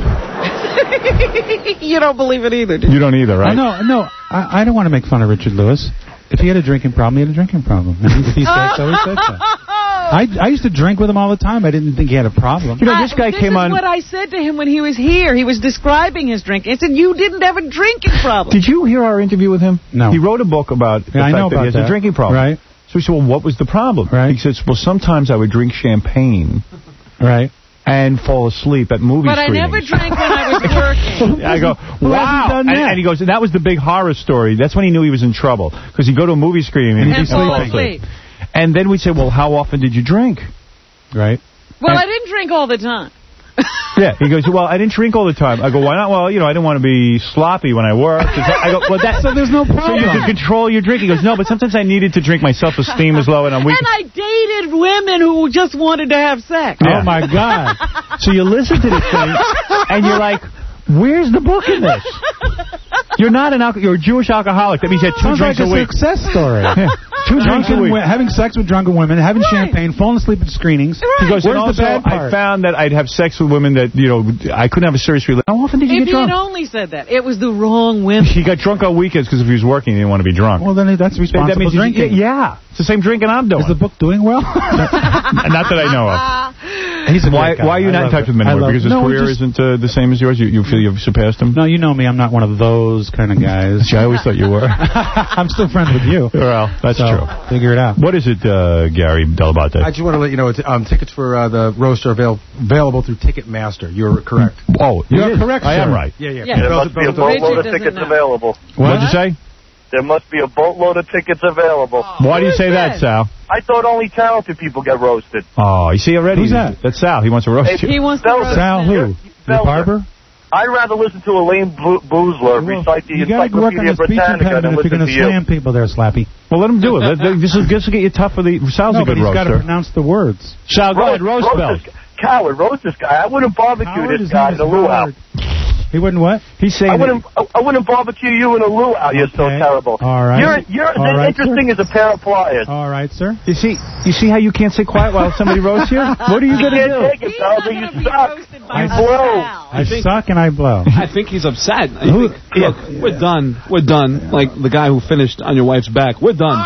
Speaker 3: You don't believe it either, do you?
Speaker 1: You don't either, right?
Speaker 10: Oh, no, no. I, I don't want to make fun of Richard Lewis. If he had a drinking problem, he had a drinking problem. And if he said so, he said so. I, I used to drink with him all the time. I didn't think he had a problem.
Speaker 1: You know, this guy
Speaker 3: this
Speaker 1: came
Speaker 3: is
Speaker 1: on...
Speaker 3: what I said to him when he was here. He was describing his drinking. I said, you didn't have a drinking problem.
Speaker 1: Did you hear our interview with him?
Speaker 10: No.
Speaker 1: He wrote a book about the
Speaker 10: Yeah, I
Speaker 1: fact
Speaker 10: know
Speaker 1: that
Speaker 10: about
Speaker 1: he has
Speaker 10: that.
Speaker 1: a drinking problem.
Speaker 10: Right.
Speaker 1: So we said, well, what was the problem?
Speaker 10: Right.
Speaker 1: He says, well, sometimes I would drink champagne
Speaker 10: Right.
Speaker 1: and fall asleep at movie
Speaker 3: But I
Speaker 1: screenings.
Speaker 3: never drank when I was working.
Speaker 1: I go,
Speaker 10: Who
Speaker 1: wow.
Speaker 10: hasn't done
Speaker 1: And,
Speaker 10: that?
Speaker 1: and he goes, that was the big horror story. That's when he knew he was in trouble. Because he'd go to a movie screening and,
Speaker 3: And
Speaker 1: he'd
Speaker 3: fall
Speaker 1: fall
Speaker 3: asleep.
Speaker 1: And then we'd say, well, how often did you drink?
Speaker 10: Right.
Speaker 3: Well, I didn't drink all the time.
Speaker 1: Yeah. He goes, well, I didn't drink all the time. I go, why not? Well, you know, I didn't want to be sloppy when I worked. I go, well, that,
Speaker 10: So there's no
Speaker 1: so
Speaker 10: problem.
Speaker 1: you can control your drink. He goes, no, but sometimes I needed to drink. My self-esteem was low and I'm weak.
Speaker 3: And I dated women who just wanted to have sex.
Speaker 1: Yeah.
Speaker 10: Oh, my God.
Speaker 1: So you listen to this thing, and you're like, where's the book in this? You're not an alcoholic. You're a Jewish alcoholic. That means you had two
Speaker 10: Sounds like
Speaker 1: drinks
Speaker 10: a
Speaker 1: a week.
Speaker 10: success story.
Speaker 1: Yeah. Two drinks a
Speaker 10: Drunken
Speaker 1: week.
Speaker 10: wo- having sex with drunken women, having
Speaker 3: Right.
Speaker 10: champagne, falling asleep at screenings.
Speaker 3: Right.
Speaker 1: He goes, and
Speaker 10: Where's
Speaker 1: also,
Speaker 10: the bad part?
Speaker 1: I found that I'd have sex with women that, you know, I couldn't have a serious relationship. How often did you
Speaker 3: If
Speaker 1: get
Speaker 3: he had
Speaker 1: drunk?
Speaker 3: only said that, it was the wrong women.
Speaker 1: He got drunk on weekends because if he was working, he didn't want to be drunk.
Speaker 10: Well, then that's responsible
Speaker 1: that means he's-
Speaker 10: drinking.
Speaker 1: Yeah. It's the same drinking I'm doing.
Speaker 10: Is the book doing well?
Speaker 1: Not that I know of.
Speaker 10: He's a
Speaker 1: Why,
Speaker 10: great guy.
Speaker 1: why are you
Speaker 10: I
Speaker 1: not in
Speaker 10: love
Speaker 1: touch
Speaker 10: it.
Speaker 1: with him
Speaker 10: I
Speaker 1: anymore?
Speaker 10: love
Speaker 1: Because his
Speaker 10: it. No, we
Speaker 1: career
Speaker 10: just-
Speaker 1: isn't uh, the same as yours? You, you feel you've surpassed him?
Speaker 10: No, you know me. I'm not one of those kind of guys.
Speaker 1: Gee, I always thought you were.
Speaker 10: I'm still friends with you.
Speaker 1: Well, that's
Speaker 10: So,
Speaker 1: true.
Speaker 10: Figure it out.
Speaker 1: What is it, uh, Gary Delabate?
Speaker 8: I just want to let you know, it's, um, tickets for uh, the roast are avail- available through Ticketmaster. You're correct.
Speaker 1: Oh,
Speaker 10: You're
Speaker 1: it is.
Speaker 10: correct,
Speaker 1: I am
Speaker 10: sir.
Speaker 1: right.
Speaker 8: Yeah, yeah.
Speaker 3: Yeah.
Speaker 16: There must be a boatload of
Speaker 3: Richard
Speaker 16: tickets
Speaker 3: doesn't know.
Speaker 16: available.
Speaker 1: What'd you say?
Speaker 16: There must be a boatload of tickets available.
Speaker 1: Why do you
Speaker 3: Who's
Speaker 1: say that,
Speaker 3: that?
Speaker 1: Sal?
Speaker 16: I thought only talented people get roasted.
Speaker 1: Oh, you see already?
Speaker 10: Who's that?
Speaker 1: That's Sal. He wants to roast you.
Speaker 3: He wants to
Speaker 16: Sal-
Speaker 3: roast
Speaker 10: Sal
Speaker 3: men.
Speaker 10: who? The
Speaker 16: Belzer.
Speaker 10: barber?
Speaker 16: I'd rather listen to Elaine Bo- Boozler
Speaker 10: Well,
Speaker 16: recite the
Speaker 10: you got to work on
Speaker 16: Encyclopedia
Speaker 10: the speech
Speaker 16: Britannica
Speaker 10: impediment
Speaker 16: than
Speaker 10: if you're
Speaker 16: listen
Speaker 10: going
Speaker 16: to
Speaker 10: to
Speaker 16: you.
Speaker 10: slam people there, Slappy.
Speaker 1: Well, let him do it. Let- This is this will get you tough for the... Sal's
Speaker 10: No,
Speaker 1: a
Speaker 10: but
Speaker 1: good
Speaker 10: he's got to
Speaker 1: roaster.
Speaker 10: pronounce the words.
Speaker 1: Sal, go ahead, roast
Speaker 16: roast
Speaker 1: Bell.
Speaker 16: this guy. Coward, roast this guy. I wouldn't barbecue
Speaker 10: Howard
Speaker 16: this
Speaker 10: is
Speaker 16: guy
Speaker 10: not
Speaker 16: in the
Speaker 10: as
Speaker 16: luau.
Speaker 10: hard. He wouldn't what?
Speaker 1: He's saying
Speaker 14: I wouldn't. I, I wouldn't barbecue you in a luau. You're so terrible.
Speaker 10: All right.
Speaker 14: You're you're
Speaker 10: All
Speaker 14: as
Speaker 10: right,
Speaker 14: interesting as a pair of pliers.
Speaker 10: All right, sir.
Speaker 1: You see, you see how you can't stay quiet while somebody roasts you? What are you going to
Speaker 14: can't
Speaker 1: do?
Speaker 14: take it, Belzer. You suck.
Speaker 10: I,
Speaker 14: You blow.
Speaker 10: I suck and I blow.
Speaker 12: I think he's upset. I think, look, we're done. We're done. Like the guy who finished on your wife's back. We're done.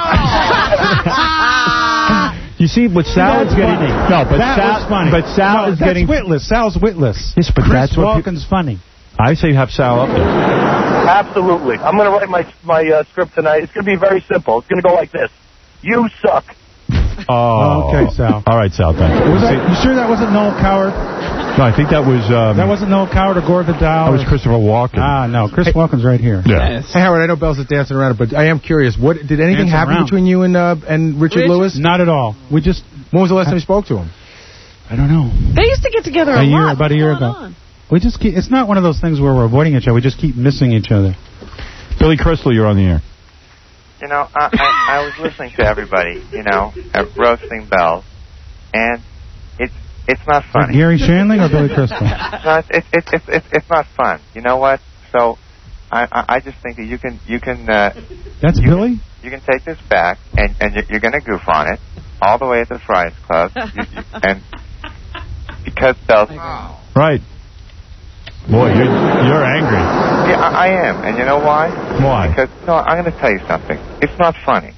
Speaker 1: You see, what Sal is getting... No, but
Speaker 10: that
Speaker 1: Sal,
Speaker 10: was funny.
Speaker 1: But Sal
Speaker 10: no,
Speaker 1: is
Speaker 10: that's
Speaker 1: getting...
Speaker 10: witless. Sal's witless.
Speaker 1: Yes, but
Speaker 10: Chris
Speaker 1: that's what
Speaker 10: Walken's funny.
Speaker 1: I say have Sal up there.
Speaker 14: Absolutely. I'm going to write my my uh, script tonight. It's going to be very simple. It's going to go like this. You suck.
Speaker 1: Oh.
Speaker 10: Okay, Sal.
Speaker 1: All right, Sal, thank you.
Speaker 10: Was that, you sure that wasn't Noel Coward?
Speaker 1: No, I think that was... Um,
Speaker 10: that wasn't Noel Coward or Gore Vidal?
Speaker 1: That was Christopher Walken.
Speaker 10: Ah, no. Chris hey, Walken's right here.
Speaker 1: Yeah.
Speaker 8: Hey, Howard, I know Bell's is dancing around it, but I am curious. What Did anything
Speaker 10: Dancing
Speaker 8: happen
Speaker 10: around.
Speaker 8: between you and uh, and Richard
Speaker 10: Rich?
Speaker 8: Lewis?
Speaker 10: Not at all. We just...
Speaker 8: When was the last time you spoke to him?
Speaker 10: I don't know.
Speaker 3: They used to get together a,
Speaker 10: a year,
Speaker 3: lot.
Speaker 10: About a year ago.
Speaker 3: On?
Speaker 10: We just keep, it's not one of those things where we're avoiding each other. We just keep missing each other.
Speaker 1: Billy Crystal, you're on the air.
Speaker 15: You know, I, I, I was listening to everybody, you know, uh, roasting Bell, and it's it's not funny.
Speaker 10: Gary Shandling or Billy Crystal?
Speaker 15: No, it's it's it's it's it's, it's not fun. You know what? So, I, I I just think that you can you can. Uh,
Speaker 10: That's
Speaker 15: you
Speaker 10: Billy.
Speaker 15: Can, you can take this back, and and you're, you're going to goof on it all the way at the Friars Club, you, you, and because Bell's.
Speaker 1: Right. Boy, you're, you're angry.
Speaker 15: Yeah, I, I am, and you know why?
Speaker 1: Why?
Speaker 15: Because no, I'm going to tell you something. It's not funny.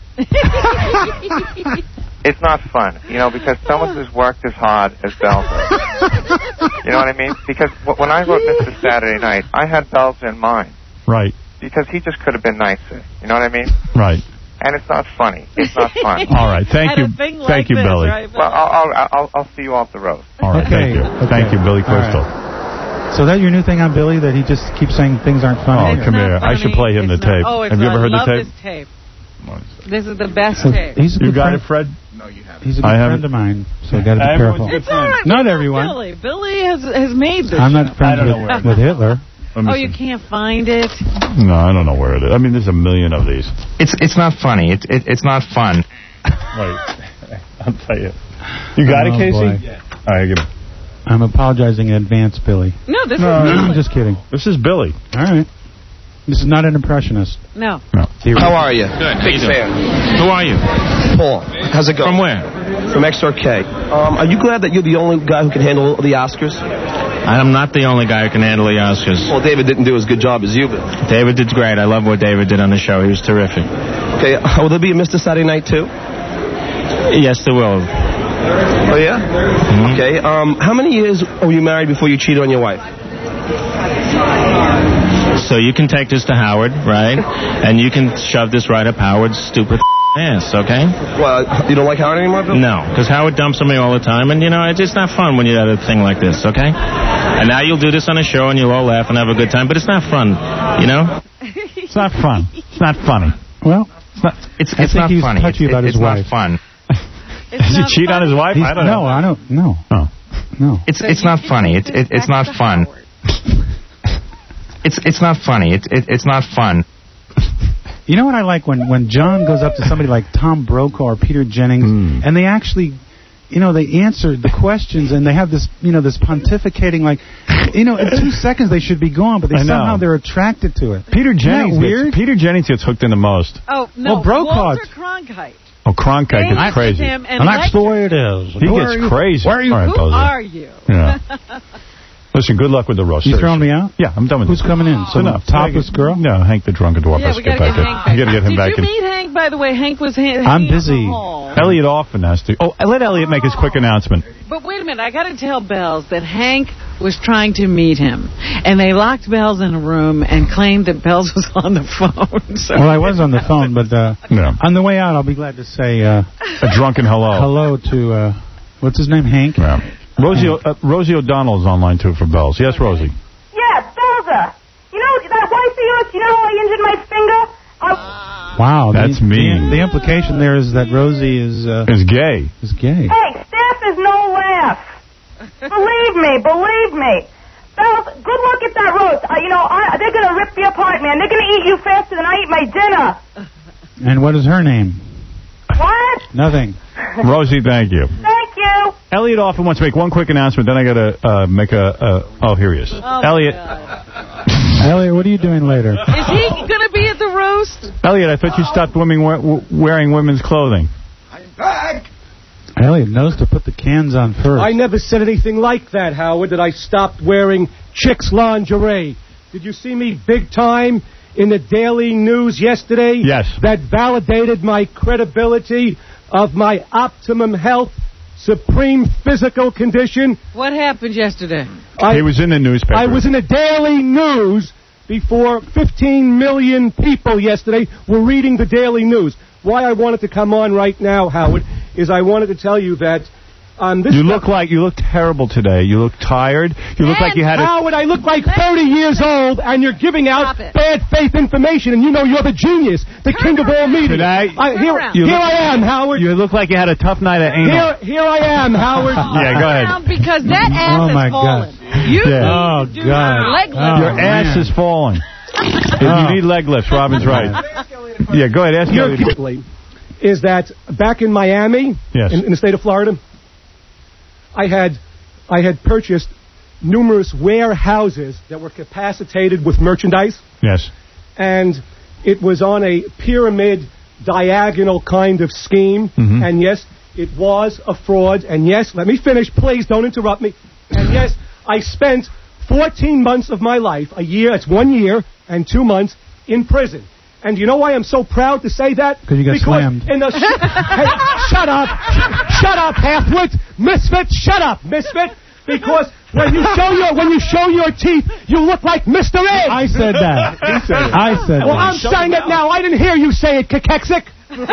Speaker 15: It's not fun, you know, because someone who's worked as hard as Belzer. You know what I mean? Because w- when I wrote Mister Saturday Night, I had Belzer in mind.
Speaker 1: Right.
Speaker 15: Because he just could have been nicer. You know what I mean?
Speaker 1: Right.
Speaker 15: And it's not funny. It's not fun.
Speaker 1: All right. Thank you. Thank
Speaker 3: like
Speaker 1: you,
Speaker 3: this,
Speaker 1: Billy.
Speaker 3: Right,
Speaker 15: well, I'll, I'll, I'll, I'll see you off the road.
Speaker 1: All right.
Speaker 10: Okay.
Speaker 1: Thank you.
Speaker 10: Okay.
Speaker 1: Thank you, Billy Crystal.
Speaker 10: Right. So that your new thing on Billy, that he just keeps saying things aren't funny?
Speaker 1: Oh, come here. I should play him
Speaker 3: it's
Speaker 1: the tape.
Speaker 3: Not, oh, it's
Speaker 1: Have you
Speaker 3: not,
Speaker 1: ever heard
Speaker 3: I
Speaker 1: the
Speaker 3: love
Speaker 1: tape?
Speaker 3: This tape. This is the best
Speaker 10: So
Speaker 3: tape.
Speaker 10: He's a
Speaker 1: You
Speaker 10: good
Speaker 1: got
Speaker 10: friend.
Speaker 1: it, Fred?
Speaker 10: No, you haven't. He's a good
Speaker 1: I
Speaker 10: friend
Speaker 1: haven't.
Speaker 10: of mine, so got to be careful.
Speaker 3: It's all right.
Speaker 10: Not everyone.
Speaker 3: Billy. Billy has has made this.
Speaker 10: I'm not
Speaker 3: show.
Speaker 10: friends with, with Hitler.
Speaker 3: Oh, you can't find it?
Speaker 1: No, I don't know where it is. I mean, there's a million of these.
Speaker 20: It's it's not funny. It's it, it's not fun.
Speaker 1: Wait, I'll tell you. You got
Speaker 10: Oh,
Speaker 1: it, Casey?
Speaker 10: boy.
Speaker 1: Yeah. All right, give me.
Speaker 10: I'm apologizing in advance, Billy.
Speaker 3: No, this
Speaker 1: No,
Speaker 3: is
Speaker 10: I'm
Speaker 3: Billy.
Speaker 10: just kidding.
Speaker 1: This is Billy.
Speaker 10: All right. This is not an impressionist.
Speaker 3: No.
Speaker 1: No.
Speaker 18: How are you?
Speaker 20: Good.
Speaker 18: Big fan.
Speaker 20: Who are you?
Speaker 18: Paul. How's it going?
Speaker 20: From where?
Speaker 18: From X R K. Um, are you glad that you're the only guy who can handle the Oscars?
Speaker 20: I'm not the only guy who can handle the Oscars.
Speaker 18: Well, David didn't do as good job as you did.
Speaker 20: David did great. I love what David did on the show. He was terrific.
Speaker 18: Okay, uh, will there be a Mister Saturday Night too?
Speaker 20: Yes, there will.
Speaker 18: Oh yeah.
Speaker 20: Mm-hmm.
Speaker 18: Okay. Um, how many years were you married before you cheated on your wife?
Speaker 20: So you can take this to Howard, right? And you can shove this right up Howard's stupid ass, okay?
Speaker 18: Well, you don't like Howard anymore, Bill?
Speaker 20: No, because Howard dumps on me all the time, and, you know, it's just not fun when you have a thing like this, okay? And now you'll do this on a show, and you'll all laugh and have a good time, but it's not fun, you know?
Speaker 1: It's not fun. It's not funny.
Speaker 10: Well,
Speaker 1: it's not,
Speaker 20: it's,
Speaker 10: I
Speaker 20: it's
Speaker 10: think
Speaker 20: not
Speaker 10: he was
Speaker 20: funny.
Speaker 10: touchy
Speaker 20: It's,
Speaker 10: about
Speaker 20: it's
Speaker 10: his
Speaker 20: not
Speaker 10: wife.
Speaker 20: fun.
Speaker 1: Does he cheat on his wife?
Speaker 10: He's,
Speaker 1: I don't
Speaker 10: no,
Speaker 1: know.
Speaker 10: I don't. No.
Speaker 1: Oh.
Speaker 10: No.
Speaker 20: It's it's not funny. It's it, it's not fun. It's it's not funny. It's it, it's not fun.
Speaker 10: You know what I like when when John goes up to somebody like Tom Brokaw or Peter Jennings,
Speaker 1: Mm.
Speaker 10: and they actually, you know, they answer the questions and they have this, you know, this pontificating like, you know, in two seconds they should be gone, but they
Speaker 1: I know.
Speaker 10: somehow they're attracted to it.
Speaker 1: Peter
Speaker 10: Isn't
Speaker 1: Jennings
Speaker 10: that weird?
Speaker 1: Gets, Peter Jennings gets hooked in the most.
Speaker 3: Oh, no.
Speaker 10: Well, Brokaw-
Speaker 3: Walter Cronkite.
Speaker 1: Oh, Cronkite
Speaker 3: They
Speaker 1: gets crazy.
Speaker 3: him and
Speaker 10: And that's
Speaker 3: lectured
Speaker 10: the way it is.
Speaker 1: He
Speaker 10: Who
Speaker 1: gets
Speaker 10: are you?
Speaker 1: crazy.
Speaker 10: Where are you?
Speaker 1: All right,
Speaker 3: Who
Speaker 1: Bozo.
Speaker 3: are you?
Speaker 1: Yeah. Listen, good luck with the roast.
Speaker 10: You
Speaker 1: seriously.
Speaker 10: throwing me out?
Speaker 1: Yeah, I'm done with
Speaker 10: Who's
Speaker 1: this.
Speaker 10: coming in? Some
Speaker 1: Enough.
Speaker 10: topless girl?
Speaker 1: No, Hank the drunken dwarf.
Speaker 3: Yeah,
Speaker 1: Let's
Speaker 3: we
Speaker 1: get
Speaker 3: gotta
Speaker 1: back
Speaker 3: get
Speaker 1: in.
Speaker 3: Hank back.
Speaker 1: You got to get him
Speaker 3: Did
Speaker 1: back
Speaker 3: you
Speaker 1: in.
Speaker 3: meet Hank, by the way? Hank was ha-
Speaker 10: I'm
Speaker 3: hanging in
Speaker 10: busy.
Speaker 3: the hall.
Speaker 1: Elliot often has to. Oh, let Elliot make his quick announcement.
Speaker 3: But wait a minute, I got to tell Bells that Hank was trying to meet him, and they locked Bells in a room and claimed that Bells was on the phone. So.
Speaker 10: Well, I was on the phone, but uh,
Speaker 1: No.
Speaker 10: on the way out, I'll be glad to say uh,
Speaker 1: A drunken hello.
Speaker 10: hello to, uh, what's his name, Hank?
Speaker 1: Yeah. Rosie, O- uh, Rosie O'Donnell is online, too, for Bells. Yes, Rosie?
Speaker 17: Yeah, Belzer. You know, that wife of yours, you know how I injured my finger? I...
Speaker 10: Wow.
Speaker 1: That's
Speaker 10: the,
Speaker 1: mean.
Speaker 10: The, the implication there is that Rosie is... Uh,
Speaker 1: Is gay.
Speaker 10: is gay.
Speaker 17: Hey, Steph is no laugh. Believe me, believe me. Bells, good luck at that roast. Uh, you know, I, they're going to rip you apart, man. They're going to eat you faster than I eat my dinner.
Speaker 10: And what is her name?
Speaker 17: What?
Speaker 10: Nothing.
Speaker 1: Rosie, thank you.
Speaker 17: Thank you.
Speaker 1: Elliot often wants to make one quick announcement, then I got to uh, make a... Uh, oh, here he is.
Speaker 3: Oh,
Speaker 1: Elliot.
Speaker 3: my God.
Speaker 10: Elliot, what are you doing later?
Speaker 3: Is he going to be at the roast?
Speaker 1: Elliot, I thought you stopped women we- wearing women's clothing.
Speaker 11: Back.
Speaker 10: Elliot knows to put the cans on first.
Speaker 5: I never said anything like that, Howard, that I stopped wearing chicks' lingerie. Did you see me big time in the Daily News yesterday?
Speaker 1: Yes.
Speaker 5: That validated my credibility of my optimum health, supreme physical condition.
Speaker 3: What happened yesterday?
Speaker 5: I,
Speaker 1: he was in the newspaper.
Speaker 5: I was in the Daily News before fifteen million people yesterday were reading the Daily News. Why I wanted to come on right now, Howard, is I wanted to tell you that um, this
Speaker 1: you look like you look terrible today. You look tired. You look
Speaker 5: and
Speaker 1: like you had a...
Speaker 5: Howard, I look like thirty years old, and you're giving out bad faith information, and you know you're the genius, the king of all media.
Speaker 1: Today,
Speaker 5: I, here
Speaker 1: you
Speaker 5: here
Speaker 1: look,
Speaker 5: I am, Howard.
Speaker 1: You look like you had a tough night at anal.
Speaker 5: Here, here I am, Howard.
Speaker 1: Yeah, go ahead.
Speaker 3: Because that ass
Speaker 10: Oh, my
Speaker 3: is falling.
Speaker 10: God.
Speaker 3: You
Speaker 1: Yeah.
Speaker 10: Oh,
Speaker 3: do
Speaker 10: God.
Speaker 3: leg lift.
Speaker 10: Oh,
Speaker 1: Your ass
Speaker 10: man.
Speaker 1: is falling. If
Speaker 10: Oh.
Speaker 1: you need leg lifts, Robin's right. Yeah, go ahead. Ask
Speaker 5: Your
Speaker 1: Elliot.
Speaker 5: quickly is that back in Miami,
Speaker 1: Yes.
Speaker 5: in, in the state of Florida, I had I had purchased numerous warehouses that were capacitated with merchandise,
Speaker 1: Yes.
Speaker 5: and it was on a pyramid diagonal kind of scheme.
Speaker 1: Mhm.
Speaker 5: And yes, it was a fraud. And yes, let me finish, please don't interrupt me. And yes, I spent fourteen months of my life, a year, it's one year and two months in prison. And you know why I'm so proud to say that?
Speaker 10: Because you got
Speaker 5: because
Speaker 10: slammed.
Speaker 5: In the sh- hey, shut up. Shut up, halfwit. Misfit, shut up, misfit. Because when you show your when you show your teeth, you look like Mister Ed.
Speaker 10: I said that.
Speaker 1: He said it.
Speaker 10: I said
Speaker 5: Well,
Speaker 10: that.
Speaker 5: I'm saying it now. I didn't hear you say it, Kakexic.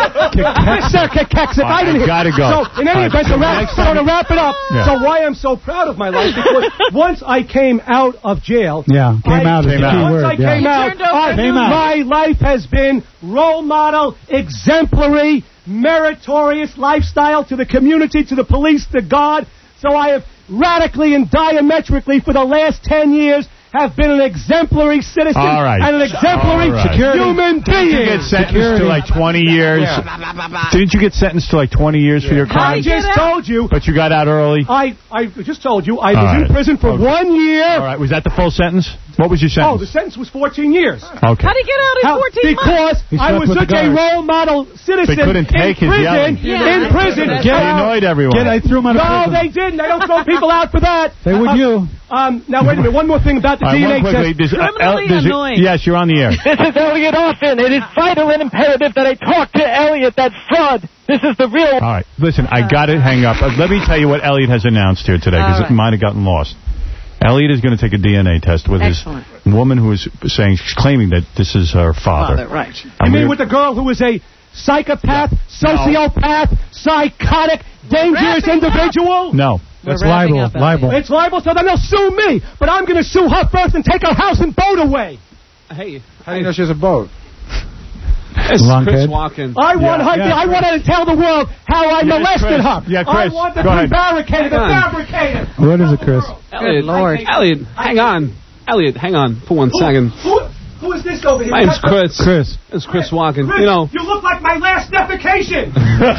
Speaker 5: Mister Kakexic. I didn't hear.
Speaker 1: Gotta go.
Speaker 5: So, in any
Speaker 1: All right,
Speaker 5: event,
Speaker 1: so
Speaker 5: to wrap,
Speaker 1: next
Speaker 5: so
Speaker 1: time-
Speaker 5: to wrap it up,
Speaker 1: Yeah.
Speaker 5: so why I'm so proud of my life, because once I came out of jail,
Speaker 10: Yeah, came
Speaker 5: I,
Speaker 10: out is the
Speaker 1: Came
Speaker 10: key
Speaker 1: out.
Speaker 5: once
Speaker 10: word.
Speaker 5: I
Speaker 10: yeah.
Speaker 5: came out,
Speaker 3: turned over
Speaker 5: I-
Speaker 10: Came out.
Speaker 5: my life has been role model, exemplary, meritorious lifestyle to the community, to the police, to God. So I have radically and diametrically for the last ten years have been an exemplary citizen
Speaker 1: All right.
Speaker 5: and an exemplary
Speaker 1: All right.
Speaker 5: human
Speaker 1: Didn't you
Speaker 5: being.
Speaker 1: get sentenced to like twenty years? Didn't you get sentenced to like twenty years for your
Speaker 5: I
Speaker 1: crime?
Speaker 5: just told you.
Speaker 1: But you got out early?
Speaker 5: I, I just told you I
Speaker 1: All
Speaker 5: was
Speaker 1: right.
Speaker 5: in prison for
Speaker 1: Okay.
Speaker 5: one year.
Speaker 1: All right. Was that the full sentence? What was your
Speaker 5: Oh, the
Speaker 1: sentence?
Speaker 5: sentence was fourteen years.
Speaker 1: Okay.
Speaker 3: How'd he get out in
Speaker 5: How-
Speaker 3: fourteen
Speaker 5: because
Speaker 3: months?
Speaker 10: He
Speaker 5: I
Speaker 10: slept
Speaker 5: was
Speaker 10: with the
Speaker 5: such a
Speaker 10: guards.
Speaker 5: role model citizen
Speaker 1: They couldn't take
Speaker 5: in
Speaker 1: his
Speaker 5: prison.
Speaker 1: yelling.
Speaker 3: Yeah.
Speaker 5: In prison.
Speaker 1: They annoyed everyone.
Speaker 10: Get, I threw him out of
Speaker 5: No,
Speaker 10: prison.
Speaker 5: they didn't. They don't throw people out for that.
Speaker 10: They would
Speaker 5: Um,
Speaker 10: you.
Speaker 5: Um, now, wait a minute. One more thing about the
Speaker 1: All right,
Speaker 5: D N A
Speaker 1: one quickly.
Speaker 5: test.
Speaker 1: Does, uh,
Speaker 3: Criminally
Speaker 1: does it-
Speaker 3: annoying.
Speaker 1: yes, you're on the air.
Speaker 13: This is Elliot Orphan. It is vital and imperative that I talk to Elliot. That's fraud. This is the real...
Speaker 1: All right. Listen, I got to hang up. Uh, let me tell you what Elliot has announced here today, because
Speaker 3: All right.
Speaker 1: it might have gotten lost. Elliot is going to take a D N A test with
Speaker 3: Excellent.
Speaker 1: his woman who is saying, she's claiming that this is her father.
Speaker 3: Father, right.
Speaker 5: You
Speaker 1: And
Speaker 5: mean
Speaker 1: we-
Speaker 5: with the girl who was a psychopath, sociopath, psychotic, dangerous
Speaker 3: wrapping up.
Speaker 5: individual?
Speaker 1: No.
Speaker 3: We're
Speaker 10: That's
Speaker 3: wrapping
Speaker 10: libel.
Speaker 3: up, Elliot.
Speaker 10: Libel.
Speaker 5: It's libel, so then they'll sue me. But I'm going to sue her first and take her house and boat away.
Speaker 12: Hey,
Speaker 8: How do you know she has a boat?
Speaker 12: it's
Speaker 10: Lunkhead.
Speaker 12: Chris Walken.
Speaker 5: I want
Speaker 1: Yeah,
Speaker 5: her.
Speaker 1: yeah,
Speaker 5: to, I want her to tell the world how I
Speaker 1: Yes,
Speaker 5: molested
Speaker 1: Chris.
Speaker 5: her.
Speaker 1: Yeah,
Speaker 5: I
Speaker 1: Chris,
Speaker 5: want the
Speaker 1: go ahead.
Speaker 5: prevaricated, the
Speaker 12: Hang on.
Speaker 5: fabricated.
Speaker 10: What is it, Chris?
Speaker 12: Elliot,
Speaker 3: Lord.
Speaker 12: Elliot, hang on. Elliot, hang on for one second.
Speaker 5: Who, who is this over here?
Speaker 12: My name's Chris.
Speaker 10: Chris.
Speaker 12: It's Chris Walken.
Speaker 5: Chris,
Speaker 12: You know,
Speaker 5: you look like my last defecation.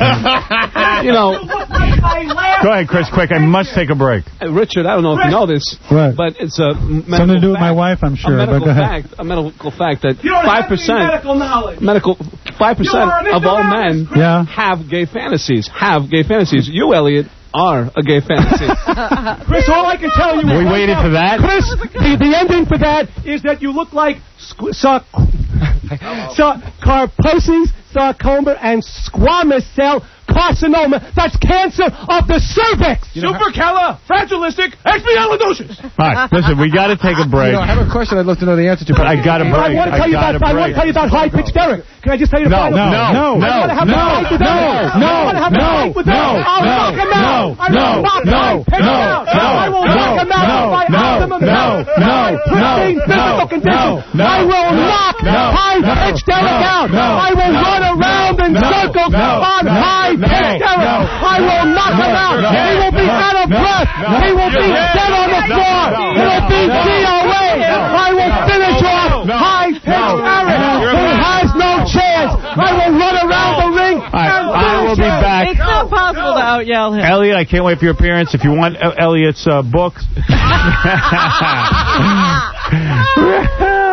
Speaker 12: you know,
Speaker 5: You look like my last.
Speaker 1: Go ahead, Chris, quick. I must take a break.
Speaker 12: uh, Richard, I don't know if you know this,
Speaker 10: What?
Speaker 12: but it's a m- medical
Speaker 10: Something to do with
Speaker 12: fact,
Speaker 10: my wife, I'm sure,
Speaker 12: A
Speaker 10: but
Speaker 12: medical
Speaker 10: go ahead.
Speaker 12: fact, a medical fact that
Speaker 5: You don't
Speaker 12: five
Speaker 5: have any
Speaker 12: percent
Speaker 5: medical knowledge.
Speaker 12: medical five
Speaker 5: You
Speaker 12: percent
Speaker 5: are an
Speaker 12: of all
Speaker 5: ignoramus,
Speaker 12: men
Speaker 5: Chris.
Speaker 10: Yeah.
Speaker 12: have gay fantasies. Have gay fantasies. You, Elliot, are a gay fantasy.
Speaker 5: Chris, all I can tell you is
Speaker 1: We
Speaker 5: right
Speaker 1: waited
Speaker 5: now,
Speaker 1: for that?
Speaker 5: Chris, the, the ending for that is that you look like squ- sarc- sar- Kaposi's sarcoma and squamous cell carcinoma. That's cancer of the cervix. Supercalifragilisticexpialidocious.
Speaker 1: All right, listen, we got to take a break.
Speaker 8: You know, I have a question I'd love to know the answer to.
Speaker 1: But I got a
Speaker 5: I
Speaker 1: break.
Speaker 5: want to tell you
Speaker 1: got
Speaker 5: about.
Speaker 1: a
Speaker 5: I want to
Speaker 1: break.
Speaker 5: tell you about high-pitched Derek. Can I just tell you the
Speaker 1: No,
Speaker 5: final
Speaker 1: no,
Speaker 5: thing?
Speaker 1: no,
Speaker 5: I want to have
Speaker 1: no,
Speaker 5: a fight with
Speaker 1: no,
Speaker 5: Derek.
Speaker 1: no,
Speaker 5: I want to have a
Speaker 1: no,
Speaker 5: fight with
Speaker 1: no,
Speaker 5: Derek. I'll
Speaker 1: no,
Speaker 5: knock him out.
Speaker 1: no,
Speaker 5: I will
Speaker 1: no,
Speaker 5: knock
Speaker 1: no,
Speaker 5: high-pitched
Speaker 1: no,
Speaker 5: out.
Speaker 1: no,
Speaker 5: I will
Speaker 1: no,
Speaker 5: knock him out
Speaker 1: no,
Speaker 5: by
Speaker 1: no,
Speaker 5: optimum
Speaker 1: no,
Speaker 5: health.
Speaker 1: no,
Speaker 5: My pristine
Speaker 1: no,
Speaker 5: physical
Speaker 1: no,
Speaker 5: condition.
Speaker 1: no,
Speaker 5: I will
Speaker 1: no,
Speaker 5: knock
Speaker 1: no,
Speaker 5: high-pitched
Speaker 1: no,
Speaker 5: Derek out.
Speaker 1: no,
Speaker 5: I will
Speaker 1: no,
Speaker 5: run around in
Speaker 1: no,
Speaker 5: circles
Speaker 1: no,
Speaker 5: on
Speaker 1: no,
Speaker 5: high-pitched
Speaker 1: no,
Speaker 5: Derek.
Speaker 1: no,
Speaker 5: I will knock him out.
Speaker 1: no,
Speaker 5: He will be
Speaker 1: no,
Speaker 5: out of
Speaker 1: no,
Speaker 5: breath.
Speaker 1: no,
Speaker 5: He will be
Speaker 1: no,
Speaker 5: dead on the
Speaker 1: no,
Speaker 5: floor.
Speaker 1: no,
Speaker 5: He will be
Speaker 1: no,
Speaker 5: D O A. I will finish off
Speaker 1: no,
Speaker 5: high-pitched
Speaker 1: no,
Speaker 5: Derek.
Speaker 1: no,
Speaker 5: He has no chance. I will run around the ring.
Speaker 1: All right, I will be back.
Speaker 3: It's not possible to out yell him.
Speaker 1: Elliot, I can't wait for your appearance. If you want uh, Elliot's uh, book.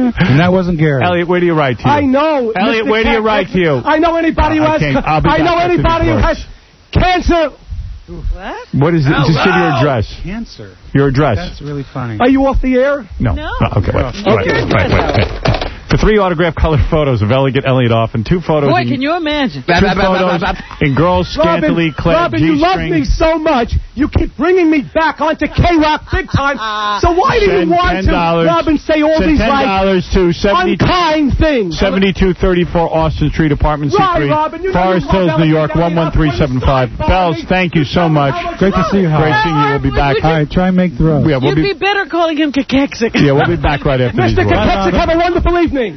Speaker 10: And that wasn't Gary.
Speaker 1: Elliot, where do you write to you?
Speaker 5: I know.
Speaker 1: Elliot,
Speaker 5: Mister
Speaker 1: where do you
Speaker 5: Cat-
Speaker 1: write to you?
Speaker 5: I know anybody who
Speaker 1: Uh,
Speaker 5: has.
Speaker 1: okay, I'll be
Speaker 5: I know
Speaker 1: back after
Speaker 5: anybody who
Speaker 1: these
Speaker 5: has cancer.
Speaker 3: What?
Speaker 1: What is it?
Speaker 10: Oh,
Speaker 1: Just give your
Speaker 10: wow.
Speaker 1: address.
Speaker 10: Cancer.
Speaker 1: Your address.
Speaker 10: That's really funny.
Speaker 5: Are you off the air?
Speaker 1: No.
Speaker 3: No.
Speaker 1: Oh, okay, wait.
Speaker 5: Okay.
Speaker 1: Wait, wait, wait, wait. For three autographed colored photos of Elliot Elliot off and two photos
Speaker 3: Boy,
Speaker 1: in,
Speaker 3: can you imagine?
Speaker 1: two photos in girls scantily
Speaker 5: Robin,
Speaker 1: clad
Speaker 5: Robin, you love me
Speaker 1: G-string.
Speaker 5: so much. You keep bringing me back onto K-Rock big time. So why do you
Speaker 1: Send
Speaker 5: want
Speaker 1: ten
Speaker 5: to,
Speaker 1: dollars.
Speaker 5: Robin, say all
Speaker 1: Send
Speaker 5: these
Speaker 1: ten
Speaker 5: like
Speaker 1: dollars to seventy
Speaker 5: unkind things?
Speaker 1: seventy-two thirty-four Austin Street, apartment C
Speaker 5: Right,
Speaker 1: three,
Speaker 5: Robin, you know
Speaker 1: Forest
Speaker 5: you love
Speaker 1: Hills, New
Speaker 5: Elliot
Speaker 1: York,
Speaker 5: Elliot
Speaker 1: one one three seven five. Bells, thank you so much.
Speaker 10: Great to see you, Howard.
Speaker 1: Great seeing you. We'll be back.
Speaker 10: All right, try and make the road.
Speaker 1: Yeah, we'll
Speaker 3: You'd
Speaker 1: be,
Speaker 3: be better calling him Kakexic.
Speaker 1: yeah, we'll be back right after these
Speaker 5: Mister
Speaker 1: words.
Speaker 5: Kakexic, have a wonderful evening.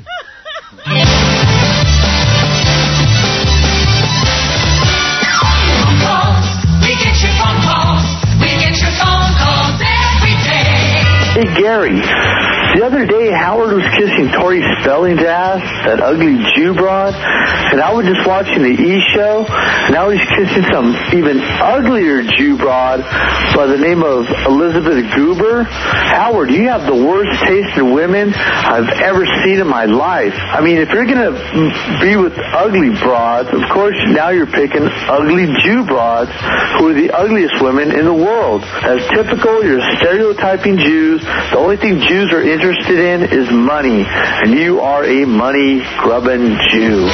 Speaker 2: Hey, Gary. The other day, Howard was kissing Tori Spelling's ass, that ugly Jew broad, and I was just watching the E! Show, and now he's kissing some even uglier Jew broad by the name of Elizabeth Goober. Howard, you have the worst taste in women I've ever seen in my life. I mean, if you're going to be with ugly broads, of course, now you're picking ugly Jew broads, who are the ugliest women in the world. As typical, you're stereotyping Jews. The only thing Jews are interested in is money, and you are a money-grubbing Jew.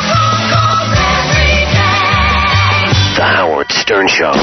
Speaker 19: The Howard Stern Show.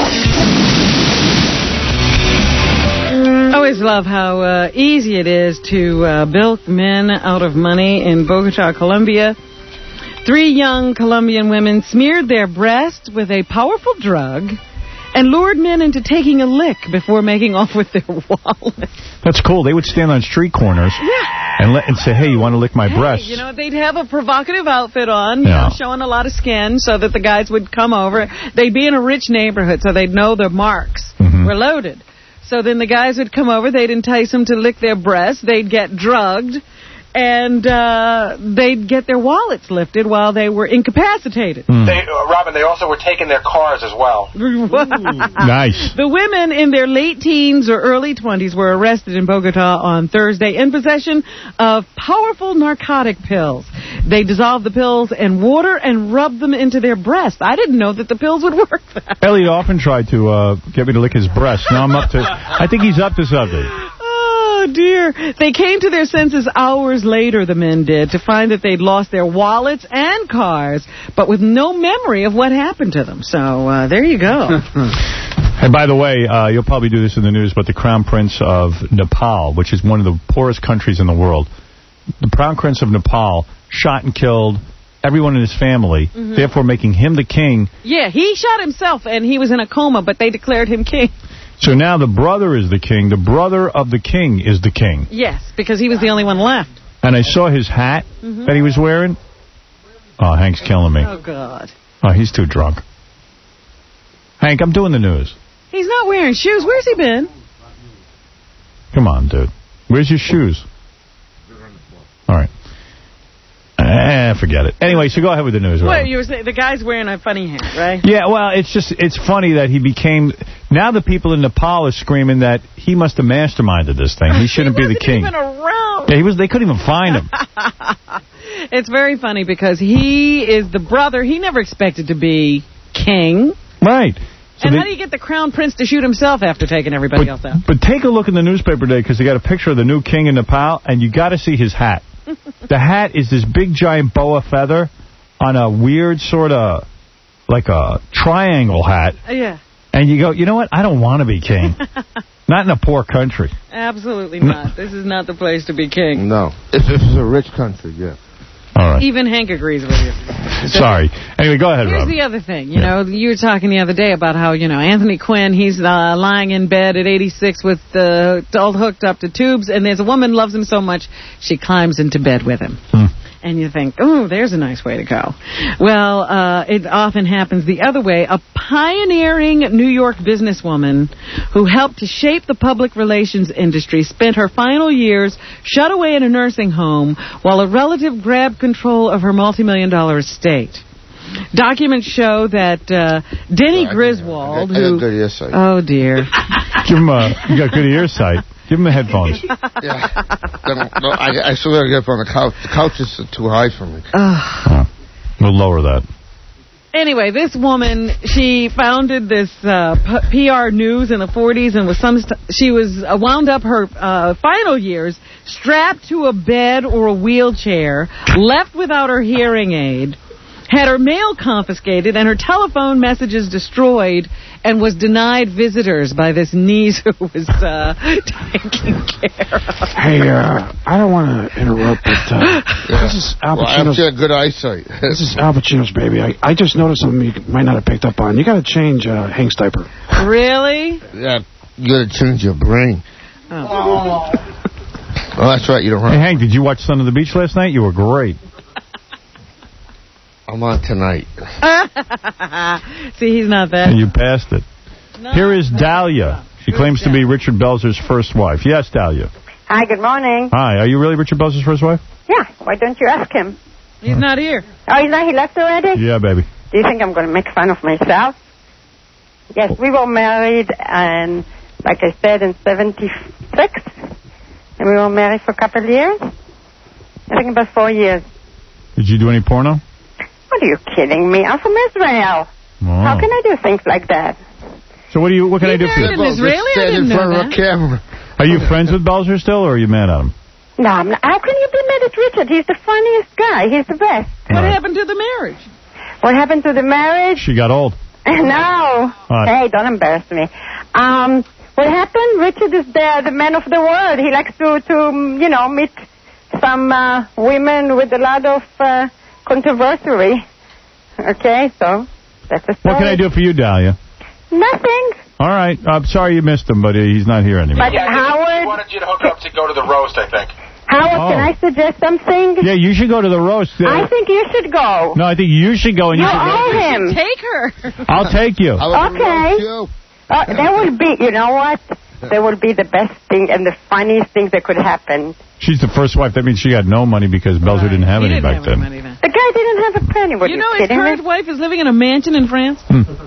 Speaker 3: I always love how uh, easy it is to uh, bilk men out of money in Bogota, Colombia. Three young Colombian women smeared their breasts with a powerful drug and lured men into taking a lick before making off with their wallet.
Speaker 1: That's cool. They would stand on street corners
Speaker 3: Yeah.
Speaker 1: and let and say, "Hey, you want to lick my
Speaker 3: Hey,
Speaker 1: breasts?"
Speaker 3: you know, they'd have a provocative outfit on, you
Speaker 1: Yeah.
Speaker 3: know, showing a lot of skin so that the guys would come over. They'd be in a rich neighborhood, so they'd know their marks
Speaker 1: Mm-hmm.
Speaker 3: were loaded. So then the guys would come over, they'd entice them to lick their breasts, they'd get drugged, and uh, they'd get their wallets lifted while they were incapacitated.
Speaker 1: Hmm.
Speaker 9: They, uh, Robin, they also were taking their cars as well.
Speaker 1: Nice.
Speaker 3: The women in their late teens or early twenties were arrested in Bogota on Thursday in possession of powerful narcotic pills. They dissolved the pills in water and rubbed them into their breasts. I didn't know that the pills would work that.
Speaker 1: Elliot often tried to uh, get me to lick his breast. Now I'm up to... I think he's up to something.
Speaker 3: Oh, dear. They came to their senses hours later, the men did, to find that they'd lost their wallets and cars, but with no memory of what happened to them. So uh, there you go.
Speaker 1: And by the way, uh, you'll probably do this in the news, but the Crown Prince of Nepal, which is one of the poorest countries in the world, the Crown Prince of Nepal shot and killed everyone in his family,
Speaker 3: Mhm.
Speaker 1: therefore making him the king.
Speaker 3: Yeah, he shot himself, and he was in a coma, but they declared him king.
Speaker 1: So now the brother is the king. The brother of the king is the king.
Speaker 3: Yes, because he was the only one left.
Speaker 1: And I saw his hat
Speaker 3: Mhm.
Speaker 1: that he was wearing. Oh, Hank's killing me.
Speaker 3: Oh, God.
Speaker 1: Oh, he's too drunk. Hank, I'm doing the news.
Speaker 3: He's not wearing shoes. Where's he been?
Speaker 1: Come on, dude. Where's your shoes? All right. Eh, forget it. Anyway, so go ahead with the news.
Speaker 3: What,
Speaker 1: Robin.
Speaker 3: you were saying the guy's wearing a funny hat, right?
Speaker 1: Yeah, well, it's just, it's funny that he became, now the people in Nepal are screaming that he must have masterminded this thing. He shouldn't be the king.
Speaker 3: Even around.
Speaker 1: Yeah, he was, they couldn't even find him.
Speaker 3: It's very funny because he is the brother. He never expected to be king.
Speaker 1: Right. So
Speaker 3: and
Speaker 1: they-
Speaker 3: how do you get the crown prince to shoot himself after taking everybody
Speaker 1: but,
Speaker 3: else out?
Speaker 1: but take a look in the newspaper today because they got a picture of the new king in Nepal, and you got to see his hat. The hat is this big giant boa feather on a weird sort of, like a triangle hat.
Speaker 3: Yeah,
Speaker 1: And you go, you know what? I don't want to be king. Not in a poor country.
Speaker 3: absolutely not. This is not the place to be king.
Speaker 6: No. If this is a rich country, yeah.
Speaker 1: All right.
Speaker 3: Even Hank agrees with you.
Speaker 1: Sorry. Anyway, go ahead,
Speaker 3: Here's
Speaker 1: Rob.
Speaker 3: the other thing. You know, you were talking the other day about how, you know, Anthony Quinn, he's uh, lying in bed at eighty-six with uh, all hooked up to tubes, and there's a woman loves him so much, she climbs into bed with him.
Speaker 1: Hmm.
Speaker 3: And you think, oh, there's a nice way to go. Well, uh, it often happens the other way. A pioneering New York businesswoman who helped to shape the public relations industry spent her final years shut away in a nursing home while a relative grabbed control of her multi-million dollar estate. Documents show that uh, Denny Griswold,
Speaker 6: I got
Speaker 3: who...
Speaker 6: good earsight.
Speaker 3: Oh, dear.
Speaker 1: Give him a, you got good earsight. Give him the headphones.
Speaker 6: Yeah. No, I, I still got to get up on the couch. The couch is too high for me.
Speaker 1: Uh, we'll lower that.
Speaker 3: Anyway, this woman, she founded this uh, P R News in the forties, and was some. St- she was uh, wound up her uh, final years strapped to a bed or a wheelchair, left without her hearing aid, had her mail confiscated, and her telephone messages destroyed, and was denied visitors by this niece who was uh, taking care of her.
Speaker 12: Hey, uh, I don't want to interrupt, but uh,
Speaker 6: Yeah.
Speaker 12: this is Al
Speaker 6: Well,
Speaker 12: Pacino's.
Speaker 6: I've got good eyesight.
Speaker 12: This is Al Pacino's baby. I, I just noticed something you might not have picked up on. You got to change uh, Hank's diaper.
Speaker 3: Really?
Speaker 6: Yeah, you got to change your brain.
Speaker 3: Oh.
Speaker 6: Oh, that's right. You don't have.
Speaker 1: Hey, Hank, did you watch Son of the Beach last night? You were great.
Speaker 6: I'm on tonight.
Speaker 3: See, he's not that.
Speaker 1: And you passed it.
Speaker 3: No,
Speaker 1: Here is Dahlia. She claims to be Richard Belzer's first wife. Yes, Dahlia.
Speaker 4: Hi, good morning.
Speaker 1: Hi, are you really Richard Belzer's first wife?
Speaker 4: Yeah, why don't you ask him?
Speaker 3: He's not here.
Speaker 4: Oh, he's not, he left already?
Speaker 1: Yeah, baby.
Speaker 4: Do you think I'm going to make fun of myself? Yes, we were married, and like I said, in seventy-six, and we were married for a couple of years. I think about four years.
Speaker 1: Did you do any porno?
Speaker 4: What, are you kidding me? I'm from Israel.
Speaker 1: Oh.
Speaker 4: How can I do things like that?
Speaker 1: So what do you? What can I do for you?
Speaker 4: married an Israeli? I
Speaker 6: Stand in
Speaker 4: didn't know
Speaker 6: front of a
Speaker 4: that.
Speaker 6: camera.
Speaker 1: Are you friends with Belzer still, or are you mad at him?
Speaker 4: No, I'm not. How can you be mad at Richard? He's the funniest guy. He's the best.
Speaker 3: What happened to the marriage?
Speaker 4: What happened to the marriage?
Speaker 1: She got old.
Speaker 4: No.
Speaker 1: What?
Speaker 4: Hey, don't embarrass me. Um, what happened? Richard is the the man of the world. He likes to to um, you know meet some uh, women with a lot of uh, controversy. Okay, so that's a story.
Speaker 1: What can I do for you, Dahlia?
Speaker 4: Nothing.
Speaker 1: All right. I'm sorry you missed him, but uh, he's not here anymore.
Speaker 4: But Howard,
Speaker 9: He wanted you to hook up to go to the roast, I think.
Speaker 4: Howard,
Speaker 1: Oh.
Speaker 4: can I suggest something?
Speaker 1: Yeah, you should go to the roast. Uh,
Speaker 4: I think you should go.
Speaker 1: no, I think you should go. And you
Speaker 4: You
Speaker 1: should
Speaker 4: owe him.
Speaker 3: Take her.
Speaker 1: I'll take you.
Speaker 4: Okay. Uh, that would be, you know what? That would be the best thing and the funniest thing that could happen.
Speaker 1: She's the first wife. That means she got no money because Belzer didn't have
Speaker 3: He
Speaker 1: any
Speaker 3: didn't
Speaker 1: back
Speaker 3: have
Speaker 1: then.
Speaker 3: any money then.
Speaker 4: The guy didn't have a penny. What
Speaker 3: You
Speaker 4: are
Speaker 3: know
Speaker 4: you
Speaker 3: his
Speaker 4: kidding
Speaker 3: current
Speaker 4: me?
Speaker 3: wife is living in a mansion in France?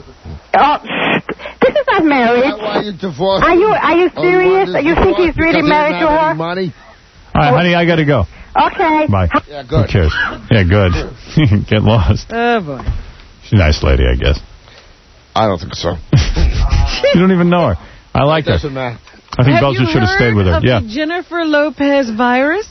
Speaker 4: Oh, this is not marriage.
Speaker 6: Why are you divorced?
Speaker 4: Are you are you
Speaker 6: Oh,
Speaker 4: serious?
Speaker 6: you want
Speaker 4: You
Speaker 6: this
Speaker 4: think he's
Speaker 6: divorce
Speaker 4: really
Speaker 6: because he
Speaker 4: married to
Speaker 6: doesn't have
Speaker 4: her?
Speaker 6: any money?
Speaker 1: All right, honey, I got to go.
Speaker 4: Okay.
Speaker 1: Bye.
Speaker 6: Yeah, good.
Speaker 1: Who cares? Yeah, good. Get lost.
Speaker 3: Oh, boy.
Speaker 1: She's a nice lady, I guess.
Speaker 6: I don't think so.
Speaker 1: You don't even know her. I like her.
Speaker 6: Doesn't matter.
Speaker 1: I think
Speaker 3: Have
Speaker 1: Belzer
Speaker 3: you
Speaker 1: should have
Speaker 3: heard
Speaker 1: stayed with her.
Speaker 3: of
Speaker 1: Yeah.
Speaker 3: the Jennifer Lopez virus?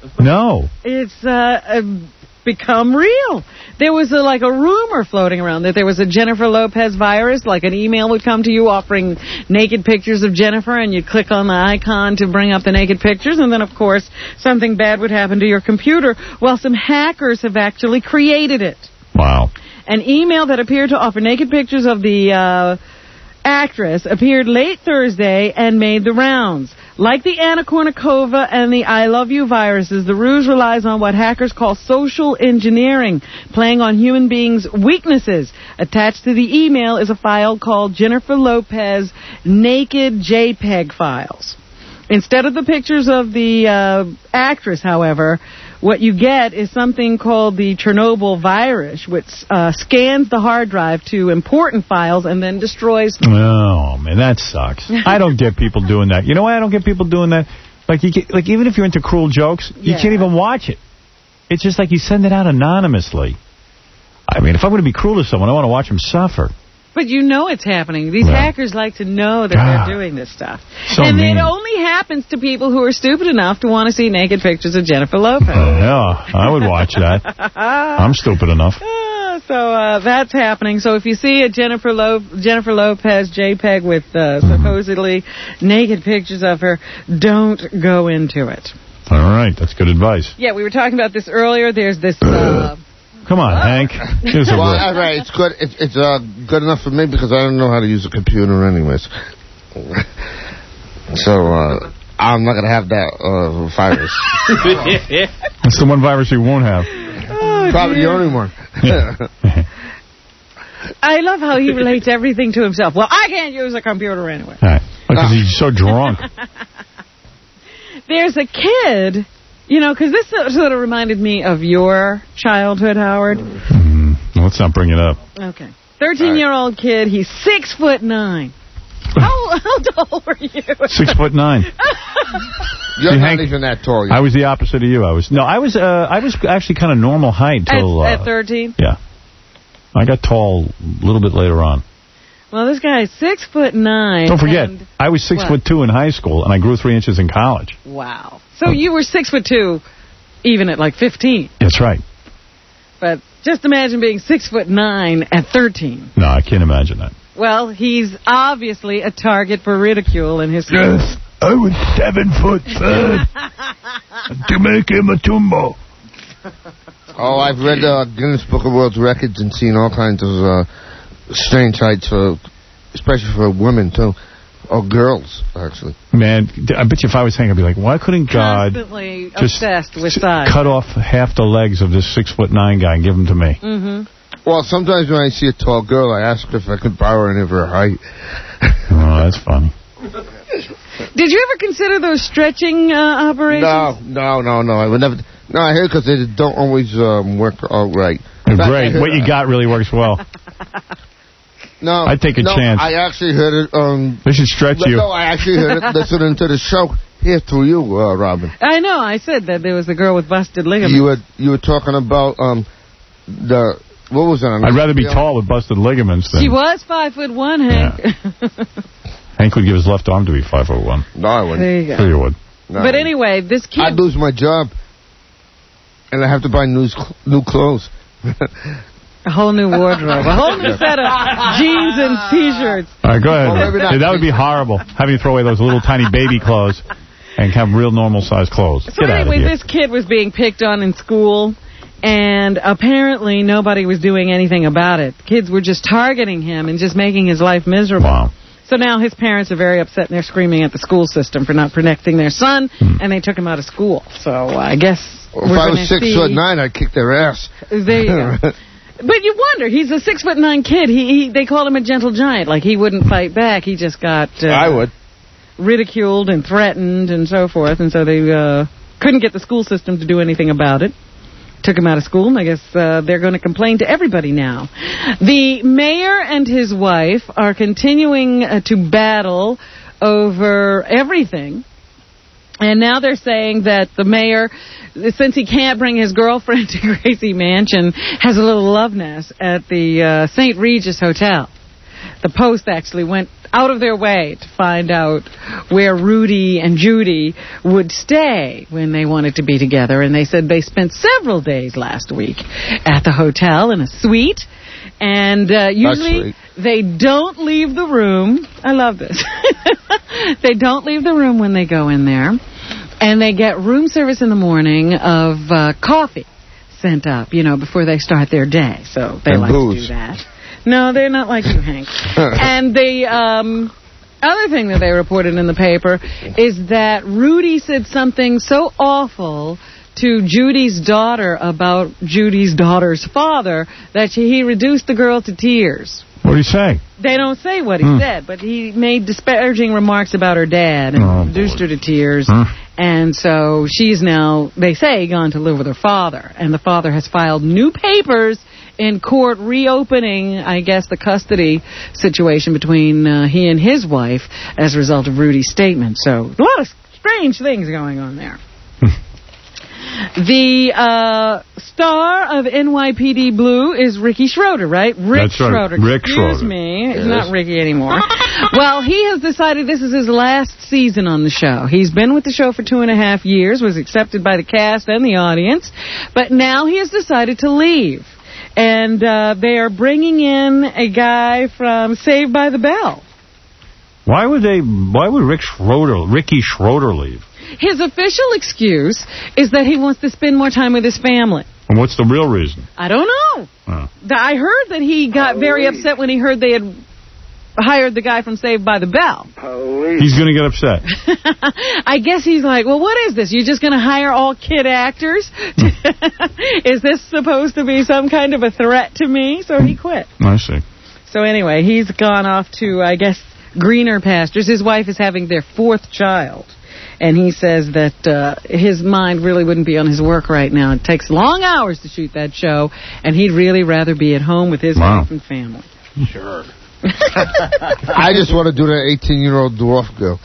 Speaker 1: No.
Speaker 3: It's uh, uh, become real. There was a, like a rumor floating around that there was a Jennifer Lopez virus, like an email would come to you offering naked pictures of Jennifer, and you'd click on the icon to bring up the naked pictures, and then, of course, something bad would happen to your computer. Well, some hackers have actually created it.
Speaker 1: Wow.
Speaker 3: An email that appeared to offer naked pictures of the uh, actress appeared late Thursday and made the rounds. Like the Anna Kournikova and the I Love You viruses, the ruse relies on what hackers call social engineering, playing on human beings' weaknesses. Attached to the email is a file called Jennifer Lopez Naked JPEG Files. Instead of the pictures of the uh, actress, however, what you get is something called the Chernobyl virus, which uh, scans the hard drive to important files and then destroys them.
Speaker 1: Oh, man, that sucks. I don't get people doing that. You know why I don't get people doing that? Like, you get, like even if you're into cruel jokes, you
Speaker 3: Yeah.
Speaker 1: can't even watch it. It's just like you send it out anonymously. I mean, if I'm going to be cruel to someone, I want to watch them suffer.
Speaker 3: But you know it's happening. These
Speaker 1: Yeah.
Speaker 3: hackers like to know that
Speaker 1: God.
Speaker 3: they're doing this stuff.
Speaker 1: So
Speaker 3: and
Speaker 1: mean.
Speaker 3: it only happens to people who are stupid enough to want to see naked pictures of Jennifer Lopez.
Speaker 1: Yeah, I would watch that. I'm stupid enough.
Speaker 3: Ah, so uh, that's happening. So if you see a Jennifer Lo- Jennifer Lopez JPEG with uh, supposedly naked pictures of her, don't go into it.
Speaker 1: All right, that's good advice.
Speaker 3: Yeah, we were talking about this earlier. There's this... Uh,
Speaker 1: Come on, Hank. Here's a
Speaker 6: Well,
Speaker 1: word.
Speaker 6: all right, it's good. It's, it's uh, good enough for me because I don't know how to use a computer anyways. So uh, I'm not going to have that uh, virus.
Speaker 1: That's the one virus you won't have.
Speaker 3: oh,
Speaker 6: Probably
Speaker 3: dear.
Speaker 6: the only one.
Speaker 3: I love how he relates everything to himself. Well, I can't use a computer anyway.
Speaker 1: All right. Because he's so drunk.
Speaker 3: There's a kid, you know, because this sort of reminded me of your childhood, Howard.
Speaker 1: Mm, let's not bring it up.
Speaker 3: Okay. thirteen-year-old kid. He's six foot nine. How, how tall were you?
Speaker 1: Six foot nine.
Speaker 6: You're
Speaker 1: See,
Speaker 6: not
Speaker 1: Hank,
Speaker 6: even that tall.
Speaker 1: I was the opposite of you. I was no, I was uh, I was actually kind of normal height till
Speaker 3: At,
Speaker 1: uh,
Speaker 3: at thirteen?
Speaker 1: Yeah. I got tall a little bit later on.
Speaker 3: Well, this guy's six foot nine.
Speaker 1: Don't forget,
Speaker 3: and
Speaker 1: I was six
Speaker 3: what?
Speaker 1: foot two in high school, and I grew three inches in college.
Speaker 3: Wow. So you were six foot two, even at like fifteen.
Speaker 1: That's right.
Speaker 3: But just imagine being six foot nine at thirteen.
Speaker 1: No, I can't imagine that.
Speaker 3: Well, he's obviously a target for ridicule in his school.
Speaker 11: Yes, I was seven foot third to make him a tumbo.
Speaker 6: Oh, I've read uh, Guinness Book of World Records and seen all kinds of uh, strange heights, for, especially for women, too. Or girls, actually.
Speaker 1: Man, I bet you if I was Hank, I'd be like, why couldn't God
Speaker 3: Constantly
Speaker 1: just
Speaker 3: obsessed with size.
Speaker 1: cut off half the legs of this six foot nine guy and give them to me?
Speaker 3: Mm-hmm.
Speaker 6: Well, sometimes when I see a tall girl, I ask her if I could borrow any of her height.
Speaker 1: Oh, that's funny.
Speaker 3: Did you ever consider those stretching uh, operations?
Speaker 6: No, no, no, no. I would never. No, I hear because they don't always um, work out right.
Speaker 1: Great. What you got really works well.
Speaker 6: No,
Speaker 1: I'd take a
Speaker 6: no,
Speaker 1: chance.
Speaker 6: I actually heard it. Um,
Speaker 1: they should stretch you.
Speaker 6: No, I actually heard it listening to the show here through you, uh, Robin.
Speaker 3: I know. I said that there was a girl with busted ligaments.
Speaker 6: You were you were talking about um the what was that?
Speaker 1: I'd rather be tall with busted ligaments than...
Speaker 3: She was five foot one, Hank.
Speaker 1: Yeah. Hank would give his left arm to be five foot one.
Speaker 6: No, I wouldn't.
Speaker 3: There you go.
Speaker 1: Sure you would.
Speaker 6: No,
Speaker 3: but anyway, this kid...
Speaker 6: I'd lose my job, and I have to buy new new clothes.
Speaker 3: A whole new wardrobe. A whole new set of jeans and T-shirts.
Speaker 1: All right, go ahead.
Speaker 6: Well, maybe not.
Speaker 1: Hey, that would be horrible, having to throw away those little tiny baby clothes and have real normal-sized clothes.
Speaker 3: So
Speaker 1: Get out of
Speaker 3: anyway,
Speaker 1: here.
Speaker 3: this kid was being picked on in school, and apparently nobody was doing anything about it. Kids were just targeting him and just making his life miserable.
Speaker 1: Wow.
Speaker 3: So now his parents are very upset, and they're screaming at the school system for not protecting their son,
Speaker 1: Hmm.
Speaker 3: and they took him out of school. So I guess
Speaker 6: Well, if
Speaker 3: we're
Speaker 6: I
Speaker 3: gonna
Speaker 6: was six
Speaker 3: see...
Speaker 6: foot nine, I'd kick their ass.
Speaker 3: There you go. But you wonder, he's a six foot nine kid. He, he they call him a gentle giant, like he wouldn't fight back. He just got uh,
Speaker 6: I would
Speaker 3: ridiculed and threatened and so forth, and so they uh, couldn't get the school system to do anything about it. Took him out of school, and I guess uh, they're going to complain to everybody now. The mayor and his wife are continuing uh, to battle over everything. And now they're saying that the mayor, since he can't bring his girlfriend to Gracie Mansion, has a little love nest at the uh, Saint Regis Hotel. The Post actually went out of their way to find out where Rudy and Judy would stay when they wanted to be together. And they said they spent several days last week at the hotel in a suite. And uh, usually they don't leave the room. I love this. They don't leave the room when they go in there. And they get room service in the morning of uh, coffee sent up, you know, before they start their day. So they
Speaker 6: and
Speaker 3: like
Speaker 6: booze.
Speaker 3: to do that. No, they're not like you, Hank. And the um, other thing that they reported in the paper is that Rudy said something so awful to Judy's daughter about Judy's daughter's father that she, he reduced the girl to tears.
Speaker 1: What did he say?
Speaker 3: They don't say what he
Speaker 1: Hmm.
Speaker 3: said, but he made disparaging remarks about her dad and
Speaker 1: Oh,
Speaker 3: reduced
Speaker 1: boy.
Speaker 3: her to tears.
Speaker 1: Hmm.
Speaker 3: And so she's now, they say, gone to live with her father. And the father has filed new papers in court reopening, I guess, the custody situation between uh, he and his wife as a result of Rudy's statement. So a lot of strange things going on there. The uh, star of N Y P D Blue is Ricky Schroeder, right? Rick
Speaker 1: That's right.
Speaker 3: Schroeder.
Speaker 1: Rick
Speaker 3: Excuse
Speaker 1: Schroeder.
Speaker 3: me.
Speaker 1: Yes.
Speaker 3: It's not Ricky anymore. Well, he has decided this is his last season on the show. He's been with the show for two and a half years, was accepted by the cast and the audience, but now he has decided to leave. And uh, they are bringing in a guy from Saved by the Bell.
Speaker 1: Why would they? Why would Rick Schroeder, Ricky Schroeder leave?
Speaker 3: His official excuse is that he wants to spend more time with his family.
Speaker 1: And what's the real reason?
Speaker 3: I don't know.
Speaker 1: Oh.
Speaker 3: The- I heard that he got very upset when he heard they had hired the guy from Saved by the Bell.
Speaker 1: He's going to get upset.
Speaker 3: I guess he's like, well, what is this? You're just going to hire all kid actors? Is this supposed to be some kind of a threat to me? So he quit.
Speaker 1: I see.
Speaker 3: So anyway, he's gone off to, I guess, greener pastures. His wife is having their fourth child. And he says that uh, his mind really wouldn't be on his work right now. It takes long hours to shoot that show, and he'd really rather be at home with his
Speaker 1: Wow.
Speaker 3: wife and family.
Speaker 1: Sure.
Speaker 6: I just want to do the eighteen-year-old dwarf girl.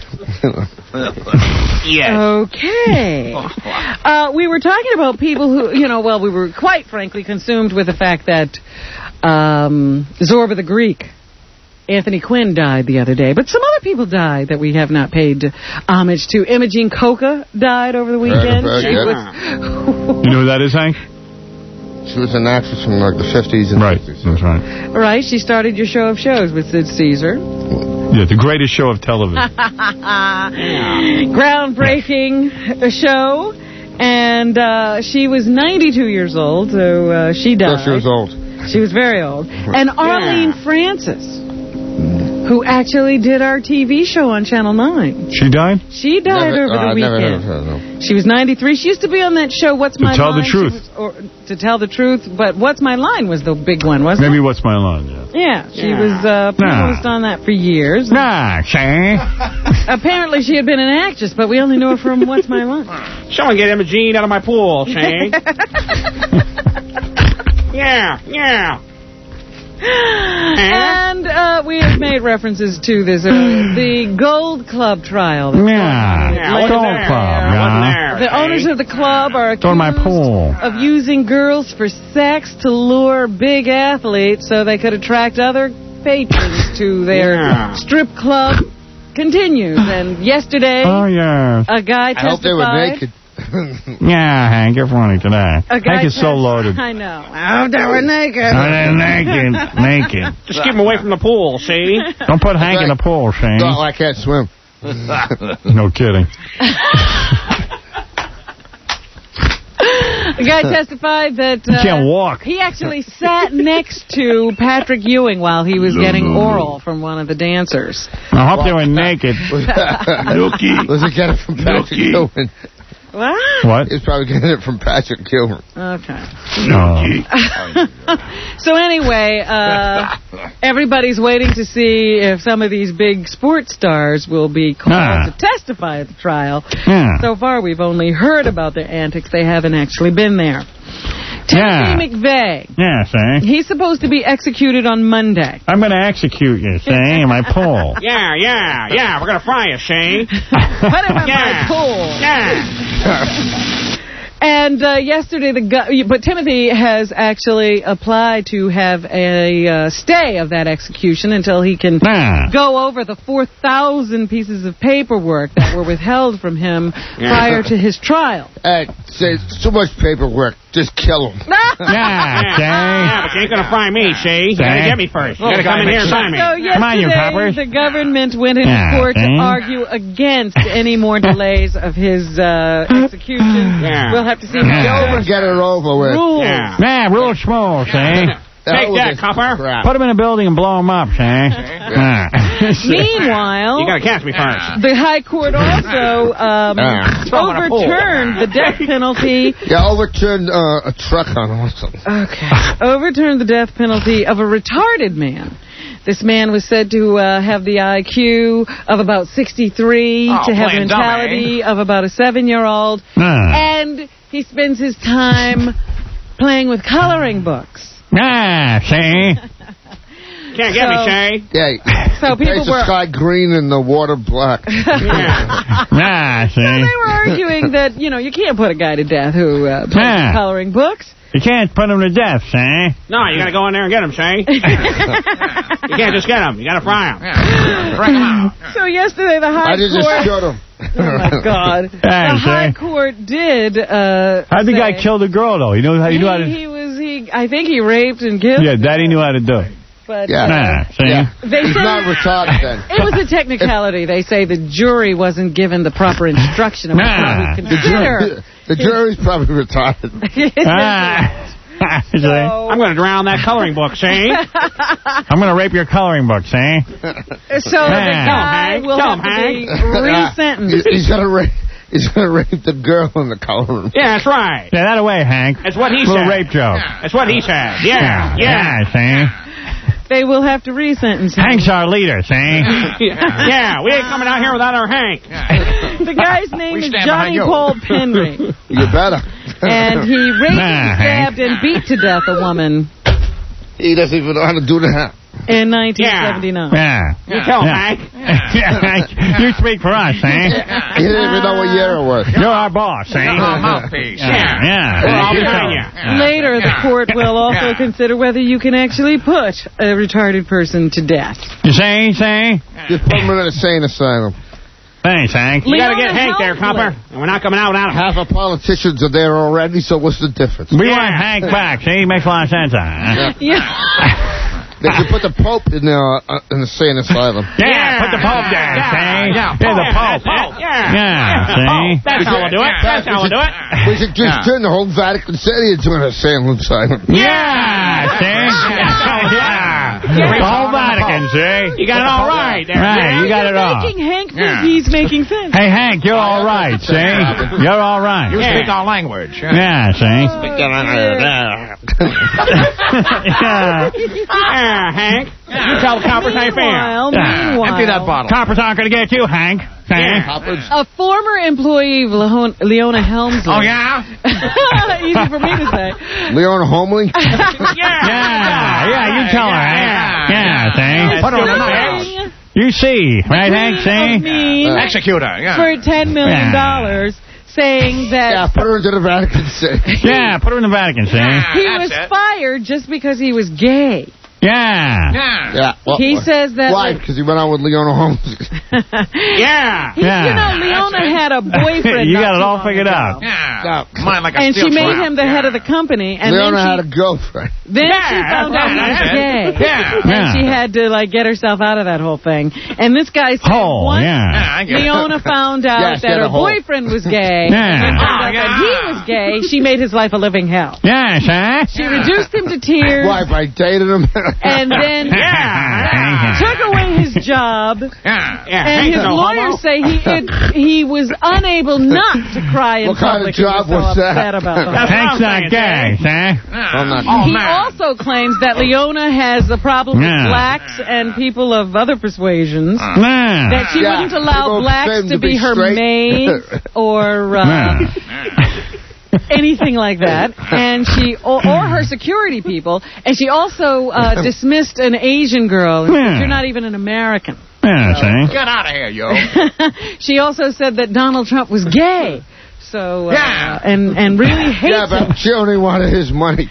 Speaker 3: Yes. Okay. Uh, we were talking about people who, you know, well, we were quite frankly consumed with the fact that um, Zorba the Greek, Anthony Quinn, died the other day. But some other people died that we have not paid homage to. Imogene Coca died over the weekend.
Speaker 6: Right,
Speaker 3: She
Speaker 6: yeah.
Speaker 3: was,
Speaker 1: You know who that is, Hank?
Speaker 6: She was an actress from like the fifties and
Speaker 1: right.
Speaker 6: sixties.
Speaker 1: That's right.
Speaker 3: right, she started your show of shows with Sid Caesar.
Speaker 1: Yeah, the greatest show of television.
Speaker 3: Groundbreaking show. And uh, she was ninety-two years old, so uh, she died.
Speaker 6: So she was old.
Speaker 3: She was very old. And Arlene Francis, who actually did our T V show on Channel nine.
Speaker 1: She died?
Speaker 3: She died
Speaker 6: Never-
Speaker 3: over
Speaker 6: uh,
Speaker 3: the
Speaker 6: I've never heard
Speaker 3: weekend.
Speaker 6: of her, no.
Speaker 3: She was ninety-three. She used to be on that show, What's
Speaker 1: To
Speaker 3: My
Speaker 1: Tell the
Speaker 3: Line? She
Speaker 1: Truth.
Speaker 3: was- or, to Tell the Truth, but What's My Line was the big one, wasn't
Speaker 1: Maybe
Speaker 3: it?
Speaker 1: What's My Line, yeah.
Speaker 3: Yeah, she was uh, promised on that for years.
Speaker 1: Nah, Shane.
Speaker 3: Apparently she had been an actress, but we only know her from What's My Line.
Speaker 12: Someone get Imogene out of my pool, Shane. yeah, yeah.
Speaker 3: And uh, we have made references to this, uh, the Gold Club trial. that's going on in
Speaker 1: Yeah,
Speaker 3: Atlanta.
Speaker 1: Gold Club, yeah.
Speaker 3: The owners of the club are
Speaker 1: Go to my
Speaker 3: accused
Speaker 1: pool.
Speaker 3: of using girls for sex to lure big athletes so they could attract other patrons to their
Speaker 12: Yeah.
Speaker 3: strip club. Continues. And yesterday,
Speaker 1: Oh, yeah.
Speaker 3: a guy
Speaker 6: I
Speaker 3: testified.
Speaker 6: hope they were naked.
Speaker 1: Yeah, Hank, you're funny today.
Speaker 3: A guy
Speaker 1: Hank is so
Speaker 3: test-
Speaker 1: loaded.
Speaker 3: I know. Oh, they were naked.
Speaker 1: Oh, they're naked. Naked.
Speaker 12: Just keep him away from the pool, see?
Speaker 1: Don't put Hank in the pool, Shane.
Speaker 6: No, I can't swim.
Speaker 1: No kidding.
Speaker 3: The guy testified that uh,
Speaker 1: You can't walk.
Speaker 3: he actually sat next to Patrick Ewing while he was getting oral from one of the dancers.
Speaker 1: I hope they were naked.
Speaker 6: Was it getting it from Patrick Gilman?
Speaker 3: What?
Speaker 1: What?
Speaker 6: He's probably getting it from Patrick Gilman.
Speaker 3: Okay.
Speaker 1: Oh.
Speaker 3: So anyway, uh, everybody's waiting to see if some of these big sports stars will be called
Speaker 1: Ah.
Speaker 3: to testify at the trial.
Speaker 1: Yeah.
Speaker 3: So far, we've only heard about their antics. They haven't actually been there. Timothy McVeigh.
Speaker 1: Yeah, see?
Speaker 3: He's supposed to be executed on Monday.
Speaker 1: I'm going to execute you, see, in my pool.
Speaker 12: Yeah, yeah, yeah. We're going to fry you, Shane.
Speaker 3: Put him in
Speaker 12: Yeah.
Speaker 3: my pool.
Speaker 12: Yeah.
Speaker 3: And uh, yesterday, the gu- but Timothy has actually applied to have a uh, stay of that execution until he can
Speaker 1: Ah.
Speaker 3: go over the four thousand pieces of paperwork that were withheld from him
Speaker 6: Yeah.
Speaker 3: prior to his trial.
Speaker 6: Hey, say it's too much paperwork. Just kill him.
Speaker 1: Yeah,
Speaker 12: Yeah, but you ain't going to fry me, see? You got to
Speaker 1: See?
Speaker 12: get me first. You got to come in here and sign me.
Speaker 3: So
Speaker 1: Come on, you
Speaker 3: yesterday,
Speaker 1: coppers.
Speaker 3: the government went into
Speaker 1: Yeah,
Speaker 3: court to
Speaker 1: see?
Speaker 3: argue against any more delays of his uh, execution.
Speaker 12: Yeah.
Speaker 3: We'll have to see how
Speaker 1: Yeah.
Speaker 3: it
Speaker 6: Get it over with.
Speaker 3: rules.
Speaker 12: Yeah.
Speaker 1: Yeah, real small, see?
Speaker 12: Take
Speaker 6: was
Speaker 12: that,
Speaker 6: a
Speaker 12: copper.
Speaker 6: crap.
Speaker 1: Put him in a building and blow him up, see? Yeah.
Speaker 3: Meanwhile,
Speaker 12: You got to catch me first.
Speaker 3: the High Court also um,
Speaker 6: Ah.
Speaker 3: overturned the death penalty.
Speaker 6: Yeah, overturned uh, a truck on also.
Speaker 3: Okay. Overturned the death penalty of a retarded man. This man was said to uh, have the I Q of about sixty-three,
Speaker 12: Oh,
Speaker 3: to have the
Speaker 12: playing dumb,
Speaker 3: mentality of about a seven-year-old,
Speaker 1: Ah.
Speaker 3: and he spends his time playing with coloring books.
Speaker 1: Ah, see?
Speaker 12: Can't get me,
Speaker 3: So-
Speaker 12: Shay.
Speaker 6: Yeah.
Speaker 3: So people
Speaker 6: Paints the
Speaker 3: were-
Speaker 6: sky green and the water black.
Speaker 12: Yeah.
Speaker 1: Ah,
Speaker 3: So they
Speaker 1: see?
Speaker 3: were arguing that, you know, you can't put a guy to death who uh, plays
Speaker 1: Yeah.
Speaker 3: with coloring books.
Speaker 1: You can't put him to death, see?
Speaker 12: No, you got to go in there and get him, Shay. You can't just get him. You got to fry him.
Speaker 3: So yesterday the High
Speaker 6: I just
Speaker 3: Court...
Speaker 6: shot him.
Speaker 3: Oh, my God. The
Speaker 1: Thanks,
Speaker 3: High
Speaker 1: eh?
Speaker 3: Court did uh,
Speaker 1: How'd the
Speaker 3: say-
Speaker 1: guy kill the girl, though? He knew how, he knew how to...
Speaker 3: He, he was, he, I think he raped and killed.
Speaker 1: Yeah, that he knew how to do.
Speaker 3: But
Speaker 6: Yeah.
Speaker 3: uh,
Speaker 1: Nah, see?
Speaker 6: Yeah.
Speaker 3: They
Speaker 6: He's
Speaker 3: say-
Speaker 6: not retarded then.
Speaker 3: it was a technicality. They say the jury wasn't given the proper instruction of
Speaker 1: Nah.
Speaker 3: how to
Speaker 6: The,
Speaker 3: consider.
Speaker 6: jury, the jury's probably retarded.
Speaker 1: Ah. See?
Speaker 3: So-
Speaker 12: I'm going to drown that coloring book, Shay.
Speaker 1: I'm going to rape your coloring book, see?
Speaker 3: So the
Speaker 1: Nah.
Speaker 3: guy
Speaker 12: Hank.
Speaker 3: will
Speaker 12: Tell
Speaker 3: have
Speaker 12: him,
Speaker 3: to be
Speaker 12: Hank.
Speaker 3: resentenced.
Speaker 6: He's gonna rape. He's gonna rape the girl in the color room.
Speaker 12: Yeah, that's right.
Speaker 1: Yeah, that away, Hank.
Speaker 12: That's what he
Speaker 1: Little
Speaker 12: said.
Speaker 1: rape joke.
Speaker 12: That's what he said. Yeah, yeah.
Speaker 1: Yeah, see?
Speaker 3: They will have to resentence him.
Speaker 1: Hank's our leader, see?
Speaker 12: Yeah, we ain't coming out here without our Hank.
Speaker 3: The guy's name is
Speaker 20: stand
Speaker 3: Johnny
Speaker 20: behind you.
Speaker 3: Paul Penry.
Speaker 6: You better.
Speaker 3: And he raped,
Speaker 1: Nah,
Speaker 3: stabbed, and beat to death a woman.
Speaker 6: He doesn't even know how to do that.
Speaker 3: in nineteen seventy-nine.
Speaker 1: Yeah.
Speaker 12: You tell him,
Speaker 1: Yeah.
Speaker 12: Hank.
Speaker 1: You speak for us, Hank.
Speaker 6: He didn't even know what year it was.
Speaker 1: You're our boss, Hank.
Speaker 21: Oh, mouthpiece.
Speaker 1: Yeah. Yeah.
Speaker 21: Well, I'll
Speaker 1: You
Speaker 21: be
Speaker 1: tell
Speaker 21: on
Speaker 1: him.
Speaker 21: you.
Speaker 3: Later, the court will also
Speaker 21: Yeah.
Speaker 3: consider whether you can actually put a retarded person to death.
Speaker 1: You say, say?
Speaker 6: Just put him in an insane asylum.
Speaker 1: Thanks, Hank.
Speaker 12: You gotta
Speaker 3: Leona
Speaker 12: get Hank there,
Speaker 3: Helmsley.
Speaker 12: Copper. And we're not coming out without him.
Speaker 6: Half the politicians are there already, so what's the difference?
Speaker 1: We want Hank back. See, makes a lot of sense. Huh?
Speaker 3: Yeah.
Speaker 6: They could put the Pope in the uh, in the insane asylum.
Speaker 1: Yeah, yeah, put the Pope there,
Speaker 21: yeah,
Speaker 1: see?
Speaker 21: yeah,
Speaker 1: Yeah, the Pope.
Speaker 12: Pope. Yeah.
Speaker 1: Yeah, see?
Speaker 12: That's how we'll do it. That's how we'll do it.
Speaker 6: We should just
Speaker 21: Yeah.
Speaker 6: turn the whole Vatican City into an insane asylum.
Speaker 1: Yeah, see? Yeah. The whole Vatican, see?
Speaker 12: You got it all right. There.
Speaker 1: Right, you got it all.
Speaker 3: Making Hank think
Speaker 21: Yeah.
Speaker 3: he's making sense.
Speaker 1: Hey, Hank, you're all right, see? You're all right.
Speaker 21: You
Speaker 12: Yeah.
Speaker 21: speak our language.
Speaker 1: Yeah, see? Yeah.
Speaker 12: Yeah, Hank. You tell the coppers how you feel.
Speaker 3: Meanwhile,
Speaker 1: Yeah.
Speaker 3: meanwhile,
Speaker 21: Empty that bottle.
Speaker 1: Coppers aren't going to get you, Hank. See?
Speaker 3: a former employee of Leon- Leona Helmsley.
Speaker 21: Oh, yeah?
Speaker 3: Easy for me to say.
Speaker 6: Leona Homely?
Speaker 1: Yeah, yeah, you tell her, Hank. Yeah, see?
Speaker 21: Put her in the
Speaker 3: Suing
Speaker 21: house.
Speaker 1: You see, right, Hank,
Speaker 3: Queen of
Speaker 1: see?
Speaker 3: Mean
Speaker 21: Execute her, yeah.
Speaker 3: for ten million dollars, saying that
Speaker 6: Yeah, put her into the Vatican City.
Speaker 1: Yeah, put her in the Vatican, see?
Speaker 3: he
Speaker 21: That's
Speaker 3: was
Speaker 21: it.
Speaker 3: fired just because he was gay.
Speaker 1: Yeah.
Speaker 21: Yeah.
Speaker 6: Yeah. Well,
Speaker 3: He says that.
Speaker 6: why?
Speaker 3: like-
Speaker 6: Because he went out with Leona Holmes.
Speaker 12: Yeah.
Speaker 3: He-
Speaker 1: Yeah.
Speaker 3: You know, Leona had a boyfriend.
Speaker 1: You
Speaker 3: not
Speaker 1: got it
Speaker 3: too
Speaker 1: all
Speaker 3: long
Speaker 1: figured
Speaker 3: ago.
Speaker 1: out.
Speaker 21: Yeah. Mine like a
Speaker 3: And
Speaker 21: steel
Speaker 3: she made
Speaker 21: trap.
Speaker 3: him the
Speaker 21: Yeah.
Speaker 3: head of the company. And
Speaker 6: Leona
Speaker 3: then
Speaker 6: had a
Speaker 3: she,
Speaker 6: girlfriend.
Speaker 3: then
Speaker 12: Yeah,
Speaker 3: she found
Speaker 12: that's
Speaker 3: out he
Speaker 12: right,
Speaker 3: was
Speaker 12: that's
Speaker 3: gay.
Speaker 21: it. Yeah.
Speaker 3: And
Speaker 1: Yeah.
Speaker 3: she had to, like, get herself out of that whole thing. And this guy said
Speaker 1: Oh,
Speaker 3: once
Speaker 1: yeah.
Speaker 21: Yeah, I get it.
Speaker 3: Leona found out
Speaker 6: Yeah, she
Speaker 3: that
Speaker 6: had
Speaker 3: her
Speaker 6: a hole.
Speaker 3: boyfriend was gay,
Speaker 1: Yeah.
Speaker 3: and then found
Speaker 21: Oh,
Speaker 3: out
Speaker 21: yeah.
Speaker 3: that he was gay, she made his life a living hell.
Speaker 1: Yeah, see?
Speaker 3: She reduced him to tears.
Speaker 6: Why, by dating him?
Speaker 3: And then
Speaker 1: Yeah.
Speaker 3: took away his job.
Speaker 21: Yeah.
Speaker 12: Yeah.
Speaker 3: And
Speaker 12: Hank's
Speaker 3: his
Speaker 12: no
Speaker 3: lawyers
Speaker 12: homo.
Speaker 3: say he it, he was unable not to cry in
Speaker 6: What kind of
Speaker 3: public. He
Speaker 6: job
Speaker 3: was so
Speaker 6: was that?
Speaker 3: upset about the
Speaker 12: That's
Speaker 3: whole-
Speaker 12: what
Speaker 1: Hank's
Speaker 12: I'm
Speaker 1: not
Speaker 12: saying,
Speaker 1: gay, see?
Speaker 6: I'm not.
Speaker 21: Oh,
Speaker 3: he
Speaker 21: man.
Speaker 3: also claims that Leona has a problem
Speaker 1: Yeah.
Speaker 3: with blacks and people of other persuasions.
Speaker 1: Yeah.
Speaker 3: That she
Speaker 6: Yeah,
Speaker 3: wouldn't allow
Speaker 6: people
Speaker 3: blacks
Speaker 6: claim
Speaker 3: to
Speaker 6: to
Speaker 3: be
Speaker 6: be
Speaker 3: her
Speaker 6: straight.
Speaker 3: maids or uh,
Speaker 1: Yeah.
Speaker 3: anything like that, and she or, or her security people, and she also uh, dismissed an Asian girl. And said,
Speaker 1: Yeah.
Speaker 3: You're not even an American.
Speaker 1: Yeah, see?
Speaker 21: Get out of here, yo.
Speaker 3: She also said that Donald Trump was gay. So uh,
Speaker 21: Yeah.
Speaker 3: and and really hates
Speaker 6: Yeah,
Speaker 3: him.
Speaker 6: but she only wanted his money.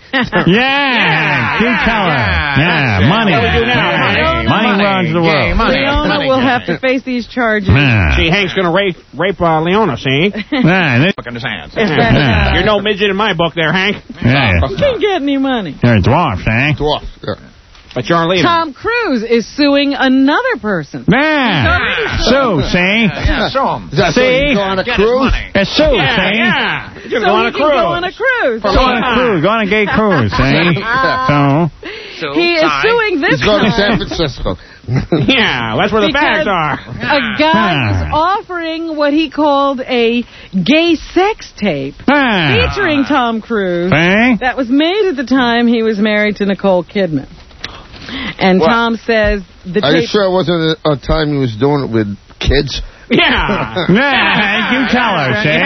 Speaker 1: Yeah, you tell her.
Speaker 21: yeah,
Speaker 1: Yeah,
Speaker 21: that's it.
Speaker 1: money.
Speaker 21: What do we do now,
Speaker 1: Yeah.
Speaker 3: Hank?
Speaker 1: Money
Speaker 21: Money.
Speaker 1: runs the
Speaker 21: Gay
Speaker 1: world.
Speaker 21: money.
Speaker 3: Leona
Speaker 21: Money,
Speaker 3: will
Speaker 21: yeah.
Speaker 3: have to face these charges.
Speaker 1: Yeah.
Speaker 12: See, Hank's gonna rape rape uh, Leona. See,
Speaker 1: Yeah, this-
Speaker 21: Look in his hands.
Speaker 3: If that,
Speaker 1: Yeah.
Speaker 3: uh,
Speaker 12: you're no midget in my book, there, Hank.
Speaker 1: yeah.
Speaker 3: you can't get any money.
Speaker 1: You're a dwarf, see?
Speaker 6: Dwarf. Yeah.
Speaker 12: But you're leaving.
Speaker 3: Tom Cruise is suing another person.
Speaker 1: Yeah. So, see?
Speaker 21: Yeah, show him.
Speaker 6: Is that so
Speaker 1: See?
Speaker 6: you can go on a
Speaker 21: Get his
Speaker 6: cruise?
Speaker 21: money.
Speaker 1: It's so,
Speaker 12: Yeah,
Speaker 1: see?
Speaker 12: yeah. You're
Speaker 3: So
Speaker 12: gonna go on
Speaker 3: he
Speaker 12: a
Speaker 3: can
Speaker 12: cruise.
Speaker 3: go on a cruise.
Speaker 1: Go on a cruise. Go on a gay cruise, see? So,
Speaker 21: So,
Speaker 3: He is
Speaker 21: time.
Speaker 3: suing this
Speaker 6: He's going to
Speaker 3: guy.
Speaker 6: San Francisco.
Speaker 12: Yeah, that's where the
Speaker 3: Because
Speaker 12: bags are.
Speaker 3: A guy
Speaker 1: Yeah.
Speaker 3: was offering what he called a gay sex tape
Speaker 1: yeah.
Speaker 3: featuring Tom Cruise
Speaker 1: See?
Speaker 3: that was made at the time he was married to Nicole Kidman. And
Speaker 6: What?
Speaker 3: Tom says the
Speaker 6: Are you
Speaker 3: tape.
Speaker 6: sure it wasn't a, a time he was doing it with kids?
Speaker 12: Yeah.
Speaker 1: Yeah, you tell her, see?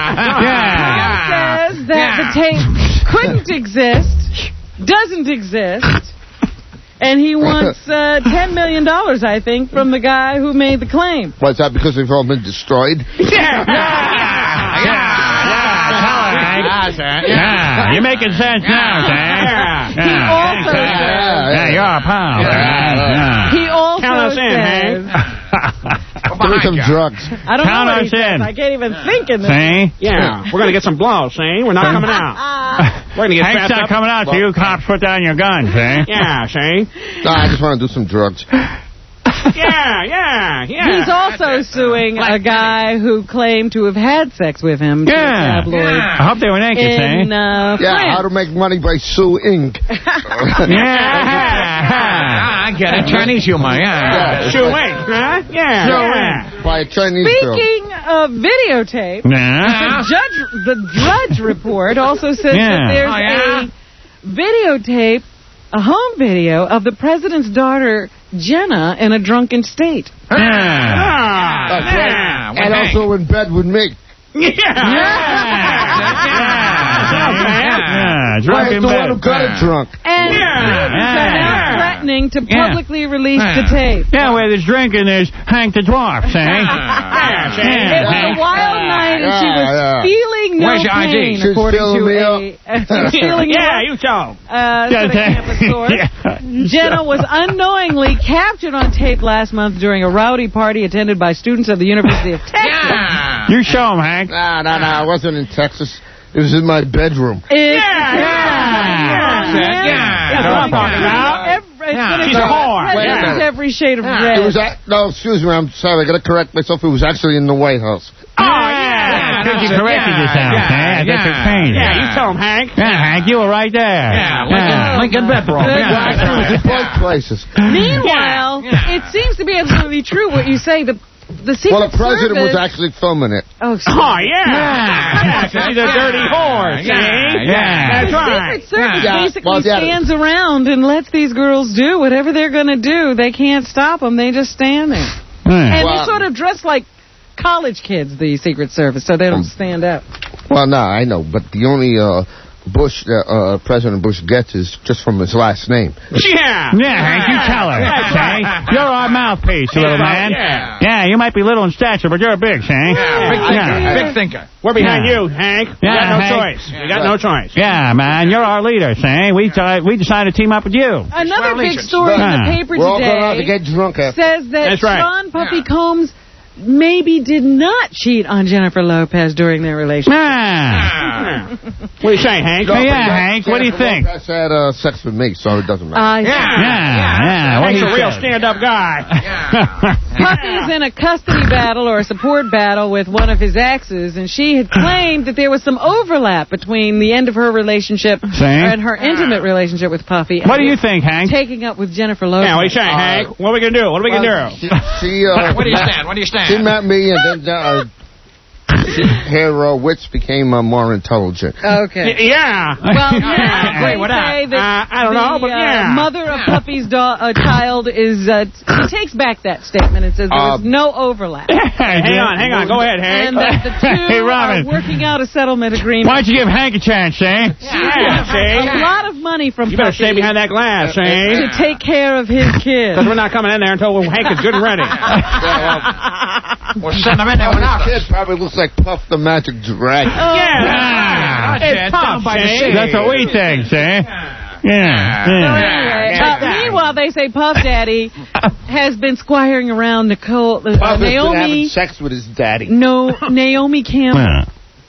Speaker 1: Yeah.
Speaker 3: Tom says that the tape couldn't exist, doesn't exist, and he wants uh, ten million dollars, I think, from the guy who made the claim.
Speaker 6: Was that because they've all been destroyed?
Speaker 12: Yeah.
Speaker 1: Yeah, you're making sense now, Sam.
Speaker 12: Yeah.
Speaker 3: He also
Speaker 1: Yeah,
Speaker 3: says,
Speaker 1: yeah, you're a pal. Yeah.
Speaker 3: he also
Speaker 12: Count us in,
Speaker 3: says,
Speaker 12: Hank.
Speaker 6: Give me some drugs.
Speaker 3: I don't
Speaker 1: Count
Speaker 3: know what he
Speaker 1: us
Speaker 3: says.
Speaker 1: in.
Speaker 3: I can't even think in this.
Speaker 1: See?
Speaker 12: Yeah, we're gonna get some blows. See, we're not coming out. We're gonna get
Speaker 1: Hank's
Speaker 12: strapped
Speaker 1: not
Speaker 12: up.
Speaker 1: coming out till you cops put down your guns, see?
Speaker 12: Yeah, see.
Speaker 6: No, I just want to do some drugs.
Speaker 12: Yeah, yeah, yeah.
Speaker 3: He's also suing a guy who claimed to have had sex with him. to a
Speaker 1: Yeah.
Speaker 3: tabloid
Speaker 1: I hope they were naked,
Speaker 3: in
Speaker 1: see?
Speaker 3: uh,
Speaker 6: Yeah,
Speaker 3: France.
Speaker 6: how to make money by Sue Inc.
Speaker 1: Yeah.
Speaker 21: I get it. Chinese humor, yeah.
Speaker 12: Shoe wing, huh? Yeah. yeah.
Speaker 6: By a Chinese girl.
Speaker 3: Speaking of videotape,
Speaker 1: Yeah.
Speaker 3: the judge, the Drudge Report also says
Speaker 1: Yeah.
Speaker 3: that there's
Speaker 21: Oh, yeah?
Speaker 3: a videotape, a home video of the president's daughter Jenna in a drunken state.
Speaker 1: Yeah.
Speaker 12: Ah,
Speaker 6: That's right.
Speaker 12: yeah.
Speaker 6: And also in bed with me.
Speaker 12: Yeah.
Speaker 1: Yeah,
Speaker 6: Right,
Speaker 1: drunken
Speaker 6: the one
Speaker 1: bed.
Speaker 6: who got it drunk.
Speaker 3: And students are now threatening to publicly release the tape.
Speaker 1: Yeah, where there's drinking, there's Hank the Dwarf, see?
Speaker 3: Yeah, it was a wild night, and she was
Speaker 6: yeah.
Speaker 3: feeling no
Speaker 21: Where's your I D?
Speaker 3: pain,
Speaker 6: She was
Speaker 3: according
Speaker 6: feeling
Speaker 3: to
Speaker 6: me
Speaker 3: a... she was feeling
Speaker 12: Yeah,
Speaker 3: you
Speaker 12: you tell.
Speaker 3: Uh, to the campus source. Jenna was unknowingly captured on tape last month during a rowdy party attended by students of the University of Texas.
Speaker 1: You show him, Hank.
Speaker 6: No, no, no. I wasn't in Texas. It was in my bedroom.
Speaker 3: It's,
Speaker 21: Yeah.
Speaker 3: yeah.
Speaker 21: Yeah.
Speaker 12: That's what I'm talking about.
Speaker 3: Every, it's
Speaker 21: Yeah.
Speaker 3: gonna
Speaker 12: She's a
Speaker 3: be-
Speaker 12: whore.
Speaker 6: Wait a
Speaker 3: It's
Speaker 6: minute.
Speaker 3: every shade of
Speaker 21: Yeah.
Speaker 3: red.
Speaker 6: It was at, no, excuse me. I'm sorry. I got to correct myself. It was actually in the White House.
Speaker 12: Oh, yeah.
Speaker 1: Because you corrected
Speaker 21: Yeah,
Speaker 1: yourself,
Speaker 21: yeah,
Speaker 1: Hank. That's your
Speaker 21: yeah.
Speaker 1: pain.
Speaker 12: Yeah, you tell him, Hank.
Speaker 1: Yeah, Hank, you were right there.
Speaker 21: Yeah, Lincoln, Lincoln Bedroom.
Speaker 3: Good.
Speaker 21: Yeah, that's
Speaker 6: It was in
Speaker 21: right.
Speaker 6: both places.
Speaker 3: Meanwhile,
Speaker 21: Yeah.
Speaker 3: it seems to be absolutely true what you say. The the Secret
Speaker 6: Well, the president
Speaker 3: Service.
Speaker 6: was actually filming it.
Speaker 3: Oh,
Speaker 12: Oh, yeah. Yeah, she's a dirty whore, see?
Speaker 21: Yeah, yeah.
Speaker 12: That's
Speaker 3: the
Speaker 12: right.
Speaker 3: Secret Service
Speaker 6: Yeah.
Speaker 3: basically
Speaker 6: Well, yeah.
Speaker 3: stands around and lets these girls do whatever they're going to do. They can't stop them. They just stand there. And
Speaker 6: Well-
Speaker 3: they sort of dress like college kids, the Secret Service, so they don't stand out.
Speaker 6: Well, no, I know, but the only uh, Bush that uh, President Bush gets is just from his last name.
Speaker 12: Yeah.
Speaker 1: Yeah, Hank, you tell her.
Speaker 12: That's
Speaker 1: Hank.
Speaker 12: right.
Speaker 1: You're our mouthpiece, little man.
Speaker 21: Yeah.
Speaker 1: Yeah, you might be little in stature, but you're big, Hank.
Speaker 21: Yeah, big thinker.
Speaker 1: Yeah.
Speaker 21: Big thinker.
Speaker 12: We're behind
Speaker 1: Yeah.
Speaker 12: you, Hank. We
Speaker 1: Yeah,
Speaker 12: got no
Speaker 1: Hank.
Speaker 12: choice. We got no choice.
Speaker 1: Yeah, man, you're our leader, see? We, t- we decided to team up with you.
Speaker 3: Another big
Speaker 21: Congratulations.
Speaker 3: story in the
Speaker 1: Yeah.
Speaker 3: paper
Speaker 6: We're all going out to
Speaker 3: today
Speaker 6: get drunk after.
Speaker 3: says that
Speaker 12: That's right.
Speaker 3: Sean Puffy
Speaker 21: Yeah.
Speaker 3: Combs maybe did not cheat on Jennifer Lopez during their relationship.
Speaker 1: Yeah.
Speaker 12: What do you say, Hank?
Speaker 1: Hey, yeah, Hank, what do you think?
Speaker 6: Jennifer Lopez had uh, sex with me, so it doesn't matter.
Speaker 3: I
Speaker 1: Yeah, yeah. What
Speaker 12: Hank's
Speaker 1: he
Speaker 12: a real
Speaker 1: said.
Speaker 12: stand-up guy.
Speaker 3: Puffy's in a custody battle or a support battle with one of his exes, and she had claimed that there was some overlap between the end of her relationship and her intimate relationship with Puffy.
Speaker 1: What do you think, Hank?
Speaker 3: Taking up with Jennifer Lopez.
Speaker 12: Yeah, what do you say, Hank? What are we going to do? What are we going to
Speaker 6: Well,
Speaker 12: do?
Speaker 6: She, she, uh,
Speaker 21: Where do you stand? Where do you stand?
Speaker 6: She met me, and then uh, she, her uh, wits became uh, more intelligent.
Speaker 3: Okay.
Speaker 12: Yeah.
Speaker 3: Well,
Speaker 12: Yeah,
Speaker 3: now
Speaker 12: I agree
Speaker 3: they
Speaker 12: with that.
Speaker 3: say that
Speaker 12: Uh, I don't know,
Speaker 3: the
Speaker 12: but
Speaker 3: uh,
Speaker 12: yeah.
Speaker 3: mother of Puffy's da- uh, child is, uh, she takes back that statement and says there was
Speaker 6: Uh,
Speaker 3: no overlap.
Speaker 12: Hang on, hang on. Go ahead, Hank.
Speaker 3: And that the two
Speaker 1: Hey,
Speaker 3: are
Speaker 1: Robin.
Speaker 3: working out a settlement agreement.
Speaker 1: Why don't you give Hank a chance, eh?
Speaker 12: Yeah, see?
Speaker 3: A lot of money from
Speaker 12: You better
Speaker 3: Puffy
Speaker 12: stay behind that glass,
Speaker 3: to
Speaker 12: see?
Speaker 3: take care of his kids.
Speaker 12: Because we're not coming in there until Hank is good and ready.
Speaker 21: We'll send them in there without
Speaker 6: The
Speaker 21: us.
Speaker 6: kid probably looks like Puff the Magic Dragon.
Speaker 12: Yeah.
Speaker 21: That's
Speaker 12: It's
Speaker 21: it,
Speaker 12: tough,
Speaker 21: down by the
Speaker 12: see?
Speaker 21: sea.
Speaker 1: That's what we think, see? Yeah.
Speaker 3: So
Speaker 1: yeah.
Speaker 3: anyway,
Speaker 12: Yeah.
Speaker 3: uh, meanwhile, they say Puff Daddy has been squiring around Nicole, uh,
Speaker 6: Puff has been having
Speaker 3: Naomi,
Speaker 6: sex with his daddy.
Speaker 3: no, Naomi Campbell.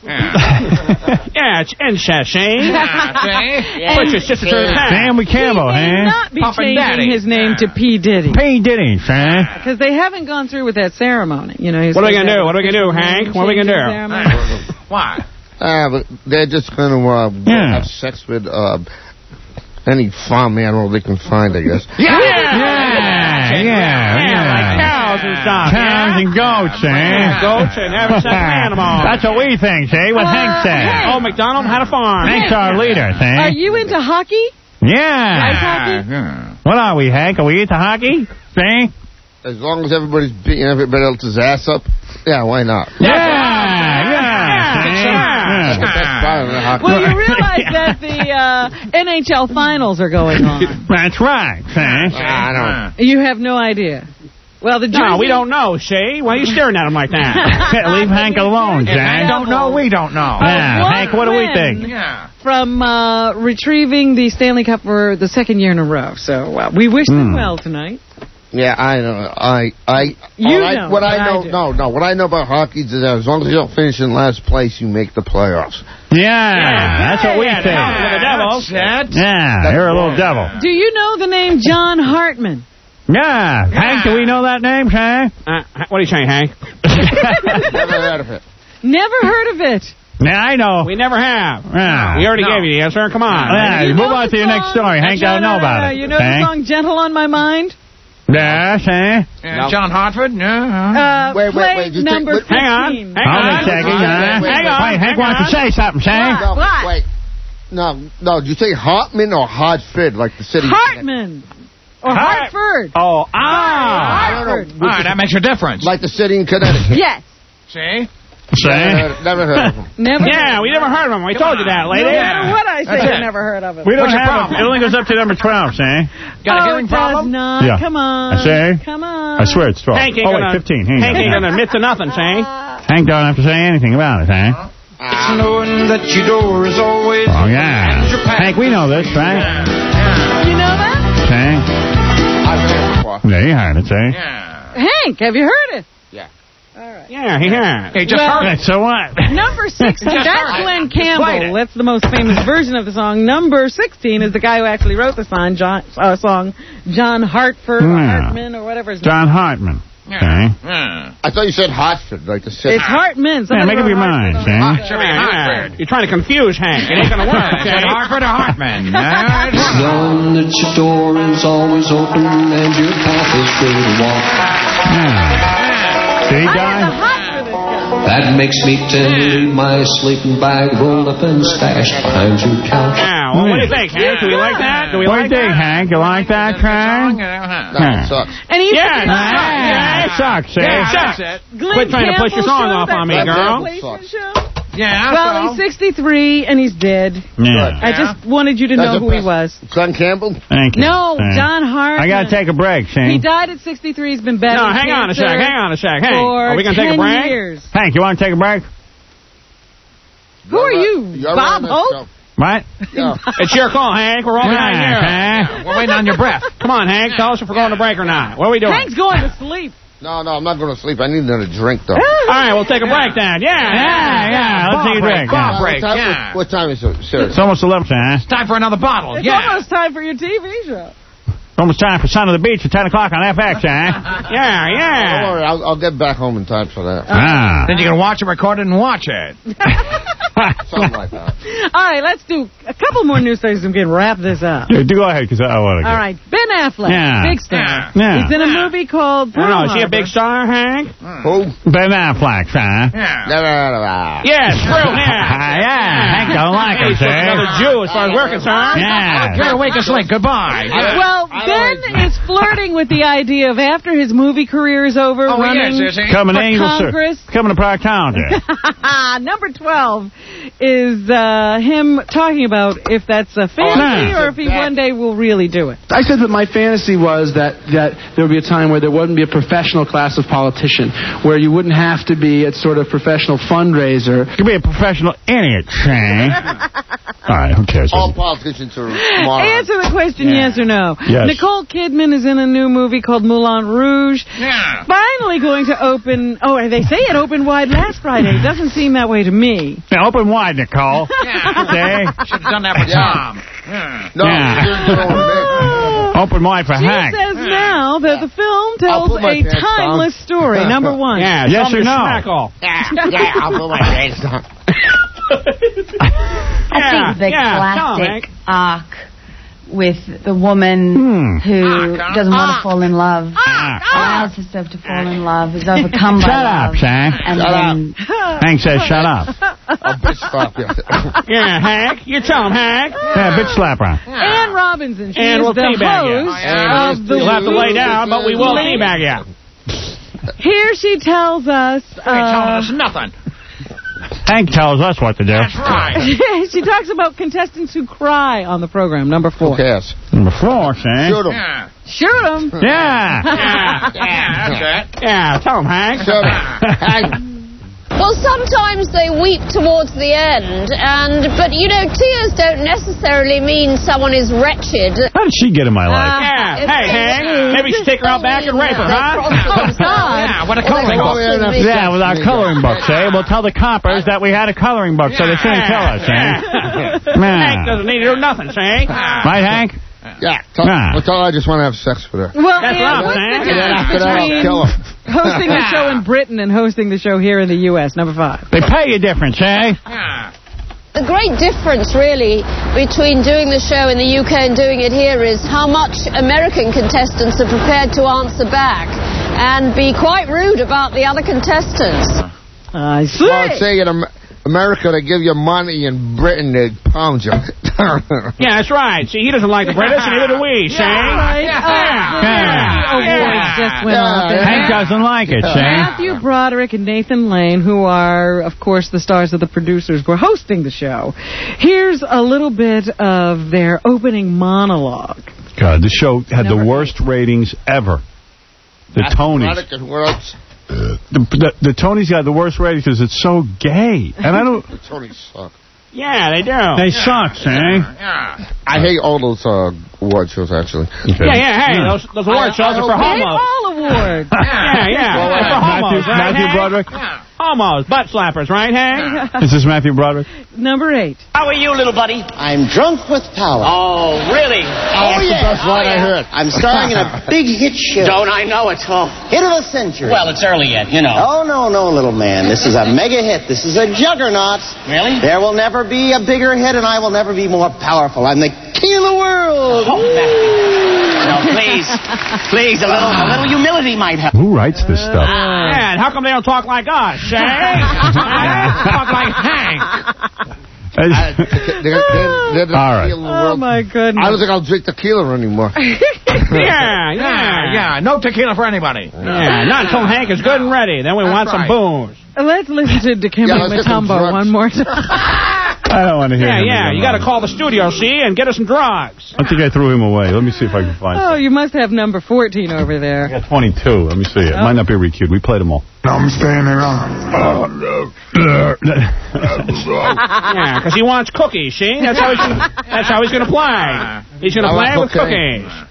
Speaker 12: Yeah, and Shashane.
Speaker 3: And-
Speaker 12: Put your sister to the test.
Speaker 1: Naomi Campbell,
Speaker 3: He may
Speaker 1: huh?
Speaker 3: not be
Speaker 21: Puff and
Speaker 3: changing
Speaker 21: Daddy.
Speaker 3: his name to P. Diddy.
Speaker 1: P. Diddy, son.
Speaker 3: Because they haven't gone through with that ceremony. You know, he's
Speaker 12: What are we
Speaker 3: supposed
Speaker 12: going to
Speaker 3: to
Speaker 12: do?
Speaker 3: have
Speaker 12: What are we going to do,
Speaker 3: name
Speaker 12: Hank? What are we going to
Speaker 3: changing
Speaker 12: do?
Speaker 3: ceremony.
Speaker 21: Why?
Speaker 6: Ah, but they're just going to uh,
Speaker 1: Yeah.
Speaker 6: have sex with uh, any farm animal they can find, I guess.
Speaker 12: Yeah.
Speaker 1: Yeah, yeah,
Speaker 12: Yeah, like cows and stuff.
Speaker 1: Cows and goats, eh?
Speaker 12: Yeah, goats and having sex with animals.
Speaker 1: That's what we think, see? What
Speaker 3: Uh,
Speaker 1: Hank said.
Speaker 3: hey.
Speaker 12: Oh, McDonald had a farm.
Speaker 1: Hank's our leader,
Speaker 3: Are
Speaker 1: see?
Speaker 3: you into hockey?
Speaker 1: Yeah.
Speaker 3: Ice hockey?
Speaker 21: Yeah.
Speaker 1: What are we, Hank? Are we into hockey? See?
Speaker 6: As long as everybody's beating everybody else's ass up, yeah, why not?
Speaker 1: Yeah, yeah.
Speaker 12: Yeah,
Speaker 1: see?
Speaker 12: yeah.
Speaker 6: That's the best part of the hockey.
Speaker 3: Well, you realize that the uh, N H L finals are going on.
Speaker 1: That's right, see?
Speaker 6: I don't.
Speaker 3: You have no idea. Well, the Jersey...
Speaker 12: No, we don't know, see? Why are you staring at him like that?
Speaker 1: Leave Hank alone,
Speaker 21: If
Speaker 1: Jack.
Speaker 21: I don't know, we don't know.
Speaker 1: Yeah,
Speaker 3: one
Speaker 1: Hank, what do we
Speaker 3: win.
Speaker 1: think?
Speaker 21: Yeah.
Speaker 3: From uh, retrieving the Stanley Cup for the second year in a row. So uh, we wish them
Speaker 1: Hmm.
Speaker 3: well tonight.
Speaker 6: Yeah, I know. I, I,
Speaker 3: You
Speaker 6: all I-
Speaker 3: know,
Speaker 6: what
Speaker 3: but
Speaker 6: I
Speaker 3: I
Speaker 6: know,
Speaker 3: do.
Speaker 6: no, no. What I know about hockey is that as long as you don't finish in last place, you make the playoffs.
Speaker 1: Yeah, that's what we
Speaker 12: Yeah,
Speaker 1: think.
Speaker 12: with the Devils.
Speaker 1: Yeah, you're a little devil.
Speaker 3: Do you know the name John Hartman?
Speaker 1: Yeah. Hank, do we know that name, Hank?
Speaker 12: Uh, what are you saying, Hank?
Speaker 6: Never heard of it.
Speaker 3: Never heard of it.
Speaker 1: Yeah, I know.
Speaker 12: We never have.
Speaker 1: Yeah.
Speaker 12: We already
Speaker 21: No.
Speaker 12: gave you the answer. Come on.
Speaker 1: Yeah,
Speaker 3: You
Speaker 1: move
Speaker 3: know
Speaker 1: on
Speaker 3: the
Speaker 1: to your next
Speaker 3: song?
Speaker 1: story. Hank
Speaker 3: No,
Speaker 1: doesn't
Speaker 3: no,
Speaker 1: know
Speaker 3: no,
Speaker 1: about
Speaker 3: no.
Speaker 1: it.
Speaker 3: You know
Speaker 1: Hank?
Speaker 3: the song Gentle on My Mind?
Speaker 1: Yes, eh?
Speaker 21: Yeah, John Hartford? Yeah.
Speaker 3: Uh,
Speaker 6: Wait, wait,
Speaker 3: play
Speaker 6: wait, you
Speaker 3: number
Speaker 6: take-
Speaker 3: fifteen.
Speaker 12: Hang on. Hang
Speaker 1: Hold
Speaker 12: on.
Speaker 1: on a second, huh?
Speaker 6: Wait, wait,
Speaker 12: Hang
Speaker 6: wait.
Speaker 12: on.
Speaker 1: Wait, Hank
Speaker 12: hang
Speaker 1: wants
Speaker 12: on.
Speaker 1: to say something, Hank.
Speaker 6: No,
Speaker 3: What?
Speaker 6: wait. No, no. Did you say Hartman or Hartford, like the city?
Speaker 3: Hartman. Or
Speaker 12: Hart-
Speaker 3: Hartford.
Speaker 12: Oh, ah.
Speaker 6: I don't know.
Speaker 3: Hartford.
Speaker 21: All right, that makes a difference.
Speaker 6: Like the city in Connecticut.
Speaker 3: Yes.
Speaker 21: See?
Speaker 1: See?
Speaker 6: Never, never heard of him.
Speaker 3: Never.
Speaker 12: Yeah, we never heard of him. We told you that, lady.
Speaker 3: No matter what I say,
Speaker 12: That's
Speaker 3: I've
Speaker 12: it.
Speaker 3: never heard of it.
Speaker 1: We don't
Speaker 21: What's your
Speaker 1: have
Speaker 21: problem?
Speaker 1: it. It only goes up to number twelve, see?
Speaker 21: Got a
Speaker 3: oh,
Speaker 21: hearing
Speaker 3: it does
Speaker 21: problem?
Speaker 3: not.
Speaker 1: Yeah.
Speaker 3: Come on.
Speaker 1: I say?
Speaker 3: Come on.
Speaker 1: I swear it's twelve.
Speaker 12: Hank ain't
Speaker 1: oh,
Speaker 12: gonna,
Speaker 1: wait, fifteen. Hank,
Speaker 12: Hank ain't gonna admit to nothing, see?
Speaker 1: Hank don't have to say anything about it, eh?
Speaker 21: It's knowing that your door is always
Speaker 1: Oh, yeah. Hank, we know this, right?
Speaker 3: You know that?
Speaker 1: See?
Speaker 6: I've heard it before.
Speaker 1: Yeah, you heard it, see?
Speaker 3: Hank, have you heard it?
Speaker 6: Yeah.
Speaker 3: All right.
Speaker 12: Yeah, he has.
Speaker 21: Hey, just
Speaker 3: Well-
Speaker 21: heard it.
Speaker 1: So what?
Speaker 3: Number sixteen,
Speaker 21: Just
Speaker 3: that's
Speaker 21: heard it.
Speaker 3: Glenn
Speaker 21: Just played
Speaker 3: Campbell.
Speaker 21: it.
Speaker 3: That's the most famous version of the song. Number sixteen is the guy who actually wrote the song, John, uh, song, John Hartford, or
Speaker 1: Yeah.
Speaker 3: Hartman, or whatever his
Speaker 1: John Hartman.
Speaker 21: Yeah.
Speaker 1: Okay.
Speaker 21: Yeah.
Speaker 6: I thought you said Hartford, like the city.
Speaker 3: It's Hartman.
Speaker 1: Yeah,
Speaker 3: Somebody
Speaker 1: make up
Speaker 3: wrote
Speaker 1: your
Speaker 3: Hartford
Speaker 1: mind,
Speaker 3: on
Speaker 1: see?
Speaker 3: it.
Speaker 21: Ah, should be
Speaker 12: Yeah,
Speaker 21: Hartford.
Speaker 12: You're trying to confuse Hank. It ain't gonna work.
Speaker 21: Is it Hartford or Hartman? Uh,
Speaker 7: Knowing that your door is always open and your path is clear to walk.
Speaker 1: Yeah. Did he
Speaker 3: I have the
Speaker 1: die?
Speaker 3: hot for this guy.
Speaker 7: That makes me tend to leave my sleeping bag rolled up and stashed behind your couch.
Speaker 12: Yeah, well, what do you think, Hank? Do we like that? Do we
Speaker 1: What do
Speaker 12: like
Speaker 1: you think,
Speaker 12: that?
Speaker 1: Hank? You like that, Hank?
Speaker 6: No, it sucks.
Speaker 3: And he
Speaker 12: Yeah,
Speaker 3: used to be
Speaker 12: yeah, yeah,
Speaker 1: it sucks, see?
Speaker 12: Yeah,
Speaker 21: that's
Speaker 12: sucks.
Speaker 21: it.
Speaker 3: Glenn
Speaker 12: Quit trying to push your
Speaker 3: Campbell
Speaker 12: song
Speaker 3: show,
Speaker 12: off on me,
Speaker 3: that
Speaker 12: girl.
Speaker 3: replacement show.
Speaker 21: Yeah,
Speaker 3: Well,
Speaker 21: so.
Speaker 3: he's sixty-three and he's dead.
Speaker 1: Yeah.
Speaker 3: I just wanted you to
Speaker 6: That's
Speaker 3: know
Speaker 6: the
Speaker 3: who he
Speaker 6: best.
Speaker 3: was.
Speaker 6: Glenn Campbell?
Speaker 1: Thank you.
Speaker 3: No,
Speaker 1: Thank-
Speaker 3: John Hartman.
Speaker 1: I gotta take a break,
Speaker 3: He
Speaker 1: see?
Speaker 3: died at sixty-three. He's been battling
Speaker 12: No, hang on a
Speaker 3: cancer
Speaker 12: sec. Hang on a sec. Hank,
Speaker 3: for
Speaker 12: are we gonna take a
Speaker 3: ten
Speaker 12: break?
Speaker 3: years.
Speaker 1: Hank, you want to take a break?
Speaker 3: Who are you,
Speaker 6: You're
Speaker 3: Bob
Speaker 6: on this
Speaker 3: Hope?
Speaker 6: show.
Speaker 1: What?
Speaker 6: Yeah.
Speaker 12: It's your call, Hank. We're all
Speaker 1: Yeah,
Speaker 12: behind you.
Speaker 1: Hank.
Speaker 21: We're waiting on your breath.
Speaker 12: Come on, Hank. Tell us if we're going to break or not. What are we doing?
Speaker 3: Hank's going to sleep.
Speaker 6: No, no, I'm not going to sleep. I need another drink, though.
Speaker 12: All right, we'll take a break then. Yeah,
Speaker 1: Yeah, yeah. Let's take a drink.
Speaker 21: Bar
Speaker 1: yeah.
Speaker 21: break,
Speaker 6: what, time,
Speaker 21: yeah.
Speaker 6: what, what time is it? Seriously.
Speaker 1: It's almost eleven, huh?
Speaker 21: It's time for another bottle.
Speaker 3: It's
Speaker 21: Yeah.
Speaker 3: almost time for your T V show.
Speaker 1: Almost time for Son of the Beach at ten o'clock on F X, huh?
Speaker 12: yeah,
Speaker 6: Don't
Speaker 12: yeah.
Speaker 6: worry, I'll, I'll get back home in time for that.
Speaker 1: Ah.
Speaker 21: Then you can watch it, record it, and watch it.
Speaker 6: Something like that.
Speaker 3: All right, let's do a couple more news stories and we can wrap this up.
Speaker 1: Yeah, do go ahead, because I want to
Speaker 3: All right, Ben Affleck,
Speaker 1: Yeah.
Speaker 3: big star.
Speaker 1: Yeah.
Speaker 3: He's in a movie called
Speaker 12: I don't know.
Speaker 3: Pearl
Speaker 12: Is he a big
Speaker 3: Harbor.
Speaker 12: star, Hank?
Speaker 6: Who?
Speaker 1: Ben Affleck, huh?
Speaker 21: Yeah.
Speaker 6: Never heard of that.
Speaker 12: Yes, true. Yeah.
Speaker 1: Yeah, Hank don't like him,
Speaker 12: He's just
Speaker 1: see?
Speaker 12: another Jew as far as we're concerned.
Speaker 1: Yeah.
Speaker 21: You're awake us late. Goodbye. Yeah.
Speaker 3: Well,
Speaker 6: I
Speaker 3: Ben
Speaker 6: don't-
Speaker 3: is flirting with the idea of after his movie career is over,
Speaker 21: Oh,
Speaker 3: running
Speaker 21: yes, is he?
Speaker 1: Coming
Speaker 3: for
Speaker 1: to Angel, sir.
Speaker 3: Congress.
Speaker 1: Coming to Proctology.
Speaker 3: Number twelve is uh, him talking about if that's a fantasy
Speaker 1: yeah.
Speaker 3: or if he one day will really do it.
Speaker 22: I said that my fantasy was that, that there would be a time where there wouldn't be a professional class of politician, where you wouldn't have to be a sort of professional fundraiser.
Speaker 1: You could be a professional idiot, Shane. All right, who cares?
Speaker 6: All politicians are morons.
Speaker 3: Answer the question,
Speaker 1: Yeah.
Speaker 3: yes or no.
Speaker 1: Yes.
Speaker 3: Nicole Kidman is in a new movie called Moulin Rouge.
Speaker 21: Yeah.
Speaker 3: Finally going to open, oh, they say it opened wide last Friday. It doesn't seem that way to me.
Speaker 1: Now, open wide, Nicole.
Speaker 21: Yeah.
Speaker 1: See?
Speaker 21: Should have done that for
Speaker 6: Yeah.
Speaker 21: Tom. Yeah.
Speaker 6: No,
Speaker 1: Yeah.
Speaker 6: you didn't do it with me.
Speaker 1: Open wide for
Speaker 3: She
Speaker 1: Hank.
Speaker 3: says now that the film
Speaker 6: I'll
Speaker 3: tells
Speaker 6: put my
Speaker 3: a
Speaker 6: pants down.
Speaker 3: timeless story. Number one.
Speaker 12: Yeah,
Speaker 1: Yes
Speaker 12: something
Speaker 1: or
Speaker 12: to
Speaker 1: no?
Speaker 12: smack all.
Speaker 6: Yeah, yeah, I'll put my pants down.
Speaker 23: I
Speaker 12: Yeah,
Speaker 23: think the
Speaker 12: yeah, tell 'em,
Speaker 23: classic
Speaker 12: Hank.
Speaker 23: arc with the woman
Speaker 1: Hmm.
Speaker 23: who
Speaker 21: Arc,
Speaker 23: doesn't want
Speaker 21: arc.
Speaker 23: to fall in love,
Speaker 1: Ah.
Speaker 23: allows herself to fall in love, is overcome by
Speaker 1: Shut up,
Speaker 23: love,
Speaker 1: Hank.
Speaker 23: and
Speaker 6: Shut
Speaker 23: then
Speaker 1: Hank says shut up.
Speaker 6: I'll bitch slap you.
Speaker 12: Yeah, Hank. You tell him, Hank.
Speaker 1: Yeah, bitch slapper.
Speaker 3: Ann Robinson. She
Speaker 12: And
Speaker 3: is
Speaker 12: we'll
Speaker 3: the
Speaker 12: teabag you.
Speaker 3: host
Speaker 6: And
Speaker 3: of the
Speaker 12: You'll have to lay down, but we will
Speaker 3: Late-
Speaker 12: teabag you.
Speaker 3: Here she tells us.
Speaker 21: Ain't telling
Speaker 3: Uh,
Speaker 21: us nothing.
Speaker 1: Hank tells us what to do.
Speaker 21: That's right.
Speaker 3: she talks about contestants who cry on the program. Number four.
Speaker 6: Who cares?
Speaker 1: Number four, Shane.
Speaker 6: Shoot 'em.
Speaker 21: Yeah.
Speaker 3: Shoot 'em.
Speaker 1: Yeah.
Speaker 21: Yeah. Yeah. That's it.
Speaker 12: Yeah, tell him, Hank.
Speaker 6: Shoot 'em.
Speaker 24: Well, sometimes they weep towards the end, and but you know, tears don't necessarily mean someone is wretched.
Speaker 1: How did she get in my life?
Speaker 12: Yeah.
Speaker 24: If
Speaker 12: Hey,
Speaker 24: they-
Speaker 12: Hank. Maybe you should take her out back and rape her, huh?
Speaker 24: Oh, God.
Speaker 21: Yeah, what a coloring book.
Speaker 1: Yeah, with our coloring books, eh? We'll tell the coppers that we had a coloring book, so they shouldn't kill us, eh?
Speaker 12: Hank
Speaker 1: Man.
Speaker 12: doesn't need to do nothing, see?
Speaker 1: Right, Hank?
Speaker 6: Yeah, tell,
Speaker 1: Yeah.
Speaker 6: well, tell her I just want to have sex with her.
Speaker 3: Well,
Speaker 12: That's
Speaker 3: Ann,
Speaker 12: what I'm
Speaker 3: what's
Speaker 12: saying.
Speaker 3: the
Speaker 6: And then
Speaker 3: difference
Speaker 6: after that, I'll
Speaker 3: between
Speaker 6: kill her.
Speaker 3: hosting the show in Britain and hosting the show here in the U S? Number five.
Speaker 1: They pay you difference, eh?
Speaker 21: Yeah.
Speaker 24: The great difference, really, between doing the show in the U K and doing it here is how much American contestants are prepared to answer back and be quite rude about the other contestants.
Speaker 3: I see.
Speaker 6: Well, say in, Am- America, they give you money. In Britain, they pound you.
Speaker 12: Yeah, that's right. See, he doesn't like the British, and neither do we, Shane.
Speaker 3: Right.
Speaker 12: Yeah.
Speaker 3: Oh,
Speaker 12: Yeah.
Speaker 3: awards
Speaker 12: Yeah.
Speaker 3: just went
Speaker 6: Yeah.
Speaker 3: off.
Speaker 1: Hank doesn't like it, Shane.
Speaker 3: Matthew Broderick and Nathan Lane, who are, of course, the stars of The Producers, were hosting the show. Here's a little bit of their opening monologue.
Speaker 1: God, the show had the worst ratings ever. The Tonys. The, the, the Tonys got the worst ratings because it's so gay. And I don't...
Speaker 6: The Tonys suck.
Speaker 12: Yeah, they do.
Speaker 1: They suck, Shane.
Speaker 6: Yeah. I hate all those uh, award shows, actually.
Speaker 12: Okay. Yeah, yeah, hey, yeah. those, those award I, shows I are for homos.
Speaker 3: all awards.
Speaker 12: Yeah, yeah,
Speaker 1: well,
Speaker 12: uh, for homos,
Speaker 1: Matthew,
Speaker 12: right,
Speaker 1: Matthew
Speaker 12: Hank?
Speaker 1: Broderick?
Speaker 12: Yeah. Homos, butt slappers, right, Hank?
Speaker 1: Is this Matthew Broderick?
Speaker 3: Number eight.
Speaker 14: How are you, little buddy?
Speaker 15: I'm drunk with power.
Speaker 14: Oh, really?
Speaker 15: Oh,
Speaker 14: That's
Speaker 15: yeah.
Speaker 14: the best line
Speaker 15: oh,
Speaker 14: I
Speaker 15: yeah.
Speaker 14: heard.
Speaker 15: I'm starring in a big hit show.
Speaker 14: Don't I know it, oh.
Speaker 15: Hit of the century.
Speaker 14: Well, it's early yet, you know.
Speaker 15: Oh, no, no, little man. This is a mega hit. This is a juggernaut.
Speaker 14: Really?
Speaker 15: There will never be a bigger hit, and I will never be more powerful. I'm the king of the world.
Speaker 14: Oh, no, please. Please, a little, a little humility might help.
Speaker 1: Who writes this stuff?
Speaker 12: Uh, and how come they don't talk like us, Shane? Talk like Hank.
Speaker 6: I, they're, they're, they're the
Speaker 1: All right.
Speaker 6: tequila world.
Speaker 3: Oh, my goodness.
Speaker 6: I don't think I'll drink tequila anymore.
Speaker 12: Yeah, yeah,
Speaker 21: yeah. No tequila for anybody.
Speaker 12: Yeah, not until Hank is good and ready. Then we
Speaker 21: That's
Speaker 12: want
Speaker 21: right.
Speaker 12: some booze.
Speaker 3: Let's listen to Dikembe
Speaker 6: Yeah, let's get some
Speaker 3: Mutombo
Speaker 6: drugs.
Speaker 3: one more time.
Speaker 1: I don't want to hear
Speaker 12: Yeah,
Speaker 1: him
Speaker 12: yeah,
Speaker 1: again,
Speaker 12: you got to
Speaker 1: Ron.
Speaker 12: call the studio, see, and get us some drugs.
Speaker 1: I think I threw him away. Let me see if I can find
Speaker 3: Oh, you must have number fourteen over
Speaker 1: I
Speaker 3: there.
Speaker 1: got twenty-two. Let me see. It
Speaker 3: Oh.
Speaker 1: might not be recued. We played them all.
Speaker 11: I'm staying around.
Speaker 12: Yeah, because he wants cookies, see? That's how he's gonna, that's how he's going to play. He's going to
Speaker 6: I
Speaker 12: play
Speaker 6: want
Speaker 12: with
Speaker 6: cocaine.
Speaker 12: cookies.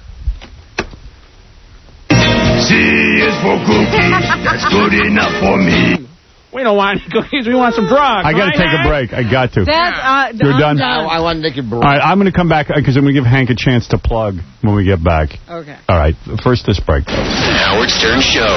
Speaker 11: C is for cookies. That's good enough for me.
Speaker 12: We don't want any cookies. We want some drugs.
Speaker 1: I got to
Speaker 12: right,
Speaker 1: take a
Speaker 12: Hank?
Speaker 1: break. I got to.
Speaker 3: That's, uh,
Speaker 1: You're
Speaker 3: I'm
Speaker 1: done?
Speaker 6: I, I want naked bro.
Speaker 1: All right, I'm going to come back because I'm going to give Hank a chance to plug when we get back.
Speaker 3: Okay.
Speaker 1: All right, first this break, though.
Speaker 19: Howard Stern Show.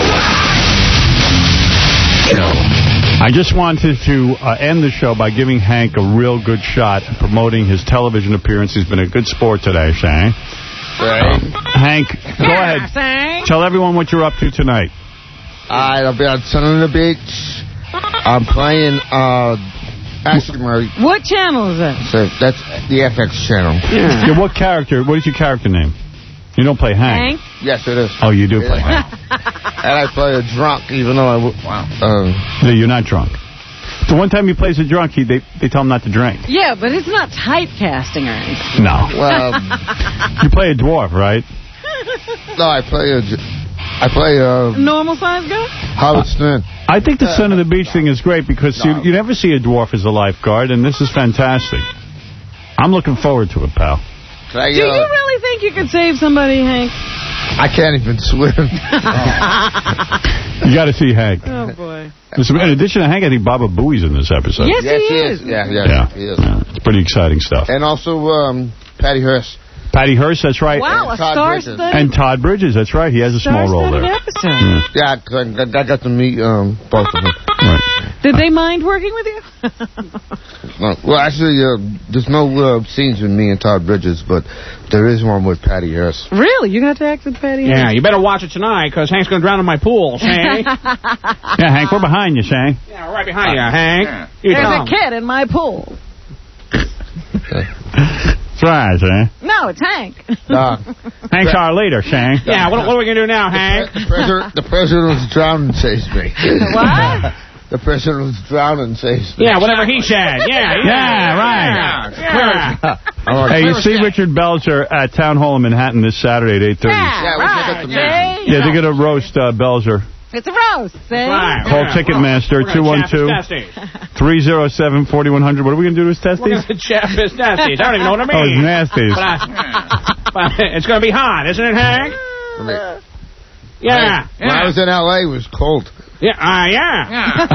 Speaker 1: I just wanted to uh, end the show by giving Hank a real good shot at promoting his television appearance. He's been a good sport today, Shane.
Speaker 6: Right.
Speaker 1: Hank, go ahead. Tell everyone what you're up to tonight.
Speaker 6: All right, I'll be on Sun on the Beach. I'm playing, uh, actually, my,
Speaker 3: What channel is that?
Speaker 6: so that's the F X channel.
Speaker 1: Yeah. Yeah, what character? What is your character name? You don't play Hank.
Speaker 3: Hank?
Speaker 6: Yes, it is.
Speaker 1: Oh, you do
Speaker 6: It
Speaker 1: play
Speaker 6: is.
Speaker 1: Hank.
Speaker 6: And I play a drunk, even though I... W- wow. Um,
Speaker 1: No, you're not drunk. The one time he plays a drunk, he, they, they tell him not to drink.
Speaker 3: Yeah, but it's not typecasting or anything.
Speaker 1: No.
Speaker 6: well,
Speaker 1: You play a dwarf, right?
Speaker 6: no, I play a... I play a...
Speaker 3: Normal size guy?
Speaker 6: Howard Stern.
Speaker 1: I think the Son of the Beach thing is great because no. you, you never see a dwarf as a lifeguard, and this is fantastic. I'm looking forward to it, pal.
Speaker 6: Can I,
Speaker 3: Do
Speaker 6: uh,
Speaker 3: you really think you could save somebody, Hank?
Speaker 6: I can't even swim.
Speaker 1: You got to see Hank.
Speaker 3: Oh, boy.
Speaker 1: Listen, in addition to Hank, I think Baba Booey's in this episode.
Speaker 3: Yes,
Speaker 6: yes,
Speaker 3: he,
Speaker 6: he
Speaker 3: is.
Speaker 6: is. Yeah, yeah,
Speaker 1: Yeah.
Speaker 6: he is.
Speaker 1: Yeah. It's pretty exciting stuff.
Speaker 6: And also, um, Patty Hearst.
Speaker 1: Patty Hearst, that's right.
Speaker 3: Wow, a star-studded...
Speaker 1: And Todd Bridges, that's right. He has a small role there.
Speaker 3: episode.
Speaker 1: Yeah,
Speaker 6: yeah I, I got to meet um, both of them.
Speaker 1: Right.
Speaker 3: Did they mind working with you?
Speaker 6: No, well, actually, uh, there's no uh, scenes with me and Todd Bridges, but there is one with Patty Hearst.
Speaker 3: Really? You got to act with Patty
Speaker 12: Yeah,
Speaker 3: Hearst?
Speaker 12: you better watch it tonight, because Hank's going to drown in my pool, Shane.
Speaker 1: Yeah, Hank, we're behind you, Shane.
Speaker 12: Yeah, right behind you, Hank. You
Speaker 3: There's
Speaker 12: tell
Speaker 3: a kid in my pool.
Speaker 1: That's right, Shane.
Speaker 3: No, it's Hank.
Speaker 6: Uh,
Speaker 1: Hank's our leader, Shane.
Speaker 12: Yeah, what, what are we going to do now, Hank?
Speaker 6: The, president, the president was drowning saves me.
Speaker 3: What?
Speaker 6: The president was drowning saves me.
Speaker 12: Yeah, whatever he said. Yeah, yeah,
Speaker 1: Yeah, right.
Speaker 12: Yeah, yeah.
Speaker 1: Hey, you see Richard Belzer at Town Hall in Manhattan this Saturday at eight thirty.
Speaker 3: Yeah,
Speaker 6: Yeah, we'll
Speaker 3: right,
Speaker 6: check out the
Speaker 3: Jay.
Speaker 1: Yeah, they're going to roast uh, Belzer.
Speaker 3: It's a roast, see?
Speaker 12: Right,
Speaker 1: Call
Speaker 12: yeah.
Speaker 1: Ticketmaster, two one two, three oh seven, four one zero zero. What are we going to do to his testes?
Speaker 12: We're going to chap his nasties. I don't even know what I mean.
Speaker 1: Oh, his nasties.
Speaker 12: But, I, but it's going to be hot, isn't it, Hank?
Speaker 6: I
Speaker 12: Yeah.
Speaker 6: When I was in L A, it was cold.
Speaker 12: Yeah, uh, yeah.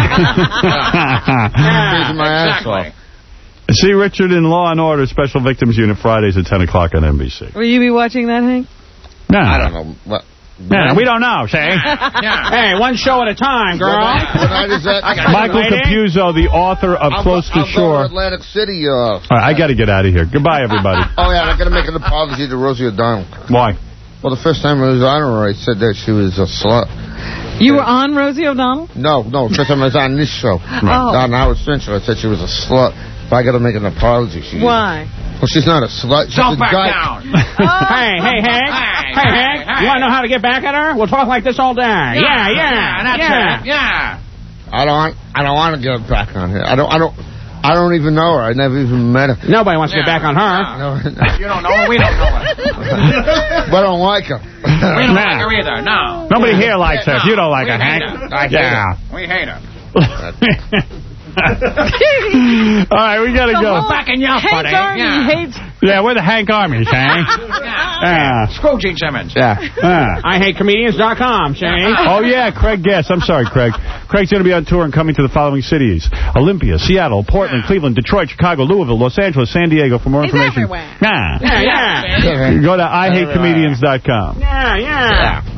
Speaker 6: Freezing my ass off.
Speaker 1: See Richard in Law and Order Special Victims Unit Fridays at ten o'clock on N B C.
Speaker 3: Will you be watching that, Hank?
Speaker 1: No.
Speaker 6: I don't know. What?
Speaker 1: No, we don't know, Shane.
Speaker 12: Yeah. Hey, one show at a time, girl.
Speaker 6: What night is that?
Speaker 1: Michael Capuzzo, the author of
Speaker 6: I'm
Speaker 1: Close
Speaker 6: go,
Speaker 1: to Shore.
Speaker 6: I'm going to Atlantic City. Uh,
Speaker 1: All right, I got to get out of here. Goodbye, everybody.
Speaker 6: Oh, yeah, I'm going to make an apology to Rosie O'Donnell.
Speaker 1: Why?
Speaker 6: Well, the first time I was on her, I said that she was a slut.
Speaker 3: You were on Rosie O'Donnell?
Speaker 6: No, no, first time I was on this show.
Speaker 3: Oh.
Speaker 6: On Howard Stern show, I said she was a slut. If I got to make an apology, she
Speaker 3: Why?
Speaker 6: Well, she's not a slut. She's
Speaker 21: Don't
Speaker 6: a
Speaker 21: back
Speaker 6: dyke.
Speaker 21: down.
Speaker 12: Hey, hey, Hank. Hey, Hank. You want to know how to get back at her? We'll talk like this all day. Yeah, yeah,
Speaker 21: yeah. That's
Speaker 12: yeah.
Speaker 21: it. Yeah.
Speaker 6: I don't want. I don't want to get back on her. I don't. I don't. I don't even know her. I never even met her.
Speaker 12: Nobody wants
Speaker 21: Yeah.
Speaker 12: to get back on her.
Speaker 6: No,
Speaker 21: You don't know her. We don't know her.
Speaker 6: but I don't like her.
Speaker 21: We don't
Speaker 1: Nah.
Speaker 21: like her either. No.
Speaker 1: Nobody here likes her.
Speaker 21: No.
Speaker 1: If you don't like
Speaker 21: We
Speaker 1: her,
Speaker 21: hate
Speaker 1: Hank.
Speaker 21: her. I hate
Speaker 1: Yeah.
Speaker 21: her. We hate her.
Speaker 1: All right, we got to go.
Speaker 21: Backing you up,
Speaker 3: Hank
Speaker 21: buddy.
Speaker 3: Army
Speaker 21: Yeah.
Speaker 3: hates...
Speaker 1: Yeah, we're the Hank Army, Shane. Yeah.
Speaker 21: Screw Gene Simmons.
Speaker 1: Yeah. Yeah.
Speaker 12: I hate comedians dot com, Shane.
Speaker 1: Oh, yeah, Craig Guest. I'm sorry, Craig. Craig's going to be on tour and coming to the following cities: Olympia, Seattle, Portland, Cleveland, Detroit, Chicago, Louisville, Los Angeles, San Diego. For more
Speaker 3: He's
Speaker 1: information,
Speaker 3: everywhere.
Speaker 1: yeah.
Speaker 12: Yeah, yeah.
Speaker 1: Go to I hate comedians dot com.
Speaker 12: Yeah, yeah.